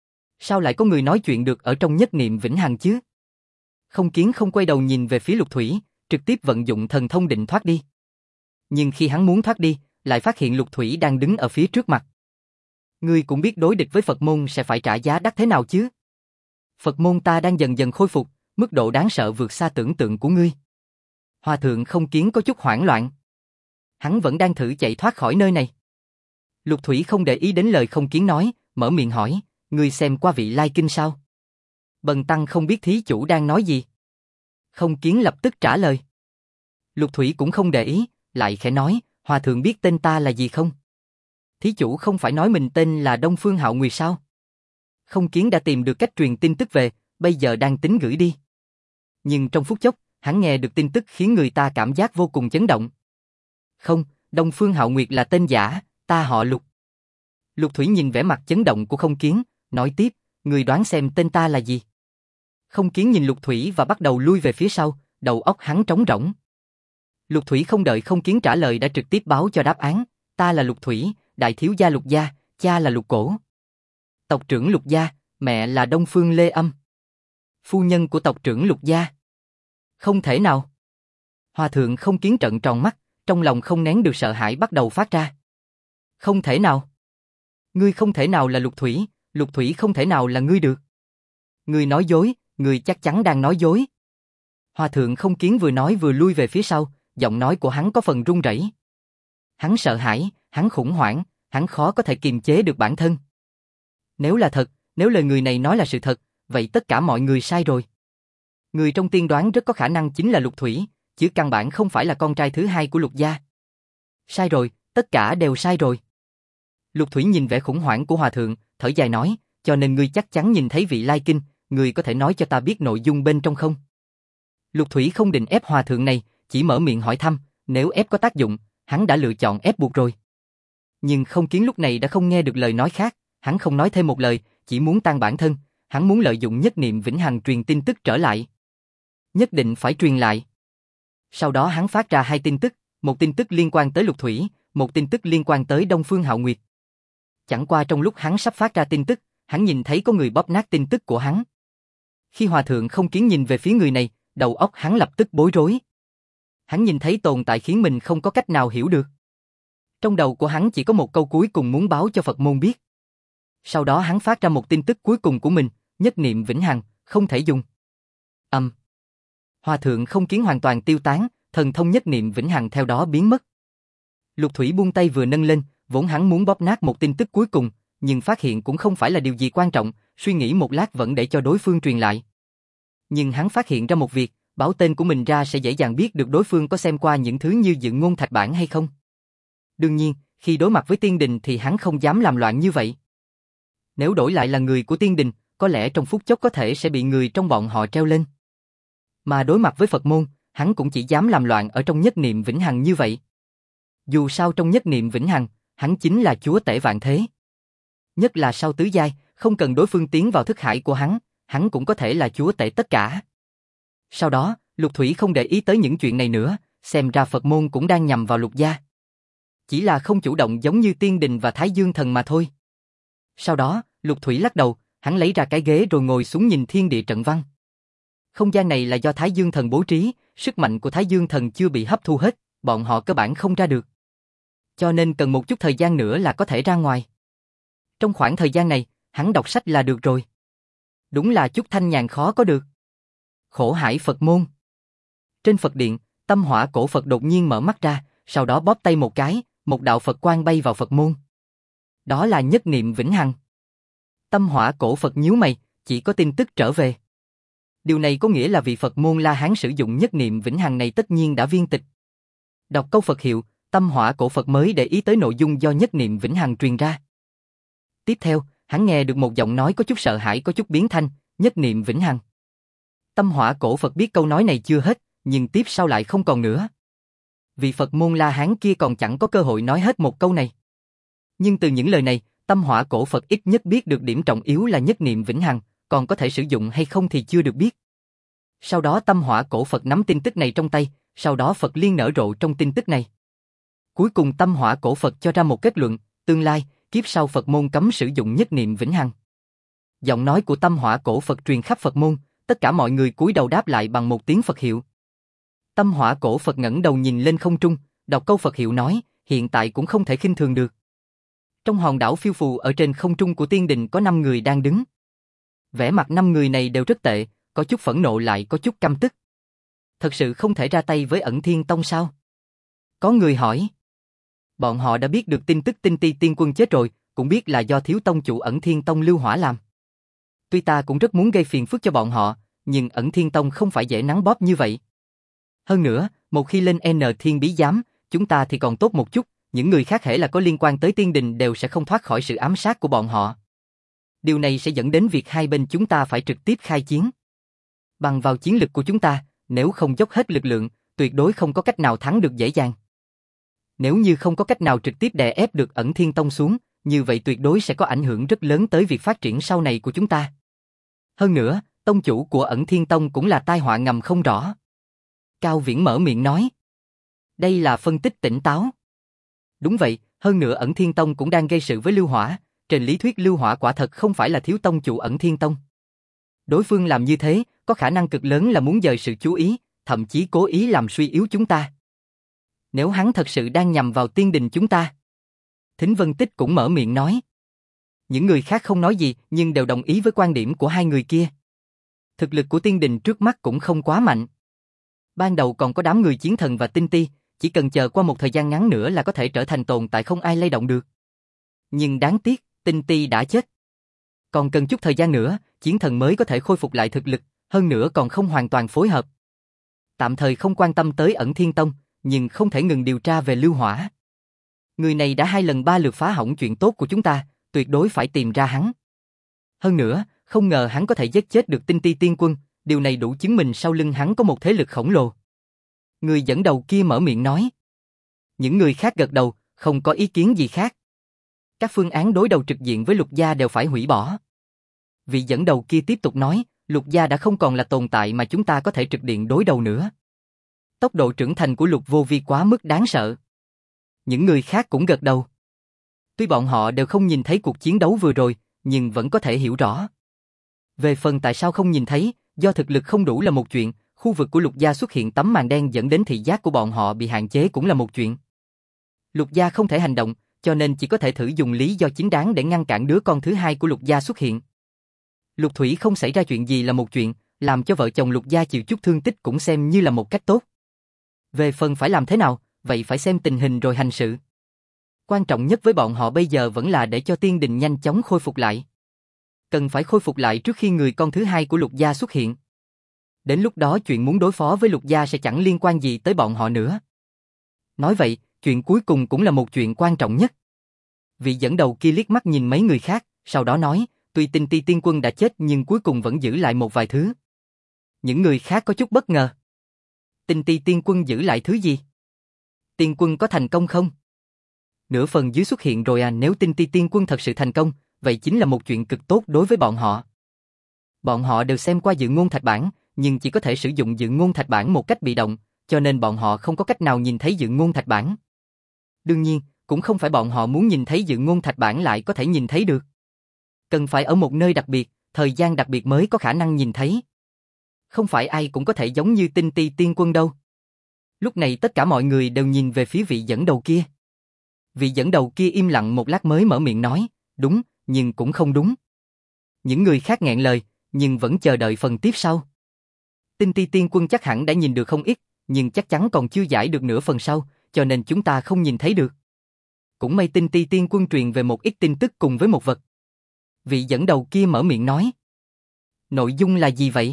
Sao lại có người nói chuyện được ở trong nhất niệm vĩnh hằng chứ? Không Kiến không quay đầu nhìn về phía Lục Thủy, trực tiếp vận dụng thần thông định thoát đi. Nhưng khi hắn muốn thoát đi, lại phát hiện Lục Thủy đang đứng ở phía trước mặt. Ngươi cũng biết đối địch với Phật môn sẽ phải trả giá đắt thế nào chứ? Phật môn ta đang dần dần khôi phục, mức độ đáng sợ vượt xa tưởng tượng của ngươi. Hòa Thượng Không Kiến có chút hoảng loạn. Hắn vẫn đang thử chạy thoát khỏi nơi này. Lục Thủy không để ý đến lời Không Kiến nói, mở miệng hỏi, ngươi xem qua vị lai kinh sao? Bần tăng không biết thí chủ đang nói gì. Không Kiến lập tức trả lời. Lục Thủy cũng không để ý, lại khẽ nói, Hòa Thượng biết tên ta là gì không? Thí chủ không phải nói mình tên là Đông Phương Hạo Nguyệt sao? Không Kiến đã tìm được cách truyền tin tức về, bây giờ đang tính gửi đi. Nhưng trong phút chốc, hắn nghe được tin tức khiến người ta cảm giác vô cùng chấn động. Không, Đông Phương Hạo Nguyệt là tên giả, ta họ Lục. Lục Thủy nhìn vẻ mặt chấn động của Không Kiến, nói tiếp, người đoán xem tên ta là gì? Không Kiến nhìn Lục Thủy và bắt đầu lui về phía sau, đầu óc hắn trống rỗng. Lục Thủy không đợi Không Kiến trả lời đã trực tiếp báo cho đáp án, ta là Lục Thủy, đại thiếu gia Lục gia, cha là Lục Cổ. Tộc trưởng Lục gia, mẹ là Đông Phương Lê Âm. Phu nhân của tộc trưởng Lục gia. Không thể nào. Hòa Thượng Không Kiến trợn tròn mắt, trong lòng không nén được sợ hãi bắt đầu phát ra. Không thể nào. Ngươi không thể nào là Lục Thủy không thể nào là ngươi được. Ngươi nói dối, ngươi chắc chắn đang nói dối. Hòa Thượng Không Kiến vừa nói vừa lui về phía sau, giọng nói của hắn có phần run rẩy. Hắn sợ hãi, hắn khủng hoảng, hắn khó có thể kiềm chế được bản thân. Nếu là thật, nếu lời người này nói là sự thật, vậy tất cả mọi người sai rồi. Người trong tiên đoán rất có khả năng chính là Lục Thủy, chứ căn bản không phải là con trai thứ hai của Lục gia. Sai rồi, tất cả đều sai rồi. Lục Thủy nhìn vẻ khủng hoảng của Hòa Thượng, thở dài nói, cho nên ngươi chắc chắn nhìn thấy vị lai kinh, ngươi có thể nói cho ta biết nội dung bên trong không? Lục Thủy không định ép Hòa Thượng này, chỉ mở miệng hỏi thăm, nếu ép có tác dụng, hắn đã lựa chọn ép buộc rồi. Nhưng Không Kiến lúc này đã không nghe được lời nói khác, hắn không nói thêm một lời, chỉ muốn tan bản thân, hắn muốn lợi dụng nhất niệm vĩnh hằng truyền tin tức trở lại. Nhất định phải truyền lại. Sau đó hắn phát ra hai tin tức, một tin tức liên quan tới Lục Thủy, một tin tức liên quan tới Đông Phương Hạo Nguyệt. Chẳng qua trong lúc hắn sắp phát ra tin tức, hắn nhìn thấy có người bóp nát tin tức của hắn. Khi Hòa Thượng Không Kiến nhìn về phía người này, đầu óc hắn lập tức bối rối. Hắn nhìn thấy tồn tại khiến mình không có cách nào hiểu được. Trong đầu của hắn chỉ có một câu cuối cùng muốn báo cho Phật môn biết. Sau đó hắn phát ra một tin tức cuối cùng của mình, nhất niệm vĩnh hằng, không thể dùng. Hòa Thượng Không Kiến hoàn toàn tiêu tán, thần thông nhất niệm vĩnh hằng theo đó biến mất. Lục Thủy buông tay vừa nâng lên, vốn hắn muốn bóp nát một tin tức cuối cùng, nhưng phát hiện cũng không phải là điều gì quan trọng, suy nghĩ một lát vẫn để cho đối phương truyền lại. Nhưng hắn phát hiện ra một việc, báo tên của mình ra sẽ dễ dàng biết được đối phương có xem qua những thứ như Dựng Ngôn Thạch Bản hay không. Đương nhiên, khi đối mặt với tiên đình thì hắn không dám làm loạn như vậy. Nếu đổi lại là người của tiên đình, có lẽ trong phút chốc có thể sẽ bị người trong bọn họ treo lên. Mà đối mặt với Phật môn, hắn cũng chỉ dám làm loạn ở trong nhất niệm vĩnh hằng như vậy. Dù sao trong nhất niệm vĩnh hằng, hắn chính là chúa tể vạn thế. Nhất là sau tứ giai, không cần đối phương tiến vào thức hải của hắn cũng có thể là chúa tể tất cả. Sau đó, Lục Thủy không để ý tới những chuyện này nữa, xem ra Phật môn cũng đang nhằm vào Lục gia. Chỉ là không chủ động giống như tiên đình và Thái Dương thần mà thôi. Sau đó, Lục Thủy lắc đầu, hắn lấy ra cái ghế rồi ngồi xuống nhìn thiên địa trận văn. Không gian này là do Thái Dương thần bố trí, sức mạnh của Thái Dương thần chưa bị hấp thu hết, bọn họ cơ bản không ra được. Cho nên cần một chút thời gian nữa là có thể ra ngoài. Trong khoảng thời gian này, hắn đọc sách là được rồi. Đúng là chút thanh nhàn khó có được. Khổ hải Phật môn. Trên Phật điện, tâm hỏa cổ Phật đột nhiên mở mắt ra, sau đó bóp tay một cái, một đạo Phật quang bay vào Phật môn. Đó là nhất niệm vĩnh hằng. Tâm hỏa cổ Phật nhíu mày, chỉ có tin tức trở về. Điều này có nghĩa là vị Phật môn La Hán sử dụng nhất niệm vĩnh hằng này tất nhiên đã viên tịch. Đọc câu Phật hiệu, Tâm Hỏa Cổ Phật mới để ý tới nội dung do Nhất Niệm Vĩnh Hằng truyền ra. Tiếp theo, hắn nghe được một giọng nói có chút sợ hãi có chút biến thanh, Nhất Niệm Vĩnh Hằng. Tâm Hỏa Cổ Phật biết câu nói này chưa hết, nhưng tiếp sau lại không còn nữa. Vị Phật môn La Hán kia còn chẳng có cơ hội nói hết một câu này. Nhưng từ những lời này, Tâm Hỏa Cổ Phật ít nhất biết được điểm trọng yếu là Nhất Niệm Vĩnh Hằng, còn có thể sử dụng hay không thì chưa được biết. Sau đó Tâm Hỏa Cổ Phật nắm tin tức này trong tay, sau đó Phật liên nở rộ trong tin tức này. Cuối cùng Tâm Hỏa Cổ Phật cho ra một kết luận, tương lai, kiếp sau Phật môn cấm sử dụng Nhất Niệm Vĩnh Hằng. Giọng nói của Tâm Hỏa Cổ Phật truyền khắp Phật môn, tất cả mọi người cúi đầu đáp lại bằng một tiếng Phật hiệu. Tâm Hỏa Cổ Phật ngẩng đầu nhìn lên không trung, đọc câu Phật hiệu nói, hiện tại cũng không thể khinh thường được. Trong hòn đảo phiêu phù ở trên không trung của tiên đình có 5 người đang đứng. Vẻ mặt 5 người này đều rất tệ, có chút phẫn nộ lại có chút căm tức. Thật sự không thể ra tay với Ẩn Thiên Tông sao? Có người hỏi. Bọn họ đã biết được tin tức Tinh Ti Tiên Quân chết rồi, cũng biết là do thiếu tông chủ Ẩn Thiên Tông Lưu Hỏa làm. Tuy ta cũng rất muốn gây phiền phức cho bọn họ, nhưng Ẩn Thiên Tông không phải dễ nắng bóp như vậy. Hơn nữa, một khi lên N Thiên Bí Giám, chúng ta thì còn tốt một chút, những người khác hễ là có liên quan tới tiên đình đều sẽ không thoát khỏi sự ám sát của bọn họ. Điều này sẽ dẫn đến việc hai bên chúng ta phải trực tiếp khai chiến. Bằng vào chiến lực của chúng ta, nếu không dốc hết lực lượng, tuyệt đối không có cách nào thắng được dễ dàng. Nếu như không có cách nào trực tiếp đè ép được Ẩn Thiên Tông xuống, như vậy tuyệt đối sẽ có ảnh hưởng rất lớn tới việc phát triển sau này của chúng ta. Hơn nữa, tông chủ của Ẩn Thiên Tông cũng là tai họa ngầm không rõ. Cao Viễn mở miệng nói. Đây là phân tích tỉnh táo. Đúng vậy, hơn nữa Ẩn Thiên Tông cũng đang gây sự với Lưu Hỏa, trên lý thuyết Lưu Hỏa quả thật không phải là thiếu tông chủ Ẩn Thiên Tông. Đối phương làm như thế, có khả năng cực lớn là muốn dời sự chú ý, thậm chí cố ý làm suy yếu chúng ta. Nếu hắn thật sự đang nhằm vào tiên đình chúng ta. Thính Vân Tích cũng mở miệng nói. Những người khác không nói gì nhưng đều đồng ý với quan điểm của hai người kia. Thực lực của tiên đình trước mắt cũng không quá mạnh. Ban đầu còn có đám người chiến thần và tinh ti, chỉ cần chờ qua một thời gian ngắn nữa là có thể trở thành tồn tại không ai lay động được. Nhưng đáng tiếc, tinh ti đã chết. Còn cần chút thời gian nữa, chiến thần mới có thể khôi phục lại thực lực, hơn nữa còn không hoàn toàn phối hợp. Tạm thời không quan tâm tới Ẩn Thiên Tông, nhưng không thể ngừng điều tra về Lưu Hỏa. Người này đã 2 lần 3 lượt phá hỏng chuyện tốt của chúng ta, tuyệt đối phải tìm ra hắn. Hơn nữa, không ngờ hắn có thể giết chết được Tinh Ti Tiên Quân, điều này đủ chứng minh sau lưng hắn có một thế lực khổng lồ. Người dẫn đầu kia mở miệng nói. Những người khác gật đầu, không có ý kiến gì khác. Các phương án đối đầu trực diện với Lục Gia đều phải hủy bỏ. Vị dẫn đầu kia tiếp tục nói, Lục Gia đã không còn là tồn tại mà chúng ta có thể trực diện đối đầu nữa. Tốc độ trưởng thành của Lục Vô Vi quá mức đáng sợ. Những người khác cũng gật đầu. Tuy bọn họ đều không nhìn thấy cuộc chiến đấu vừa rồi, nhưng vẫn có thể hiểu rõ. Về phần tại sao không nhìn thấy, do thực lực không đủ là một chuyện, khu vực của Lục Gia xuất hiện tấm màn đen dẫn đến thị giác của bọn họ bị hạn chế cũng là một chuyện. Lục Gia không thể hành động, cho nên chỉ có thể thử dùng lý do chính đáng để ngăn cản đứa con thứ hai của Lục Gia xuất hiện. Lục Thủy không xảy ra chuyện gì là một chuyện, làm cho vợ chồng Lục Gia chịu chút thương tích cũng xem như là một cách tốt. Về phần phải làm thế nào, vậy phải xem tình hình rồi hành sự. Quan trọng nhất với bọn họ bây giờ vẫn là để cho tiên đình nhanh chóng khôi phục lại. Cần phải khôi phục lại trước khi người con thứ hai của Lục Gia xuất hiện. Đến lúc đó chuyện muốn đối phó với Lục Gia sẽ chẳng liên quan gì tới bọn họ nữa. Nói vậy, chuyện cuối cùng cũng là một chuyện quan trọng nhất. Vị dẫn đầu kia liếc mắt nhìn mấy người khác, sau đó nói, tuy Tinh Ti Tiên Quân đã chết nhưng cuối cùng vẫn giữ lại một vài thứ. Những người khác có chút bất ngờ. Tinh Ti Tiên Quân giữ lại thứ gì? Tiên Quân có thành công không? Nửa phần dưới xuất hiện rồi à, nếu Tinh Ti Tiên Quân thật sự thành công, vậy chính là một chuyện cực tốt đối với bọn họ. Bọn họ đều xem qua dự ngôn thạch bản, nhưng chỉ có thể sử dụng dự ngôn thạch bản một cách bị động, cho nên bọn họ không có cách nào nhìn thấy dự ngôn thạch bản. Đương nhiên, cũng không phải bọn họ muốn nhìn thấy dự ngôn thạch bản lại có thể nhìn thấy được. Cần phải ở một nơi đặc biệt, thời gian đặc biệt mới có khả năng nhìn thấy. Không phải ai cũng có thể giống như Tinh Ti Tiên Quân đâu. Lúc này tất cả mọi người đều nhìn về phía vị dẫn đầu kia. Vị dẫn đầu kia im lặng một lát mới mở miệng nói, đúng, nhưng cũng không đúng. Những người khác nghẹn lời, nhưng vẫn chờ đợi phần tiếp sau. Tinh Ti Tiên Quân chắc hẳn đã nhìn được không ít, nhưng chắc chắn còn chưa giải được nửa phần sau, cho nên chúng ta không nhìn thấy được. Cũng may Tinh Ti Tiên Quân truyền về một ít tin tức cùng với một vật. Vị dẫn đầu kia mở miệng nói. Nội dung là gì vậy?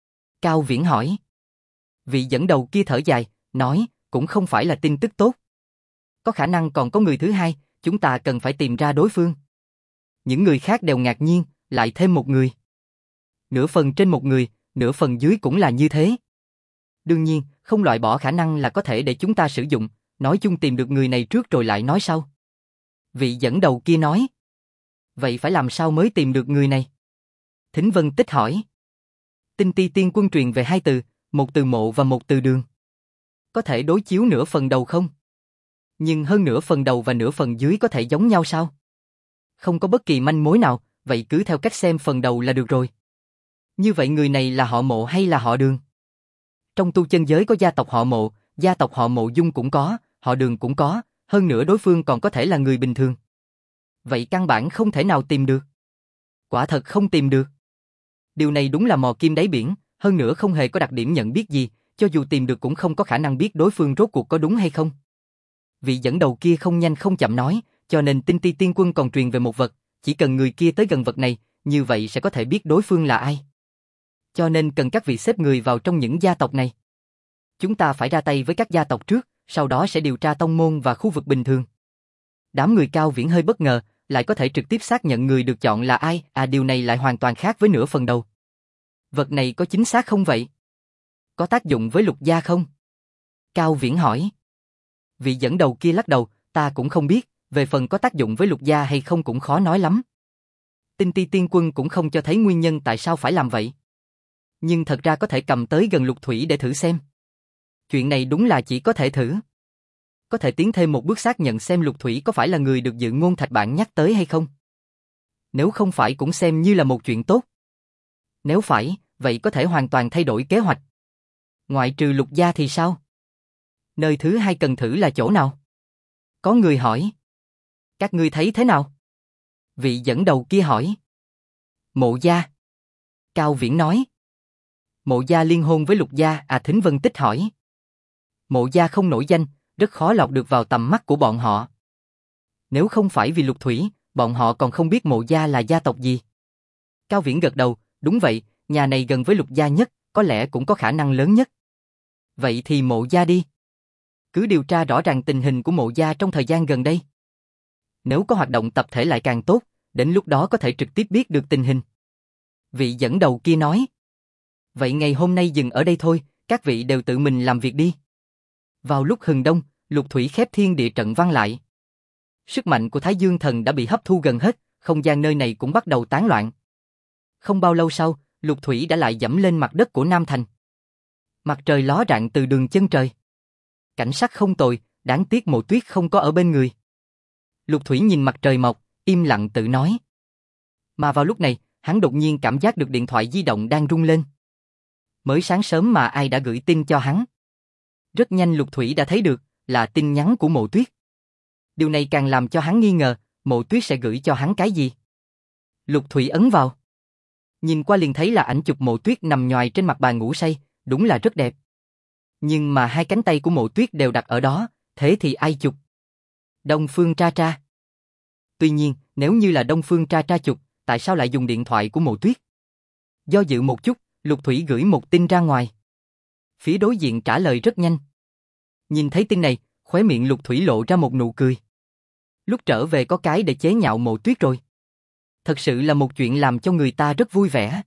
Cao Viễn hỏi. Vị dẫn đầu kia thở dài, nói, cũng không phải là tin tức tốt. Có khả năng còn có người thứ hai, chúng ta cần phải tìm ra đối phương. Những người khác đều ngạc nhiên, lại thêm một người. Nửa phần trên một người, nửa phần dưới cũng là như thế. Đương nhiên, không loại bỏ khả năng là có thể để chúng ta sử dụng, nói chung tìm được người này trước rồi lại nói sau. Vị dẫn đầu kia nói. Vậy phải làm sao mới tìm được người này? Thính Vân Tích hỏi. Tinh Ti Tiên Quân truyền về hai từ, một từ mộ và một từ đường. Có thể đối chiếu nửa phần đầu không? Nhưng hơn nửa phần đầu và nửa phần dưới có thể giống nhau sao? Không có bất kỳ manh mối nào, vậy cứ theo cách xem phần đầu là được rồi. Như vậy người này là họ Mộ hay là họ Đường? Trong tu chân giới có gia tộc họ Mộ, gia tộc họ Mộ Dung cũng có, họ Đường cũng có, hơn nữa đối phương còn có thể là người bình thường. Vậy căn bản không thể nào tìm được. Quả thật không tìm được. Điều này đúng là mò kim đáy biển, hơn nữa không hề có đặc điểm nhận biết gì, cho dù tìm được cũng không có khả năng biết đối phương rốt cuộc có đúng hay không. Vị dẫn đầu kia không nhanh không chậm nói, cho nên Tinh Ti Tiên Quân còn truyền về một vật, chỉ cần người kia tới gần vật này, như vậy sẽ có thể biết đối phương là ai. Cho nên cần các vị xếp người vào trong những gia tộc này. Chúng ta phải ra tay với các gia tộc trước, sau đó sẽ điều tra tông môn và khu vực bình thường. Đám người Cao Viễn hơi bất ngờ, lại có thể trực tiếp xác nhận người được chọn là ai, điều này lại hoàn toàn khác với nửa phần đầu. Vật này có chính xác không vậy? Có tác dụng với Lục gia không? Cao Viễn hỏi. Vị dẫn đầu kia lắc đầu, ta cũng không biết, về phần có tác dụng với Lục gia hay không cũng khó nói lắm. Tinh Ti Tiên Quân cũng không cho thấy nguyên nhân tại sao phải làm vậy. Nhưng thật ra có thể cầm tới gần Lục Thủy để thử xem. Chuyện này đúng là chỉ có thể thử. Có thể tiến thêm một bước xác nhận xem Lục Thủy có phải là người được Dự Ngôn Thạch Bản nhắc tới hay không. Nếu không phải cũng xem như là một chuyện tốt. Nếu phải, vậy có thể hoàn toàn thay đổi kế hoạch. Ngoại trừ Lục gia thì sao? Nơi thứ hai cần thử là chỗ nào? Có người hỏi. Các ngươi thấy thế nào? Vị dẫn đầu kia hỏi. Mộ gia. Cao Viễn nói. Mộ gia liên hôn với Lục gia, Thính Vân Tích hỏi. Mộ gia không nổi danh, rất khó lọt được vào tầm mắt của bọn họ. Nếu không phải vì Lục Thủy, bọn họ còn không biết mộ gia là gia tộc gì. Cao Viễn gật đầu, đúng vậy, nhà này gần với Lục gia nhất, có lẽ cũng có khả năng lớn nhất. Vậy thì mộ gia đi. Cứ điều tra rõ ràng tình hình của mộ gia trong thời gian gần đây. Nếu có hoạt động tập thể lại càng tốt, đến lúc đó có thể trực tiếp biết được tình hình. Vị dẫn đầu kia nói. Vậy ngày hôm nay dừng ở đây thôi, các vị đều tự mình làm việc đi. Vào lúc hừng đông, Lục Thủy khép thiên địa trận vang lại. Sức mạnh của Thái Dương Thần đã bị hấp thu gần hết, không gian nơi này cũng bắt đầu tán loạn. Không bao lâu sau, Lục Thủy đã lại dẫm lên mặt đất của Nam Thành. Mặt trời ló rạng từ đường chân trời. Cảnh sắc không tồi, đáng tiếc Mộ Tuyết không có ở bên người. Lục Thủy nhìn mặt trời mọc, im lặng tự nói. Mà vào lúc này, hắn đột nhiên cảm giác được điện thoại di động đang rung lên. Mới sáng sớm mà ai đã gửi tin cho hắn. Rất nhanh Lục Thủy đã thấy được, là tin nhắn của Mộ Tuyết. Điều này càng làm cho hắn nghi ngờ, Mộ Tuyết sẽ gửi cho hắn cái gì. Lục Thủy ấn vào. Nhìn qua liền thấy là ảnh chụp Mộ Tuyết nằm nhoài trên mặt bàn ngủ say, đúng là rất đẹp. Nhưng mà hai cánh tay của Mộ Tuyết đều đặt ở đó, thế thì ai chụp? Đông Phương Tra Tra. Tuy nhiên, nếu như là Đông Phương Tra Tra chụp, tại sao lại dùng điện thoại của Mộ Tuyết? Do dự một chút, Lục Thủy gửi một tin ra ngoài. Phía đối diện trả lời rất nhanh. Nhìn thấy tin này, khóe miệng Lục Thủy lộ ra một nụ cười. Lúc trở về có cái để chế nhạo Mộ Tuyết rồi. Thật sự là một chuyện làm cho người ta rất vui vẻ.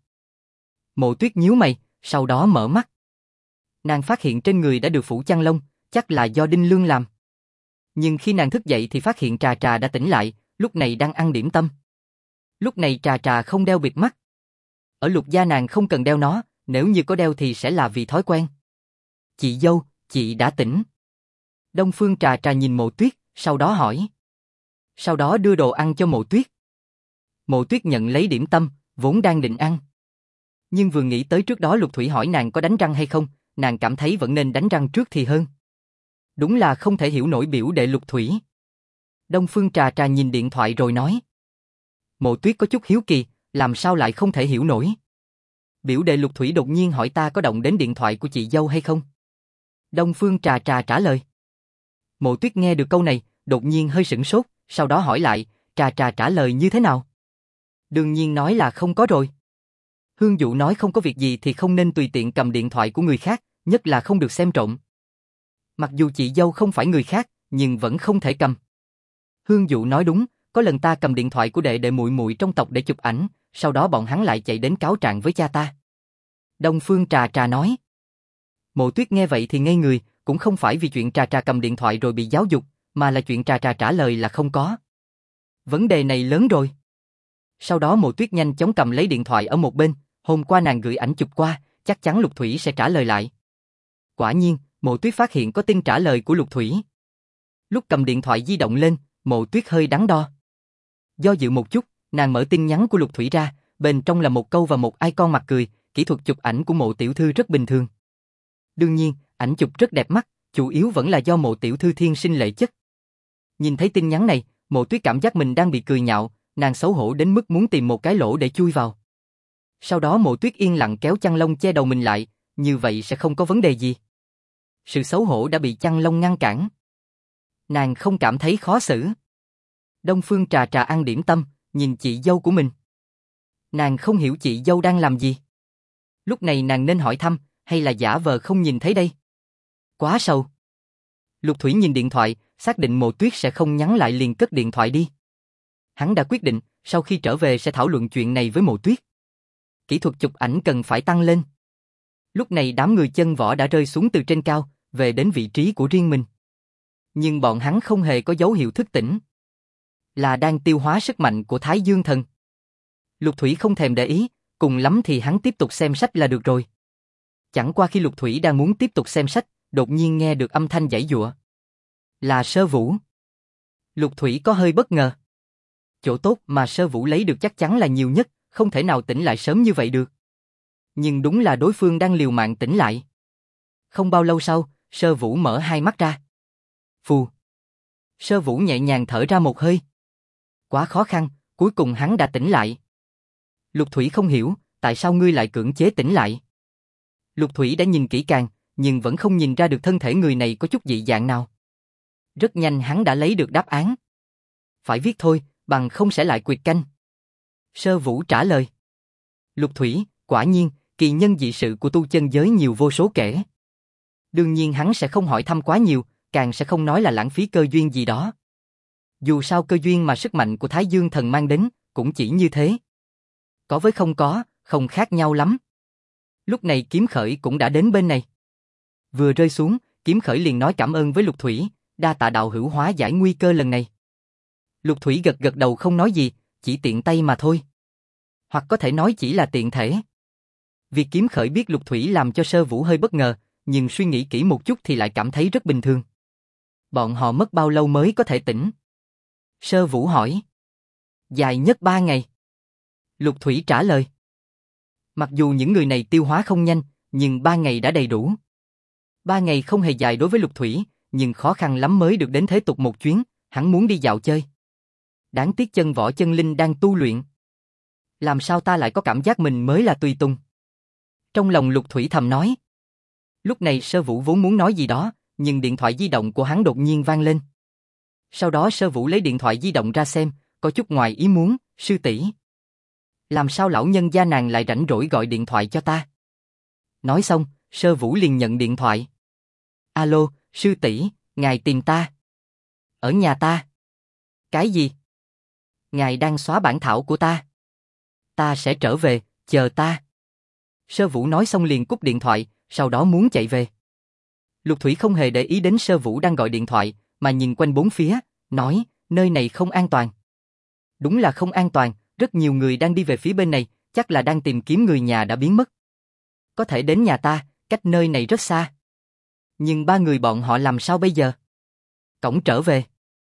Mộ Tuyết nhíu mày, sau đó mở mắt. Nàng phát hiện trên người đã được phủ chăn lông, chắc là do Đinh Lương làm. Nhưng khi nàng thức dậy thì phát hiện Trà Trà đã tỉnh lại, lúc này đang ăn điểm tâm. Lúc này Trà Trà không đeo bịt mắt. Ở Lục gia nàng không cần đeo nó, nếu như có đeo thì sẽ là vì thói quen. Chị dâu, chị đã tỉnh. Đông Phương Trà Trà nhìn Mộ Tuyết, sau đó hỏi. Sau đó đưa đồ ăn cho Mộ Tuyết. Mộ Tuyết nhận lấy điểm tâm, vốn đang định ăn. Nhưng vừa nghĩ tới trước đó Lục Thủy hỏi nàng có đánh răng hay không, nàng cảm thấy vẫn nên đánh răng trước thì hơn. Đúng là không thể hiểu nổi biểu đệ Lục Thủy. Đông Phương Trà Trà nhìn điện thoại rồi nói. Mộ Tuyết có chút hiếu kỳ, làm sao lại không thể hiểu nổi. Biểu đệ Lục Thủy đột nhiên hỏi ta có động đến điện thoại của chị dâu hay không. Đông Phương Trà Trà trả lời. Mộ Tuyết nghe được câu này, đột nhiên hơi sửng sốt, sau đó hỏi lại, Trà Trà trả lời như thế nào? Đương nhiên nói là không có rồi. Hương Dụ nói không có việc gì thì không nên tùy tiện cầm điện thoại của người khác, nhất là không được xem trộm. Mặc dù chị dâu không phải người khác, nhưng vẫn không thể cầm. Hương Dụ nói đúng, có lần ta cầm điện thoại của đệ đệ muội muội trong tộc để chụp ảnh, sau đó bọn hắn lại chạy đến cáo trạng với cha ta. Đông Phương Trà Trà nói. Mộ Tuyết nghe vậy thì ngây người, cũng không phải vì chuyện Trà Trà cầm điện thoại rồi bị giáo dục, mà là chuyện Trà Trà trả lời là không có. Vấn đề này lớn rồi. Sau đó Mộ Tuyết nhanh chóng cầm lấy điện thoại ở một bên, hôm qua nàng gửi ảnh chụp qua, chắc chắn Lục Thủy sẽ trả lời lại. Quả nhiên, Mộ Tuyết phát hiện có tin trả lời của Lục Thủy. Lúc cầm điện thoại di động lên, Mộ Tuyết hơi đắn đo. Do dự một chút, nàng mở tin nhắn của Lục Thủy ra, bên trong là một câu và một icon mặt cười, kỹ thuật chụp ảnh của Mộ tiểu thư rất bình thường. Đương nhiên, ảnh chụp rất đẹp mắt, chủ yếu vẫn là do Mộ tiểu thư thiên sinh lệ chất. Nhìn thấy tin nhắn này, Mộ Tuyết cảm giác mình đang bị cười nhạo, nàng xấu hổ đến mức muốn tìm một cái lỗ để chui vào. Sau đó Mộ Tuyết yên lặng kéo chăn lông che đầu mình lại, như vậy sẽ không có vấn đề gì. Sự xấu hổ đã bị chăn lông ngăn cản. Nàng không cảm thấy khó xử. Đông Phương Trà Trà ăn điểm tâm, nhìn chị dâu của mình. Nàng không hiểu chị dâu đang làm gì. Lúc này nàng nên hỏi thăm, hay là giả vờ không nhìn thấy đây? Quá sâu. Lục Thủy nhìn điện thoại, xác định Mộ Tuyết sẽ không nhắn lại liền cất điện thoại đi. Hắn đã quyết định, sau khi trở về sẽ thảo luận chuyện này với Mộ Tuyết. Kỹ thuật chụp ảnh cần phải tăng lên. Lúc này đám người chân võ đã rơi xuống từ trên cao, về đến vị trí của riêng mình. Nhưng bọn hắn không hề có dấu hiệu thức tỉnh. Là đang tiêu hóa sức mạnh của Thái Dương Thần. Lục Thủy không thèm để ý, cùng lắm thì hắn tiếp tục xem sách là được rồi. Chẳng qua khi Lục Thủy đang muốn tiếp tục xem sách, đột nhiên nghe được âm thanh giãy giụa. Là Sơ Vũ. Lục Thủy có hơi bất ngờ. Chỗ tốt mà Sơ Vũ lấy được chắc chắn là nhiều nhất, không thể nào tỉnh lại sớm như vậy được. Nhưng đúng là đối phương đang liều mạng tỉnh lại. Không bao lâu sau, Sơ Vũ mở hai mắt ra. Phù. Sơ Vũ nhẹ nhàng thở ra một hơi. Quá khó khăn, cuối cùng hắn đã tỉnh lại. Lục Thủy không hiểu, tại sao ngươi lại cưỡng chế tỉnh lại. Lục Thủy đã nhìn kỹ càng, nhưng vẫn không nhìn ra được thân thể người này có chút dị dạng nào. Rất nhanh hắn đã lấy được đáp án. Phải viết thôi, bằng không sẽ lại quyệt canh. Sơ Vũ trả lời. Lục Thủy, quả nhiên, kỳ nhân dị sự của tu chân giới nhiều vô số kể. Đương nhiên hắn sẽ không hỏi thăm quá nhiều, càng sẽ không nói là lãng phí cơ duyên gì đó. Dù sao cơ duyên mà sức mạnh của Thái Dương Thần mang đến, cũng chỉ như thế. Có với không có, không khác nhau lắm. Lúc này Kiếm Khởi cũng đã đến bên này. Vừa rơi xuống, Kiếm Khởi liền nói cảm ơn với Lục Thủy, đa tạ đạo hữu hóa giải nguy cơ lần này. Lục Thủy gật gật đầu không nói gì, chỉ tiện tay mà thôi. Hoặc có thể nói chỉ là tiện thể. Việc Kiếm Khởi biết Lục Thủy làm cho Sơ Vũ hơi bất ngờ, nhưng suy nghĩ kỹ một chút thì lại cảm thấy rất bình thường. Bọn họ mất bao lâu mới có thể tỉnh? Sơ Vũ hỏi. Dài nhất 3 ngày. Lục Thủy trả lời. Mặc dù những người này tiêu hóa không nhanh, nhưng 3 ngày đã đầy đủ. 3 ngày không hề dài đối với Lục Thủy, nhưng khó khăn lắm mới được đến thế tục một chuyến, hắn muốn đi dạo chơi. Đáng tiếc chân võ chân linh đang tu luyện. Làm sao ta lại có cảm giác mình mới là tùy tùng? Trong lòng Lục Thủy thầm nói. Lúc này Sơ Vũ vốn muốn nói gì đó, nhưng điện thoại di động của hắn đột nhiên vang lên. Sau đó Sơ Vũ lấy điện thoại di động ra xem, có chút ngoài ý muốn, sư tỷ. Làm sao lão nhân gia nàng lại rảnh rỗi gọi điện thoại cho ta? Nói xong, Sơ Vũ liền nhận điện thoại. Alo, sư tỷ, ngài tìm ta. Ở nhà ta. Cái gì? Ngài đang xóa bản thảo của ta. Ta sẽ trở về, chờ ta. Sơ Vũ nói xong liền cúp điện thoại, sau đó muốn chạy về. Lục Thủy không hề để ý đến Sơ Vũ đang gọi điện thoại, mà nhìn quanh bốn phía, nói, nơi này không an toàn. Đúng là không an toàn, rất nhiều người đang đi về phía bên này, chắc là đang tìm kiếm người nhà đã biến mất. Có thể đến nhà ta, cách nơi này rất xa. Nhưng 3 người bọn họ làm sao bây giờ? Cổng trở về.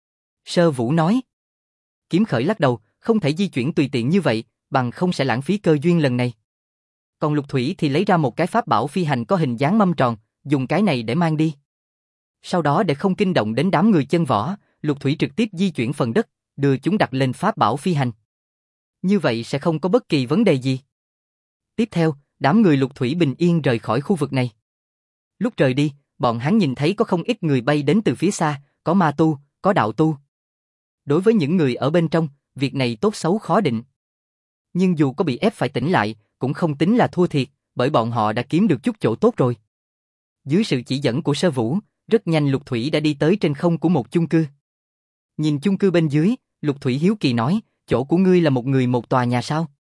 Sơ Vũ nói. Kiếm Khởi lắc đầu, không thể di chuyển tùy tiện như vậy, bằng không sẽ lãng phí cơ duyên lần này. Còn Lục Thủy thì lấy ra một cái pháp bảo phi hành có hình dáng mâm tròn, dùng cái này để mang đi. Sau đó để không kinh động đến đám người chân võ, Lục Thủy trực tiếp di chuyển phần đất, đưa chúng đặt lên pháp bảo phi hành. Như vậy sẽ không có bất kỳ vấn đề gì. Tiếp theo, đám người Lục Thủy bình yên rời khỏi khu vực này. Lúc rời đi, bọn hắn nhìn thấy có không ít người bay đến từ phía xa, có ma tu, có đạo tu. Đối với những người ở bên trong, việc này tốt xấu khó định. Nhưng dù có bị ép phải tỉnh lại, cũng không tính là thua thiệt, bởi bọn họ đã kiếm được chút chỗ tốt rồi. Dưới sự chỉ dẫn của Sơ Vũ, Rất nhanh Lục Thủy đã đi tới trên không của một chung cư. Nhìn chung cư bên dưới, Lục Thủy hiếu kỳ nói, chỗ của ngươi là một người một tòa nhà sao?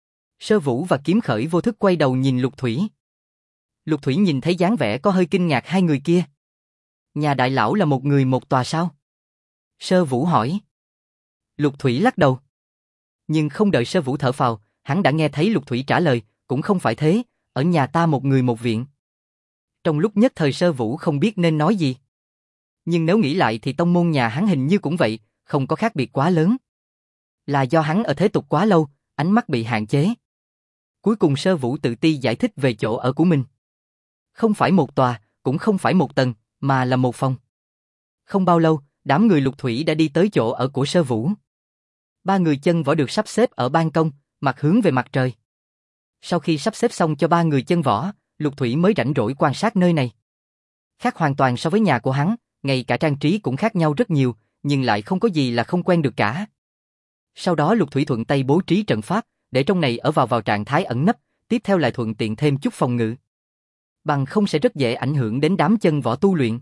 Sơ Vũ và Kiếm Khởi vô thức quay đầu nhìn Lục Thủy. Lục Thủy nhìn thấy dáng vẻ có hơi kinh ngạc hai người kia. Nhà đại lão là một người một tòa sao? Sơ Vũ hỏi. Lục Thủy lắc đầu. Nhưng không đợi Sơ Vũ thở phào, hắn đã nghe thấy Lục Thủy trả lời, cũng không phải thế, ở nhà ta một người một viện. Trong lúc nhất thời Sơ Vũ không biết nên nói gì. Nhưng nếu nghĩ lại thì tông môn nhà hắn hình như cũng vậy, không có khác biệt quá lớn. Là do hắn ở thế tục quá lâu, ánh mắt bị hạn chế. Cuối cùng Sơ Vũ tự ti giải thích về chỗ ở của mình. Không phải một tòa, cũng không phải một tầng, mà là một phòng. Không bao lâu, đám người Lục Thủy đã đi tới chỗ ở của Sơ Vũ. Ba người chân võ được sắp xếp ở ban công, mặt hướng về mặt trời. Sau khi sắp xếp xong cho ba người chân võ, Lục Thủy mới rảnh rỗi quan sát nơi này. Khác hoàn toàn so với nhà của hắn, ngay cả trang trí cũng khác nhau rất nhiều, nhưng lại không có gì là không quen được cả. Sau đó Lục Thủy thuận tay bố trí trận pháp, để trong này ở vào trạng thái ẩn nấp, tiếp theo lại thuận tiện thêm chút phòng ngự. Bằng không sẽ rất dễ ảnh hưởng đến đám chân võ tu luyện.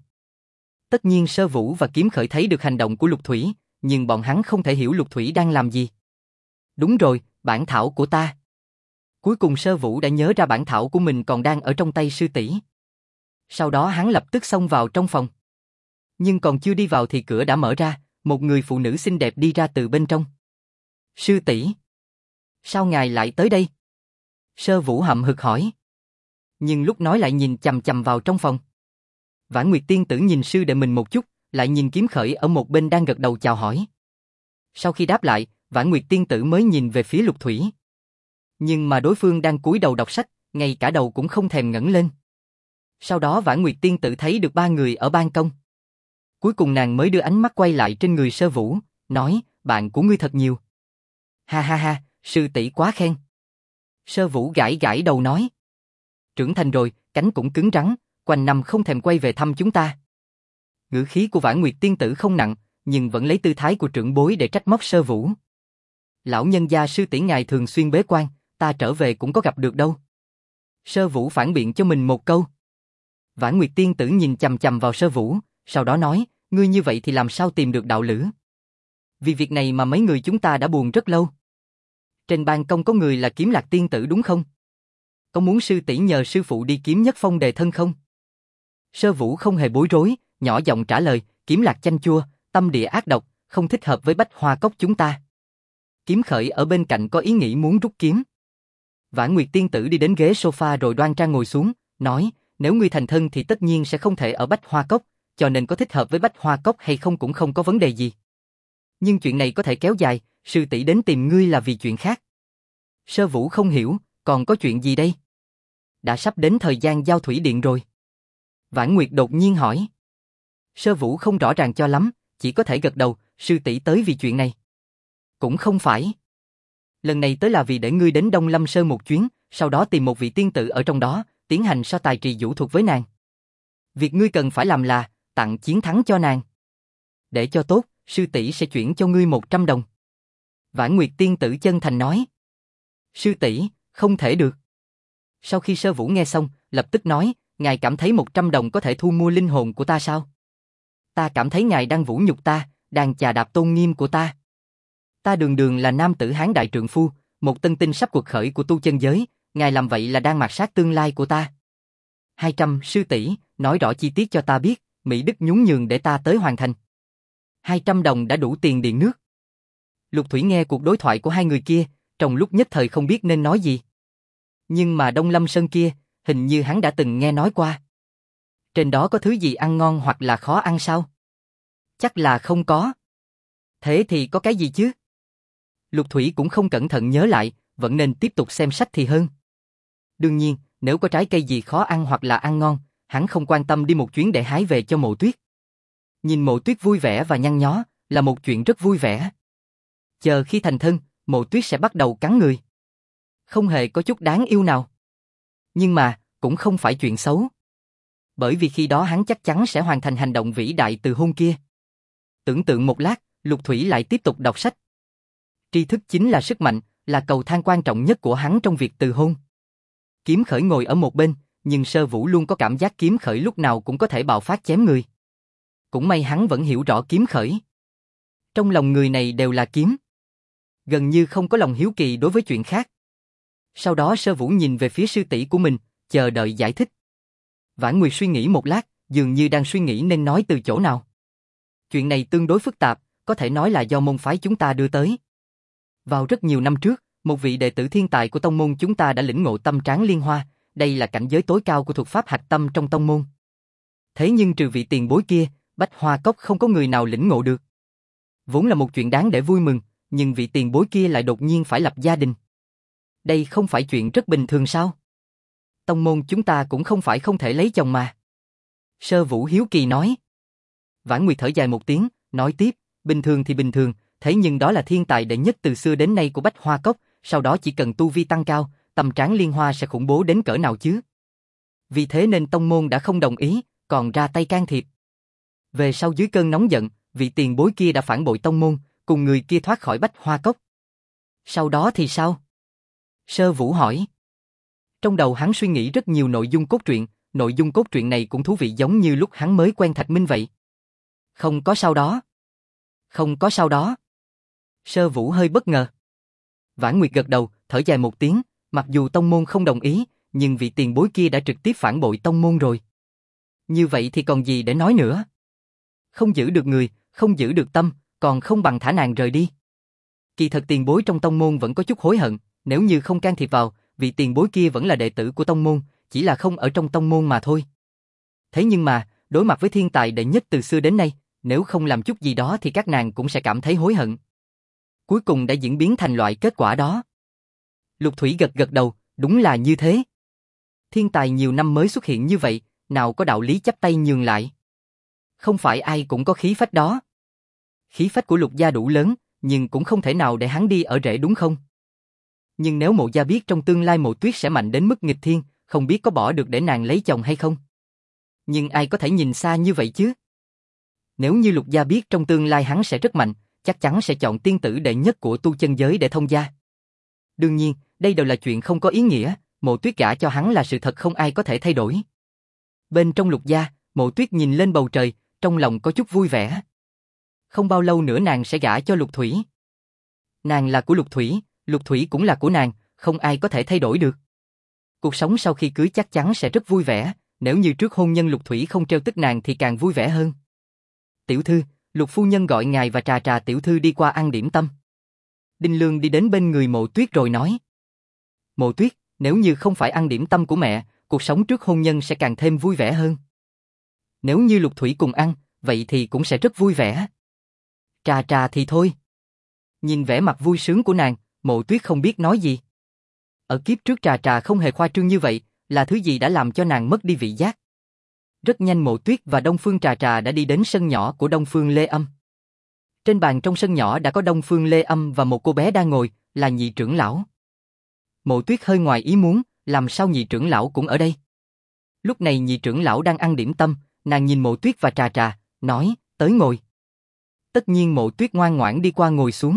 Tất nhiên Sơ Vũ và Kiếm Khởi thấy được hành động của Lục Thủy, nhưng bọn hắn không thể hiểu Lục Thủy đang làm gì. Đúng rồi, bản thảo của ta. Cuối cùng Sơ Vũ đã nhớ ra bản thảo của mình còn đang ở trong tay sư tỷ. Sau đó hắn lập tức xông vào trong phòng. Nhưng còn chưa đi vào thì cửa đã mở ra, một người phụ nữ xinh đẹp đi ra từ bên trong. Sư tỷ, sao ngài lại tới đây? Sơ Vũ hậm hực hỏi. Nhưng lúc nói lại nhìn chằm chằm vào trong phòng. Vãn Nguyệt tiên tử nhìn sư đệ mình một chút, lại nhìn Kiếm Khởi ở một bên đang gật đầu chào hỏi. Sau khi đáp lại, Vãn Nguyệt tiên tử mới nhìn về phía Lục Thủy. Nhưng mà đối phương đang cúi đầu đọc sách, ngay cả đầu cũng không thèm ngẩng lên. Sau đó Vãn Nguyệt tiên tử thấy được ba người ở ban công. Cuối cùng nàng mới đưa ánh mắt quay lại trên người Sơ Vũ, nói, bạn của ngươi thật nhiều. Ha ha ha, sư tỷ quá khen. Sơ Vũ gãi gãi đầu nói. Trưởng thành rồi, cánh cũng cứng rắn, quanh năm không thèm quay về thăm chúng ta. Ngữ khí của Vãn Nguyệt tiên tử không nặng, nhưng vẫn lấy tư thái của trưởng bối để trách móc Sơ Vũ. Lão nhân gia sư tỷ ngài thường xuyên bế quan, ta trở về cũng có gặp được đâu. Sơ Vũ phản biện cho mình một câu. Vãn Nguyệt tiên tử nhìn chằm chằm vào Sơ Vũ, sau đó nói, ngươi như vậy thì làm sao tìm được đạo lữ? Vì việc này mà mấy người chúng ta đã buồn rất lâu. Trên ban công có người là Kiếm Lạc tiên tử đúng không? Có muốn sư tỷ nhờ sư phụ đi kiếm nhất phong đề thân không? Sơ Vũ không hề bối rối, nhỏ giọng trả lời, Kiếm Lạc chanh chua, tâm địa ác độc, không thích hợp với Bách Hoa Cốc chúng ta. Kiếm Khởi ở bên cạnh có ý nghĩ muốn rút kiếm. Vãn Nguyệt tiên tử đi đến ghế sofa rồi đoan trang ngồi xuống, nói, nếu ngươi thành thân thì tất nhiên sẽ không thể ở Bách Hoa Cốc, cho nên có thích hợp với Bách Hoa Cốc hay không cũng không có vấn đề gì. Nhưng chuyện này có thể kéo dài, sư tỷ đến tìm ngươi là vì chuyện khác. Sơ Vũ không hiểu, còn có chuyện gì đây? Đã sắp đến thời gian giao thủy điện rồi. Vãn Nguyệt đột nhiên hỏi. Sơ Vũ không rõ ràng cho lắm, chỉ có thể gật đầu, sư tỷ tới vì chuyện này. Cũng không phải. Lần này tới là vì để ngươi đến Đông Lâm Sơn một chuyến, sau đó tìm một vị tiên tử ở trong đó, tiến hành so tài trì vũ thuật với nàng. Việc ngươi cần phải làm là tặng chiến thắng cho nàng. Để cho tốt, sư tỷ sẽ chuyển cho ngươi 100 đồng. Vãn Nguyệt tiên tử chân thành nói. Sư tỷ, không thể được. Sau khi Sơ Vũ nghe xong, lập tức nói, ngài cảm thấy 100 đồng có thể thu mua linh hồn của ta sao? Ta cảm thấy ngài đang vũ nhục ta, đang chà đạp tôn nghiêm của ta. Ta đường đường là nam tử Hán đại trượng phu, một tân tinh sắp quật khởi của tu chân giới, ngài làm vậy là đang mạt sát tương lai của ta. 200, sư tỷ, nói rõ chi tiết cho ta biết, Mỹ Đức nhún nhường để ta tới hoàn thành. 200 đồng đã đủ tiền điện nước. Lục Thủy nghe cuộc đối thoại của hai người kia, trong lúc nhất thời không biết nên nói gì. Nhưng mà Đông Lâm Sơn kia, hình như hắn đã từng nghe nói qua. Trên đó có thứ gì ăn ngon hoặc là khó ăn sao? Chắc là không có. Thế thì có cái gì chứ? Lục Thủy cũng không cẩn thận nhớ lại, vẫn nên tiếp tục xem sách thì hơn. Đương nhiên, nếu có trái cây gì khó ăn hoặc là ăn ngon, hắn không quan tâm đi một chuyến để hái về cho Mộ Tuyết. Nhìn Mộ Tuyết vui vẻ và nhăn nhó, là một chuyện rất vui vẻ. Chờ khi thành thân, Mộ Tuyết sẽ bắt đầu cắn người. Không hề có chút đáng yêu nào. Nhưng mà, cũng không phải chuyện xấu. Bởi vì khi đó hắn chắc chắn sẽ hoàn thành hành động vĩ đại từ hôn kia. Tưởng tượng một lát, Lục Thủy lại tiếp tục đọc sách. Tri thức chính là sức mạnh, là cầu thang quan trọng nhất của hắn trong việc từ hôn. Kiếm Khởi ngồi ở một bên, nhưng Sơ Vũ luôn có cảm giác Kiếm Khởi lúc nào cũng có thể bạo phát chém người. cũng may hắn vẫn hiểu rõ kiếm khởi. Trong lòng người này đều là kiếm. Gần như không có lòng hiếu kỳ đối với chuyện khác. Sau đó Sơ Vũ nhìn về phía sư tỷ của mình, chờ đợi giải thích. Vãn Nguyệt suy nghĩ một lát, dường như đang suy nghĩ nên nói từ chỗ nào. Chuyện này tương đối phức tạp, có thể nói là do môn phái chúng ta đưa tới. Vào rất nhiều năm trước, một vị đệ tử thiên tài của tông môn chúng ta đã lĩnh ngộ tâm tráng liên hoa, đây là cảnh giới tối cao của thuật pháp hạch tâm trong tông môn. Thế nhưng trừ vị tiền bối kia, Bách Hoa Cốc không có người nào lĩnh ngộ được. Vốn là một chuyện đáng để vui mừng, nhưng vị tiền bối kia lại đột nhiên phải lập gia đình. Đây không phải chuyện rất bình thường sao? Tông môn chúng ta cũng không phải không thể lấy chồng mà. Sơ Vũ hiếu kỳ nói. Vãn Nguyệt thở dài một tiếng, nói tiếp, bình thường thì bình thường, thế nhưng đó là thiên tài đệ nhất từ xưa đến nay của Bách Hoa Cốc, sau đó chỉ cần tu vi tăng cao, tâm tráng liên hoa sẽ khủng bố đến cỡ nào chứ? Vì thế nên tông môn đã không đồng ý, còn ra tay can thiệp. Về sau dưới cơn nóng giận, vị tiền bối kia đã phản bội tông môn, cùng người kia thoát khỏi Bách Hoa Cốc. Sau đó thì sao? Sơ Vũ hỏi. Trong đầu hắn suy nghĩ rất nhiều nội dung cốt truyện, nội dung cốt truyện này cũng thú vị giống như lúc hắn mới quen Thạch Minh vậy. Không có sau đó. Không có sau đó. Sơ Vũ hơi bất ngờ. Vãn Nguyệt gật đầu, thở dài một tiếng, mặc dù tông môn không đồng ý, nhưng vị tiền bối kia đã trực tiếp phản bội tông môn rồi. Như vậy thì còn gì để nói nữa? Không giữ được người, không giữ được tâm, còn không bằng thả nàng rời đi. Kỳ thật tiền bối trong tông môn vẫn có chút hối hận, nếu như không can thiệp vào, vị tiền bối kia vẫn là đệ tử của tông môn, chỉ là không ở trong tông môn mà thôi. Thế nhưng mà, đối mặt với thiên tài đệ nhất từ xưa đến nay, nếu không làm chút gì đó thì các nàng cũng sẽ cảm thấy hối hận. Cuối cùng đã diễn biến thành loại kết quả đó. Lục Thủy gật gật đầu, đúng là như thế. Thiên tài nhiều năm mới xuất hiện như vậy, nào có đạo lý chắp tay nhường lại. Không phải ai cũng có khí phách đó. Khí phách của Lục gia đủ lớn, nhưng cũng không thể nào để hắn đi ở rễ đúng không? Nhưng nếu Mộ gia biết trong tương lai Mộ Tuyết sẽ mạnh đến mức nghịch thiên, không biết có bỏ được để nàng lấy chồng hay không? Nhưng ai có thể nhìn xa như vậy chứ? Nếu như Lục gia biết trong tương lai hắn sẽ rất mạnh, chắc chắn sẽ chọn tiên tử đệ nhất của tu chân giới để thông gia. Đương nhiên, đây đều là chuyện không có ý nghĩa, Mộ Tuyết gả cho hắn là sự thật không ai có thể thay đổi. Bên trong Lục gia, Mộ Tuyết nhìn lên bầu trời, trong lòng có chút vui vẻ. Không bao lâu nữa nàng sẽ gả cho Lục Thủy. Nàng là của Lục Thủy cũng là của nàng, không ai có thể thay đổi được. Cuộc sống sau khi cưới chắc chắn sẽ rất vui vẻ, nếu như trước hôn nhân Lục Thủy không trêu tức nàng thì càng vui vẻ hơn. Tiểu thư, Lục phu nhân gọi ngài và Trà Trà tiểu thư đi qua ăn điểm tâm. Đinh Lương đi đến bên người Mộ Tuyết rồi nói. Mộ Tuyết, nếu như không phải ăn điểm tâm của mẹ, cuộc sống trước hôn nhân sẽ càng thêm vui vẻ hơn. Nếu như Lục Thủy cùng ăn, vậy thì cũng sẽ rất vui vẻ. Trà Trà thì thôi. Nhìn vẻ mặt vui sướng của nàng, Mộ Tuyết không biết nói gì. Ở kiếp trước Trà Trà không hề khoa trương như vậy, là thứ gì đã làm cho nàng mất đi vị giác. Rất nhanh Mộ Tuyết và Đông Phương Trà Trà đã đi đến sân nhỏ của Đông Phương Lê Âm. Trên bàn trong sân nhỏ đã có Đông Phương Lê Âm và một cô bé đang ngồi, là nhị trưởng lão. Mộ Tuyết hơi ngoài ý muốn, làm sao nhị trưởng lão cũng ở đây. Lúc này nhị trưởng lão đang ăn điểm tâm, nàng nhìn Mộ Tuyết và Trà Trà, nói, tới ngồi. Tất nhiên Mộ Tuyết ngoan ngoãn đi qua ngồi xuống.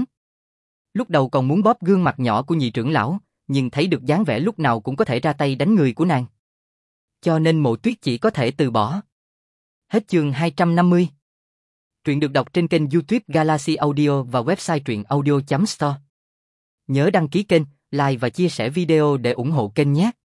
Lúc đầu còn muốn bóp gương mặt nhỏ của nhị trưởng lão, nhưng thấy được dáng vẻ lúc nào cũng có thể ra tay đánh người của nàng. Cho nên Mộ Tuyết chỉ có thể từ bỏ. Hết chương 250. Truyện được đọc trên kênh YouTube Galaxy Audio và website truyệnaudio.store. Nhớ đăng ký kênh, like và chia sẻ video để ủng hộ kênh nhé.